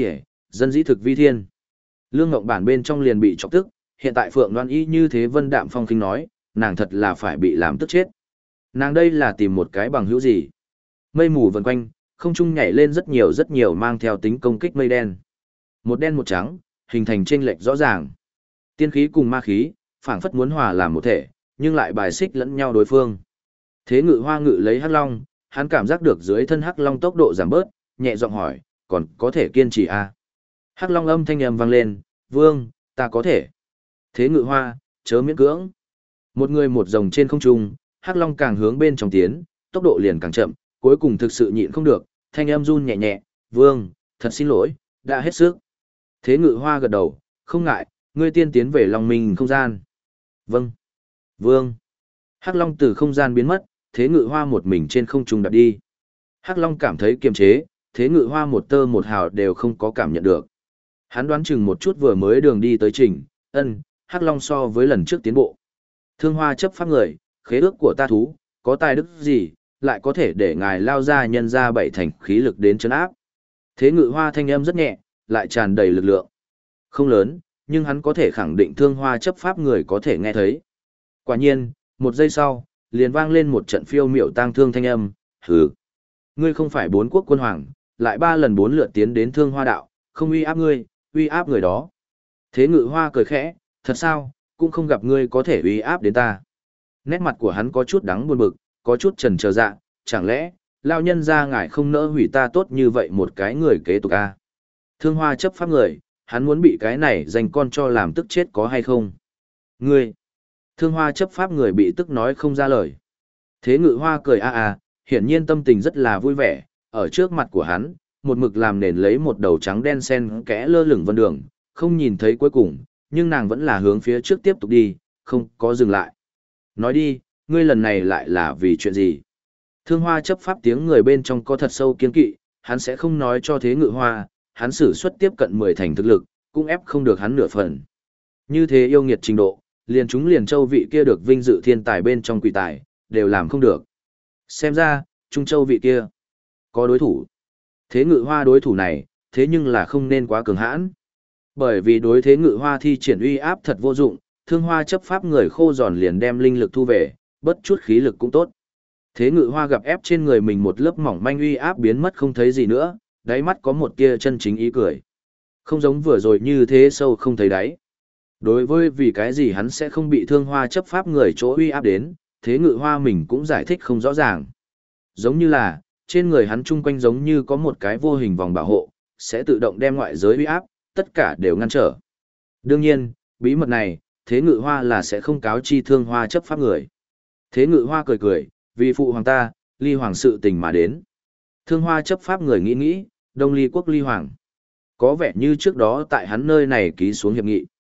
dân dĩ thực vi thiên. Lương Ngộng Bản bên trong liền bị chọc tức, hiện tại Phượng Loan Y như thế vân đạm phong khinh nói, nàng thật là phải bị làm tức chết. Nàng đây là tìm một cái bằng hữu gì? Mây mù vần quanh, không trung nhảy lên rất nhiều mang theo tính công kích mây đen. Một đen một trắng, hình thành chênh lệch rõ ràng. Tiên khí cùng ma khí, phảng phất muốn hòa làm một thể, nhưng lại bài xích lẫn nhau đối phương. Thế Ngự Hoa ngự lấy Hắc Long, hắn cảm giác được dưới thân Hắc Long tốc độ giảm bớt, nhẹ giọng hỏi, còn có thể kiên trì à? Hắc Long âm thanh ầm vang lên, vương, ta có thể. Thế Ngự Hoa, chớ miễn cưỡng. Một người một rồng trên không trung, Hắc Long càng hướng bên trong tiến, tốc độ liền càng chậm, cuối cùng thực sự nhịn không được, thanh âm run nhẹ nhẹ, vương, thật xin lỗi, đã hết sức. Thế Ngự Hoa gật đầu, không ngại, ngươi tiên tiến về Long Minh không gian. Vâng. Vương. Hắc Long từ không gian biến mất, Thế Ngự Hoa một mình trên không trung đạp đi. Hắc Long cảm thấy kiềm chế, Thế Ngự Hoa một tơ một hào đều không có cảm nhận được. Hắn đoán chừng một chút vừa mới đường đi tới trình, Hắc Long so với lần trước tiến bộ. Thương Hoa chấp pháp người, khế ước của ta thú, có tài đức gì, lại có thể để ngài lao ra nhân ra bảy thành khí lực đến chấn áp. Thế Ngự Hoa thanh âm rất nhẹ, lại tràn đầy lực lượng. Không lớn, nhưng hắn có thể khẳng định Thương Hoa chấp pháp người có thể nghe thấy. Quả nhiên, một giây sau, liền vang lên một trận phiêu miểu tang thương thanh âm, hừ. Ngươi không phải 4 quốc quân hoàng, lại 3 lần 4 lượt tiến đến Thương Hoa đạo, không uy áp ngươi, uy áp người đó. Thế Ngự Hoa cười khẽ, thật sao, cũng không gặp ngươi có thể uy áp đến ta. Nét mặt của hắn có chút đắng buồn bực, có chút chần chờ dạ, chẳng lẽ, lao nhân ra ngài không nỡ hủy ta tốt như vậy một cái người kế tục a? Thương Hoa chấp pháp người, hắn muốn bị cái này dành con cho làm tức chết có hay không? Ngươi! Thương Hoa chấp pháp người bị tức nói không ra lời. Thế Ngự Hoa cười hiển nhiên tâm tình rất là vui vẻ, ở trước mặt của hắn, một mực làm nền lấy một đầu trắng đen sen kẽ lơ lửng vân đường, không nhìn thấy cuối cùng, nhưng nàng vẫn là hướng phía trước tiếp tục đi, không có dừng lại. Nói đi, ngươi lần này lại là vì chuyện gì? Thương Hoa chấp pháp tiếng người bên trong có thật sâu kiên kỵ, hắn sẽ không nói cho Thế Ngự Hoa, hắn sử xuất tiếp cận 10 thành thực lực, cũng ép không được hắn nửa phần. Như thế yêu nghiệt trình độ, liền chúng liền châu vị kia được vinh dự thiên tài bên trong quỷ tài, đều làm không được. Xem ra, Trung Châu vị kia, có đối thủ. Thế Ngự Hoa đối thủ này, thế nhưng là không nên quá cường hãn. Bởi vì đối Thế Ngự Hoa thi triển uy áp thật vô dụng, Thương Hoa chấp pháp người khô giòn liền đem linh lực thu về, bất chút khí lực cũng tốt. Thế Ngự Hoa gặp ép trên người mình một lớp mỏng manh uy áp biến mất không thấy gì nữa, đáy mắt có một tia chân chính ý cười. Không giống vừa rồi như thế sâu không thấy đáy. Đối với vì cái gì hắn sẽ không bị Thương Hoa chấp pháp người chỗ uy áp đến, Thế Ngự Hoa mình cũng giải thích không rõ ràng. Giống như là, trên người hắn chung quanh giống như có một cái vô hình vòng bảo hộ, sẽ tự động đem ngoại giới uy áp, tất cả đều ngăn trở. Đương nhiên, bí mật này, Thế Ngự Hoa là sẽ không cáo chi Thương Hoa chấp pháp người. Thế Ngự Hoa cười cười, vì phụ hoàng ta, ly hoàng sự tình mà đến. Thương Hoa chấp pháp người nghĩ nghĩ, Đông Ly quốc ly hoàng. Có vẻ như trước đó tại hắn nơi này ký xuống hiệp nghị.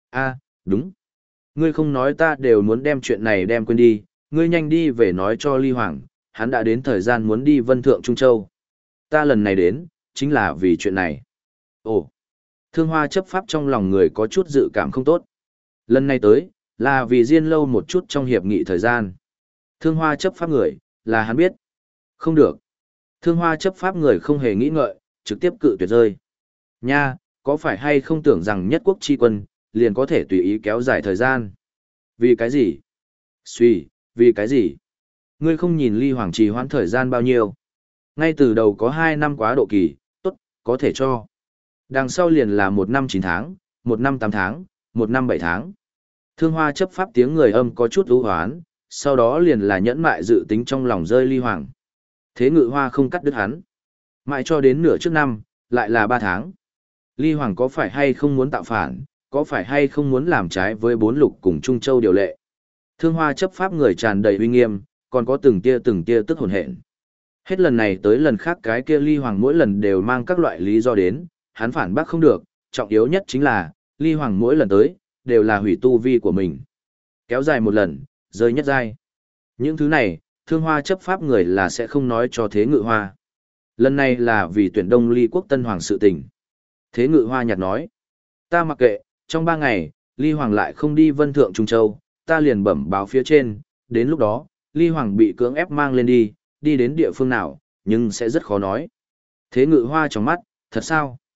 Đúng. Ngươi không nói ta đều muốn đem chuyện này đem quên đi, ngươi nhanh đi về nói cho ly hoàng, hắn đã đến thời gian muốn đi Vân Thượng Trung Châu. Ta lần này đến, chính là vì chuyện này. Ồ, Thương Hoa chấp pháp trong lòng người có chút dự cảm không tốt. Lần này tới, là vì riêng lâu một chút trong hiệp nghị thời gian. Thương Hoa chấp pháp người, là hắn biết. Không được. Thương Hoa chấp pháp người không hề nghĩ ngợi, trực tiếp cự tuyệt rơi. Nha, có phải hay không tưởng rằng nhất quốc chi quân, liền có thể tùy ý kéo dài thời gian? Vì cái gì? Vì cái gì? Ngươi không nhìn ly hoàng trì hoãn thời gian bao nhiêu? Ngay từ đầu có 2 năm quá độ kỳ, tốt, có thể cho. Đằng sau liền là 1 năm 9 tháng, 1 năm 8 tháng, 1 năm 7 tháng. Thương Hoa chấp pháp tiếng người âm có chút ưu hoán, sau đó liền là nhẫn mại dự tính trong lòng rơi ly hoàng. Thế Ngự Hoa không cắt đứt hắn. Mãi cho đến nửa trước năm, lại là 3 tháng. Ly hoàng có phải hay không muốn tạo phản, có phải hay không muốn làm trái với 4 lục cùng Trung Châu điều lệ. Thương Hoa chấp pháp người tràn đầy uy nghiêm, còn có từng tia tức hồn hện. Hết lần này tới lần khác cái kia ly hoàng mỗi lần đều mang các loại lý do đến, hắn phản bác không được, trọng yếu nhất chính là, ly hoàng mỗi lần tới, đều là hủy tu vi của mình. Kéo dài một lần, rơi nhất giai. Những thứ này, Thương Hoa chấp pháp người là sẽ không nói cho Thế Ngự Hoa. Lần này là vì tuyển Đông Ly quốc tân hoàng sự tình. Thế Ngự Hoa nhạt nói, ta mặc kệ, trong 3 ngày, ly hoàng lại không đi Vân Thượng Trung Châu, ta liền bẩm báo phía trên, đến lúc đó, ly hoàng bị cưỡng ép mang lên đi đến địa phương nào, nhưng sẽ rất khó nói. Thế Ngự Hoa trong mắt, thật sao?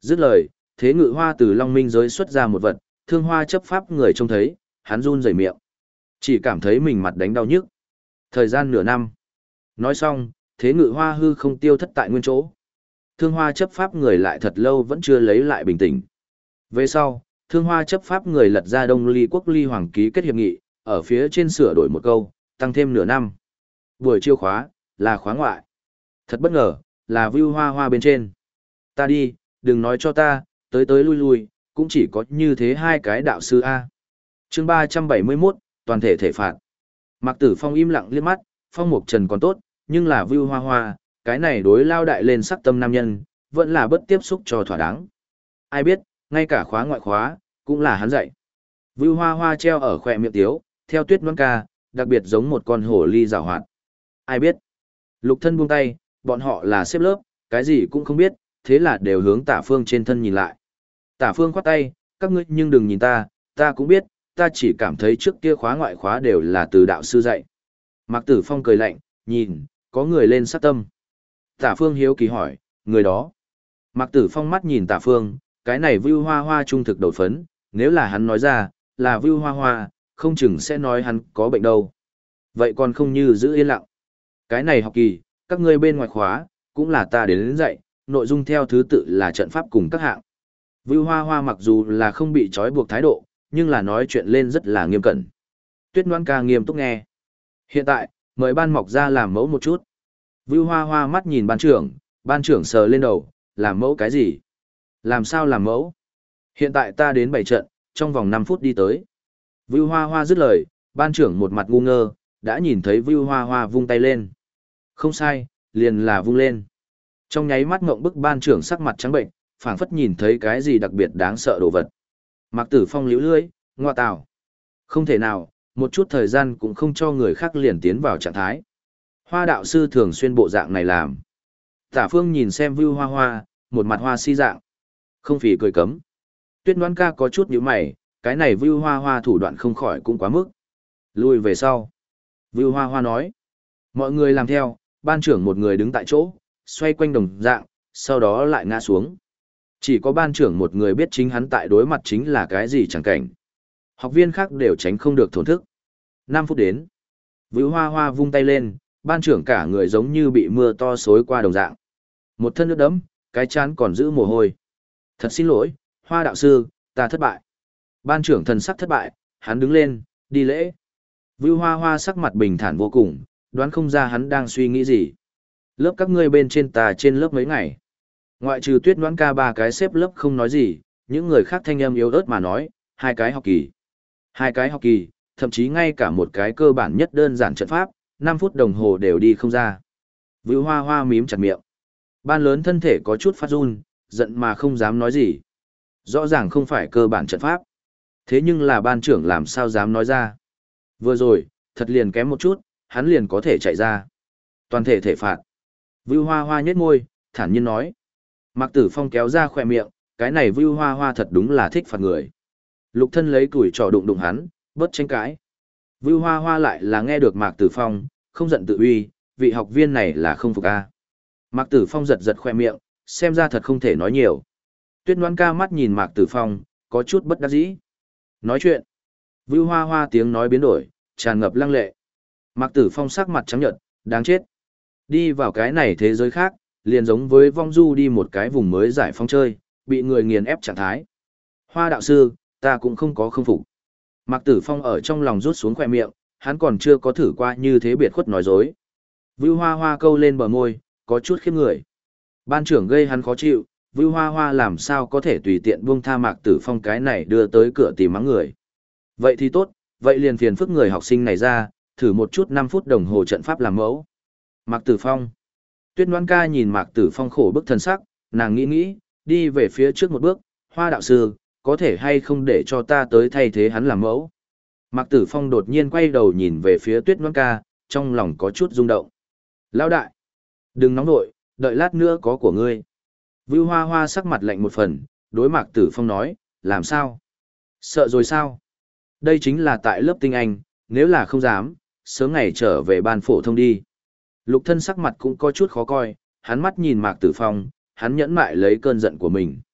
Dứt lời, Thế Ngự Hoa từ Long Minh giới xuất ra một vật, Thương Hoa chấp pháp người trông thấy, hắn run rẩy miệng. Chỉ cảm thấy mình mặt đánh đau nhức. Thời gian nửa năm. Nói xong, Thế Ngự Hoa hư không tiêu thất tại nguyên chỗ. Thương Hoa chấp pháp người lại thật lâu vẫn chưa lấy lại bình tĩnh. Về sau, Thương Hoa chấp pháp người lật ra Đông Ly Quốc Ly Hoàng ký kết hiệp nghị, ở phía trên sửa đổi một câu, tăng thêm nửa năm. Buổi chiêu khóa, là khóa ngoại. Thật bất ngờ, là Vưu Hoa Hoa bên trên. Ta đi, đừng nói cho ta, tới tới lui lui, cũng chỉ có như thế hai cái đạo sư A. Chương 371, toàn thể thể phạt. Mạc Tử Phong im lặng liếc mắt, Phong Mục Trần còn tốt, nhưng là Vưu Hoa Hoa, cái này đối lao đại lên sắc tâm nam nhân, vẫn là bất tiếp xúc cho thỏa đáng. Ai biết, ngay cả khóa ngoại khóa, cũng là hắn dạy. Vưu Hoa Hoa treo ở khỏe miệng tiếu, theo Tuyết Ngoan ca, đặc biệt giống một con hổ ly rào hoạt. Ai biết? Lục Thân buông tay, bọn họ là xếp lớp, cái gì cũng không biết, thế là đều hướng Tả Phương trên thân nhìn lại. Tả Phương khoát tay, các ngươi nhưng đừng nhìn ta, ta cũng biết, ta chỉ cảm thấy trước kia khóa ngoại khóa đều là từ đạo sư dạy. Mạc Tử Phong cười lạnh, nhìn, có người lên sát tâm. Tả Phương hiếu kỳ hỏi, người đó. Mạc Tử Phong mắt nhìn Tả Phương, cái này Vưu Hoa Hoa trung thực đột phấn, nếu là hắn nói ra, là Vưu Hoa Hoa, không chừng sẽ nói hắn có bệnh đâu. Vậy còn không như giữ yên lặng. Cái này học kỳ, các ngươi bên ngoài khóa, cũng là ta đến dạy, nội dung theo thứ tự là trận pháp cùng các hạng. Vưu Hoa Hoa mặc dù là không bị trói buộc thái độ, nhưng là nói chuyện lên rất là nghiêm cẩn. Tuyết Ngoan ca nghiêm túc nghe. Hiện tại, mời ban mọc ra làm mẫu một chút. Vưu Hoa Hoa mắt nhìn ban trưởng sờ lên đầu, làm mẫu cái gì? Làm sao làm mẫu? Hiện tại ta đến 7 trận, trong vòng 5 phút đi tới. Vưu Hoa Hoa dứt lời, ban trưởng một mặt ngu ngơ, đã nhìn thấy Vưu Hoa Hoa vung tay lên. Không sai, liền là vung lên. Trong nháy mắt ngộng bức ban trưởng sắc mặt trắng bệnh, phảng phất nhìn thấy cái gì đặc biệt đáng sợ đồ vật. Mạc Tử Phong liễu lưỡi, ngoa tào. Không thể nào, một chút thời gian cũng không cho người khác liền tiến vào trạng thái. Hoa đạo sư thường xuyên bộ dạng này làm. Tả Phương nhìn xem Vưu Hoa Hoa, một mặt hoa si dạng. Không phì cười cấm. Tuyết Ngoan ca có chút nhíu mày, cái này Vưu Hoa Hoa thủ đoạn không khỏi cũng quá mức. Lui về sau. Vưu Hoa Hoa nói. Mọi người làm theo, ban trưởng một người đứng tại chỗ, xoay quanh đồng dạng, sau đó lại ngã xuống. Chỉ có ban trưởng một người biết chính hắn tại đối mặt chính là cái gì chẳng cảnh. Học viên khác đều tránh không được thổn thức. 5 phút đến. Vưu Hoa Hoa vung tay lên, ban trưởng cả người giống như bị mưa to xối qua đồng dạng. Một thân nước đẫm, cái chán còn giữ mồ hôi. Thật xin lỗi, Hoa đạo sư, ta thất bại. Ban trưởng thần sắc thất bại, hắn đứng lên, đi lễ. Vưu Hoa Hoa sắc mặt bình thản vô cùng, đoán không ra hắn đang suy nghĩ gì. Lớp các ngươi bên trên ta trên lớp mấy ngày. Ngoại trừ Tuyết Ngoãn ca 3 cái xếp lớp không nói gì, những người khác thanh âm yếu ớt mà nói, 2 cái học kỳ. 2 cái học kỳ, thậm chí ngay cả một cái cơ bản nhất đơn giản trận pháp, 5 phút đồng hồ đều đi không ra. Vưu Hoa Hoa mím chặt miệng. Ban lớn thân thể có chút phát run, giận mà không dám nói gì. Rõ ràng không phải cơ bản trận pháp. Thế nhưng là ban trưởng làm sao dám nói ra. Vừa rồi, thật liền kém một chút, hắn liền có thể chạy ra. Toàn thể thể phạt. Vưu Hoa Hoa nhếch môi, thản nhiên nói. Mạc Tử Phong kéo ra khỏe miệng, cái này Vưu Hoa Hoa thật đúng là thích phạt người. Lục Thân lấy củi trò đụng đụng hắn, bớt tranh cãi. Vưu Hoa Hoa lại là nghe được Mạc Tử Phong, không giận tự uy, vị học viên này là không phục a. Mạc Tử Phong giật giật khỏe miệng, xem ra thật không thể nói nhiều. Tuyết Ngoãn ca mắt nhìn Mạc Tử Phong, có chút bất đắc dĩ. Nói chuyện. Vưu Hoa Hoa tiếng nói biến đổi, tràn ngập lăng lệ. Mạc Tử Phong sắc mặt trắng nhợt, đáng chết. Đi vào cái này thế giới khác, liền giống với vong du đi một cái vùng mới giải phóng chơi, bị người nghiền ép trạng thái. Hoa đạo sư, ta cũng không có không phục. Mạc Tử Phong ở trong lòng rút xuống khỏe miệng, hắn còn chưa có thử qua như thế biệt khuất nói dối. Vưu Hoa Hoa câu lên bờ môi, có chút khiếp người. Ban trưởng gây hắn khó chịu, Vưu Hoa Hoa làm sao có thể tùy tiện buông tha Mạc Tử Phong cái này đưa tới cửa tìm mắng người. Vậy thì tốt, vậy liền phiền phức người học sinh này ra, thử một chút 5 phút đồng hồ trận pháp làm mẫu. Mạc Tử Phong. Tuyết Ngoãn ca nhìn Mạc Tử Phong khổ bức thần sắc, nàng nghĩ nghĩ, đi về phía trước một bước, Hoa đạo sư, có thể hay không để cho ta tới thay thế hắn làm mẫu. Mạc Tử Phong đột nhiên quay đầu nhìn về phía Tuyết Ngoãn ca, trong lòng có chút rung động. Lão đại, đừng nóng nội, đợi lát nữa có của ngươi. Vưu Hoa Hoa sắc mặt lạnh một phần, đối Mạc Tử Phong nói, làm sao? Sợ rồi sao? Đây chính là tại lớp tinh anh, nếu là không dám, sớm ngày trở về ban phổ thông đi. Lục Thân sắc mặt cũng có chút khó coi, hắn mắt nhìn Mạc Tử Phong, hắn nhẫn mại lấy cơn giận của mình.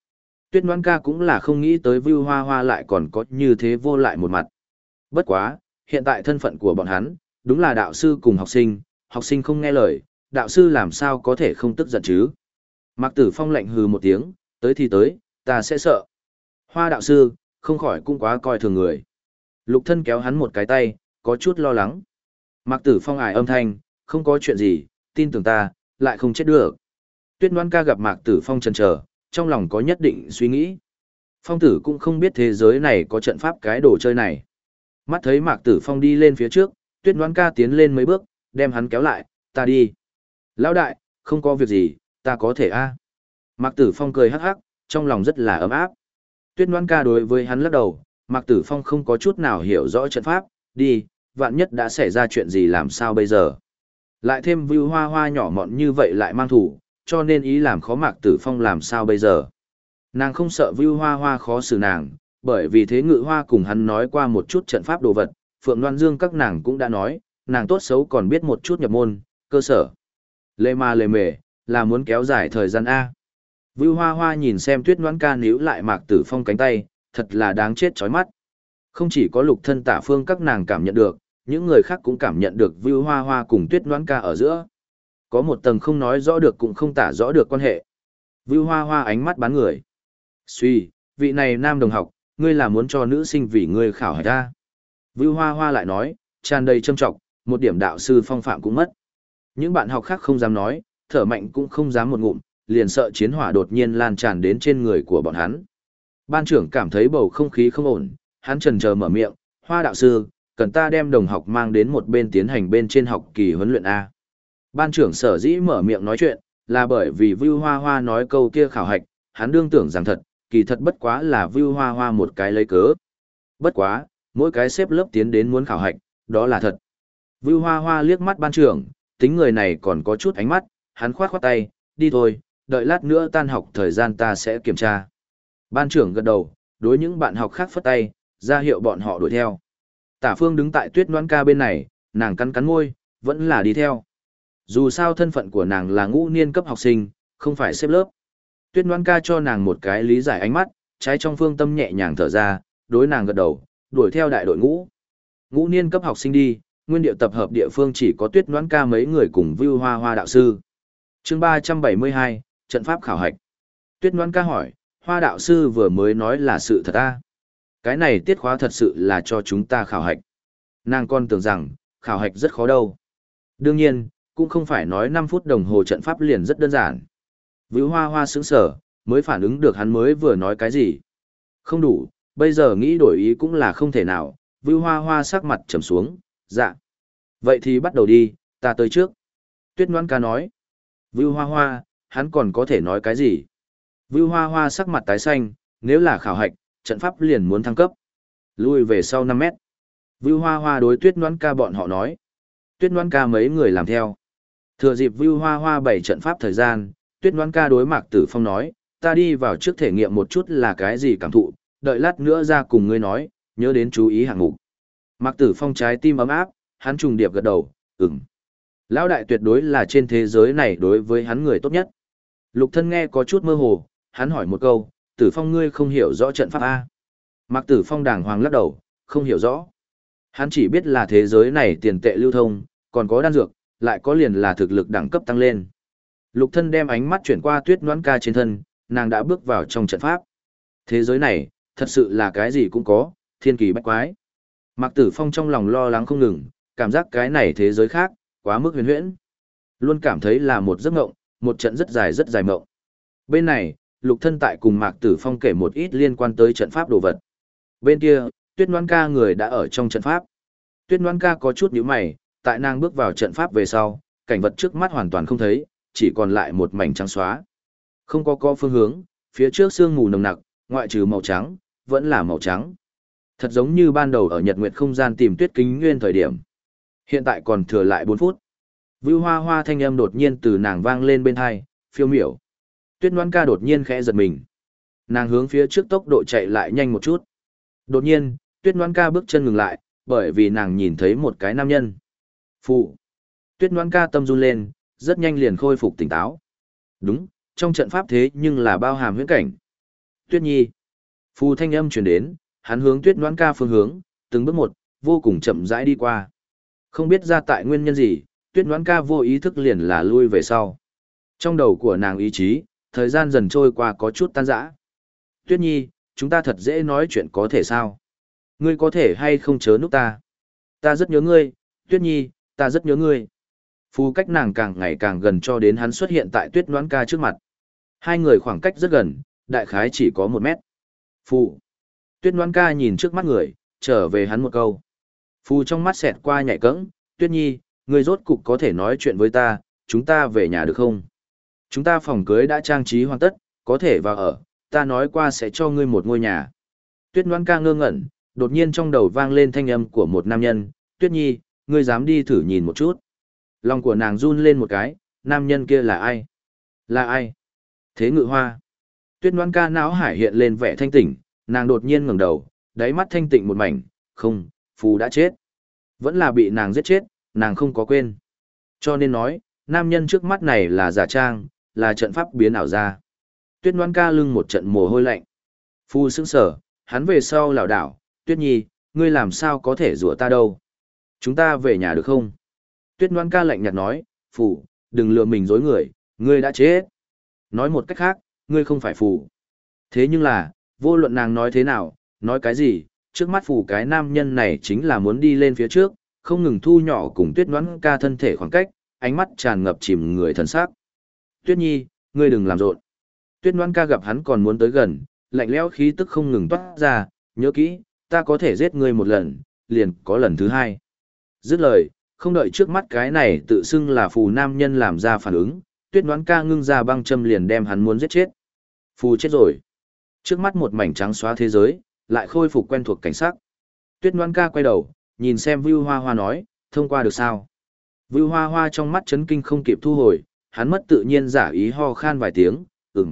Tuyết Ngoan ca cũng là không nghĩ tới Vưu Hoa Hoa lại còn có như thế vô lại một mặt. Bất quá, hiện tại thân phận của bọn hắn, đúng là đạo sư cùng học sinh không nghe lời, đạo sư làm sao có thể không tức giận chứ. Mạc Tử Phong lạnh hừ một tiếng, tới thì tới, ta sẽ sợ. Hoa đạo sư, không khỏi cũng quá coi thường người. Lục Thân kéo hắn một cái tay, có chút lo lắng. Mạc Tử Phong ải âm thanh, không có chuyện gì, tin tưởng ta, lại không chết được. Tuyết Ngoan ca gặp Mạc Tử Phong chần chờ, trong lòng có nhất định suy nghĩ. Phong tử cũng không biết thế giới này có trận pháp cái đồ chơi này. Mắt thấy Mạc Tử Phong đi lên phía trước, Tuyết Ngoan ca tiến lên mấy bước, đem hắn kéo lại, ta đi. Lão đại, không có việc gì, ta có thể a. Mạc Tử Phong cười hắc hắc, trong lòng rất là ấm áp. Tuyết Ngoan ca đối với hắn lắc đầu, Mạc Tử Phong không có chút nào hiểu rõ trận pháp, đi, vạn nhất đã xảy ra chuyện gì làm sao bây giờ. Lại thêm Vưu Hoa Hoa nhỏ mọn như vậy lại mang thủ, cho nên ý làm khó Mạc Tử Phong làm sao bây giờ. Nàng không sợ Vưu Hoa Hoa khó xử nàng, bởi vì Thế Ngự Hoa cùng hắn nói qua một chút trận pháp đồ vật, Phượng Loan Dương các nàng cũng đã nói, nàng tốt xấu còn biết một chút nhập môn, cơ sở. Lê ma lê mề, là muốn kéo dài thời gian A. Vưu Hoa Hoa nhìn xem Tuyết Ngoãn ca níu lại Mạc Tử Phong cánh tay, thật là đáng chết chói mắt. Không chỉ có Lục Thân Tả Phương các nàng cảm nhận được, những người khác cũng cảm nhận được Vưu Hoa Hoa cùng Tuyết Ngoãn ca ở giữa. Có một tầng không nói rõ được cũng không tả rõ được quan hệ. Vưu Hoa Hoa ánh mắt bán người. Suy, vị này nam đồng học, ngươi là muốn cho nữ sinh vì ngươi khảo hạch ta. Vưu Hoa Hoa lại nói, tràn đầy châm trọng, một điểm đạo sư phong phạm cũng mất. Những bạn học khác không dám nói, thở mạnh cũng không dám một ngụm, liền sợ chiến hỏa đột nhiên lan tràn đến trên người của bọn hắn. Ban trưởng cảm thấy bầu không khí không ổn, hắn chần chờ mở miệng, Hoa đạo sư, cần ta đem đồng học mang đến một bên tiến hành bên trên học kỳ huấn luyện A. Ban trưởng sở dĩ mở miệng nói chuyện, là bởi vì Vưu Hoa Hoa nói câu kia khảo hạch, hắn đương tưởng rằng thật, kỳ thật bất quá là Vưu Hoa Hoa một cái lấy cớ. Bất quá, mỗi cái xếp lớp tiến đến muốn khảo hạch, đó là thật. Vưu Hoa Hoa liếc mắt ban trưởng, tính người này còn có chút ánh mắt, hắn khoát khoát tay, đi thôi, đợi lát nữa tan học thời gian ta sẽ kiểm tra. Ban trưởng gật đầu, đối những bạn học khác phất tay, ra hiệu bọn họ đuổi theo. Tả Phương đứng tại Tuyết Ngoãn ca bên này, nàng cắn cắn môi, vẫn là đi theo. Dù sao thân phận của nàng là ngũ niên cấp học sinh, không phải xếp lớp. Tuyết Ngoãn ca cho nàng một cái lý giải ánh mắt, trái trong phương tâm nhẹ nhàng thở ra, đối nàng gật đầu, đuổi theo đại đội ngũ. Ngũ niên cấp học sinh đi, nguyên điệu tập hợp địa phương chỉ có Tuyết Ngoãn ca mấy người cùng Vưu Hoa Hoa đạo sư. Chương 372, trận pháp khảo hạch. Tuyết Ngoãn ca hỏi, Hoa đạo sư vừa mới nói là sự thật à? Cái này tiết khóa thật sự là cho chúng ta khảo hạch. Nàng con tưởng rằng, khảo hạch rất khó đâu. Đương nhiên, cũng không phải nói 5 phút đồng hồ trận pháp liền rất đơn giản. Vưu Hoa Hoa sững sờ, mới phản ứng được hắn mới vừa nói cái gì. Không đủ, bây giờ nghĩ đổi ý cũng là không thể nào. Vưu Hoa Hoa sắc mặt trầm xuống, dạ. Vậy thì bắt đầu đi, ta tới trước. Tuyết Ngoãn ca nói. Vưu Hoa Hoa, hắn còn có thể nói cái gì? Vưu Hoa Hoa sắc mặt tái xanh, nếu là khảo hạch, trận pháp liền muốn thăng cấp. Lui về sau 5 mét. Vưu Hoa Hoa đối Tuyết Ngoãn ca bọn họ nói. Tuyết Ngoãn ca mấy người làm theo. Thừa dịp Vưu Hoa Hoa bày trận pháp thời gian, Tuyết Ngoãn ca đối Mạc Tử Phong nói, ta đi vào trước thể nghiệm một chút là cái gì cảm thụ, đợi lát nữa ra cùng ngươi nói, nhớ đến chú ý hạng mục. Mạc Tử Phong trái tim ấm áp, hắn trùng điệp gật đầu, ừm. Lão đại tuyệt đối là trên thế giới này đối với hắn người tốt nhất. Lục Thân nghe có chút mơ hồ, hắn hỏi một câu, Tử Phong ngươi không hiểu rõ trận pháp A. Mạc Tử Phong đàng hoàng lắc đầu, không hiểu rõ. Hắn chỉ biết là thế giới này tiền tệ lưu thông, còn có đan dược, lại có liền là thực lực đẳng cấp tăng lên. Lục Thân đem ánh mắt chuyển qua Tuyết Ngoãn ca trên thân, nàng đã bước vào trong trận pháp. Thế giới này, thật sự là cái gì cũng có, thiên kỳ bách quái. Mạc Tử Phong trong lòng lo lắng không ngừng, cảm giác cái này thế giới khác, quá mức huyền huyễn. Luôn cảm thấy là một giấc mộng, một trận rất dài mộng. Bên này, Lục Thân tại cùng Mạc Tử Phong kể một ít liên quan tới trận pháp đồ vật. Bên kia, Tuyết Ngoãn ca người đã ở trong trận pháp. Tuyết Ngoãn ca có chút nhíu mày, tại nàng bước vào trận pháp về sau, cảnh vật trước mắt hoàn toàn không thấy, chỉ còn lại một mảnh trắng xóa. Không có phương hướng, phía trước sương mù nồng nặc, ngoại trừ màu trắng, vẫn là màu trắng. Thật giống như ban đầu ở Nhật Nguyệt không gian tìm Tuyết Kính Nguyên thời điểm. Hiện tại còn thừa lại 4 phút. Vưu Hoa Hoa thanh âm đột nhiên từ nàng vang lên bên tai, phiêu miểu. Tuyết Ngoãn ca đột nhiên khẽ giật mình. Nàng hướng phía trước tốc độ chạy lại nhanh một chút. Đột nhiên, Tuyết Ngoãn ca bước chân ngừng lại, bởi vì nàng nhìn thấy một cái nam nhân. Phụ. Tuyết Ngoãn ca tâm run lên, rất nhanh liền khôi phục tỉnh táo. Đúng, trong trận pháp thế nhưng là bao hàm huyễn cảnh. Tuyết Nhi. Phù thanh âm truyền đến, hắn hướng Tuyết Ngoãn Ca phương hướng, từng bước một, vô cùng chậm rãi đi qua. Không biết ra tại nguyên nhân gì, Tuyết Ngoãn Ca vô ý thức liền là lui về sau. Trong đầu của nàng ý chí, thời gian dần trôi qua có chút tan rã. Tuyết Nhi, chúng ta thật dễ nói chuyện có thể sao? Ngươi có thể hay không chớ núp ta? Ta rất nhớ ngươi, Tuyết Nhi, ta rất nhớ ngươi. Phù cách nàng càng ngày càng gần cho đến hắn xuất hiện tại Tuyết Ngoãn Ca trước mặt. Hai người khoảng cách rất gần, đại khái chỉ có 1 mét. Phù. Tuyết Ngoãn Ca nhìn trước mắt người, trở về hắn một câu. Phù trong mắt xẹt qua nhạy cẫng, Tuyết Nhi, ngươi rốt cục có thể nói chuyện với ta, chúng ta về nhà được không? Chúng ta phòng cưới đã trang trí hoàn tất, có thể vào ở, ta nói qua sẽ cho ngươi một ngôi nhà. Tuyết Ngoãn Ca ngơ ngẩn, đột nhiên trong đầu vang lên thanh âm của một nam nhân, Tuyết Nhi, ngươi dám đi thử nhìn một chút. Lòng của nàng run lên một cái, nam nhân kia là ai? Là ai? Thế Ngự Hoa. Tuyết Ngoãn Ca não hải hiện lên vẻ thanh tỉnh, nàng đột nhiên ngẩng đầu, đáy mắt thanh tịnh một mảnh, không, Phù đã chết. Vẫn là bị nàng giết chết, nàng không có quên. Cho nên nói, nam nhân trước mắt này là giả trang, là trận pháp biến ảo ra. Tuyết Ngoãn Ca lưng một trận mồ hôi lạnh. Phù sững sờ, hắn về sau lảo đảo, Tuyết Nhi, ngươi làm sao có thể rủa ta đâu? Chúng ta về nhà được không? Tuyết Ngoãn Ca lạnh nhạt nói, Phù, đừng lừa mình dối người, ngươi đã chết. Nói một cách khác, ngươi không phải Phù. Thế nhưng là, vô luận nàng nói thế nào, nói cái gì, trước mắt Phù cái nam nhân này chính là muốn đi lên phía trước, không ngừng thu nhỏ cùng Tuyết Ngoãn Ca thân thể khoảng cách, ánh mắt tràn ngập chìm người thần sắc. Tuyết Nhi, ngươi đừng làm rộn. Tuyết Ngoãn Ca gặp hắn còn muốn tới gần, lạnh lẽo khí tức không ngừng toát ra, nhớ kỹ, ta có thể giết ngươi một lần, liền có lần thứ hai. Dứt lời, không đợi trước mắt cái này tự xưng là Phù nam nhân làm ra phản ứng, Tuyết Ngoãn Ca ngưng ra băng châm liền đem hắn muốn giết chết. Phù chết rồi. Trước mắt một mảnh trắng xóa thế giới, lại khôi phục quen thuộc cảnh sắc. Tuyết Ngoãn Ca quay đầu, nhìn xem Vưu Hoa Hoa nói, thông qua được sao? Vưu Hoa Hoa trong mắt chấn kinh không kịp thu hồi, hắn mất tự nhiên giả ý ho khan vài tiếng,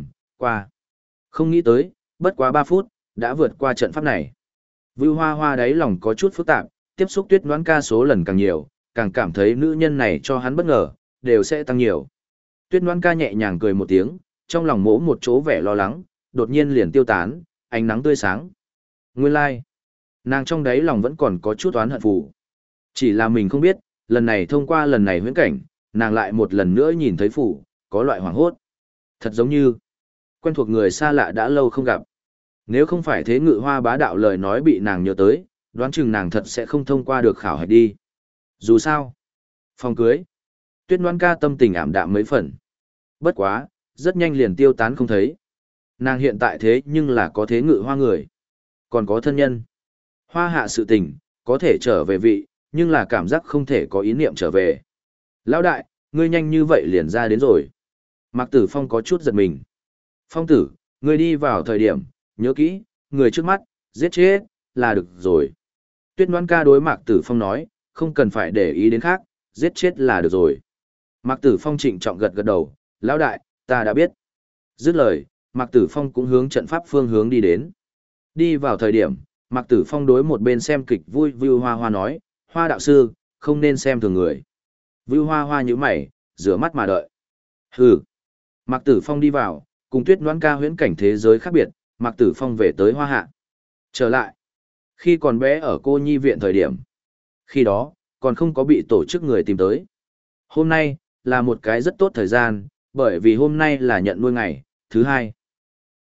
qua. Không nghĩ tới, bất quá 3 phút, đã vượt qua trận pháp này. Vưu Hoa Hoa đáy lòng có chút phức tạp, tiếp xúc Tuyết Ngoãn Ca số lần càng nhiều, càng cảm thấy nữ nhân này cho hắn bất ngờ, đều sẽ tăng nhiều. Tuyết Ngoãn Ca nhẹ nhàng cười một tiếng, trong lòng mỗ một chỗ vẻ lo lắng, đột nhiên liền tiêu tán, ánh nắng tươi sáng. Nguyên lai, like. Nàng trong đáy lòng vẫn còn có chút oán hận Phù. Chỉ là mình không biết, lần này thông qua lần này huyễn cảnh, nàng lại một lần nữa nhìn thấy Phù, có loại hoảng hốt. Thật giống như, quen thuộc người xa lạ đã lâu không gặp. Nếu không phải Thế Ngự Hoa bá đạo lời nói bị nàng nhớ tới, đoán chừng nàng thật sẽ không thông qua được khảo hạch đi. Dù sao, phòng cưới, Tuyết Ngoãn Ca tâm tình ảm đạm mấy phần. Bất quá, rất nhanh liền tiêu tán không thấy. Nàng hiện tại thế nhưng là có Thế Ngự Hoa người. Còn có thân nhân. Hoa hạ sự tình, có thể trở về vị, nhưng là cảm giác không thể có ý niệm trở về. Lão đại, ngươi nhanh như vậy liền ra đến rồi. Mạc Tử Phong có chút giật mình. Phong tử, ngươi đi vào thời điểm, nhớ kỹ, người trước mắt, giết chết, là được rồi. Tuyết Ngoãn Ca đối Mạc Tử Phong nói, không cần phải để ý đến khác, giết chết là được rồi. Mạc Tử Phong trịnh trọng gật gật đầu, lão đại, ta đã biết. Dứt lời, Mạc Tử Phong cũng hướng trận pháp phương hướng đi đến. Đi vào thời điểm, Mạc Tử Phong đối một bên xem kịch vui Vưu Hoa Hoa nói, Hoa đạo sư, không nên xem thường người. Vưu Hoa Hoa nhíu mày, rửa mắt mà đợi. Hừ. Mạc Tử Phong đi vào, cùng Tuyết Ngoãn Ca huyễn cảnh thế giới khác biệt, Mạc Tử Phong về tới Hoa Hạ. Trở lại. Khi còn bé ở cô nhi viện thời điểm. Khi đó, còn không có bị tổ chức người tìm tới. Hôm nay, là một cái rất tốt thời gian, bởi vì hôm nay là nhận nuôi ngày, thứ 2.